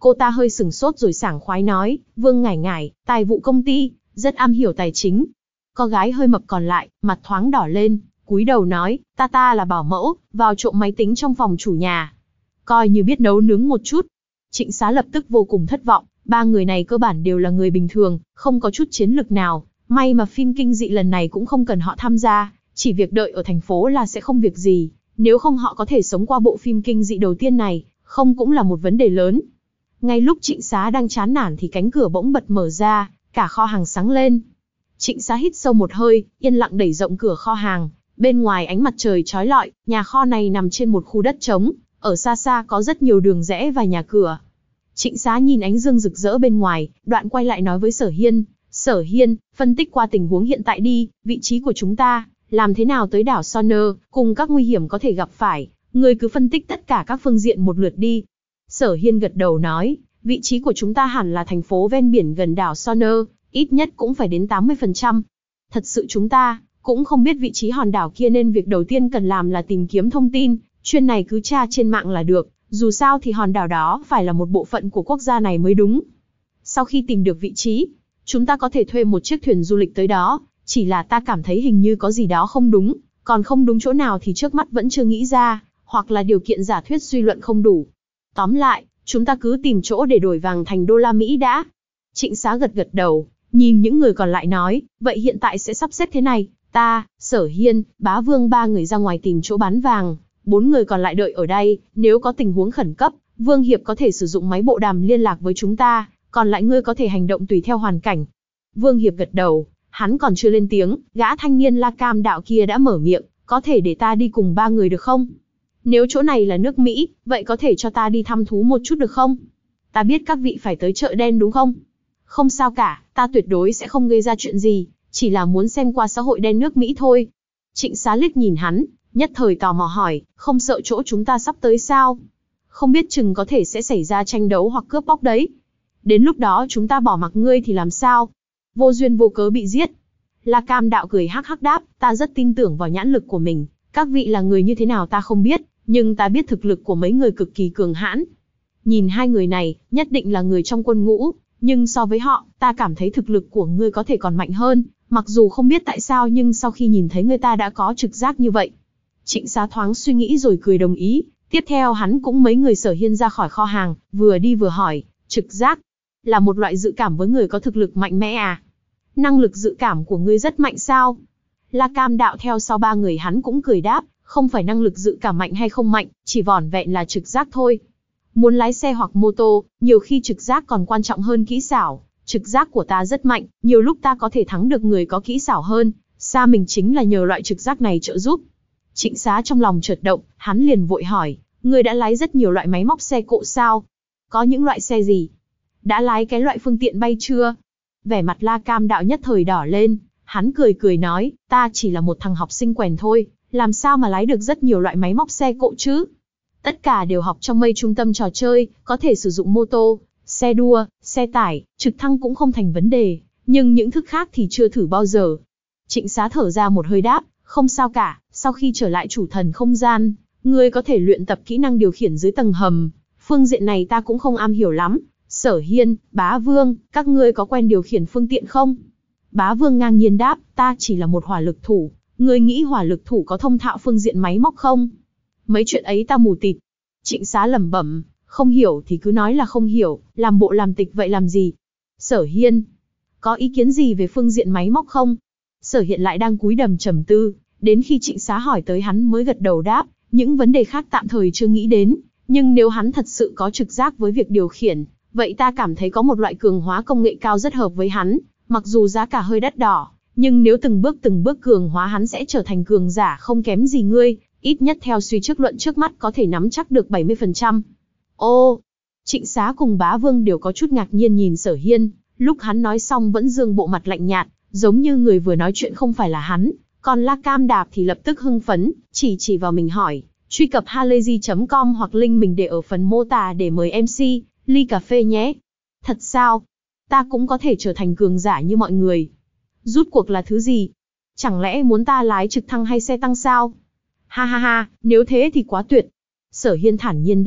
Cô ta hơi sừng sốt rồi sảng khoái nói, Vương ngải ngải, tài vụ công ty, rất am hiểu tài chính. Con gái hơi mập còn lại, mặt thoáng đỏ lên, cúi đầu nói, ta ta là bảo mẫu, vào trộm máy tính trong phòng chủ nhà. Coi như biết nấu nướng một chút. Trịnh Xá lập tức vô cùng thất vọng, ba người này cơ bản đều là người bình thường, không có chút chiến lực nào. May mà phim kinh dị lần này cũng không cần họ tham gia, chỉ việc đợi ở thành phố là sẽ không việc gì. Nếu không họ có thể sống qua bộ phim kinh dị đầu tiên này, không cũng là một vấn đề lớn. Ngay lúc Trịnh Xá đang chán nản thì cánh cửa bỗng bật mở ra, cả kho hàng sáng lên. Trịnh Xá hít sâu một hơi, yên lặng đẩy rộng cửa kho hàng. Bên ngoài ánh mặt trời chói lọi, nhà kho này nằm trên một khu đất trống, ở xa xa có rất nhiều đường rẽ và nhà cửa. Trịnh Xá nhìn ánh dương rực rỡ bên ngoài, đoạn quay lại nói với Sở Hiên, Sở Hiên, phân tích qua tình huống hiện tại đi, vị trí của chúng ta, làm thế nào tới đảo Sonner, cùng các nguy hiểm có thể gặp phải, người cứ phân tích tất cả các phương diện một lượt đi. Sở Hiên gật đầu nói, vị trí của chúng ta hẳn là thành phố ven biển gần đảo Sonner, ít nhất cũng phải đến tám mươi phần trăm. Thật sự chúng ta cũng không biết vị trí hòn đảo kia nên việc đầu tiên cần làm là tìm kiếm thông tin, chuyên này cứ tra trên mạng là được, dù sao thì hòn đảo đó phải là một bộ phận của quốc gia này mới đúng. Sau khi tìm được vị trí, chúng ta có thể thuê một chiếc thuyền du lịch tới đó, chỉ là ta cảm thấy hình như có gì đó không đúng, còn không đúng chỗ nào thì trước mắt vẫn chưa nghĩ ra, hoặc là điều kiện giả thuyết suy luận không đủ. Tóm lại, chúng ta cứ tìm chỗ để đổi vàng thành đô la Mỹ đã. Trịnh Xá gật gật đầu, nhìn những người còn lại nói, vậy hiện tại sẽ sắp xếp thế này, ta, Sở Hiên, Bá Vương ba người ra ngoài tìm chỗ bán vàng, bốn người còn lại đợi ở đây, nếu có tình huống khẩn cấp, Vương Hiệp có thể sử dụng máy bộ đàm liên lạc với chúng ta, còn lại ngươi có thể hành động tùy theo hoàn cảnh. Vương Hiệp gật đầu, hắn còn chưa lên tiếng, gã thanh niên La Cam đạo kia đã mở miệng, có thể để ta đi cùng ba người được không? Nếu chỗ này là nước Mỹ, vậy có thể cho ta đi thăm thú một chút được không? Ta biết các vị phải tới chợ đen đúng không? Không sao cả, ta tuyệt đối sẽ không gây ra chuyện gì, chỉ là muốn xem qua xã hội đen nước Mỹ thôi. Trịnh Xá liếc nhìn hắn, nhất thời tò mò hỏi, không sợ chỗ chúng ta sắp tới sao? Không biết chừng có thể sẽ xảy ra tranh đấu hoặc cướp bóc đấy. Đến lúc đó chúng ta bỏ mặc ngươi thì làm sao? Vô duyên vô cớ bị giết. La Cam đạo cười hắc hắc đáp, ta rất tin tưởng vào nhãn lực của mình. Các vị là người như thế nào ta không biết, nhưng ta biết thực lực của mấy người cực kỳ cường hãn. Nhìn hai người này, nhất định là người trong quân ngũ, nhưng so với họ, ta cảm thấy thực lực của ngươi có thể còn mạnh hơn, mặc dù không biết tại sao nhưng sau khi nhìn thấy người ta đã có trực giác như vậy. Trịnh Xá thoáng suy nghĩ rồi cười đồng ý, tiếp theo hắn cũng mấy người Sở Hiên ra khỏi kho hàng, vừa đi vừa hỏi, trực giác là một loại dự cảm với người có thực lực mạnh mẽ à? Năng lực dự cảm của ngươi rất mạnh sao? La Cam đạo theo sau ba người hắn cũng cười đáp, không phải năng lực dự cảm mạnh hay không mạnh, chỉ vỏn vẹn là trực giác thôi. Muốn lái xe hoặc mô tô, nhiều khi trực giác còn quan trọng hơn kỹ xảo. Trực giác của ta rất mạnh, nhiều lúc ta có thể thắng được người có kỹ xảo hơn, xa mình chính là nhờ loại trực giác này trợ giúp. Trịnh Xá trong lòng chợt động, hắn liền vội hỏi, ngươi đã lái rất nhiều loại máy móc xe cộ sao? Có những loại xe gì? Đã lái cái loại phương tiện bay chưa? Vẻ mặt La Cam đạo nhất thời đỏ lên, hắn cười cười nói, ta chỉ là một thằng học sinh quèn thôi, làm sao mà lái được rất nhiều loại máy móc xe cộ chứ? Tất cả đều học trong mây trung tâm trò chơi, có thể sử dụng mô tô, xe đua, xe tải, trực thăng cũng không thành vấn đề, nhưng những thức khác thì chưa thử bao giờ. Trịnh Xá thở ra một hơi đáp, không sao cả, sau khi trở lại chủ thần không gian, ngươi có thể luyện tập kỹ năng điều khiển dưới tầng hầm, phương diện này ta cũng không am hiểu lắm. Sở Hiên, Bá Vương, các ngươi có quen điều khiển phương tiện không? Bá Vương ngang nhiên đáp, ta chỉ là một hỏa lực thủ, ngươi nghĩ hỏa lực thủ có thông thạo phương diện máy móc không? Mấy chuyện ấy ta mù tịt. Trịnh Xá lẩm bẩm, không hiểu thì cứ nói là không hiểu, làm bộ làm tịch vậy làm gì? Sở Hiên, có ý kiến gì về phương diện máy móc không? Sở Hiện lại đang cúi đầm trầm tư, đến khi Trịnh Xá hỏi tới hắn mới gật đầu đáp, những vấn đề khác tạm thời chưa nghĩ đến, nhưng nếu hắn thật sự có trực giác với việc điều khiển, vậy ta cảm thấy có một loại cường hóa công nghệ cao rất hợp với hắn, mặc dù giá cả hơi đắt đỏ, nhưng nếu từng bước từng bước cường hóa hắn sẽ trở thành cường giả không kém gì ngươi, ít nhất theo suy trước luận trước mắt có thể nắm chắc được bảy mươi phần trăm. Ô, Trịnh Xá cùng Bá Vương đều có chút ngạc nhiên nhìn Sở Hiên, lúc hắn nói xong vẫn dương bộ mặt lạnh nhạt, giống như người vừa nói chuyện không phải là hắn, còn La Cam Đạp thì lập tức hưng phấn, chỉ chỉ vào mình hỏi, truy cập halayzi chấm com hoặc link mình để ở phần mô tả để mời em xê, ly cà phê nhé. Thật sao? Ta cũng có thể trở thành cường giả như mọi người. Rút cuộc là thứ gì? Chẳng lẽ muốn ta lái trực thăng hay xe tăng sao? Ha ha ha, nếu thế thì quá tuyệt. Sở Hiên thản nhiên đáp,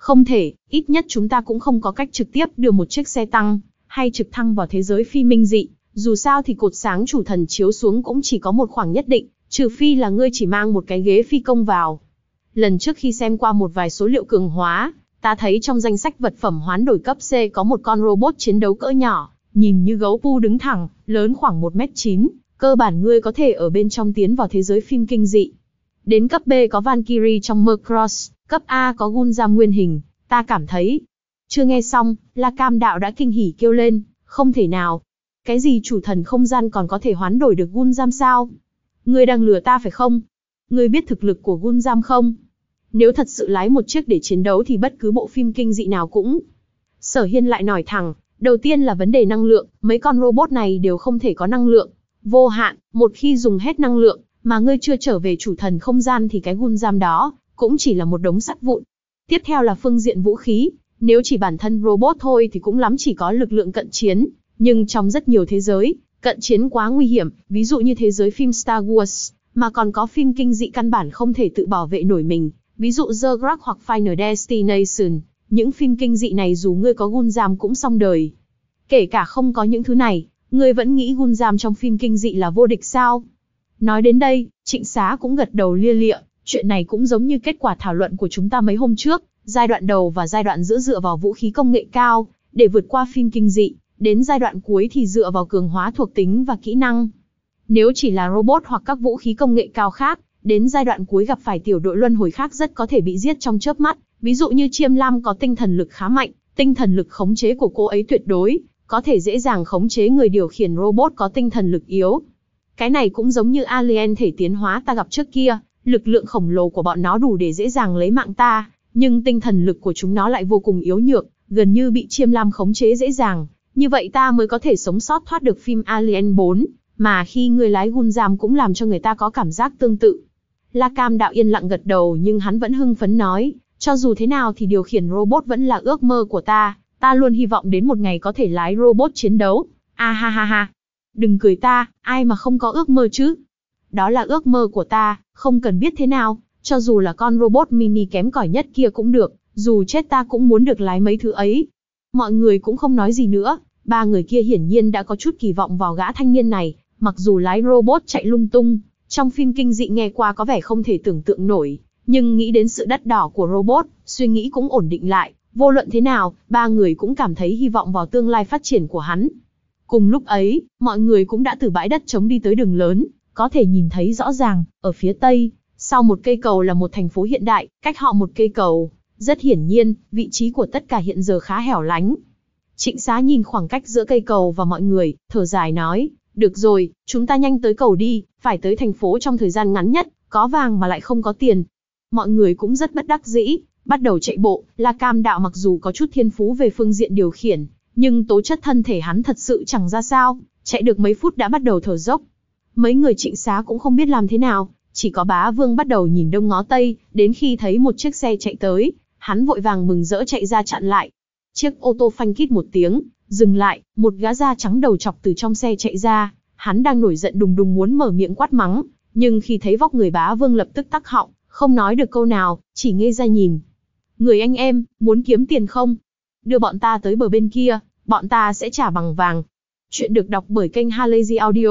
Không thể, ít nhất chúng ta cũng không có cách trực tiếp đưa một chiếc xe tăng, hay trực thăng vào thế giới phi minh dị. Dù sao thì cột sáng chủ thần chiếu xuống cũng chỉ có một khoảng nhất định, trừ phi là ngươi chỉ mang một cái ghế phi công vào. Lần trước khi xem qua một vài số liệu cường hóa, ta thấy trong danh sách vật phẩm hoán đổi cấp C có một con robot chiến đấu cỡ nhỏ, nhìn như gấu pu đứng thẳng, lớn khoảng một mét chín, cơ bản ngươi có thể ở bên trong tiến vào thế giới phim kinh dị. Đến cấp B có Valkyrie trong Macross, cấp A có Gundam nguyên hình, ta cảm thấy. Chưa nghe xong, La Cam Đạo đã kinh hỉ kêu lên, không thể nào. Cái gì chủ thần không gian còn có thể hoán đổi được Gundam sao? Ngươi đang lừa ta phải không? Ngươi biết thực lực của Gundam không? Nếu thật sự lái một chiếc để chiến đấu thì bất cứ bộ phim kinh dị nào cũng. Sở Hiên lại nói thẳng, đầu tiên là vấn đề năng lượng, mấy con robot này đều không thể có năng lượng vô hạn, một khi dùng hết năng lượng, mà ngươi chưa trở về chủ thần không gian thì cái Gundam đó cũng chỉ là một đống sắt vụn. Tiếp theo là phương diện vũ khí, nếu chỉ bản thân robot thôi thì cũng lắm chỉ có lực lượng cận chiến, nhưng trong rất nhiều thế giới, cận chiến quá nguy hiểm, ví dụ như thế giới phim Star Wars, mà còn có phim kinh dị căn bản không thể tự bảo vệ nổi mình, ví dụ The Grudge hoặc Final Destination, những phim kinh dị này dù ngươi có Gundam cũng xong đời. Kể cả không có những thứ này, ngươi vẫn nghĩ Gundam trong phim kinh dị là vô địch sao? Nói đến đây, Trịnh Xá cũng gật đầu lia lịa, chuyện này cũng giống như kết quả thảo luận của chúng ta mấy hôm trước, giai đoạn đầu và giai đoạn giữa dựa vào vũ khí công nghệ cao, để vượt qua phim kinh dị, đến giai đoạn cuối thì dựa vào cường hóa thuộc tính và kỹ năng. Nếu chỉ là robot hoặc các vũ khí công nghệ cao khác, đến giai đoạn cuối gặp phải tiểu đội luân hồi khác rất có thể bị giết trong chớp mắt, ví dụ như Chiêm Lam có tinh thần lực khá mạnh, tinh thần lực khống chế của cô ấy tuyệt đối, có thể dễ dàng khống chế người điều khiển robot có tinh thần lực yếu. Cái này cũng giống như alien thể tiến hóa ta gặp trước kia, lực lượng khổng lồ của bọn nó đủ để dễ dàng lấy mạng ta, nhưng tinh thần lực của chúng nó lại vô cùng yếu nhược, gần như bị Chiêm Lam khống chế dễ dàng, như vậy ta mới có thể sống sót thoát được phim Alien bốn, mà khi người lái Gundam cũng làm cho người ta có cảm giác tương tự. La Cam Đạo yên lặng gật đầu nhưng hắn vẫn hưng phấn nói, cho dù thế nào thì điều khiển robot vẫn là ước mơ của ta, ta luôn hy vọng đến một ngày có thể lái robot chiến đấu. A ha ha ha. Đừng cười ta, ai mà không có ước mơ chứ? Đó là ước mơ của ta, không cần biết thế nào, cho dù là con robot mini kém cỏi nhất kia cũng được, dù chết ta cũng muốn được lái mấy thứ ấy. Mọi người cũng không nói gì nữa, ba người kia hiển nhiên đã có chút kỳ vọng vào gã thanh niên này, mặc dù lái robot chạy lung tung, trong phim kinh dị nghe qua có vẻ không thể tưởng tượng nổi, nhưng nghĩ đến sự đắt đỏ của robot, suy nghĩ cũng ổn định lại, vô luận thế nào, ba người cũng cảm thấy hy vọng vào tương lai phát triển của hắn. Cùng lúc ấy, mọi người cũng đã từ bãi đất trống đi tới đường lớn, có thể nhìn thấy rõ ràng, ở phía tây, sau một cây cầu là một thành phố hiện đại, cách họ một cây cầu. Rất hiển nhiên, vị trí của tất cả hiện giờ khá hẻo lánh. Trịnh Xá nhìn khoảng cách giữa cây cầu và mọi người, thở dài nói, được rồi, chúng ta nhanh tới cầu đi, phải tới thành phố trong thời gian ngắn nhất, có vàng mà lại không có tiền. Mọi người cũng rất bất đắc dĩ, bắt đầu chạy bộ. La Cam Đạo mặc dù có chút thiên phú về phương diện điều khiển, nhưng tố chất thân thể hắn thật sự chẳng ra sao, chạy được mấy phút đã bắt đầu thở dốc. Mấy người Trịnh Xá cũng không biết làm thế nào, chỉ có Bá Vương bắt đầu nhìn đông ngó tây, đến khi thấy một chiếc xe chạy tới, hắn vội vàng mừng rỡ chạy ra chặn lại. Chiếc ô tô phanh kít một tiếng, dừng lại, một gã da trắng đầu chọc từ trong xe chạy ra, hắn đang nổi giận đùng đùng muốn mở miệng quát mắng, nhưng khi thấy vóc người Bá Vương lập tức tắc họng, không nói được câu nào, chỉ ngây ra nhìn. Người anh em, muốn kiếm tiền không? Đưa bọn ta tới bờ bên kia, bọn ta sẽ trả bằng vàng. Chuyện được đọc bởi kênh Halazy Audio.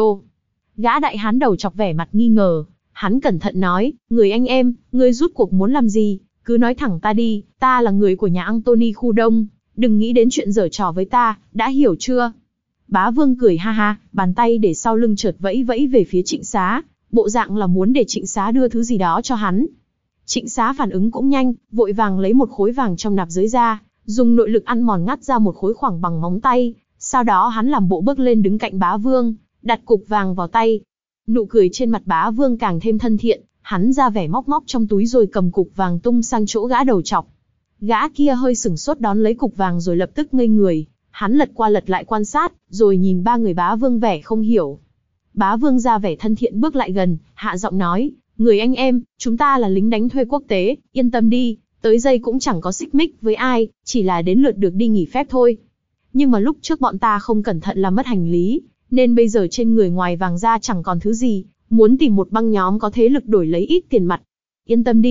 Gã đại hán đầu chọc vẻ mặt nghi ngờ, hắn cẩn thận nói, người anh em, ngươi rút cuộc muốn làm gì? Cứ nói thẳng ta đi, ta là người của nhà Anthony khu đông, đừng nghĩ đến chuyện giở trò với ta, đã hiểu chưa? Bá Vương cười ha ha, bàn tay để sau lưng chợt vẫy vẫy về phía Trịnh Xá, bộ dạng là muốn để Trịnh Xá đưa thứ gì đó cho hắn. Trịnh Xá phản ứng cũng nhanh, vội vàng lấy một khối vàng trong nạp giới ra, dùng nội lực ăn mòn ngắt ra một khối khoảng bằng móng tay, sau đó hắn làm bộ bước lên đứng cạnh Bá Vương, đặt cục vàng vào tay. Nụ cười trên mặt Bá Vương càng thêm thân thiện, hắn ra vẻ móc móc trong túi rồi cầm cục vàng tung sang chỗ gã đầu chọc. Gã kia hơi sửng sốt đón lấy cục vàng rồi lập tức ngây người, hắn lật qua lật lại quan sát, rồi nhìn ba người Bá Vương vẻ không hiểu. Bá Vương ra vẻ thân thiện bước lại gần, hạ giọng nói, người anh em, chúng ta là lính đánh thuê quốc tế, yên tâm đi, tới giây cũng chẳng có xích mích với ai, chỉ là đến lượt được đi nghỉ phép thôi. Nhưng mà lúc trước bọn ta không cẩn thận làm mất hành lý, nên bây giờ trên người ngoài vàng ra chẳng còn thứ gì, muốn tìm một băng nhóm có thế lực đổi lấy ít tiền mặt. Yên tâm đi,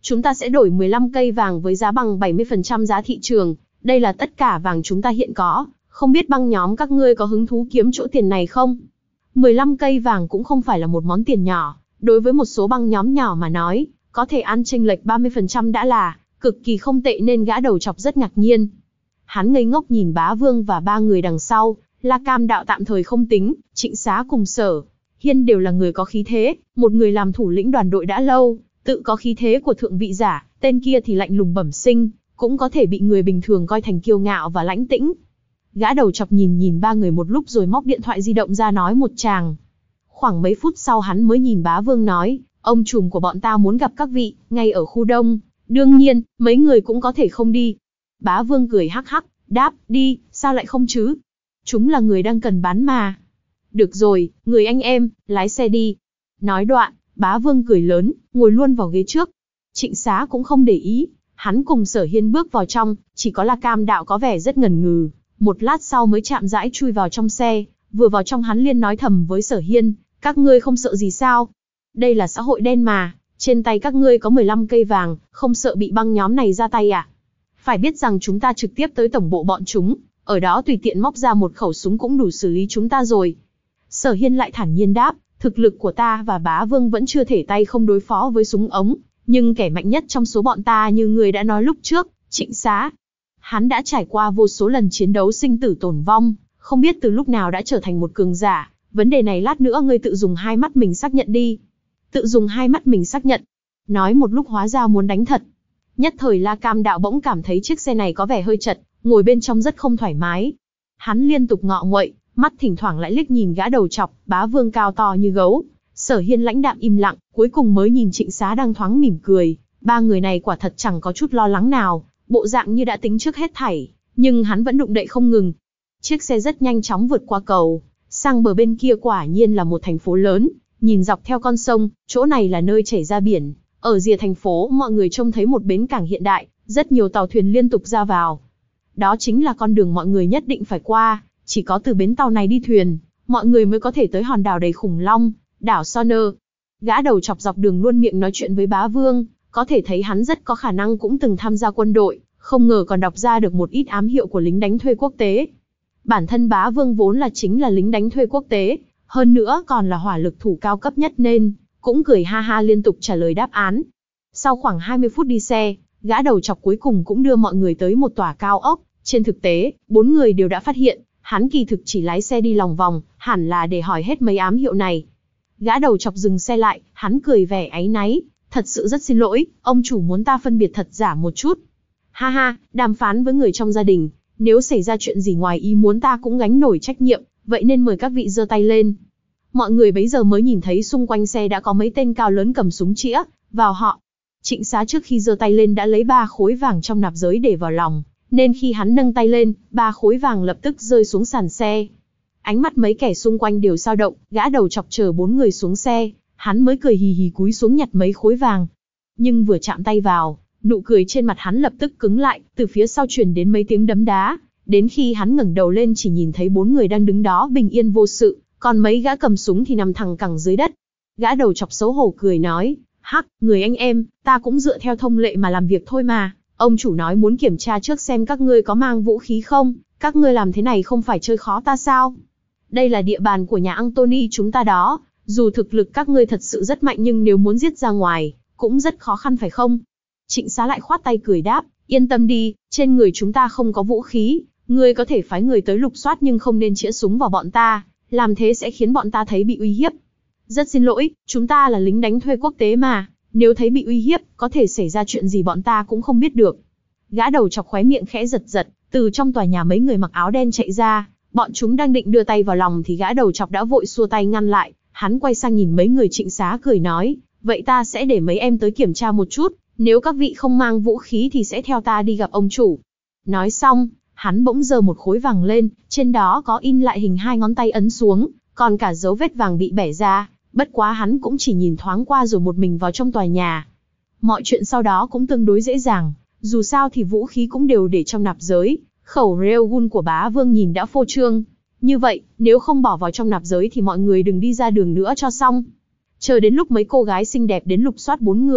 Chúng ta sẽ đổi mười lăm cây vàng với giá bằng bảy mươi phần trăm giá thị trường, đây là tất cả vàng chúng ta hiện có, không biết băng nhóm các ngươi có hứng thú kiếm chỗ tiền này không? mười lăm cây vàng cũng không phải là một món tiền nhỏ, đối với một số băng nhóm nhỏ mà nói, có thể ăn chênh lệch ba mươi phần trăm đã là cực kỳ không tệ nên gã đầu chọc rất ngạc nhiên. Hắn ngây ngốc nhìn Bá Vương và ba người đằng sau, La Cam Đạo tạm thời không tính, Trịnh Xá cùng Sở Hiên đều là người có khí thế, một người làm thủ lĩnh đoàn đội đã lâu, tự có khí thế của thượng vị giả, tên kia thì lạnh lùng bẩm sinh, cũng có thể bị người bình thường coi thành kiêu ngạo và lãnh tĩnh. Gã đầu chọc nhìn nhìn ba người một lúc rồi móc điện thoại di động ra nói một tràng. Khoảng mấy phút sau hắn mới nhìn Bá Vương nói, ông trùm của bọn ta muốn gặp các vị, ngay ở khu đông, đương nhiên, mấy người cũng có thể không đi. Bá Vương cười hắc hắc, đáp, đi, sao lại không chứ? Chúng là người đang cần bán mà. Được rồi, người anh em, lái xe đi. Nói đoạn, Bá Vương cười lớn, ngồi luôn vào ghế trước. Trịnh Xá cũng không để ý, hắn cùng Sở Hiên bước vào trong, chỉ có La Cam Đạo có vẻ rất ngần ngừ. Một lát sau mới chạm rãi chui vào trong xe, vừa vào trong hắn liền nói thầm với Sở Hiên, các ngươi không sợ gì sao? Đây là xã hội đen mà, trên tay các ngươi có mười lăm cây vàng, không sợ bị băng nhóm này ra tay à? Phải biết rằng chúng ta trực tiếp tới tổng bộ bọn chúng, ở đó tùy tiện móc ra một khẩu súng cũng đủ xử lý chúng ta rồi. Sở Hiên lại thản nhiên đáp, thực lực của ta và Bá Vương vẫn chưa thể tay không đối phó với súng ống, nhưng kẻ mạnh nhất trong số bọn ta như người đã nói lúc trước, Trịnh Xá. Hắn đã trải qua vô số lần chiến đấu sinh tử tổn vong, không biết từ lúc nào đã trở thành một cường giả, vấn đề này lát nữa ngươi tự dùng hai mắt mình xác nhận đi. Tự dùng hai mắt mình xác nhận. Nói một lúc hóa ra muốn đánh thật. Nhất thời La Cam Đạo bỗng cảm thấy chiếc xe này có vẻ hơi chật, ngồi bên trong rất không thoải mái. Hắn liên tục ngọ nguậy, mắt thỉnh thoảng lại liếc nhìn gã đầu chọc, Bá Vương cao to như gấu. Sở Hiên lãnh đạm im lặng, cuối cùng mới nhìn Trịnh Xá đang thoáng mỉm cười. Ba người này quả thật chẳng có chút lo lắng nào, bộ dạng như đã tính trước hết thảy, nhưng hắn vẫn đụng đậy không ngừng. Chiếc xe rất nhanh chóng vượt qua cầu, sang bờ bên kia quả nhiên là một thành phố lớn, nhìn dọc theo con sông, chỗ này là nơi chảy ra biển. Ở rìa thành phố mọi người trông thấy một bến cảng hiện đại, rất nhiều tàu thuyền liên tục ra vào. Đó chính là con đường mọi người nhất định phải qua, chỉ có từ bến tàu này đi thuyền, mọi người mới có thể tới hòn đảo đầy khủng long, đảo Sonner. Gã đầu chọc dọc đường luôn miệng nói chuyện với Bá Vương, có thể thấy hắn rất có khả năng cũng từng tham gia quân đội, không ngờ còn đọc ra được một ít ám hiệu của lính đánh thuê quốc tế. Bản thân Bá Vương vốn là chính là lính đánh thuê quốc tế, hơn nữa còn là hỏa lực thủ cao cấp nhất nên cũng cười ha ha liên tục trả lời đáp án. Sau khoảng hai mươi phút đi xe, gã đầu chọc cuối cùng cũng đưa mọi người tới một tòa cao ốc. Trên thực tế, bốn người đều đã phát hiện, hắn kỳ thực chỉ lái xe đi lòng vòng, hẳn là để hỏi hết mấy ám hiệu này. Gã đầu chọc dừng xe lại, hắn cười vẻ áy náy, thật sự rất xin lỗi, ông chủ muốn ta phân biệt thật giả một chút. Ha ha, đàm phán với người trong gia đình, nếu xảy ra chuyện gì ngoài ý muốn ta cũng gánh nổi trách nhiệm, vậy nên mời các vị giơ tay lên. Mọi người bấy giờ mới nhìn thấy xung quanh xe đã có mấy tên cao lớn cầm súng chĩa vào họ. Trịnh Xá trước khi giơ tay lên đã lấy ba khối vàng trong nạp giới để vào lòng, nên khi hắn nâng tay lên, ba khối vàng lập tức rơi xuống sàn xe. Ánh mắt mấy kẻ xung quanh đều dao động, gã đầu chọc chờ bốn người xuống xe, hắn mới cười hì hì cúi xuống nhặt mấy khối vàng. Nhưng vừa chạm tay vào, nụ cười trên mặt hắn lập tức cứng lại, từ phía sau truyền đến mấy tiếng đấm đá, đến khi hắn ngẩng đầu lên chỉ nhìn thấy bốn người đang đứng đó bình yên vô sự, còn mấy gã cầm súng thì nằm thẳng cẳng dưới đất. Gã đầu chọc xấu hổ cười nói, hắc, người anh em, ta cũng dựa theo thông lệ mà làm việc thôi mà, ông chủ nói muốn kiểm tra trước xem các ngươi có mang vũ khí không, các ngươi làm thế này không phải chơi khó ta sao? Đây là địa bàn của nhà Anthony chúng ta đó, dù thực lực các ngươi thật sự rất mạnh nhưng nếu muốn giết ra ngoài, cũng rất khó khăn phải không? Trịnh Xá lại khoát tay cười đáp, yên tâm đi, trên người chúng ta không có vũ khí, ngươi có thể phái người tới lục soát nhưng không nên chĩa súng vào bọn ta, làm thế sẽ khiến bọn ta thấy bị uy hiếp. Rất xin lỗi, chúng ta là lính đánh thuê quốc tế mà, nếu thấy bị uy hiếp, có thể xảy ra chuyện gì bọn ta cũng không biết được. Gã đầu chọc khóe miệng khẽ giật giật, từ trong tòa nhà mấy người mặc áo đen chạy ra, bọn chúng đang định đưa tay vào lòng thì gã đầu chọc đã vội xua tay ngăn lại, hắn quay sang nhìn mấy người Trịnh Xá cười nói, vậy ta sẽ để mấy em tới kiểm tra một chút, nếu các vị không mang vũ khí thì sẽ theo ta đi gặp ông chủ. Nói xong, hắn bỗng giơ một khối vàng lên, trên đó có in lại hình hai ngón tay ấn xuống, còn cả dấu vết vàng bị bẻ ra, bất quá hắn cũng chỉ nhìn thoáng qua rồi một mình vào trong tòa nhà. Mọi chuyện sau đó cũng tương đối dễ dàng, dù sao thì vũ khí cũng đều để trong nạp giới, khẩu railgun của Bá Vương nhìn đã phô trương. Như vậy, nếu không bỏ vào trong nạp giới thì mọi người đừng đi ra đường nữa cho xong. Chờ đến lúc mấy cô gái xinh đẹp đến lục soát bốn người,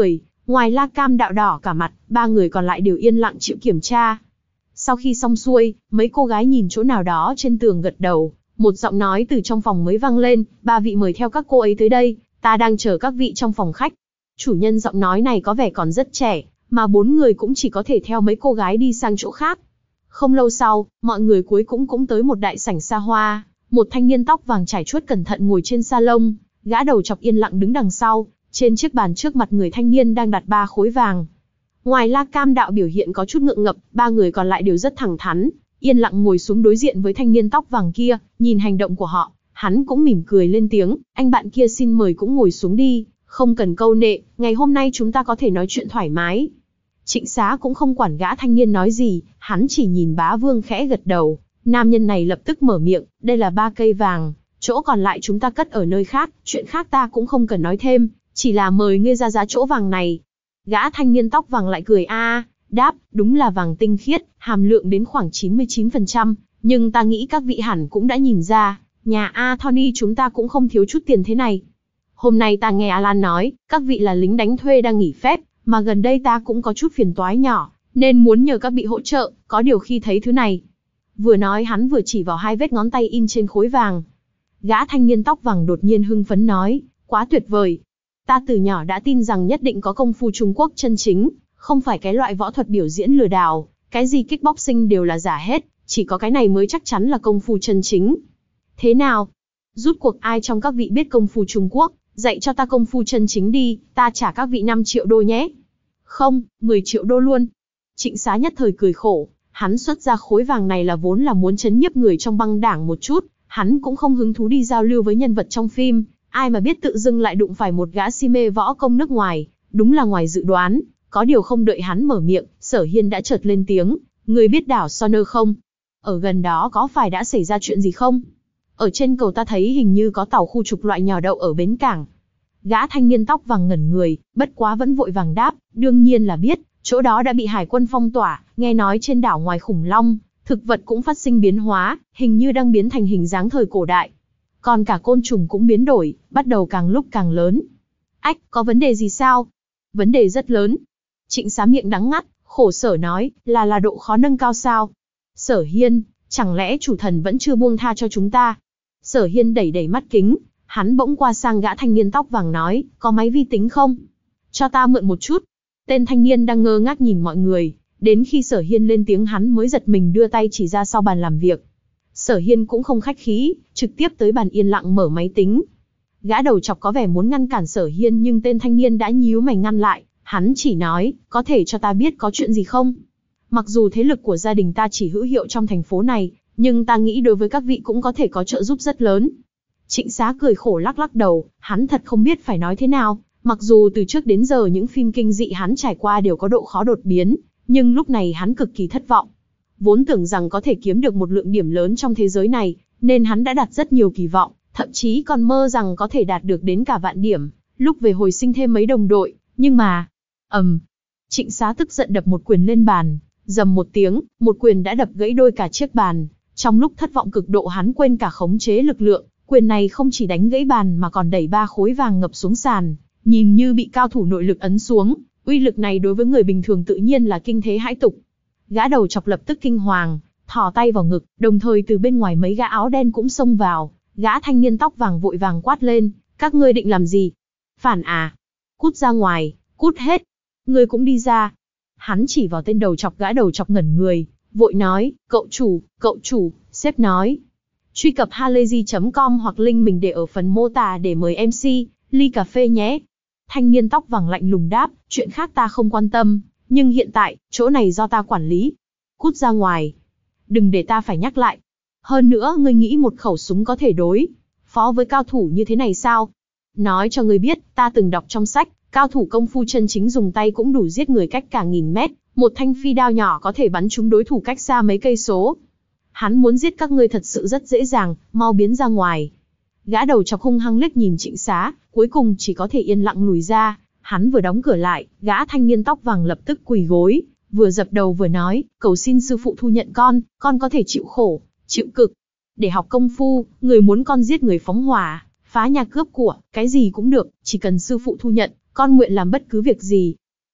Ngoài La Cam đạo đỏ cả mặt, ba người còn lại đều yên lặng chịu kiểm tra. Sau khi xong xuôi, mấy cô gái nhìn chỗ nào đó trên tường gật đầu, một giọng nói từ trong phòng mới vang lên, ba vị mời theo các cô ấy tới đây, ta đang chờ các vị trong phòng khách. Chủ nhân giọng nói này có vẻ còn rất trẻ, mà bốn người cũng chỉ có thể theo mấy cô gái đi sang chỗ khác. Không lâu sau, mọi người cuối cũng cũng tới một đại sảnh xa hoa, một thanh niên tóc vàng trải chuốt cẩn thận ngồi trên sa lông, gã đầu chọc yên lặng đứng đằng sau, trên chiếc bàn trước mặt người thanh niên đang đặt ba khối vàng. Ngoài La Cam đạo biểu hiện có chút ngượng ngập, ba người còn lại đều rất thẳng thắn, yên lặng ngồi xuống đối diện với thanh niên tóc vàng kia, nhìn hành động của họ, hắn cũng mỉm cười lên tiếng, anh bạn kia xin mời cũng ngồi xuống đi, không cần câu nệ, ngày hôm nay chúng ta có thể nói chuyện thoải mái. Trịnh Xá cũng không quản gã thanh niên nói gì, hắn chỉ nhìn Bá Vương khẽ gật đầu, nam nhân này lập tức mở miệng, đây là ba cây vàng, chỗ còn lại chúng ta cất ở nơi khác, chuyện khác ta cũng không cần nói thêm, chỉ là mời ngươi ra giá chỗ vàng này. Gã thanh niên tóc vàng lại cười a, đáp, đúng là vàng tinh khiết, hàm lượng đến khoảng chín mươi chín phần trăm, nhưng ta nghĩ các vị hẳn cũng đã nhìn ra, nhà Anthony chúng ta cũng không thiếu chút tiền thế này. Hôm nay ta nghe Alan nói, các vị là lính đánh thuê đang nghỉ phép, mà gần đây ta cũng có chút phiền toái nhỏ, nên muốn nhờ các vị hỗ trợ, có điều khi thấy thứ này. Vừa nói hắn vừa chỉ vào hai vết ngón tay in trên khối vàng. Gã thanh niên tóc vàng đột nhiên hưng phấn nói, quá tuyệt vời. Ta từ nhỏ đã tin rằng nhất định có công phu Trung Quốc chân chính, không phải cái loại võ thuật biểu diễn lừa đảo, cái gì kickboxing đều là giả hết, chỉ có cái này mới chắc chắn là công phu chân chính. Thế nào? Rút cuộc ai trong các vị biết công phu Trung Quốc, dạy cho ta công phu chân chính đi, ta trả các vị năm triệu đô nhé. Không, mười triệu đô luôn. Trịnh Xá nhất thời cười khổ, hắn xuất ra khối vàng này là vốn là muốn chấn nhiếp người trong băng đảng một chút, hắn cũng không hứng thú đi giao lưu với nhân vật trong phim, ai mà biết tự dưng lại đụng phải một gã si mê võ công nước ngoài, đúng là ngoài dự đoán. Có điều không đợi hắn mở miệng, Sở Hiên đã chợt lên tiếng, người biết đảo Sonner không? Ở gần đó có phải đã xảy ra chuyện gì không? Ở trên cầu ta thấy hình như có tàu khu trục loại nhỏ đậu ở bến cảng. Gã thanh niên tóc vàng ngẩn người, bất quá vẫn vội vàng đáp, đương nhiên là biết, chỗ đó đã bị hải quân phong tỏa, nghe nói trên đảo ngoài khủng long, thực vật cũng phát sinh biến hóa, hình như đang biến thành hình dáng thời cổ đại. Còn cả côn trùng cũng biến đổi, bắt đầu càng lúc càng lớn. Ách, có vấn đề gì sao? Vấn đề rất lớn. Trịnh Xá miệng đắng ngắt, khổ sở nói, là là độ khó nâng cao sao? Sở Hiên, chẳng lẽ chủ thần vẫn chưa buông tha cho chúng ta? Sở Hiên đẩy đẩy mắt kính, hắn bỗng qua sang gã thanh niên tóc vàng nói, có máy vi tính không? Cho ta mượn một chút. Tên thanh niên đang ngơ ngác nhìn mọi người, đến khi Sở Hiên lên tiếng hắn mới giật mình đưa tay chỉ ra sau bàn làm việc. Sở Hiên cũng không khách khí, trực tiếp tới bàn yên lặng mở máy tính. Gã đầu chọc có vẻ muốn ngăn cản Sở Hiên nhưng tên thanh niên đã nhíu mày ngăn lại, hắn chỉ nói, có thể cho ta biết có chuyện gì không? Mặc dù thế lực của gia đình ta chỉ hữu hiệu trong thành phố này, nhưng ta nghĩ đối với các vị cũng có thể có trợ giúp rất lớn. Trịnh Xá cười khổ lắc lắc đầu, hắn thật không biết phải nói thế nào, mặc dù từ trước đến giờ những phim kinh dị hắn trải qua đều có độ khó đột biến, nhưng lúc này hắn cực kỳ thất vọng. Vốn tưởng rằng có thể kiếm được một lượng điểm lớn trong thế giới này, nên hắn đã đặt rất nhiều kỳ vọng, thậm chí còn mơ rằng có thể đạt được đến cả vạn điểm, lúc về hồi sinh thêm mấy đồng đội, nhưng mà... ầm, um, Trịnh Xá tức giận đập một quyền lên bàn, rầm một tiếng, một quyền đã đập gãy đôi cả chiếc bàn. Trong lúc thất vọng cực độ hắn quên cả khống chế lực lượng, quyền này không chỉ đánh gãy bàn mà còn đẩy ba khối vàng ngập xuống sàn, nhìn như bị cao thủ nội lực ấn xuống, uy lực này đối với người bình thường tự nhiên là kinh thế hãi tục. Gã đầu chọc lập tức kinh hoàng, thò tay vào ngực, đồng thời từ bên ngoài mấy gã áo đen cũng xông vào, gã thanh niên tóc vàng vội vàng quát lên, các ngươi định làm gì? Phản à? Cút ra ngoài, cút hết. Ngươi cũng đi ra. Hắn chỉ vào tên đầu chọc, gã đầu chọc ngẩn người, vội nói, cậu chủ, cậu chủ, sếp nói. Truy cập halayzi chấm com hoặc link mình để ở phần mô tả để mời em xê, ly cà phê nhé. Thanh niên tóc vàng lạnh lùng đáp, chuyện khác ta không quan tâm, nhưng hiện tại, chỗ này do ta quản lý. Cút ra ngoài. Đừng để ta phải nhắc lại. Hơn nữa ngươi nghĩ một khẩu súng có thể đối phó với cao thủ như thế này sao? Nói cho ngươi biết, ta từng đọc trong sách, cao thủ công phu chân chính dùng tay cũng đủ giết người cách cả nghìn mét, một thanh phi đao nhỏ có thể bắn trúng đối thủ cách xa mấy cây số. Hắn muốn giết các ngươi thật sự rất dễ dàng, mau biến ra ngoài. Gã đầu chọc hung hăng liếc nhìn Trịnh Xá, cuối cùng chỉ có thể yên lặng lùi ra. Hắn vừa đóng cửa lại, gã thanh niên tóc vàng lập tức quỳ gối, vừa dập đầu vừa nói, cầu xin sư phụ thu nhận con, con có thể chịu khổ, chịu cực. Để học công phu, người muốn con giết người phóng hỏa, phá nhà cướp của, cái gì cũng được, chỉ cần sư phụ thu nhận, con nguyện làm bất cứ việc gì.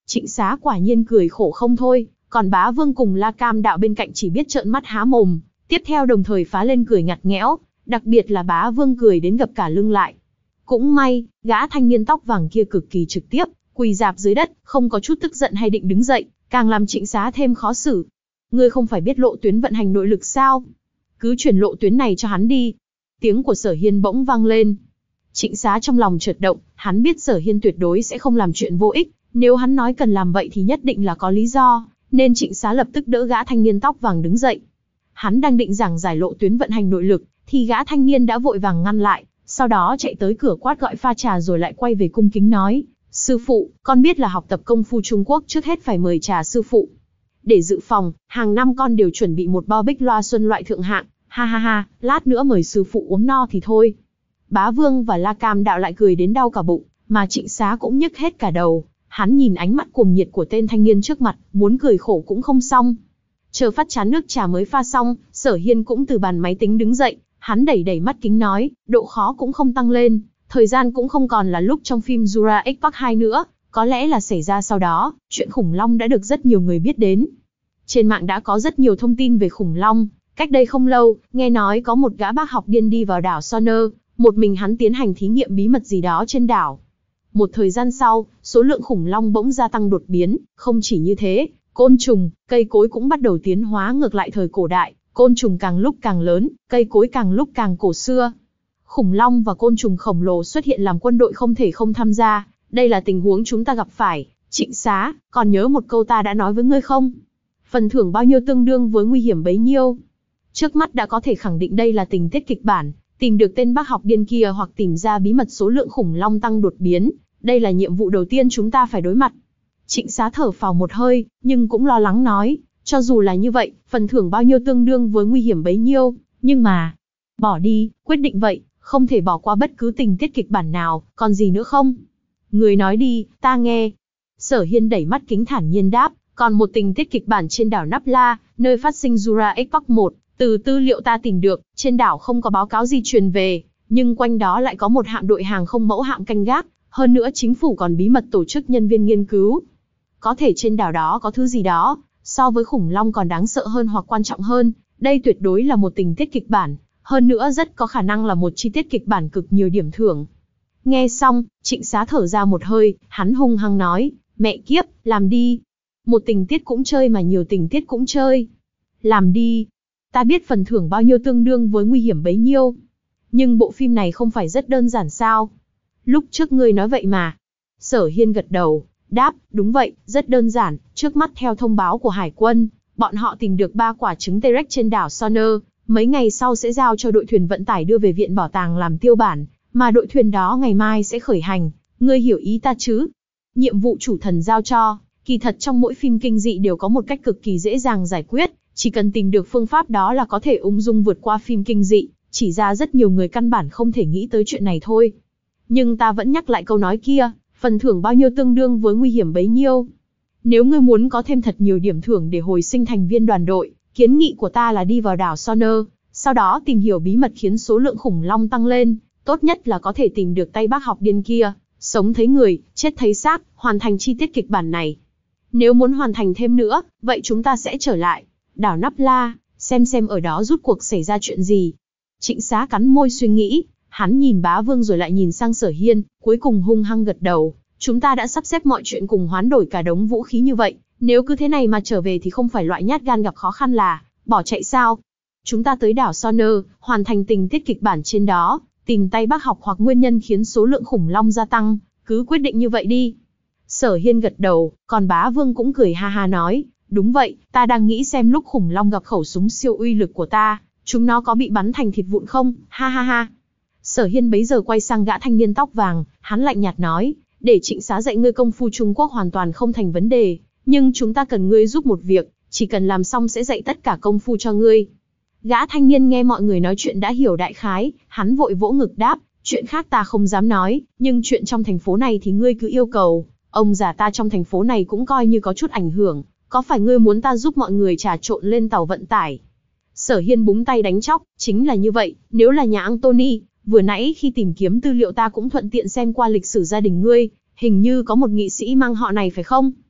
Trịnh Xá quả nhiên cười khổ không thôi, còn Bá Vương cùng La Cam Đạo bên cạnh chỉ biết trợn mắt há mồm, tiếp theo đồng thời phá lên cười ngặt nghẽo, đặc biệt là Bá Vương cười đến gập cả lưng lại. Cũng may, gã thanh niên tóc vàng kia cực kỳ trực tiếp, quỳ rạp dưới đất, không có chút tức giận hay định đứng dậy, càng làm Trịnh Xá thêm khó xử. Ngươi không phải biết lộ tuyến vận hành nội lực sao? Cứ chuyển lộ tuyến này cho hắn đi. Tiếng của Sở Hiên bỗng vang lên. Trịnh Xá trong lòng chợt động, hắn biết Sở Hiên tuyệt đối sẽ không làm chuyện vô ích, nếu hắn nói cần làm vậy thì nhất định là có lý do, nên Trịnh Xá lập tức đỡ gã thanh niên tóc vàng đứng dậy. Hắn đang định giảng giải lộ tuyến vận hành nội lực, thì gã thanh niên đã vội vàng ngăn lại, sau đó chạy tới cửa quát gọi pha trà rồi lại quay về cung kính nói, sư phụ, con biết là học tập công phu Trung Quốc trước hết phải mời trà sư phụ. Để dự phòng, hàng năm con đều chuẩn bị một bao bích loa xuân loại thượng hạng, ha ha ha, lát nữa mời sư phụ uống no thì thôi. Bá Vương và La Cam Đạo lại cười đến đau cả bụng, mà Trịnh Xá cũng nhức hết cả đầu. Hắn nhìn ánh mắt cuồng nhiệt của tên thanh niên trước mặt, muốn cười khổ cũng không xong. Chờ phát chán nước trà mới pha xong, Sở Hiên cũng từ bàn máy tính đứng dậy, hắn đẩy đẩy mắt kính nói, độ khó cũng không tăng lên, thời gian cũng không còn là lúc trong phim Jurassic Park hai nữa, có lẽ là xảy ra sau đó, chuyện khủng long đã được rất nhiều người biết đến. Trên mạng đã có rất nhiều thông tin về khủng long, cách đây không lâu, nghe nói có một gã bác học điên đi vào đảo Sonner, một mình hắn tiến hành thí nghiệm bí mật gì đó trên đảo. Một thời gian sau, số lượng khủng long bỗng gia tăng đột biến, không chỉ như thế, côn trùng, cây cối cũng bắt đầu tiến hóa ngược lại thời cổ đại, côn trùng càng lúc càng lớn, cây cối càng lúc càng cổ xưa. Khủng long và côn trùng khổng lồ xuất hiện làm quân đội không thể không tham gia, đây là tình huống chúng ta gặp phải. Trịnh Xá, còn nhớ một câu ta đã nói với ngươi không? Phần thưởng bao nhiêu tương đương với nguy hiểm bấy nhiêu. Trước mắt đã có thể khẳng định đây là tình tiết kịch bản, tìm được tên bác học điên kia hoặc tìm ra bí mật số lượng khủng long tăng đột biến, đây là nhiệm vụ đầu tiên chúng ta phải đối mặt. Trịnh Xá thở phào một hơi, nhưng cũng lo lắng nói, cho dù là như vậy, phần thưởng bao nhiêu tương đương với nguy hiểm bấy nhiêu, nhưng mà, bỏ đi, quyết định vậy, không thể bỏ qua bất cứ tình tiết kịch bản nào, còn gì nữa không? Người nói đi, ta nghe. Sở Hiên đẩy mắt kính thản nhiên đáp, còn một tình tiết kịch bản trên đảo Nắp La, nơi phát sinh Jurassic Park một, từ tư liệu ta tìm được, trên đảo không có báo cáo gì truyền về, nhưng quanh đó lại có một hạm đội hàng không mẫu hạm canh gác, hơn nữa chính phủ còn bí mật tổ chức nhân viên nghiên cứu. Có thể trên đảo đó có thứ gì đó, so với khủng long còn đáng sợ hơn hoặc quan trọng hơn, đây tuyệt đối là một tình tiết kịch bản, hơn nữa rất có khả năng là một chi tiết kịch bản cực nhiều điểm thưởng. Nghe xong, Trịnh Xá thở ra một hơi, hắn hung hăng nói, mẹ kiếp, làm đi. Một tình tiết cũng chơi mà nhiều tình tiết cũng chơi. Làm đi. Ta biết phần thưởng bao nhiêu tương đương với nguy hiểm bấy nhiêu. Nhưng bộ phim này không phải rất đơn giản sao? Lúc trước ngươi nói vậy mà. Sở Hiên gật đầu, đáp, đúng vậy, rất đơn giản. Trước mắt theo thông báo của Hải quân, bọn họ tìm được ba quả trứng T-Rex trên đảo Sonner. Mấy ngày sau sẽ giao cho đội thuyền vận tải đưa về viện bảo tàng làm tiêu bản, mà đội thuyền đó ngày mai sẽ khởi hành. Ngươi hiểu ý ta chứ? Nhiệm vụ chủ thần giao cho, kỳ thật trong mỗi phim kinh dị đều có một cách cực kỳ dễ dàng giải quyết, chỉ cần tìm được phương pháp đó là có thể ung dung vượt qua phim kinh dị, chỉ ra rất nhiều người căn bản không thể nghĩ tới chuyện này thôi. Nhưng ta vẫn nhắc lại câu nói kia, phần thưởng bao nhiêu tương đương với nguy hiểm bấy nhiêu. Nếu ngươi muốn có thêm thật nhiều điểm thưởng để hồi sinh thành viên đoàn đội, kiến nghị của ta là đi vào đảo Sonner, sau đó tìm hiểu bí mật khiến số lượng khủng long tăng lên, tốt nhất là có thể tìm được tay bác học điên kia, sống thấy người, chết thấy xác, hoàn thành chi tiết kịch bản này. Nếu muốn hoàn thành thêm nữa, vậy chúng ta sẽ trở lại đảo Nắp La, xem xem ở đó rút cuộc xảy ra chuyện gì. Trịnh Xá cắn môi suy nghĩ, hắn nhìn Bá Vương rồi lại nhìn sang Sở Hiên, cuối cùng hung hăng gật đầu. Chúng ta đã sắp xếp mọi chuyện cùng hoán đổi cả đống vũ khí như vậy, nếu cứ thế này mà trở về thì không phải loại nhát gan gặp khó khăn là bỏ chạy sao? Chúng ta tới đảo Sonner, hoàn thành tình tiết kịch bản trên đó, tìm tay bác học hoặc nguyên nhân khiến số lượng khủng long gia tăng, cứ quyết định như vậy đi. Sở Hiên gật đầu, còn Bá Vương cũng cười ha ha nói, đúng vậy, ta đang nghĩ xem lúc khủng long gặp khẩu súng siêu uy lực của ta, chúng nó có bị bắn thành thịt vụn không, ha ha ha. Sở Hiên bấy giờ quay sang gã thanh niên tóc vàng, hắn lạnh nhạt nói, để Trịnh Xá dạy ngươi công phu Trung Quốc hoàn toàn không thành vấn đề, nhưng chúng ta cần ngươi giúp một việc, chỉ cần làm xong sẽ dạy tất cả công phu cho ngươi. Gã thanh niên nghe mọi người nói chuyện đã hiểu đại khái, hắn vội vỗ ngực đáp, chuyện khác ta không dám nói, nhưng chuyện trong thành phố này thì ngươi cứ yêu cầu, ông già ta trong thành phố này cũng coi như có chút ảnh hưởng, có phải ngươi muốn ta giúp mọi người trà trộn lên tàu vận tải? Sở Hiên búng tay đánh chóc, chính là như vậy, nếu là nhà Anthony, vừa nãy khi tìm kiếm tư liệu ta cũng thuận tiện xem qua lịch sử gia đình ngươi, hình như có một nghị sĩ mang họ này phải không?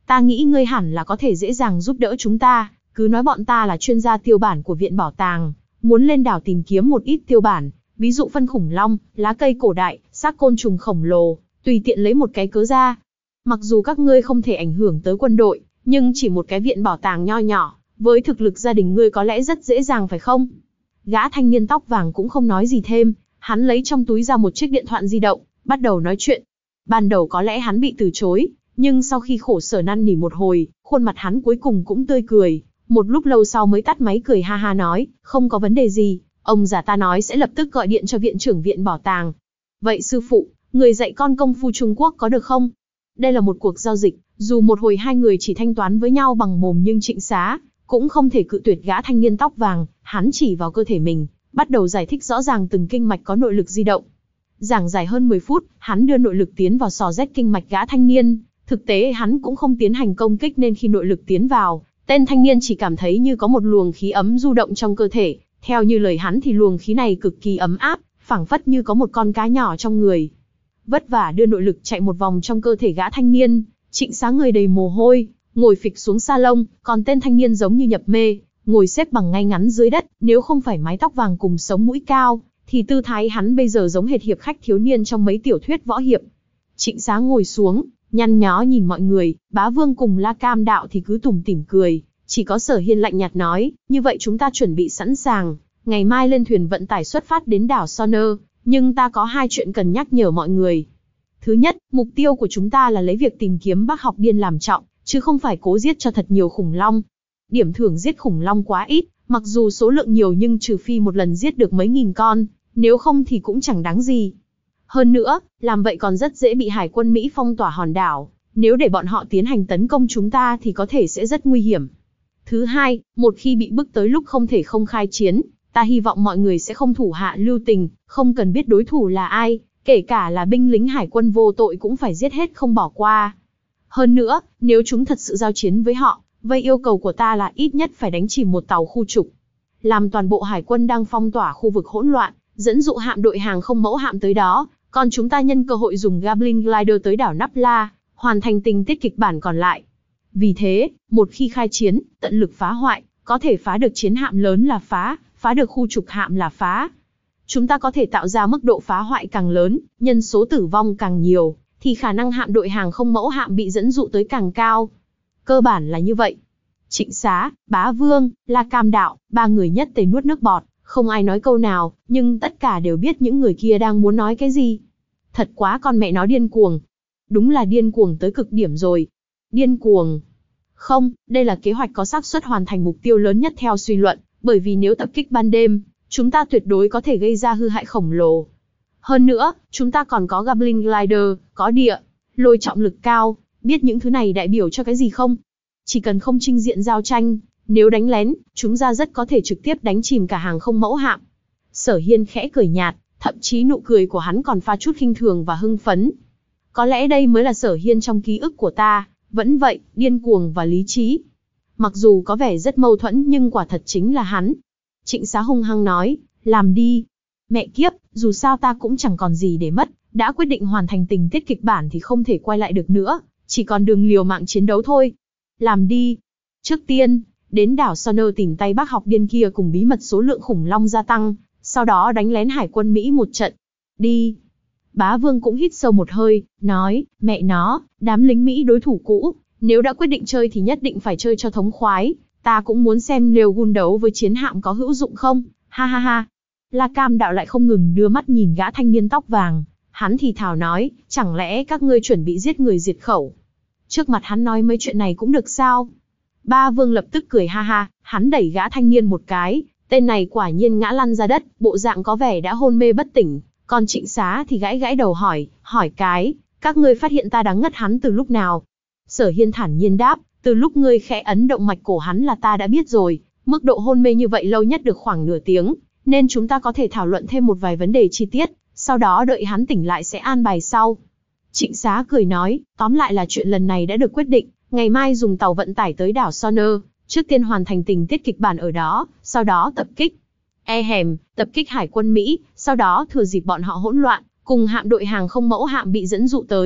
Ta nghĩ ngươi hẳn là có thể dễ dàng giúp đỡ chúng ta, cứ nói bọn ta là chuyên gia tiêu bản của viện bảo tàng, muốn lên đảo tìm kiếm một ít tiêu bản, ví dụ phân khủng long, lá cây cổ đại, xác côn trùng khổng lồ, tùy tiện lấy một cái cớ ra. Mặc dù các ngươi không thể ảnh hưởng tới quân đội, nhưng chỉ một cái viện bảo tàng nho nhỏ, với thực lực gia đình ngươi có lẽ rất dễ dàng phải không? Gã thanh niên tóc vàng cũng không nói gì thêm, hắn lấy trong túi ra một chiếc điện thoại di động, bắt đầu nói chuyện. Ban đầu có lẽ hắn bị từ chối, nhưng sau khi khổ sở năn nỉ một hồi, khuôn mặt hắn cuối cùng cũng tươi cười. Một lúc lâu sau mới tắt máy cười ha ha nói, không có vấn đề gì, ông già ta nói sẽ lập tức gọi điện cho viện trưởng viện bảo tàng. Vậy sư phụ, người dạy con công phu Trung Quốc có được không? Đây là một cuộc giao dịch, dù một hồi hai người chỉ thanh toán với nhau bằng mồm nhưng Trịnh Xá cũng không thể cự tuyệt gã thanh niên tóc vàng, hắn chỉ vào cơ thể mình, bắt đầu giải thích rõ ràng từng kinh mạch có nội lực di động. Giảng dài hơn mười phút, hắn đưa nội lực tiến vào sò rét kinh mạch gã thanh niên, thực tế hắn cũng không tiến hành công kích nên khi nội lực tiến vào, tên thanh niên chỉ cảm thấy như có một luồng khí ấm du động trong cơ thể, theo như lời hắn thì luồng khí này cực kỳ ấm áp, phảng phất như có một con cá nhỏ trong người. Vất vả đưa nội lực chạy một vòng trong cơ thể gã thanh niên, Trịnh Xá người đầy mồ hôi, ngồi phịch xuống salon, còn tên thanh niên giống như nhập mê, ngồi xếp bằng ngay ngắn dưới đất, nếu không phải mái tóc vàng cùng sống mũi cao, thì tư thái hắn bây giờ giống hệt hiệp khách thiếu niên trong mấy tiểu thuyết võ hiệp. Trịnh Xá ngồi xuống, nhăn nhó nhìn mọi người, Bá Vương cùng La Cam Đạo thì cứ tủm tỉm cười, chỉ có Sở Hiên lạnh nhạt nói, như vậy chúng ta chuẩn bị sẵn sàng, ngày mai lên thuyền vận tải xuất phát đến đảo Sonner, nhưng ta có hai chuyện cần nhắc nhở mọi người. Thứ nhất, mục tiêu của chúng ta là lấy việc tìm kiếm Bác Học Điên làm trọng, chứ không phải cố giết cho thật nhiều khủng long. Điểm thưởng giết khủng long quá ít, mặc dù số lượng nhiều nhưng trừ phi một lần giết được mấy nghìn con, nếu không thì cũng chẳng đáng gì. Hơn nữa, làm vậy còn rất dễ bị hải quân Mỹ phong tỏa hòn đảo, nếu để bọn họ tiến hành tấn công chúng ta thì có thể sẽ rất nguy hiểm. Thứ hai, một khi bị bức tới lúc không thể không khai chiến, ta hy vọng mọi người sẽ không thủ hạ lưu tình, không cần biết đối thủ là ai, kể cả là binh lính hải quân vô tội cũng phải giết hết không bỏ qua. Hơn nữa, nếu chúng thật sự giao chiến với họ, vậy yêu cầu của ta là ít nhất phải đánh chìm một tàu khu trục. Làm toàn bộ hải quân đang phong tỏa khu vực hỗn loạn, dẫn dụ hạm đội hàng không mẫu hạm tới đó, còn chúng ta nhân cơ hội dùng Goblin Glider tới đảo Nắp La, hoàn thành tình tiết kịch bản còn lại. Vì thế, một khi khai chiến, tận lực phá hoại, có thể phá được chiến hạm lớn là phá, phá được khu trục hạm là phá. Chúng ta có thể tạo ra mức độ phá hoại càng lớn, nhân số tử vong càng nhiều, thì khả năng hạm đội hàng không mẫu hạm bị dẫn dụ tới càng cao. Cơ bản là như vậy. Trịnh Xá, Bá Vương, La Cam Đạo, ba người nhất tề nuốt nước bọt, không ai nói câu nào, nhưng tất cả đều biết những người kia đang muốn nói cái gì. Thật quá con mẹ nó điên cuồng. Đúng là điên cuồng tới cực điểm rồi. Điên cuồng. Không, đây là kế hoạch có xác suất hoàn thành mục tiêu lớn nhất theo suy luận, bởi vì nếu tập kích ban đêm, chúng ta tuyệt đối có thể gây ra hư hại khổng lồ. Hơn nữa, chúng ta còn có Goblin Glider, có địa, lôi trọng lực cao, biết những thứ này đại biểu cho cái gì không? Chỉ cần không chinh diện giao tranh, nếu đánh lén, chúng ta rất có thể trực tiếp đánh chìm cả hàng không mẫu hạm. Sở Hiên khẽ cười nhạt, thậm chí nụ cười của hắn còn pha chút khinh thường và hưng phấn. Có lẽ đây mới là Sở Hiên trong ký ức của ta, vẫn vậy, điên cuồng và lý trí. Mặc dù có vẻ rất mâu thuẫn nhưng quả thật chính là hắn. Trịnh Xá hung hăng nói, làm đi. Mẹ kiếp, dù sao ta cũng chẳng còn gì để mất, đã quyết định hoàn thành tình tiết kịch bản thì không thể quay lại được nữa, chỉ còn đường liều mạng chiến đấu thôi. Làm đi. Trước tiên, đến đảo Sonner tìm tay Bác Học Điên kia cùng bí mật số lượng khủng long gia tăng, sau đó đánh lén hải quân Mỹ một trận. Đi. Bá Vương cũng hít sâu một hơi, nói, mẹ nó, đám lính Mỹ đối thủ cũ, nếu đã quyết định chơi thì nhất định phải chơi cho thống khoái, ta cũng muốn xem Lêu Gun đấu với chiến hạm có hữu dụng không, ha ha ha. La Cam Đạo lại không ngừng đưa mắt nhìn gã thanh niên tóc vàng, hắn thì thào nói, chẳng lẽ các ngươi chuẩn bị giết người diệt khẩu. Trước mặt hắn nói mấy chuyện này cũng được sao? Ba Vương lập tức cười ha ha, hắn đẩy gã thanh niên một cái, tên này quả nhiên ngã lăn ra đất, bộ dạng có vẻ đã hôn mê bất tỉnh, còn Trịnh Xá thì gãi gãi đầu hỏi, hỏi cái, các ngươi phát hiện ta đáng ngất hắn từ lúc nào? Sở Hiên thản nhiên đáp, từ lúc ngươi khẽ ấn động mạch cổ hắn là ta đã biết rồi, mức độ hôn mê như vậy lâu nhất được khoảng nửa tiếng, nên chúng ta có thể thảo luận thêm một vài vấn đề chi tiết, sau đó đợi hắn tỉnh lại sẽ an bài sau. Trịnh Xá cười nói, tóm lại là chuyện lần này đã được quyết định, ngày mai dùng tàu vận tải tới đảo Sonner, trước tiên hoàn thành tình tiết kịch bản ở đó, sau đó tập kích. E hèm, tập kích hải quân Mỹ, sau đó thừa dịp bọn họ hỗn loạn, cùng hạm đội hàng không mẫu hạm bị dẫn dụ tới,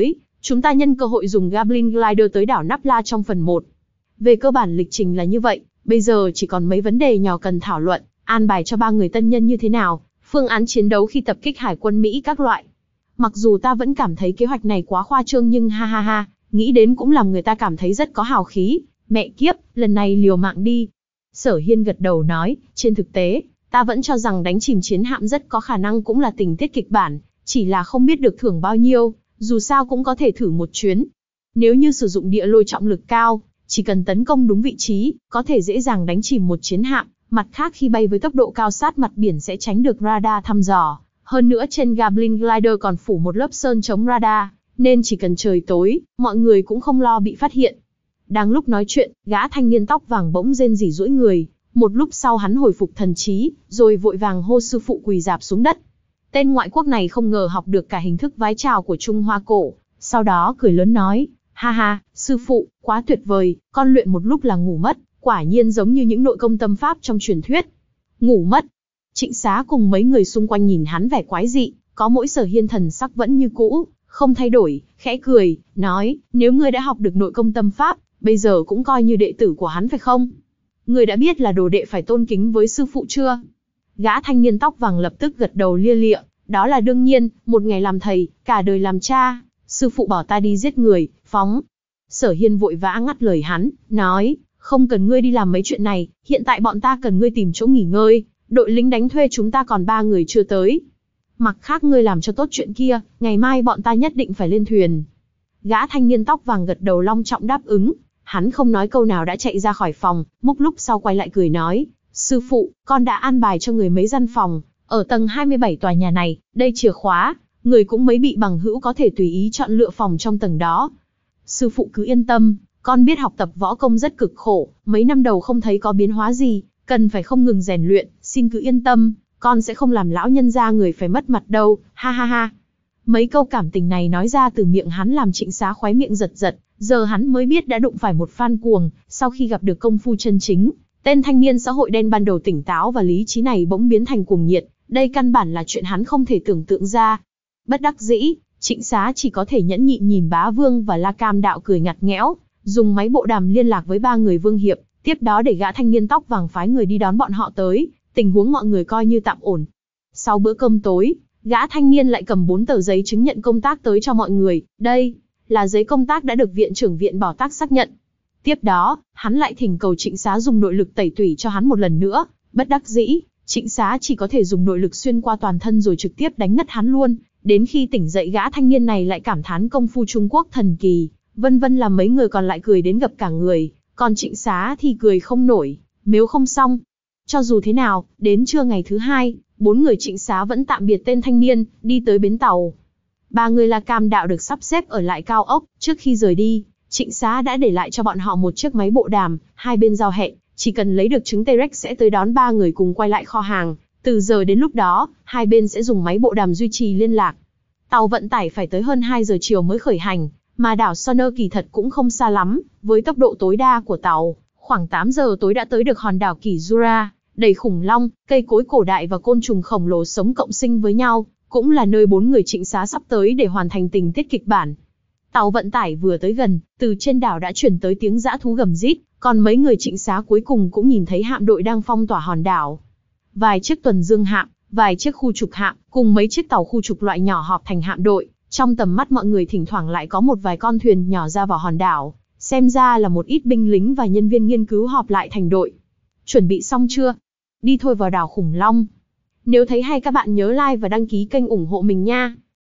chúng ta nhân cơ hội dùng Goblin Glider tới đảo Nafla trong phần một. Về cơ bản lịch trình là như vậy, bây giờ chỉ còn mấy vấn đề nhỏ cần thảo luận, an bài cho ba người tân nhân như thế nào, phương án chiến đấu khi tập kích hải quân Mỹ các loại. Mặc dù ta vẫn cảm thấy kế hoạch này quá khoa trương nhưng ha ha ha, nghĩ đến cũng làm người ta cảm thấy rất có hào khí. Mẹ kiếp, lần này liều mạng đi. Sở Hiên gật đầu nói, trên thực tế, ta vẫn cho rằng đánh chìm chiến hạm rất có khả năng cũng là tình tiết kịch bản, chỉ là không biết được thưởng bao nhiêu, dù sao cũng có thể thử một chuyến. Nếu như sử dụng địa lôi trọng lực cao, chỉ cần tấn công đúng vị trí, có thể dễ dàng đánh chìm một chiến hạm, mặt khác khi bay với tốc độ cao sát mặt biển sẽ tránh được radar thăm dò. Hơn nữa trên Goblin Glider còn phủ một lớp sơn chống radar, nên chỉ cần trời tối, mọi người cũng không lo bị phát hiện. Đang lúc nói chuyện, gã thanh niên tóc vàng bỗng rên rỉ duỗi người, một lúc sau hắn hồi phục thần trí, rồi vội vàng hô sư phụ quỳ rạp xuống đất. Tên ngoại quốc này không ngờ học được cả hình thức vái chào của Trung Hoa cổ, sau đó cười lớn nói, ha ha, sư phụ, quá tuyệt vời, con luyện một lúc là ngủ mất, quả nhiên giống như những nội công tâm pháp trong truyền thuyết. Ngủ mất. Trịnh Xá cùng mấy người xung quanh nhìn hắn vẻ quái dị, có mỗi Sở Hiên thần sắc vẫn như cũ, không thay đổi, khẽ cười, nói, nếu ngươi đã học được nội công tâm pháp, bây giờ cũng coi như đệ tử của hắn phải không? Ngươi đã biết là đồ đệ phải tôn kính với sư phụ chưa? Gã thanh niên tóc vàng lập tức gật đầu lia lịa, đó là đương nhiên, một ngày làm thầy, cả đời làm cha, sư phụ bảo ta đi giết người, phóng. Sở Hiên vội vã ngắt lời hắn, nói, không cần ngươi đi làm mấy chuyện này, hiện tại bọn ta cần ngươi tìm chỗ nghỉ ngơi, đội lính đánh thuê chúng ta còn ba người chưa tới. Mặt khác ngươi làm cho tốt chuyện kia, ngày mai bọn ta nhất định phải lên thuyền. Gã thanh niên tóc vàng gật đầu long trọng đáp ứng, hắn không nói câu nào đã chạy ra khỏi phòng, một lúc sau quay lại cười nói, sư phụ, con đã an bài cho người mấy gian phòng, ở tầng hai mươi bảy tòa nhà này, đây chìa khóa, người cũng mấy bị bằng hữu có thể tùy ý chọn lựa phòng trong tầng đó. Sư phụ cứ yên tâm, con biết học tập võ công rất cực khổ, mấy năm đầu không thấy có biến hóa gì, cần phải không ngừng rèn luyện, xin cứ yên tâm, con sẽ không làm lão nhân gia người phải mất mặt đâu, ha ha ha. Mấy câu cảm tình này nói ra từ miệng hắn làm Trịnh Xá khóe miệng giật giật, giờ hắn mới biết đã đụng phải một fan cuồng, sau khi gặp được công phu chân chính, tên thanh niên xã hội đen ban đầu tỉnh táo và lý trí này bỗng biến thành cuồng nhiệt, đây căn bản là chuyện hắn không thể tưởng tượng ra. Bất đắc dĩ, Trịnh Xá chỉ có thể nhẫn nhịn nhìn Bá Vương và La Cam Đạo cười ngặt nghẽo, dùng máy bộ đàm liên lạc với ba người Vương Hiệp, tiếp đó để gã thanh niên tóc vàng phái người đi đón bọn họ tới, tình huống mọi người coi như tạm ổn. Sau bữa cơm tối, gã thanh niên lại cầm bốn tờ giấy chứng nhận công tác tới cho mọi người, đây là giấy công tác đã được viện trưởng viện bảo tác xác nhận. Tiếp đó, hắn lại thỉnh cầu Trịnh Xá dùng nội lực tẩy tủy cho hắn một lần nữa, bất đắc dĩ, Trịnh Xá chỉ có thể dùng nội lực xuyên qua toàn thân rồi trực tiếp đánh ngất hắn luôn, đến khi tỉnh dậy gã thanh niên này lại cảm thán công phu Trung Quốc thần kỳ, vân vân làm mấy người còn lại cười đến gập cả người, còn Trịnh Xá thì cười không nổi, nếu không xong. Cho dù thế nào, đến trưa ngày thứ hai, bốn người Trịnh Xá vẫn tạm biệt tên thanh niên, đi tới bến tàu. Ba người La Cam Đạo được sắp xếp ở lại cao ốc, trước khi rời đi, Trịnh Xá đã để lại cho bọn họ một chiếc máy bộ đàm, hai bên giao hẹn, chỉ cần lấy được trứng T-Rex sẽ tới đón ba người cùng quay lại kho hàng, từ giờ đến lúc đó, hai bên sẽ dùng máy bộ đàm duy trì liên lạc. Tàu vận tải phải tới hơn hai giờ chiều mới khởi hành, mà đảo Sonner kỳ thật cũng không xa lắm, với tốc độ tối đa của tàu, khoảng tám giờ tối đã tới được hòn đảo Kỳ Jura, đầy khủng long, cây cối cổ đại và côn trùng khổng lồ sống cộng sinh với nhau, cũng là nơi bốn người Trịnh Xá sắp tới để hoàn thành tình tiết kịch bản. Tàu vận tải vừa tới gần, từ trên đảo đã chuyển tới tiếng dã thú gầm rít, còn mấy người Trịnh Xá cuối cùng cũng nhìn thấy hạm đội đang phong tỏa hòn đảo. Vài chiếc tuần dương hạm, vài chiếc khu trục hạm, cùng mấy chiếc tàu khu trục loại nhỏ họp thành hạm đội, trong tầm mắt mọi người thỉnh thoảng lại có một vài con thuyền nhỏ ra vào hòn đảo, xem ra là một ít binh lính và nhân viên nghiên cứu họp lại thành đội. Chuẩn bị xong chưa? Đi thôi vào đảo khủng long. Nếu thấy hay các bạn nhớ like và đăng ký kênh ủng hộ mình nha.